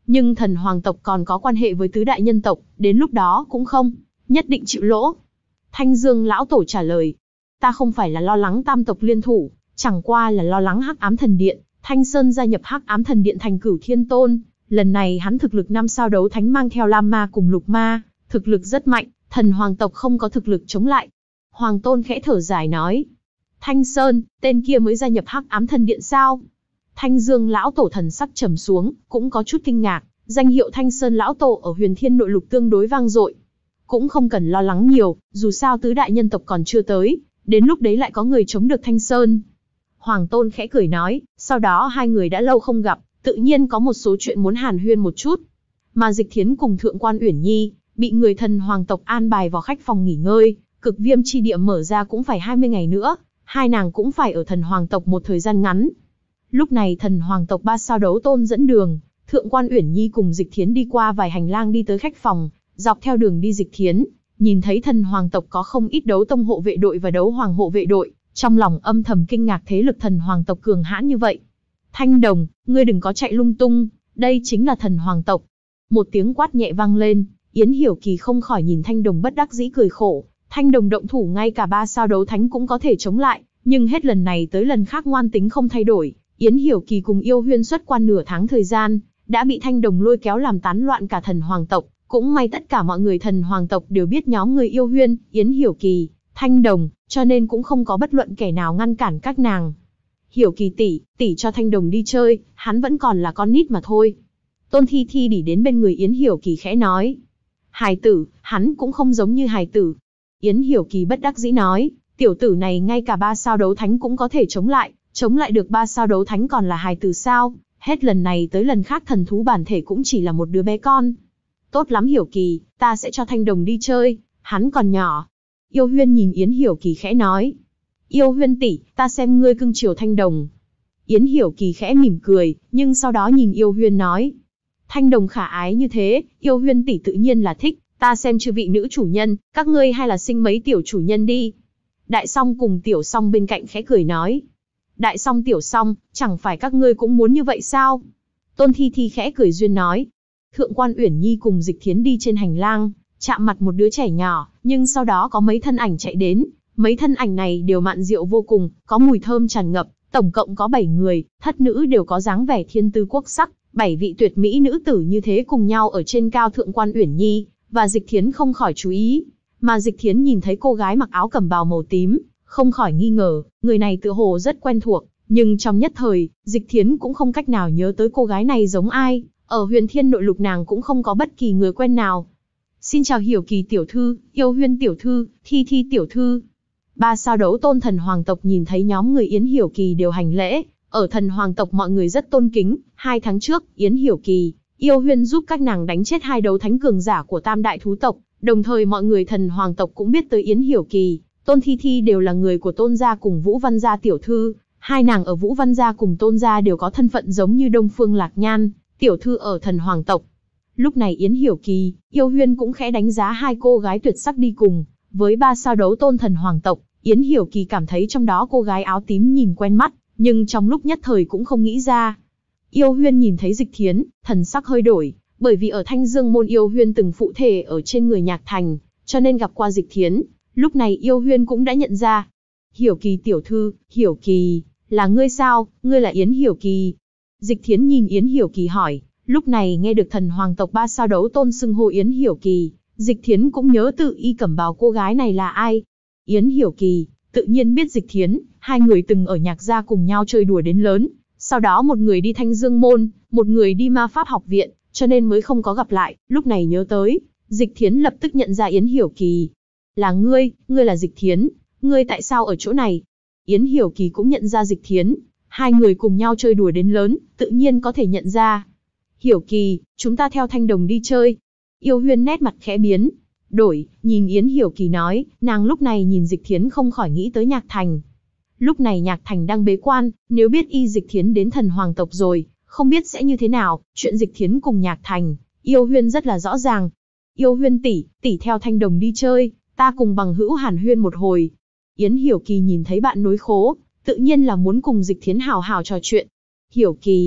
Nhưng thần hoàng tộc còn có quan hệ với tứ đại nhân tộc, đến lúc đó cũng không nhất định chịu lỗ. Thanh Dương lão tổ trả lời, ta không phải là lo lắng tam tộc liên thủ, chẳng qua là lo lắng Hắc Ám Thần Điện. Thanh Sơn gia nhập Hắc Ám Thần Điện thành Cửu Thiên Tôn, lần này hắn thực lực năm sao đấu thánh mang theo Lam Ma cùng Lục Ma, thực lực rất mạnh, thần hoàng tộc không có thực lực chống lại. Hoàng Tôn khẽ thở dài nói, Thanh Sơn, tên kia mới gia nhập Hắc Ám Thần Điện sao? Thanh Dương lão tổ thần sắc trầm xuống, cũng có chút kinh ngạc, danh hiệu Thanh Sơn lão tổ ở Huyền Thiên nội lục tương đối vang dội. Cũng không cần lo lắng nhiều, dù sao tứ đại nhân tộc còn chưa tới, đến lúc đấy lại có người chống được Thanh Sơn. Hoàng Tôn khẽ cười nói, sau đó hai người đã lâu không gặp, tự nhiên có một số chuyện muốn hàn huyên một chút. Mà Dịch Thiến cùng Thượng quan Uyển Nhi, bị người thần hoàng tộc an bài vào khách phòng nghỉ ngơi, cực viêm chi địa mở ra cũng phải hai mươi ngày nữa, hai nàng cũng phải ở thần hoàng tộc một thời gian ngắn. Lúc này thần hoàng tộc ba sao đấu tôn dẫn đường, Thượng quan Uyển Nhi cùng Dịch Thiến đi qua vài hành lang đi tới khách phòng, dọc theo đường đi Dịch Thiến, nhìn thấy thần hoàng tộc có không ít đấu tông hộ vệ đội và đấu hoàng hộ vệ đội, trong lòng âm thầm kinh ngạc thế lực thần hoàng tộc cường hãn như vậy. Thanh Đồng, ngươi đừng có chạy lung tung, đây chính là thần hoàng tộc. Một tiếng quát nhẹ vang lên, Yến Hiểu Kỳ không khỏi nhìn Thanh Đồng bất đắc dĩ cười khổ. Thanh Đồng động thủ ngay cả ba sao đấu thánh cũng có thể chống lại, nhưng hết lần này tới lần khác ngoan tính không thay đổi. Yến Hiểu Kỳ cùng Yêu Huyên xuất quan nửa tháng thời gian, đã bị Thanh Đồng lôi kéo làm tán loạn cả thần hoàng tộc. Cũng may tất cả mọi người thần hoàng tộc đều biết nhóm người Yêu Huyên, Yến Hiểu Kỳ, Thanh Đồng, cho nên cũng không có bất luận kẻ nào ngăn cản các nàng. Hiểu Kỳ tỷ, tỷ cho Thanh Đồng đi chơi, hắn vẫn còn là con nít mà thôi. Tôn Thi Thi đi đến bên người Yến Hiểu Kỳ khẽ nói. Hài tử, hắn cũng không giống như hài tử. Yến Hiểu Kỳ bất đắc dĩ nói, tiểu tử này ngay cả ba sao đấu thánh cũng có thể chống lại, chống lại được ba sao đấu thánh còn là hài tử sao? Hết lần này tới lần khác thần thú bản thể cũng chỉ là một đứa bé con. Tốt lắm Hiểu Kỳ, ta sẽ cho Thanh Đồng đi chơi, hắn còn nhỏ. Yêu Huyên nhìn Yến Hiểu Kỳ khẽ nói. Yêu Huyên tỷ, ta xem ngươi cưng chiều Thanh Đồng. Yến Hiểu Kỳ khẽ mỉm cười, nhưng sau đó nhìn Yêu Huyên nói. Thanh Đồng khả ái như thế, Yêu Huyên tỷ tự nhiên là thích, ta xem chư vị nữ chủ nhân, các ngươi hay là sinh mấy tiểu chủ nhân đi. Đại Song cùng Tiểu Song bên cạnh khẽ cười nói. Đại Song Tiểu Song, chẳng phải các ngươi cũng muốn như vậy sao? Tôn Thi Thi khẽ cười duyên nói. Thượng quan Uyển Nhi cùng Dịch Thiến đi trên hành lang, chạm mặt một đứa trẻ nhỏ, nhưng sau đó có mấy thân ảnh chạy đến, mấy thân ảnh này đều mạn diệu vô cùng, có mùi thơm tràn ngập, tổng cộng có bảy người, thất nữ đều có dáng vẻ thiên tư quốc sắc, bảy vị tuyệt mỹ nữ tử như thế cùng nhau ở trên cao. Thượng quan Uyển Nhi và Dịch Thiến không khỏi chú ý, mà Dịch Thiến nhìn thấy cô gái mặc áo cẩm bào màu tím, không khỏi nghi ngờ, người này tựa hồ rất quen thuộc, nhưng trong nhất thời, Dịch Thiến cũng không cách nào nhớ tới cô gái này giống ai, ở Huyền Thiên nội lục nàng cũng không có bất kỳ người quen nào. Xin chào Hiểu Kỳ tiểu thư, Yêu Huyên tiểu thư, Thi Thi tiểu thư. Ba sao đấu tôn thần hoàng tộc nhìn thấy nhóm người Yến Hiểu Kỳ đều hành lễ, ở thần hoàng tộc mọi người rất tôn kính. Hai tháng trước, Yến Hiểu Kỳ, Yêu Huyên giúp các nàng đánh chết hai đấu thánh cường giả của tam đại thú tộc, đồng thời mọi người thần hoàng tộc cũng biết tới Yến Hiểu Kỳ. Tôn Thi Thi đều là người của Tôn gia cùng Vũ Văn gia tiểu thư, hai nàng ở Vũ Văn gia cùng Tôn gia đều có thân phận giống như Đông Phương Lạc Nhan, tiểu thư ở thần hoàng tộc. Lúc này Yến Hiểu Kỳ, Yêu Huyên cũng khẽ đánh giá hai cô gái tuyệt sắc đi cùng với ba sao đấu tôn thần hoàng tộc. Yến Hiểu Kỳ cảm thấy trong đó cô gái áo tím nhìn quen mắt, nhưng trong lúc nhất thời cũng không nghĩ ra. Yêu Huyên nhìn thấy Dịch Thiến, thần sắc hơi đổi, bởi vì ở Thanh Dương môn Yêu Huyên từng phụ thể ở trên người Nhạc Thành, cho nên gặp qua Dịch Thiến. Lúc này Yêu Huyên cũng đã nhận ra. Hiểu Kỳ tiểu thư, Hiểu Kỳ, là ngươi sao, ngươi là Yến Hiểu Kỳ. Dịch Thiến nhìn Yến Hiểu Kỳ hỏi. Lúc này nghe được thần hoàng tộc ba sao đấu tôn xưng hô Yến Hiểu Kỳ, Dịch Thiến cũng nhớ tự y cẩm bào cô gái này là ai. Yến Hiểu Kỳ tự nhiên biết Dịch Thiến, hai người từng ở Nhạc gia cùng nhau chơi đùa đến lớn, sau đó một người đi Thanh Dương môn, một người đi Ma Pháp học viện, cho nên mới không có gặp lại. Lúc này nhớ tới, Dịch Thiến lập tức nhận ra Yến Hiểu Kỳ. Là ngươi, ngươi là Dịch Thiến, ngươi tại sao ở chỗ này? Yến Hiểu Kỳ cũng nhận ra Dịch Thiến, hai người cùng nhau chơi đùa đến lớn, tự nhiên có thể nhận ra. Hiểu Kỳ, chúng ta theo Thanh Đồng đi chơi. Yêu Huyên nét mặt khẽ biến đổi, nhìn Yến Hiểu Kỳ nói, nàng lúc này nhìn Dịch Thiến không khỏi nghĩ tới Nhạc Thành. Lúc này Nhạc Thành đang bế quan, nếu biết y Dịch Thiến đến thần hoàng tộc rồi, không biết sẽ như thế nào. Chuyện Dịch Thiến cùng Nhạc Thành, Yêu Huyên rất là rõ ràng. Yêu Huyên tỷ, tỷ theo Thanh Đồng đi chơi, ta cùng bằng hữu hàn huyên một hồi. Yến Hiểu Kỳ nhìn thấy bạn nối khố, tự nhiên là muốn cùng Dịch Thiến hào hào trò chuyện. Hiểu Kỳ,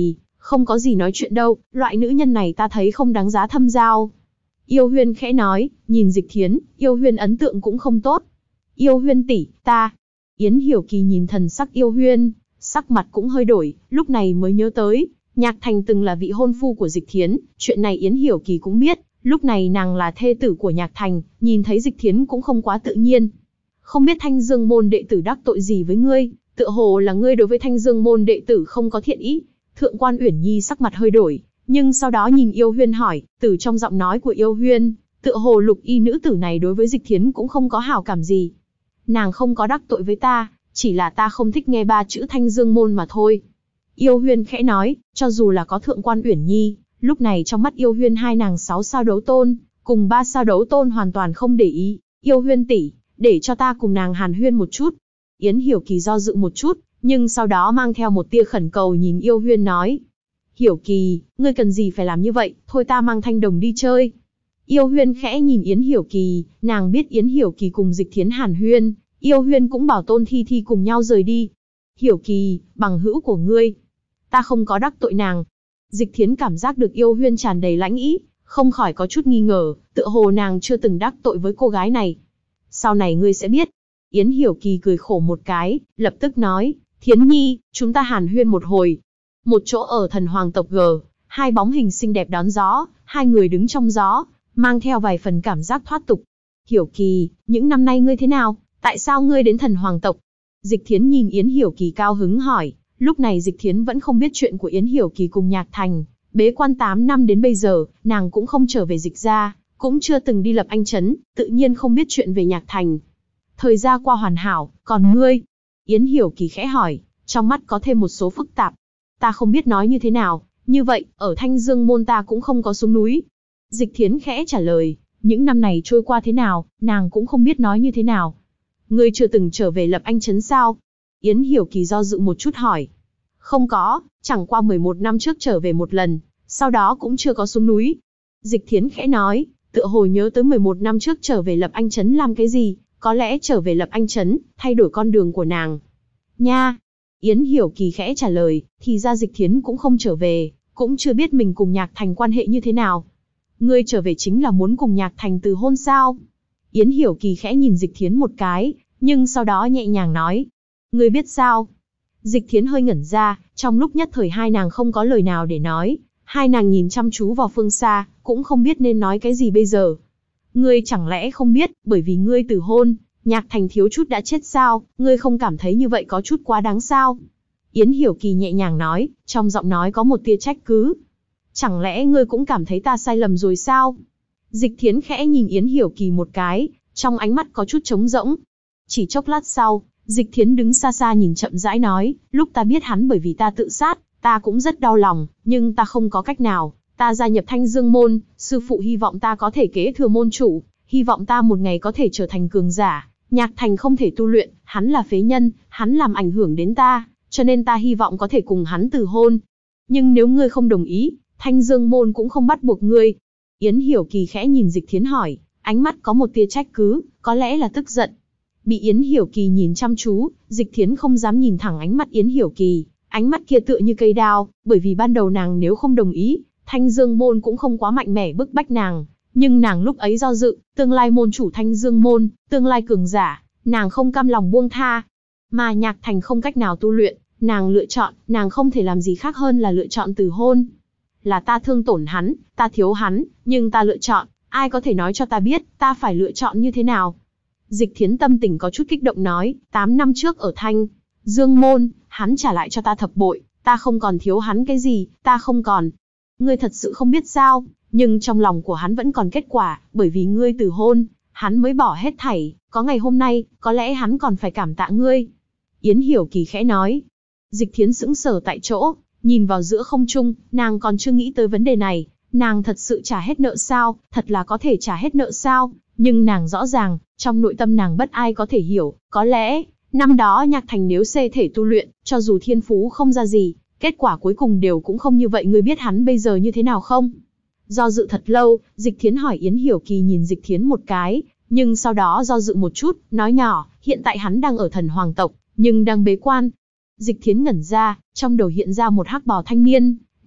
Không có gì nói chuyện đâu, loại nữ nhân này ta thấy không đáng giá thâm giao. Yêu Huyên khẽ nói, nhìn Dịch Thiến, Yêu Huyên ấn tượng cũng không tốt. Yêu Huyên tỷ, ta. Yến Hiểu Kỳ nhìn thần sắc Yêu Huyên, sắc mặt cũng hơi đổi, lúc này mới nhớ tới, Nhạc Thành từng là vị hôn phu của Dịch Thiến, chuyện này Yến Hiểu Kỳ cũng biết, lúc này nàng là thê tử của Nhạc Thành, nhìn thấy Dịch Thiến cũng không quá tự nhiên. Không biết Thanh Dương môn đệ tử đắc tội gì với ngươi, tựa hồ là ngươi đối với Thanh Dương môn đệ tử không có thiện ý. Thượng quan Uyển Nhi sắc mặt hơi đổi, nhưng sau đó nhìn Yêu Huyên hỏi, từ trong giọng nói của Yêu Huyên, tựa hồ lục y nữ tử này đối với Dịch Thiến cũng không có hảo cảm gì. Nàng không có đắc tội với ta, chỉ là ta không thích nghe ba chữ Thanh Dương môn mà thôi. Yêu Huyên khẽ nói, cho dù là có Thượng quan Uyển Nhi, lúc này trong mắt Yêu Huyên hai nàng sáu sao đấu tôn, cùng ba sao đấu tôn hoàn toàn không để ý. Yêu Huyên tỷ, để cho ta cùng nàng hàn huyên một chút. Yến Hiểu Kỳ do dự một chút, nhưng sau đó mang theo một tia khẩn cầu nhìn Yêu Huyên nói. Hiểu Kỳ, ngươi cần gì phải làm như vậy, thôi ta mang Thanh Đồng đi chơi. Yêu Huyên khẽ nhìn Yến Hiểu Kỳ, nàng biết Yến Hiểu Kỳ cùng Dịch Thiến hàn huyên, Yêu Huyên cũng bảo Tôn Thi Thi cùng nhau rời đi. Hiểu Kỳ, bằng hữu của ngươi, ta không có đắc tội nàng. Dịch Thiến cảm giác được Yêu Huyên tràn đầy lãnh ý, không khỏi có chút nghi ngờ, tựa hồ nàng chưa từng đắc tội với cô gái này. Sau này ngươi sẽ biết. Yến Hiểu Kỳ cười khổ một cái, lập tức nói, Thiến Nhi, chúng ta hàn huyên một hồi. Một chỗ ở Thần Hoàng tộc G, hai bóng hình xinh đẹp đón gió, hai người đứng trong gió, mang theo vài phần cảm giác thoát tục. Hiểu Kỳ, những năm nay ngươi thế nào, tại sao ngươi đến Thần Hoàng tộc? Dịch Thiến nhìn Yến Hiểu Kỳ cao hứng hỏi, lúc này Dịch Thiến vẫn không biết chuyện của Yến Hiểu Kỳ cùng Nhạc Thành, bế quan tám năm đến bây giờ, nàng cũng không trở về Dịch gia, cũng chưa từng đi lập anh trấn, tự nhiên không biết chuyện về Nhạc Thành. Thời gian qua hoàn hảo, còn ngươi? Yến Hiểu Kỳ khẽ hỏi, trong mắt có thêm một số phức tạp. Ta không biết nói như thế nào, như vậy, ở Thanh Dương môn ta cũng không có xuống núi. Dịch Thiến khẽ trả lời, những năm này trôi qua thế nào, nàng cũng không biết nói như thế nào. Ngươi chưa từng trở về lập anh trấn sao? Yến Hiểu Kỳ do dự một chút hỏi. Không có, chẳng qua mười một năm trước trở về một lần, sau đó cũng chưa có xuống núi. Dịch Thiến khẽ nói, tựa hồ nhớ tới mười một năm trước trở về lập anh trấn làm cái gì, có lẽ trở về lập anh trấn, thay đổi con đường của nàng. Nha! Yến Hiểu Kỳ khẽ trả lời, thì ra Dịch Thiến cũng không trở về, cũng chưa biết mình cùng Nhạc Thành quan hệ như thế nào. Ngươi trở về chính là muốn cùng Nhạc Thành từ hôn sao? Yến Hiểu Kỳ khẽ nhìn Dịch Thiến một cái, nhưng sau đó nhẹ nhàng nói. Ngươi biết sao? Dịch Thiến hơi ngẩn ra, trong lúc nhất thời hai nàng không có lời nào để nói, hai nàng nhìn chăm chú vào phương xa, cũng không biết nên nói cái gì bây giờ. Ngươi chẳng lẽ không biết, bởi vì ngươi từ hôn, Nhạc Thành thiếu chút đã chết sao, ngươi không cảm thấy như vậy có chút quá đáng sao? Yến Hiểu Kỳ nhẹ nhàng nói, trong giọng nói có một tia trách cứ. Chẳng lẽ ngươi cũng cảm thấy ta sai lầm rồi sao? Dịch Thiến khẽ nhìn Yến Hiểu Kỳ một cái, trong ánh mắt có chút trống rỗng. Chỉ chốc lát sau, Dịch Thiến đứng xa xa nhìn chậm rãi nói, lúc ta biết hắn bởi vì ta tự sát, ta cũng rất đau lòng, nhưng ta không có cách nào, ta gia nhập Thanh Dương môn, sư phụ hy vọng ta có thể kế thừa môn chủ, hy vọng ta một ngày có thể trở thành cường giả. Nhạc Thành không thể tu luyện, hắn là phế nhân, hắn làm ảnh hưởng đến ta, cho nên ta hy vọng có thể cùng hắn từ hôn. Nhưng nếu ngươi không đồng ý, Thanh Dương môn cũng không bắt buộc ngươi. Yến Hiểu Kỳ khẽ nhìn Dịch Thiến hỏi, ánh mắt có một tia trách cứ, có lẽ là tức giận. Bị Yến Hiểu Kỳ nhìn chăm chú, Dịch Thiến không dám nhìn thẳng ánh mắt Yến Hiểu Kỳ, ánh mắt kia tựa như cây đao, bởi vì ban đầu nàng nếu không đồng ý, Thanh Dương môn cũng không quá mạnh mẽ bức bách nàng. Nhưng nàng lúc ấy do dự, tương lai môn chủ Thanh Dương môn, tương lai cường giả, nàng không cam lòng buông tha. Mà Nhạc Thành không cách nào tu luyện, nàng lựa chọn, nàng không thể làm gì khác hơn là lựa chọn từ hôn. Là ta thương tổn hắn, ta thiếu hắn, nhưng ta lựa chọn, ai có thể nói cho ta biết, ta phải lựa chọn như thế nào? Dịch Thiến tâm tình có chút kích động nói, tám năm trước ở Thanh Dương môn, hắn trả lại cho ta thập bội, ta không còn thiếu hắn cái gì, ta không còn. Ngươi thật sự không biết sao? Nhưng trong lòng của hắn vẫn còn kết quả, bởi vì ngươi từ hôn, hắn mới bỏ hết thảy, có ngày hôm nay, có lẽ hắn còn phải cảm tạ ngươi. Yến Hiểu Kỳ khẽ nói. Dịch Thiến sững sờ tại chỗ, nhìn vào giữa không trung, nàng còn chưa nghĩ tới vấn đề này, nàng thật sự trả hết nợ sao, thật là có thể trả hết nợ sao, nhưng nàng rõ ràng, trong nội tâm nàng bất ai có thể hiểu, có lẽ, năm đó Nhạc Thành nếu xê thể tu luyện, cho dù thiên phú không ra gì, kết quả cuối cùng đều cũng không như vậy. Ngươi biết hắn bây giờ như thế nào không? Do dự thật lâu, Dịch Thiến hỏi. Yến Hiểu Kỳ nhìn Dịch Thiến một cái, nhưng sau đó do dự một chút, nói nhỏ, hiện tại hắn đang ở Thần Hoàng tộc, nhưng đang bế quan. Dịch Thiến ngẩn ra, trong đầu hiện ra một hắc bào thanh niên,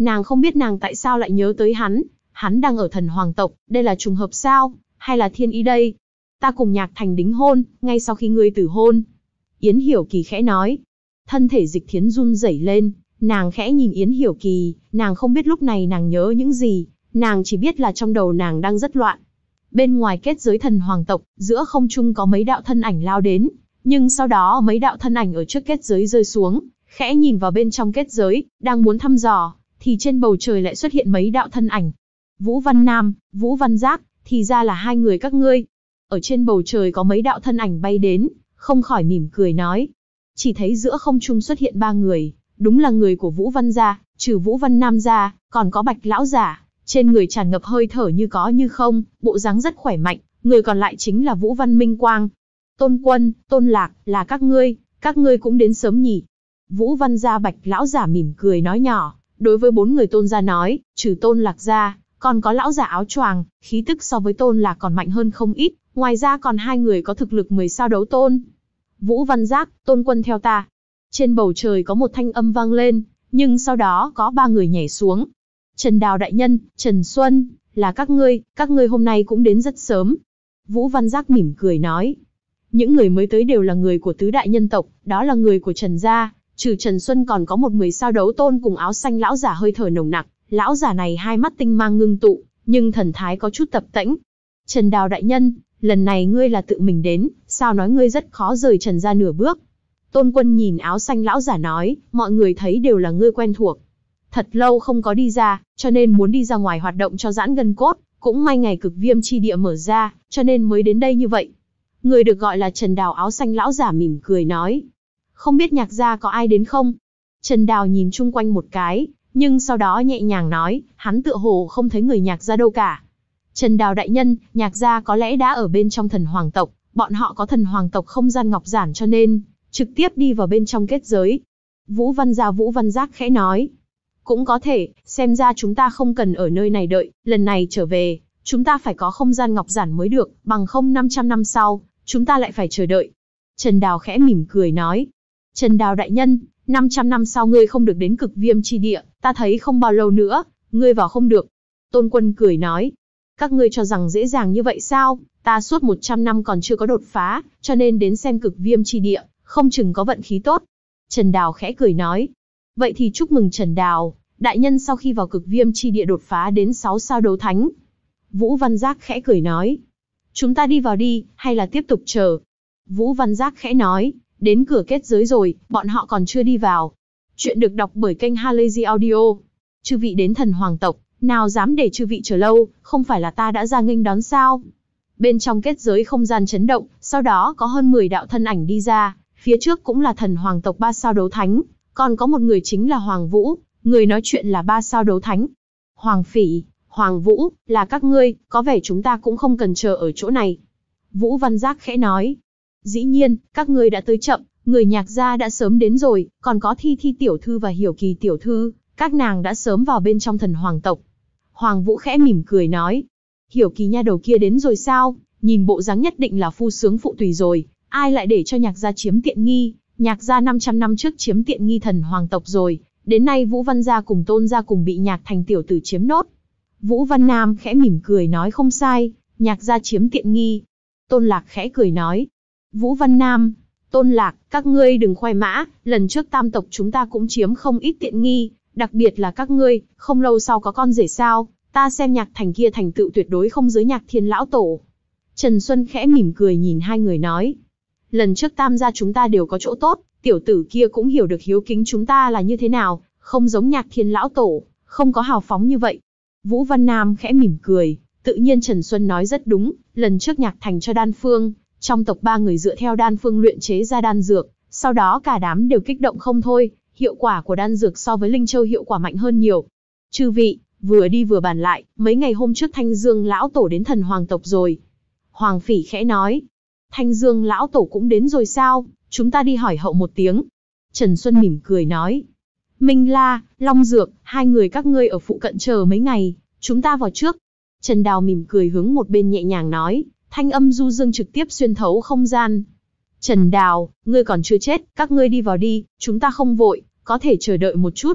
Nàng không biết nàng tại sao lại nhớ tới hắn, hắn đang ở thần hoàng tộc, đây là trùng hợp sao, hay là thiên ý đây? Ta cùng Nhạc Thành đính hôn, ngay sau khi ngươi tử hôn. Yến Hiểu Kỳ khẽ nói. Thân thể Dịch Thiến run rẩy lên, nàng khẽ nhìn Yến Hiểu Kỳ, nàng không biết lúc này nàng nhớ những gì, nàng chỉ biết là trong đầu nàng đang rất loạn. Bên ngoài kết giới thần hoàng tộc, giữa không trung có mấy đạo thân ảnh lao đến, nhưng sau đó mấy đạo thân ảnh ở trước kết giới rơi xuống, khẽ nhìn vào bên trong kết giới, đang muốn thăm dò, thì trên bầu trời lại xuất hiện mấy đạo thân ảnh. Vũ Văn Nam, Vũ Văn Giác, thì ra là hai người các ngươi. Ở trên bầu trời có mấy đạo thân ảnh bay đến, không khỏi mỉm cười nói. Chỉ thấy giữa không trung xuất hiện ba người, đúng là người của Vũ Văn gia, trừ Vũ Văn Nam ra, còn có Bạch lão giả, trên người tràn ngập hơi thở như có như không, bộ dáng rất khỏe mạnh, người còn lại chính là Vũ Văn Minh Quang. Tôn Quân, Tôn Lạc, là các ngươi, các ngươi cũng đến sớm nhỉ? Vũ Văn gia Bạch lão giả mỉm cười nói nhỏ, đối với bốn người Tôn gia nói, trừ Tôn Lạc ra, còn có lão giả áo choàng, khí tức so với Tôn Lạc còn mạnh hơn không ít, ngoài ra còn hai người có thực lực mười sao đấu tôn. Vũ Văn Giác, Tôn Quân theo ta. Trên bầu trời có một thanh âm vang lên, nhưng sau đó có ba người nhảy xuống. Trần Đào đại nhân, Trần Xuân, là các ngươi, các ngươi hôm nay cũng đến rất sớm. Vũ Văn Giác mỉm cười nói. Những người mới tới đều là người của tứ đại nhân tộc, đó là người của Trần gia, trừ Trần Xuân còn có một mười sao đấu tôn cùng áo xanh lão giả hơi thở nồng nặc, lão giả này hai mắt tinh mang ngưng tụ, nhưng thần thái có chút tập tễnh. Trần Đào đại nhân, lần này ngươi là tự mình đến, sao nói ngươi rất khó rời Trần gia nửa bước. Tôn Quân nhìn áo xanh lão giả nói, mọi người thấy đều là ngươi quen thuộc. Thật lâu không có đi ra, cho nên muốn đi ra ngoài hoạt động cho giãn gân cốt, cũng may ngày cực viêm chi địa mở ra, cho nên mới đến đây như vậy. Người được gọi là Trần Đào áo xanh lão giả mỉm cười nói. Không biết Nhạc gia có ai đến không? Trần Đào nhìn chung quanh một cái, nhưng sau đó nhẹ nhàng nói, hắn tựa hồ không thấy người Nhạc gia đâu cả. Trần Đào đại nhân, Nhạc gia có lẽ đã ở bên trong thần hoàng tộc, bọn họ có thần hoàng tộc không gian ngọc giản cho nên, trực tiếp đi vào bên trong kết giới. Vũ Văn gia Vũ Văn Giác khẽ nói. Cũng có thể, xem ra chúng ta không cần ở nơi này đợi, lần này trở về, chúng ta phải có không gian ngọc giản mới được, bằng không năm trăm năm sau, chúng ta lại phải chờ đợi. Trần Đào khẽ mỉm cười nói. Trần Đào đại nhân, năm trăm năm sau ngươi không được đến cực viêm chi địa, ta thấy không bao lâu nữa, ngươi vào không được. Tôn Quân cười nói. Các ngươi cho rằng dễ dàng như vậy sao, ta suốt một trăm năm còn chưa có đột phá, cho nên đến xem cực viêm chi địa, không chừng có vận khí tốt. Trần Đào khẽ cười nói. Vậy thì chúc mừng Trần Đào, đại nhân sau khi vào cực viêm chi địa đột phá đến sáu sao đấu thánh. Vũ Văn Giác khẽ cười nói. Chúng ta đi vào đi, hay là tiếp tục chờ? Vũ Văn Giác khẽ nói, đến cửa kết giới rồi, bọn họ còn chưa đi vào. Chuyện được đọc bởi kênh Halazy Audio. Chư vị đến thần hoàng tộc, nào dám để chư vị chờ lâu, không phải là ta đã ra nghênh đón sao? Bên trong kết giới không gian chấn động, sau đó có hơn mười đạo thân ảnh đi ra, phía trước cũng là thần hoàng tộc ba sao đấu thánh, còn có một người chính là Hoàng Vũ, người nói chuyện là ba sao đấu thánh. Hoàng Phỉ, Hoàng Vũ, là các ngươi, có vẻ chúng ta cũng không cần chờ ở chỗ này. Vũ Văn Giác khẽ nói. Dĩ nhiên, các ngươi đã tới chậm, người Nhạc gia đã sớm đến rồi, còn có Thi Thi tiểu thư và Hiểu Kỳ tiểu thư, các nàng đã sớm vào bên trong thần hoàng tộc. Hoàng Vũ khẽ mỉm cười nói. Hiểu Kỳ nha đầu kia đến rồi sao, nhìn bộ dáng nhất định là phu sướng phụ tùy rồi, ai lại để cho Nhạc gia chiếm tiện nghi, Nhạc gia năm trăm năm trước chiếm tiện nghi thần hoàng tộc rồi, đến nay Vũ Văn gia cùng Tôn gia cùng bị Nhạc Thành tiểu tử chiếm nốt. Vũ Văn Nam khẽ mỉm cười nói không sai, Nhạc gia chiếm tiện nghi. Tôn Lạc khẽ cười nói. Vũ Văn Nam, Tôn Lạc, các ngươi đừng khoe mã, lần trước tam tộc chúng ta cũng chiếm không ít tiện nghi, đặc biệt là các ngươi, không lâu sau có con rể sao, ta xem Nhạc Thành kia thành tựu tuyệt đối không dưới Nhạc Thiên lão tổ. Trần Xuân khẽ mỉm cười nhìn hai người nói. Lần trước tam gia chúng ta đều có chỗ tốt, tiểu tử kia cũng hiểu được hiếu kính chúng ta là như thế nào, không giống Nhạc Thiên lão tổ, không có hào phóng như vậy. Vũ Văn Nam khẽ mỉm cười, tự nhiên Trần Xuân nói rất đúng, lần trước Nhạc Thành cho đan phương, trong tộc ba người dựa theo đan phương luyện chế ra đan dược, sau đó cả đám đều kích động không thôi, hiệu quả của đan dược so với Linh Châu hiệu quả mạnh hơn nhiều. Chư vị, vừa đi vừa bàn lại, mấy ngày hôm trước Thanh Dương lão tổ đến thần hoàng tộc rồi. Hoàng Phỉ khẽ nói, Thanh Dương lão tổ cũng đến rồi sao, chúng ta đi hỏi hậu một tiếng. Trần Xuân mỉm cười nói, Minh La, Long Dược, hai người các ngươi ở phụ cận chờ mấy ngày, chúng ta vào trước. Trần Đào mỉm cười hướng một bên nhẹ nhàng nói, thanh âm du dương trực tiếp xuyên thấu không gian. Trần Đào, ngươi còn chưa chết, các ngươi đi vào đi, chúng ta không vội, có thể chờ đợi một chút.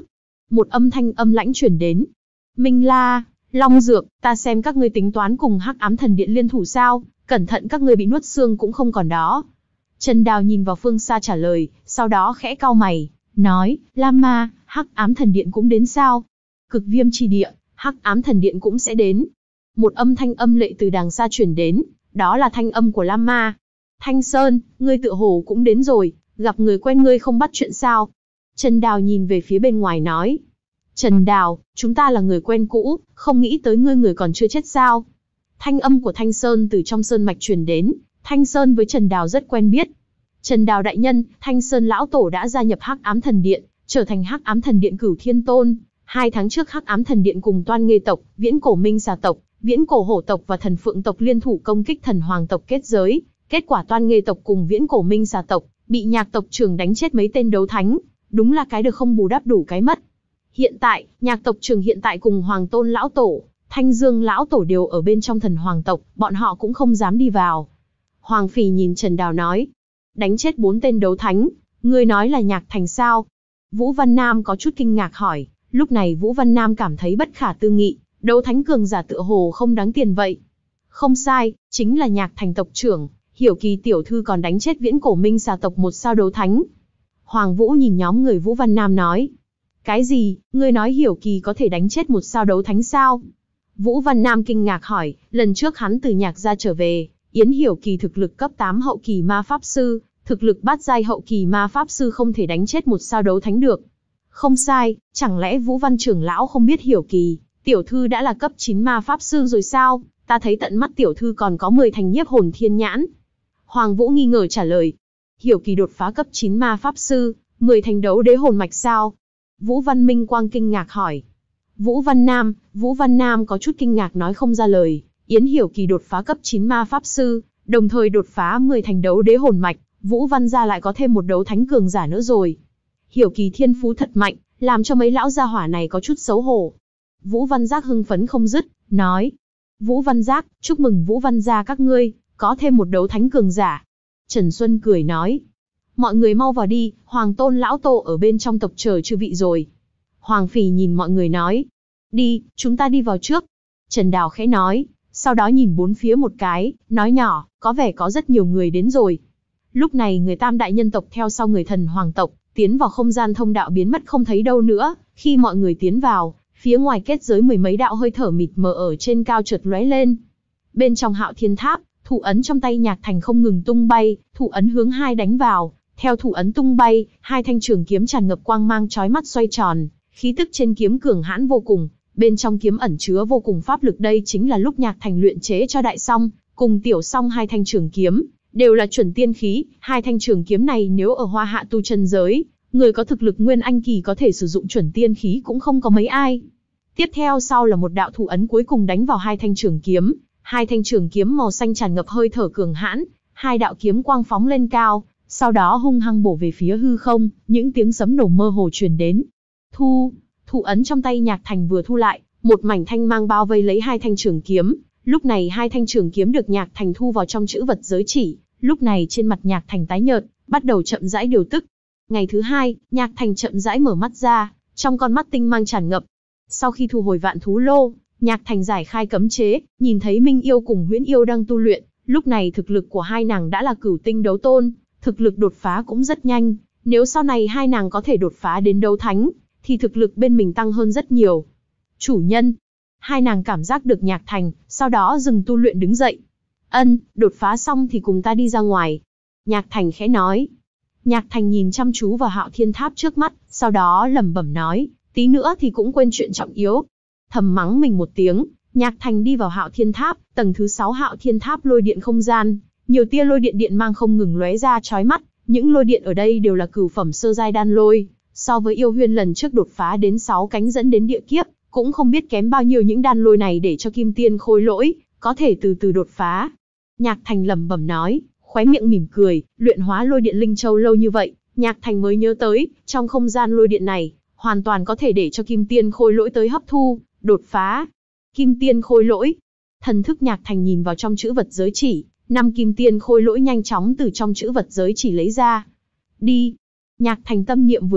Một âm thanh âm lãnh truyền đến. Minh La, Long Dược, ta xem các ngươi tính toán cùng Hắc Ám Thần Điện liên thủ sao, cẩn thận các ngươi bị nuốt xương cũng không còn đó. Trần Đào nhìn vào phương xa trả lời, sau đó khẽ cau mày, nói, Lam Ma, Hắc Ám Thần Điện cũng đến sao? Cực Viêm Chi Địa, Hắc Ám Thần Điện cũng sẽ đến. Một âm thanh âm lệ từ đàng xa truyền đến, đó là thanh âm của Lam Ma. Thanh Sơn, ngươi tựa hồ cũng đến rồi, gặp người quen ngươi không bắt chuyện sao? Trần Đào nhìn về phía bên ngoài nói. Trần Đào, chúng ta là người quen cũ, không nghĩ tới ngươi người còn chưa chết sao? Thanh âm của Thanh Sơn từ trong sơn mạch truyền đến, Thanh Sơn với Trần Đào rất quen biết. Trần Đào đại nhân, Thanh Sơn lão tổ đã gia nhập Hắc Ám Thần Điện, trở thành Hắc Ám Thần Điện Cửu Thiên Tôn. Hai tháng trước Hắc Ám Thần Điện cùng Toan Nghê tộc, Viễn Cổ Minh Xà tộc, Viễn Cổ Hổ tộc và Thần Phượng tộc liên thủ công kích Thần Hoàng tộc kết giới. Kết quả Toan Nghê tộc cùng Viễn Cổ Minh Xà tộc bị Nhạc tộc trưởng đánh chết mấy tên đấu thánh, đúng là cái được không bù đắp đủ cái mất. Hiện tại, Nhạc tộc trưởng hiện tại cùng Hoàng Tôn lão tổ, Thanh Dương lão tổ đều ở bên trong Thần Hoàng tộc, bọn họ cũng không dám đi vào. Hoàng Phỉ nhìn Trần Đào nói, đánh chết bốn tên đấu thánh, ngươi nói là Nhạc Thành sao? Vũ Văn Nam có chút kinh ngạc hỏi, lúc này Vũ Văn Nam cảm thấy bất khả tư nghị, đấu thánh cường giả tựa hồ không đáng tiền vậy. Không sai, chính là Nhạc Thành tộc trưởng, Hiểu Kỳ tiểu thư còn đánh chết Viễn Cổ Minh Xà tộc một sao đấu thánh. Hoàng Vũ nhìn nhóm người Vũ Văn Nam nói, cái gì, ngươi nói Hiểu Kỳ có thể đánh chết một sao đấu thánh sao? Vũ Văn Nam kinh ngạc hỏi, lần trước hắn từ Nhạc gia trở về, Yến Hiểu Kỳ thực lực cấp tám hậu kỳ ma pháp sư, thực lực bát giai hậu kỳ ma pháp sư không thể đánh chết một sao đấu thánh được. Không sai, chẳng lẽ Vũ Văn trưởng lão không biết Hiểu Kỳ, tiểu thư đã là cấp chín ma pháp sư rồi sao? Ta thấy tận mắt tiểu thư còn có mười thành nhiếp hồn thiên nhãn. Hoàng Vũ nghi ngờ trả lời, Hiểu Kỳ đột phá cấp chín ma pháp sư, mười thành đấu đế hồn mạch sao? Vũ Văn Minh Quang kinh ngạc hỏi. Vũ Văn Nam, Vũ Văn Nam có chút kinh ngạc nói không ra lời, Yến Hiểu Kỳ đột phá cấp chín ma pháp sư, đồng thời đột phá mười thành đấu đế hồn mạch, Vũ Văn gia lại có thêm một đấu thánh cường giả nữa rồi. Hiểu Kỳ thiên phú thật mạnh, làm cho mấy lão gia hỏa này có chút xấu hổ. Vũ Văn Giác hưng phấn không dứt, nói, Vũ Văn Giác, chúc mừng Vũ Văn gia các ngươi, có thêm một đấu thánh cường giả. Trần Xuân cười nói, mọi người mau vào đi, Hoàng Tôn lão tổ ở bên trong tộc chờ chư vị rồi. Hoàng Phỉ nhìn mọi người nói, đi, chúng ta đi vào trước. Trần Đào khẽ nói, sau đó nhìn bốn phía một cái, nói nhỏ, có vẻ có rất nhiều người đến rồi. Lúc này người Tam đại nhân tộc theo sau người Thần Hoàng tộc, tiến vào không gian thông đạo biến mất không thấy đâu nữa. Khi mọi người tiến vào, phía ngoài kết giới mười mấy đạo hơi thở mịt mờ ở trên cao chợt lóe lên. Bên trong Hạo Thiên Tháp, thủ ấn trong tay Nhạc Thành không ngừng tung bay, thủ ấn hướng hai đánh vào. Theo thủ ấn tung bay, hai thanh trường kiếm tràn ngập quang mang chói mắt xoay tròn, khí tức trên kiếm cường hãn vô cùng. Bên trong kiếm ẩn chứa vô cùng pháp lực, đây chính là lúc Nhạc Thành luyện chế cho Đại Song cùng Tiểu Song hai thanh trường kiếm, đều là chuẩn tiên khí. Hai thanh trường kiếm này nếu ở Hoa Hạ tu chân giới, người có thực lực Nguyên Anh kỳ có thể sử dụng chuẩn tiên khí cũng không có mấy ai. Tiếp theo sau là một đạo thủ ấn cuối cùng đánh vào hai thanh trường kiếm, hai thanh trường kiếm màu xanh tràn ngập hơi thở cường hãn, hai đạo kiếm quang phóng lên cao, sau đó hung hăng bổ về phía hư không, những tiếng sấm nổ mơ hồ truyền đến. Thu, thủ ấn trong tay Nhạc Thành vừa thu lại, một mảnh thanh mang bao vây lấy hai thanh trường kiếm. Lúc này hai thanh trường kiếm được Nhạc Thành thu vào trong chữ vật giới chỉ. Lúc này trên mặt Nhạc Thành tái nhợt, bắt đầu chậm rãi điều tức. Ngày thứ hai, Nhạc Thành chậm rãi mở mắt ra, trong con mắt tinh mang tràn ngập. Sau khi thu hồi vạn thú lô, Nhạc Thành giải khai cấm chế, nhìn thấy Minh Yêu cùng Huyễn Yêu đang tu luyện. Lúc này thực lực của hai nàng đã là cửu tinh đấu tôn, thực lực đột phá cũng rất nhanh. Nếu sau này hai nàng có thể đột phá đến đấu thánh, thì thực lực bên mình tăng hơn rất nhiều. Chủ nhân, hai nàng cảm giác được Nhạc Thành, sau đó dừng tu luyện đứng dậy. Ân, đột phá xong thì cùng ta đi ra ngoài. Nhạc Thành khẽ nói. Nhạc Thành nhìn chăm chú vào Hạo Thiên Tháp trước mắt, sau đó lẩm bẩm nói, tí nữa thì cũng quên chuyện trọng yếu. Thầm mắng mình một tiếng, Nhạc Thành đi vào Hạo Thiên Tháp, tầng thứ sáu Hạo Thiên Tháp lôi điện không gian, nhiều tia lôi điện điện mang không ngừng lóe ra chói mắt, những lôi điện ở đây đều là cửu phẩm sơ giai đan lôi, so với Yêu Huyên lần trước đột phá đến sáu cánh dẫn đến địa kiếp, cũng không biết kém bao nhiêu những đan lôi này để cho Kim Tiên Khôi Lỗi có thể từ từ đột phá. Nhạc Thành lẩm bẩm nói, khóe miệng mỉm cười, luyện hóa lôi điện linh châu lâu như vậy, Nhạc Thành mới nhớ tới, trong không gian lôi điện này, hoàn toàn có thể để cho Kim Tiên Khôi Lỗi tới hấp thu, đột phá. Kim Tiên Khôi Lỗi. Thần thức Nhạc Thành nhìn vào trong chữ vật giới chỉ, năm Kim Tiên Khôi Lỗi nhanh chóng từ trong chữ vật giới chỉ lấy ra. Đi. Nhạc Thành tâm niệm vừa động,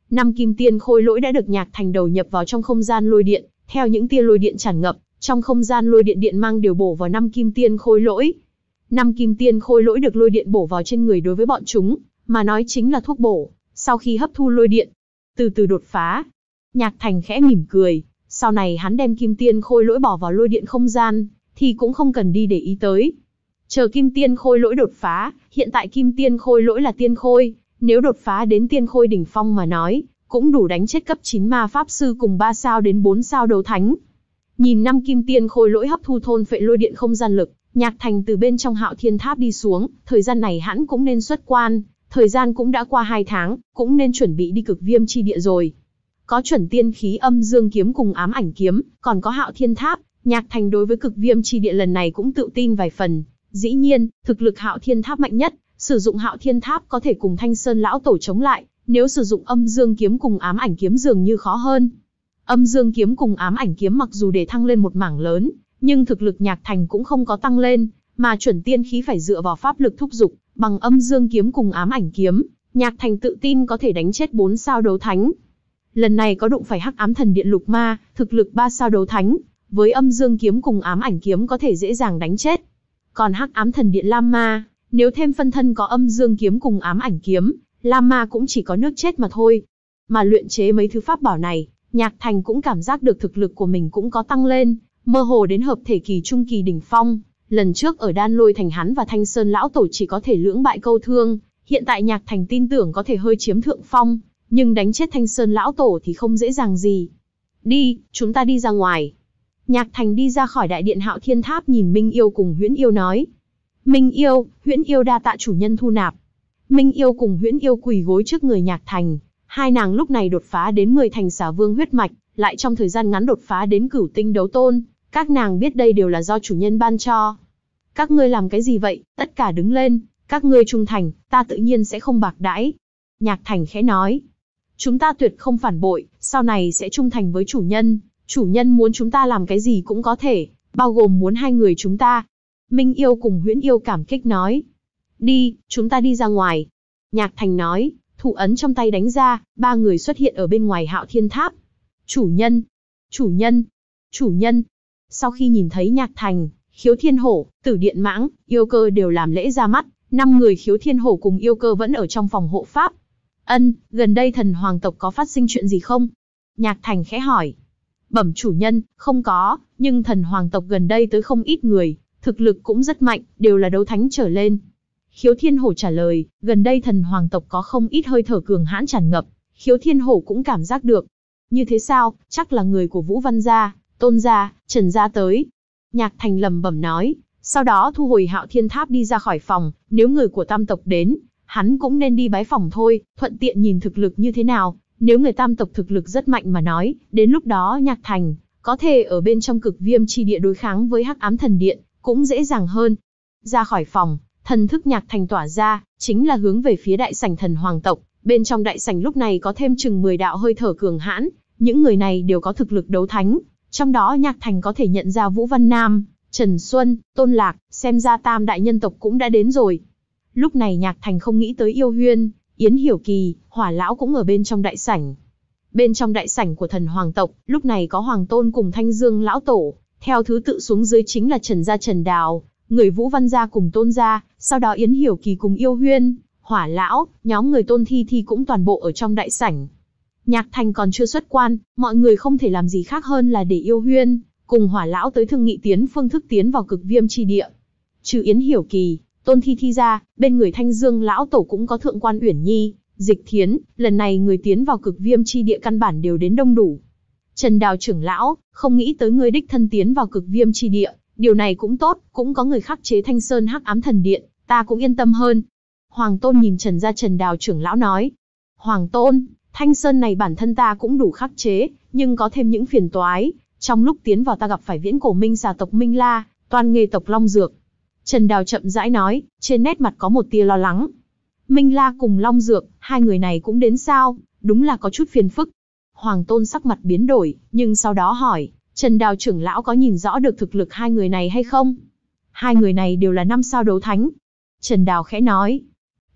Năm kim tiên khôi lỗi đã được Nhạc Thành đầu nhập vào trong không gian lôi điện, theo những tia lôi điện tràn ngập, trong không gian lôi điện điện mang đều bổ vào năm kim tiên khôi lỗi. Năm kim tiên khôi lỗi được lôi điện bổ vào trên người đối với bọn chúng, mà nói chính là thuốc bổ, sau khi hấp thu lôi điện, từ từ đột phá. Nhạc Thành khẽ mỉm cười, sau này hắn đem kim tiên khôi lỗi bỏ vào lôi điện không gian, thì cũng không cần đi để ý tới. Chờ kim tiên khôi lỗi đột phá, hiện tại kim tiên khôi lỗi là tiên khôi, nếu đột phá đến tiên khôi đỉnh phong mà nói, cũng đủ đánh chết cấp chín ma pháp sư cùng ba sao đến bốn sao đấu thánh. Nhìn năm kim tiên khôi lỗi hấp thu thôn phệ lôi điện không gian lực, Nhạc Thành từ bên trong Hạo Thiên Tháp đi xuống, thời gian này hắn cũng nên xuất quan, thời gian cũng đã qua hai tháng, cũng nên chuẩn bị đi Cực Viêm chi địa rồi. Có chuẩn tiên khí âm dương kiếm cùng ám ảnh kiếm, còn có Hạo Thiên Tháp, Nhạc Thành đối với Cực Viêm chi địa lần này cũng tự tin vài phần. Dĩ nhiên, thực lực Hạo Thiên Tháp mạnh nhất, sử dụng Hạo Thiên Tháp có thể cùng Thanh Sơn lão tổ chống lại, nếu sử dụng âm dương kiếm cùng ám ảnh kiếm dường như khó hơn. Âm dương kiếm cùng ám ảnh kiếm mặc dù để thăng lên một mảng lớn, nhưng thực lực Nhạc Thành cũng không có tăng lên, mà chuẩn tiên khí phải dựa vào pháp lực thúc dục, bằng âm dương kiếm cùng ám ảnh kiếm, Nhạc Thành tự tin có thể đánh chết bốn sao đấu thánh. Lần này có đụng phải Hắc Ám Thần Điện Lục Ma, thực lực ba sao đấu thánh, với âm dương kiếm cùng ám ảnh kiếm có thể dễ dàng đánh chết. Còn Hắc Ám Thần Điện Lam Ma, nếu thêm phân thân có âm dương kiếm cùng ám ảnh kiếm, Lam Ma cũng chỉ có nước chết mà thôi. Mà luyện chế mấy thứ pháp bảo này, Nhạc Thành cũng cảm giác được thực lực của mình cũng có tăng lên, mơ hồ đến hợp thể kỳ trung kỳ đỉnh phong. Lần trước ở Đan Lôi Thành hắn và Thanh Sơn lão tổ chỉ có thể lưỡng bại câu thương, hiện tại Nhạc Thành tin tưởng có thể hơi chiếm thượng phong, nhưng đánh chết Thanh Sơn lão tổ thì không dễ dàng gì. Đi, chúng ta đi ra ngoài. Nhạc Thành đi ra khỏi đại điện Hạo Thiên Tháp, nhìn Minh Yêu cùng Huyễn Yêu nói. Minh Yêu, Huyễn Yêu đa tạ chủ nhân thu nạp. Minh Yêu cùng Huyễn Yêu quỳ gối trước người Nhạc Thành, hai nàng lúc này đột phá đến mười thành Xà Vương huyết mạch, lại trong thời gian ngắn đột phá đến Cửu Tinh đấu tôn, các nàng biết đây đều là do chủ nhân ban cho. Các ngươi làm cái gì vậy? Tất cả đứng lên, các ngươi trung thành, ta tự nhiên sẽ không bạc đãi. Nhạc Thành khẽ nói. Chúng ta tuyệt không phản bội, sau này sẽ trung thành với chủ nhân, chủ nhân muốn chúng ta làm cái gì cũng có thể, bao gồm muốn hai người chúng ta. Minh Yêu cùng Huyễn Yêu cảm kích nói. Đi, chúng ta đi ra ngoài. Nhạc Thành nói, thủ ấn trong tay đánh ra, ba người xuất hiện ở bên ngoài Hạo Thiên Tháp. Chủ nhân, chủ nhân, chủ nhân. Sau khi nhìn thấy Nhạc Thành, Khiếu Thiên Hổ, Tử Điện Mãng, Yêu Cơ đều làm lễ ra mắt, năm người Khiếu Thiên Hổ cùng Yêu Cơ vẫn ở trong phòng hộ pháp. Ân, gần đây thần hoàng tộc có phát sinh chuyện gì không? Nhạc Thành khẽ hỏi. Bẩm chủ nhân, không có, nhưng thần hoàng tộc gần đây tới không ít người, thực lực cũng rất mạnh, đều là đấu thánh trở lên. Khiếu Thiên Hổ trả lời, gần đây thần hoàng tộc có không ít hơi thở cường hãn tràn ngập, Khiếu Thiên Hổ cũng cảm giác được. Như thế sao, chắc là người của Vũ Văn gia, Tôn gia, Trần gia tới. Nhạc Thành lẩm bẩm nói, sau đó thu hồi Hạo Thiên Tháp đi ra khỏi phòng, nếu người của Tam tộc đến, hắn cũng nên đi bái phòng thôi, thuận tiện nhìn thực lực như thế nào, nếu người Tam tộc thực lực rất mạnh mà nói, đến lúc đó Nhạc Thành có thể ở bên trong Cực Viêm chi địa đối kháng với Hắc Ám Thần Điện, cũng dễ dàng hơn. Ra khỏi phòng, thần thức Nhạc Thành tỏa ra, chính là hướng về phía đại sảnh thần hoàng tộc, bên trong đại sảnh lúc này có thêm chừng mười đạo hơi thở cường hãn, những người này đều có thực lực đấu thánh, trong đó Nhạc Thành có thể nhận ra Vũ Văn Nam, Trần Xuân, Tôn Lạc, xem ra tam đại nhân tộc cũng đã đến rồi. Lúc này Nhạc Thành không nghĩ tới Yêu Huyên, Yến Hiểu Kỳ, Hỏa Lão cũng ở bên trong đại sảnh. Bên trong đại sảnh của thần hoàng tộc, lúc này có Hoàng Tôn cùng Thanh Dương Lão Tổ, theo thứ tự xuống dưới chính là Trần gia Trần Đào, người Vũ Văn gia cùng Tôn gia, sau đó Yến Hiểu Kỳ cùng Yêu Huyên, Hỏa Lão, nhóm người Tôn Thi Thi cũng toàn bộ ở trong đại sảnh. Nhạc Thành còn chưa xuất quan, mọi người không thể làm gì khác hơn là để Yêu Huyên cùng Hỏa Lão tới thương nghị tiến phương thức tiến vào Cực Viêm chi địa. Trừ Yến Hiểu Kỳ, Tôn Thi Thi ra, bên người Thanh Dương Lão Tổ cũng có Thượng quan Uyển Nhi, Dịch Thiến, lần này người tiến vào Cực Viêm chi địa căn bản đều đến đông đủ. Trần Đào trưởng lão, không nghĩ tới người đích thân tiến vào Cực Viêm chi địa, điều này cũng tốt, cũng có người khắc chế Thanh Sơn Hắc Ám Thần Điện, ta cũng yên tâm hơn. Hoàng Tôn nhìn Trần gia Trần Đào trưởng lão nói. Hoàng Tôn, Thanh Sơn này bản thân ta cũng đủ khắc chế, nhưng có thêm những phiền toái, trong lúc tiến vào ta gặp phải viễn cổ minh xà tộc Minh La, toàn nghề tộc Long Dược. Trần Đào chậm rãi nói, trên nét mặt có một tia lo lắng. Minh La cùng Long Dược, hai người này cũng đến sao, đúng là có chút phiền phức. Hoàng Tôn sắc mặt biến đổi, nhưng sau đó hỏi, Trần Đào trưởng lão có nhìn rõ được thực lực hai người này hay không? Hai người này đều là năm sao đấu thánh. Trần Đào khẽ nói.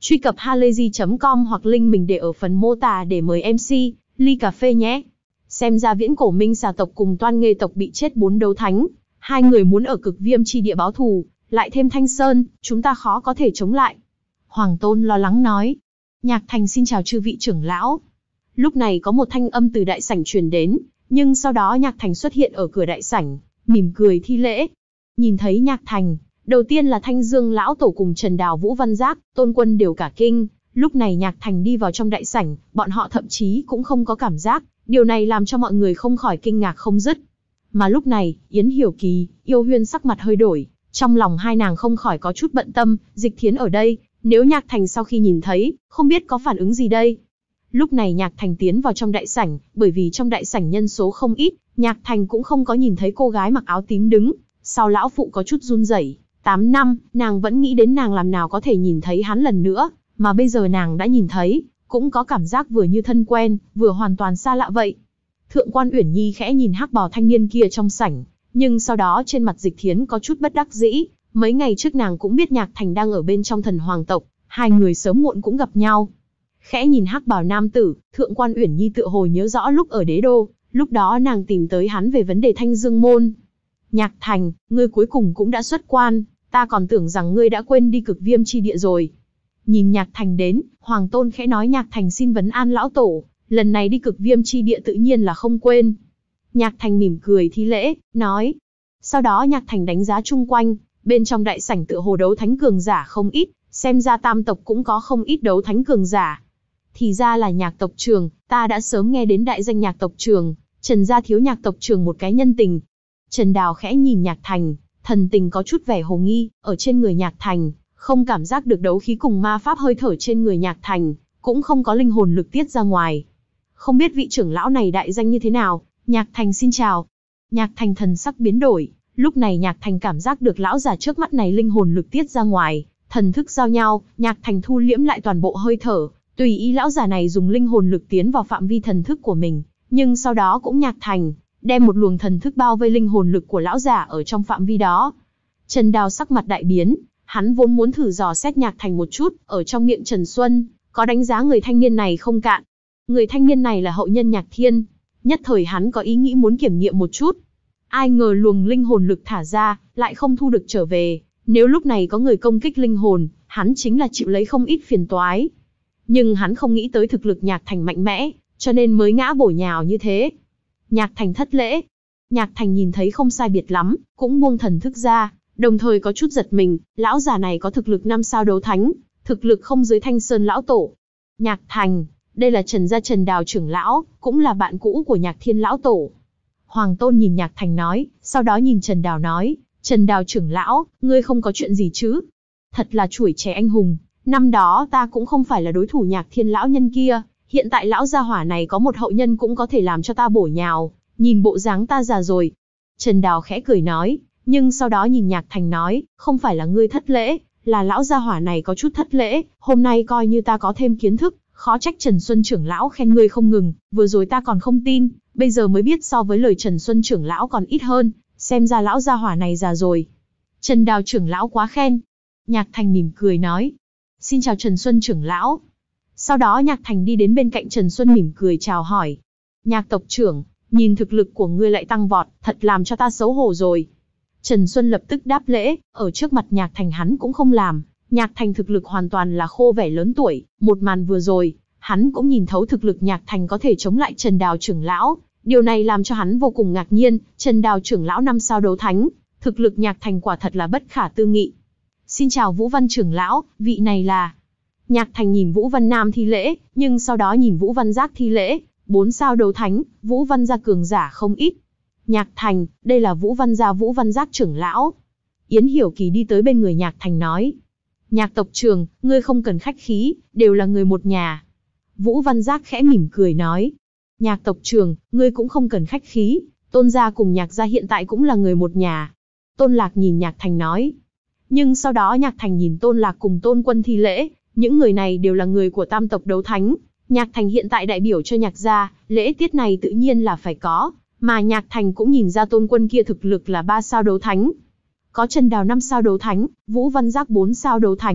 Truy cập halayzi chấm com hoặc link mình để ở phần mô tả để mời em xê, ly cà phê nhé. Xem ra viễn cổ Minh xà tộc cùng Toan Nghê tộc bị chết bốn đấu thánh. Hai người muốn ở cực viêm chi địa báo thù, lại thêm Thanh Sơn, chúng ta khó có thể chống lại. Hoàng Tôn lo lắng nói. Nhạc Thành xin chào chư vị trưởng lão. Lúc này có một thanh âm từ đại sảnh truyền đến, nhưng sau đó Nhạc Thành xuất hiện ở cửa đại sảnh, mỉm cười thi lễ. Nhìn thấy Nhạc Thành, đầu tiên là Thanh Dương lão tổ cùng Trần Đào Vũ Văn Giác, Tôn Quân đều cả kinh. Lúc này Nhạc Thành đi vào trong đại sảnh, bọn họ thậm chí cũng không có cảm giác, điều này làm cho mọi người không khỏi kinh ngạc không dứt. Mà lúc này, Yến Hiểu Kỳ, Yêu Huyên sắc mặt hơi đổi, trong lòng hai nàng không khỏi có chút bận tâm, Dịch Thiến ở đây, nếu Nhạc Thành sau khi nhìn thấy, không biết có phản ứng gì đây. Lúc này Nhạc Thành tiến vào trong đại sảnh, bởi vì trong đại sảnh nhân số không ít, Nhạc Thành cũng không có nhìn thấy cô gái mặc áo tím đứng, sau lão phụ có chút run rẩy. Tám năm, nàng vẫn nghĩ đến nàng làm nào có thể nhìn thấy hắn lần nữa, mà bây giờ nàng đã nhìn thấy, cũng có cảm giác vừa như thân quen, vừa hoàn toàn xa lạ vậy. Thượng quan Uyển Nhi khẽ nhìn hắc bào thanh niên kia trong sảnh, nhưng sau đó trên mặt Dịch Thiến có chút bất đắc dĩ, mấy ngày trước nàng cũng biết Nhạc Thành đang ở bên trong Thần Hoàng tộc, hai người sớm muộn cũng gặp nhau. Khẽ nhìn hắc bào nam tử, Thượng quan Uyển Nhi tựa hồ nhớ rõ lúc ở Đế Đô, lúc đó nàng tìm tới hắn về vấn đề Thanh Dương môn. Nhạc Thành, ngươi cuối cùng cũng đã xuất quan, ta còn tưởng rằng ngươi đã quên đi cực viêm chi địa rồi. Nhìn Nhạc Thành đến, Hoàng Tôn khẽ nói Nhạc Thành xin vấn an lão tổ, lần này đi cực viêm chi địa tự nhiên là không quên. Nhạc Thành mỉm cười thi lễ, nói. Sau đó Nhạc Thành đánh giá chung quanh, bên trong đại sảnh tựa hồ đấu thánh cường giả không ít, xem ra tam tộc cũng có không ít đấu thánh cường giả. Thì ra là Nhạc tộc trưởng, ta đã sớm nghe đến đại danh Nhạc tộc trưởng, Trần gia thiếu Nhạc tộc trưởng một cái nhân tình. Trần Đào khẽ nhìn Nhạc Thành, thần tình có chút vẻ hồ nghi, ở trên người Nhạc Thành, không cảm giác được đấu khí cùng ma pháp hơi thở trên người Nhạc Thành, cũng không có linh hồn lực tiết ra ngoài. Không biết vị trưởng lão này đại danh như thế nào, Nhạc Thành xin chào. Nhạc Thành thần sắc biến đổi, lúc này Nhạc Thành cảm giác được lão già trước mắt này linh hồn lực tiết ra ngoài, thần thức giao nhau, Nhạc Thành thu liễm lại toàn bộ hơi thở, tùy ý lão già này dùng linh hồn lực tiến vào phạm vi thần thức của mình, nhưng sau đó cũng Nhạc Thành đem một luồng thần thức bao vây linh hồn lực của lão già ở trong phạm vi đó. Trần Đào sắc mặt đại biến, hắn vốn muốn thử dò xét Nhạc Thành một chút, ở trong miệng Trần Xuân, có đánh giá người thanh niên này không cạn. Người thanh niên này là hậu nhân Nhạc Thiên, nhất thời hắn có ý nghĩ muốn kiểm nghiệm một chút. Ai ngờ luồng linh hồn lực thả ra, lại không thu được trở về, nếu lúc này có người công kích linh hồn, hắn chính là chịu lấy không ít phiền toái. Nhưng hắn không nghĩ tới thực lực Nhạc Thành mạnh mẽ, cho nên mới ngã bổ nhào như thế. Nhạc Thành thất lễ. Nhạc Thành nhìn thấy không sai biệt lắm, cũng buông thần thức ra, đồng thời có chút giật mình, lão già này có thực lực năm sao đấu thánh, thực lực không dưới Thanh Sơn lão tổ. Nhạc Thành, đây là Trần gia Trần Đào trưởng lão, cũng là bạn cũ của Nhạc Thiên lão tổ. Hoàng Tôn nhìn Nhạc Thành nói, sau đó nhìn Trần Đào nói, Trần Đào trưởng lão, ngươi không có chuyện gì chứ? Thật là chuỗi trẻ anh hùng, năm đó ta cũng không phải là đối thủ Nhạc Thiên lão nhân kia, hiện tại lão gia hỏa này có một hậu nhân cũng có thể làm cho ta bổ nhào, nhìn bộ dáng ta già rồi. Trần Đào khẽ cười nói, nhưng sau đó nhìn Nhạc Thành nói, không phải là ngươi thất lễ, là lão gia hỏa này có chút thất lễ, hôm nay coi như ta có thêm kiến thức, khó trách Trần Xuân trưởng lão khen ngươi không ngừng, vừa rồi ta còn không tin, bây giờ mới biết so với lời Trần Xuân trưởng lão còn ít hơn, xem ra lão gia hỏa này già rồi. Trần Đào trưởng lão quá khen. Nhạc Thành mỉm cười nói, xin chào Trần Xuân trưởng lão. Sau đó Nhạc Thành đi đến bên cạnh Trần Xuân mỉm cười chào hỏi. Nhạc tộc trưởng, nhìn thực lực của ngươi lại tăng vọt, thật làm cho ta xấu hổ rồi. Trần Xuân lập tức đáp lễ, ở trước mặt Nhạc Thành hắn cũng không làm. Nhạc Thành thực lực hoàn toàn là khô vẻ lớn tuổi, một màn vừa rồi, hắn cũng nhìn thấu thực lực Nhạc Thành có thể chống lại Trần Đào trưởng lão. Điều này làm cho hắn vô cùng ngạc nhiên, Trần Đào trưởng lão năm sao đấu thánh, thực lực Nhạc Thành quả thật là bất khả tư nghị. Xin chào Vũ Văn trưởng lão, vị này là... Nhạc Thành nhìn Vũ Văn Nam thi lễ, nhưng sau đó nhìn Vũ Văn Giác thi lễ, bốn sao đấu thánh, Vũ Văn gia cường giả không ít. Nhạc Thành, đây là Vũ Văn gia Vũ Văn Giác trưởng lão. Yến Hiểu Kỳ đi tới bên người Nhạc Thành nói. Nhạc tộc trưởng, ngươi không cần khách khí, đều là người một nhà. Vũ Văn Giác khẽ mỉm cười nói. Nhạc tộc trưởng, ngươi cũng không cần khách khí, Tôn gia cùng Nhạc gia hiện tại cũng là người một nhà. Tôn Lạc nhìn Nhạc Thành nói. Nhưng sau đó Nhạc Thành nhìn Tôn Lạc cùng Tôn Quân thi lễ, những người này đều là người của tam tộc đấu thánh. Nhạc Thành hiện tại đại biểu cho Nhạc gia, lễ tiết này tự nhiên là phải có, mà Nhạc Thành cũng nhìn ra Tôn Quân kia thực lực là ba sao đấu thánh. Có Trần Đào năm sao đấu thánh, Vũ Văn Giác bốn sao đấu thánh,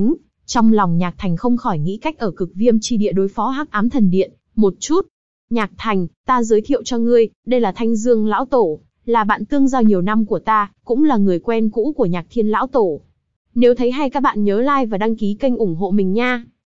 Trong lòng Nhạc Thành không khỏi nghĩ cách ở Cực Viêm chi địa đối phó Hắc Ám Thần Điện, một chút. Nhạc Thành, ta giới thiệu cho ngươi, đây là Thanh Dương lão tổ, là bạn tương giao nhiều năm của ta, cũng là người quen cũ của Nhạc Thiên lão tổ. Nếu thấy hay các bạn nhớ like và đăng ký kênh ủng hộ mình nha.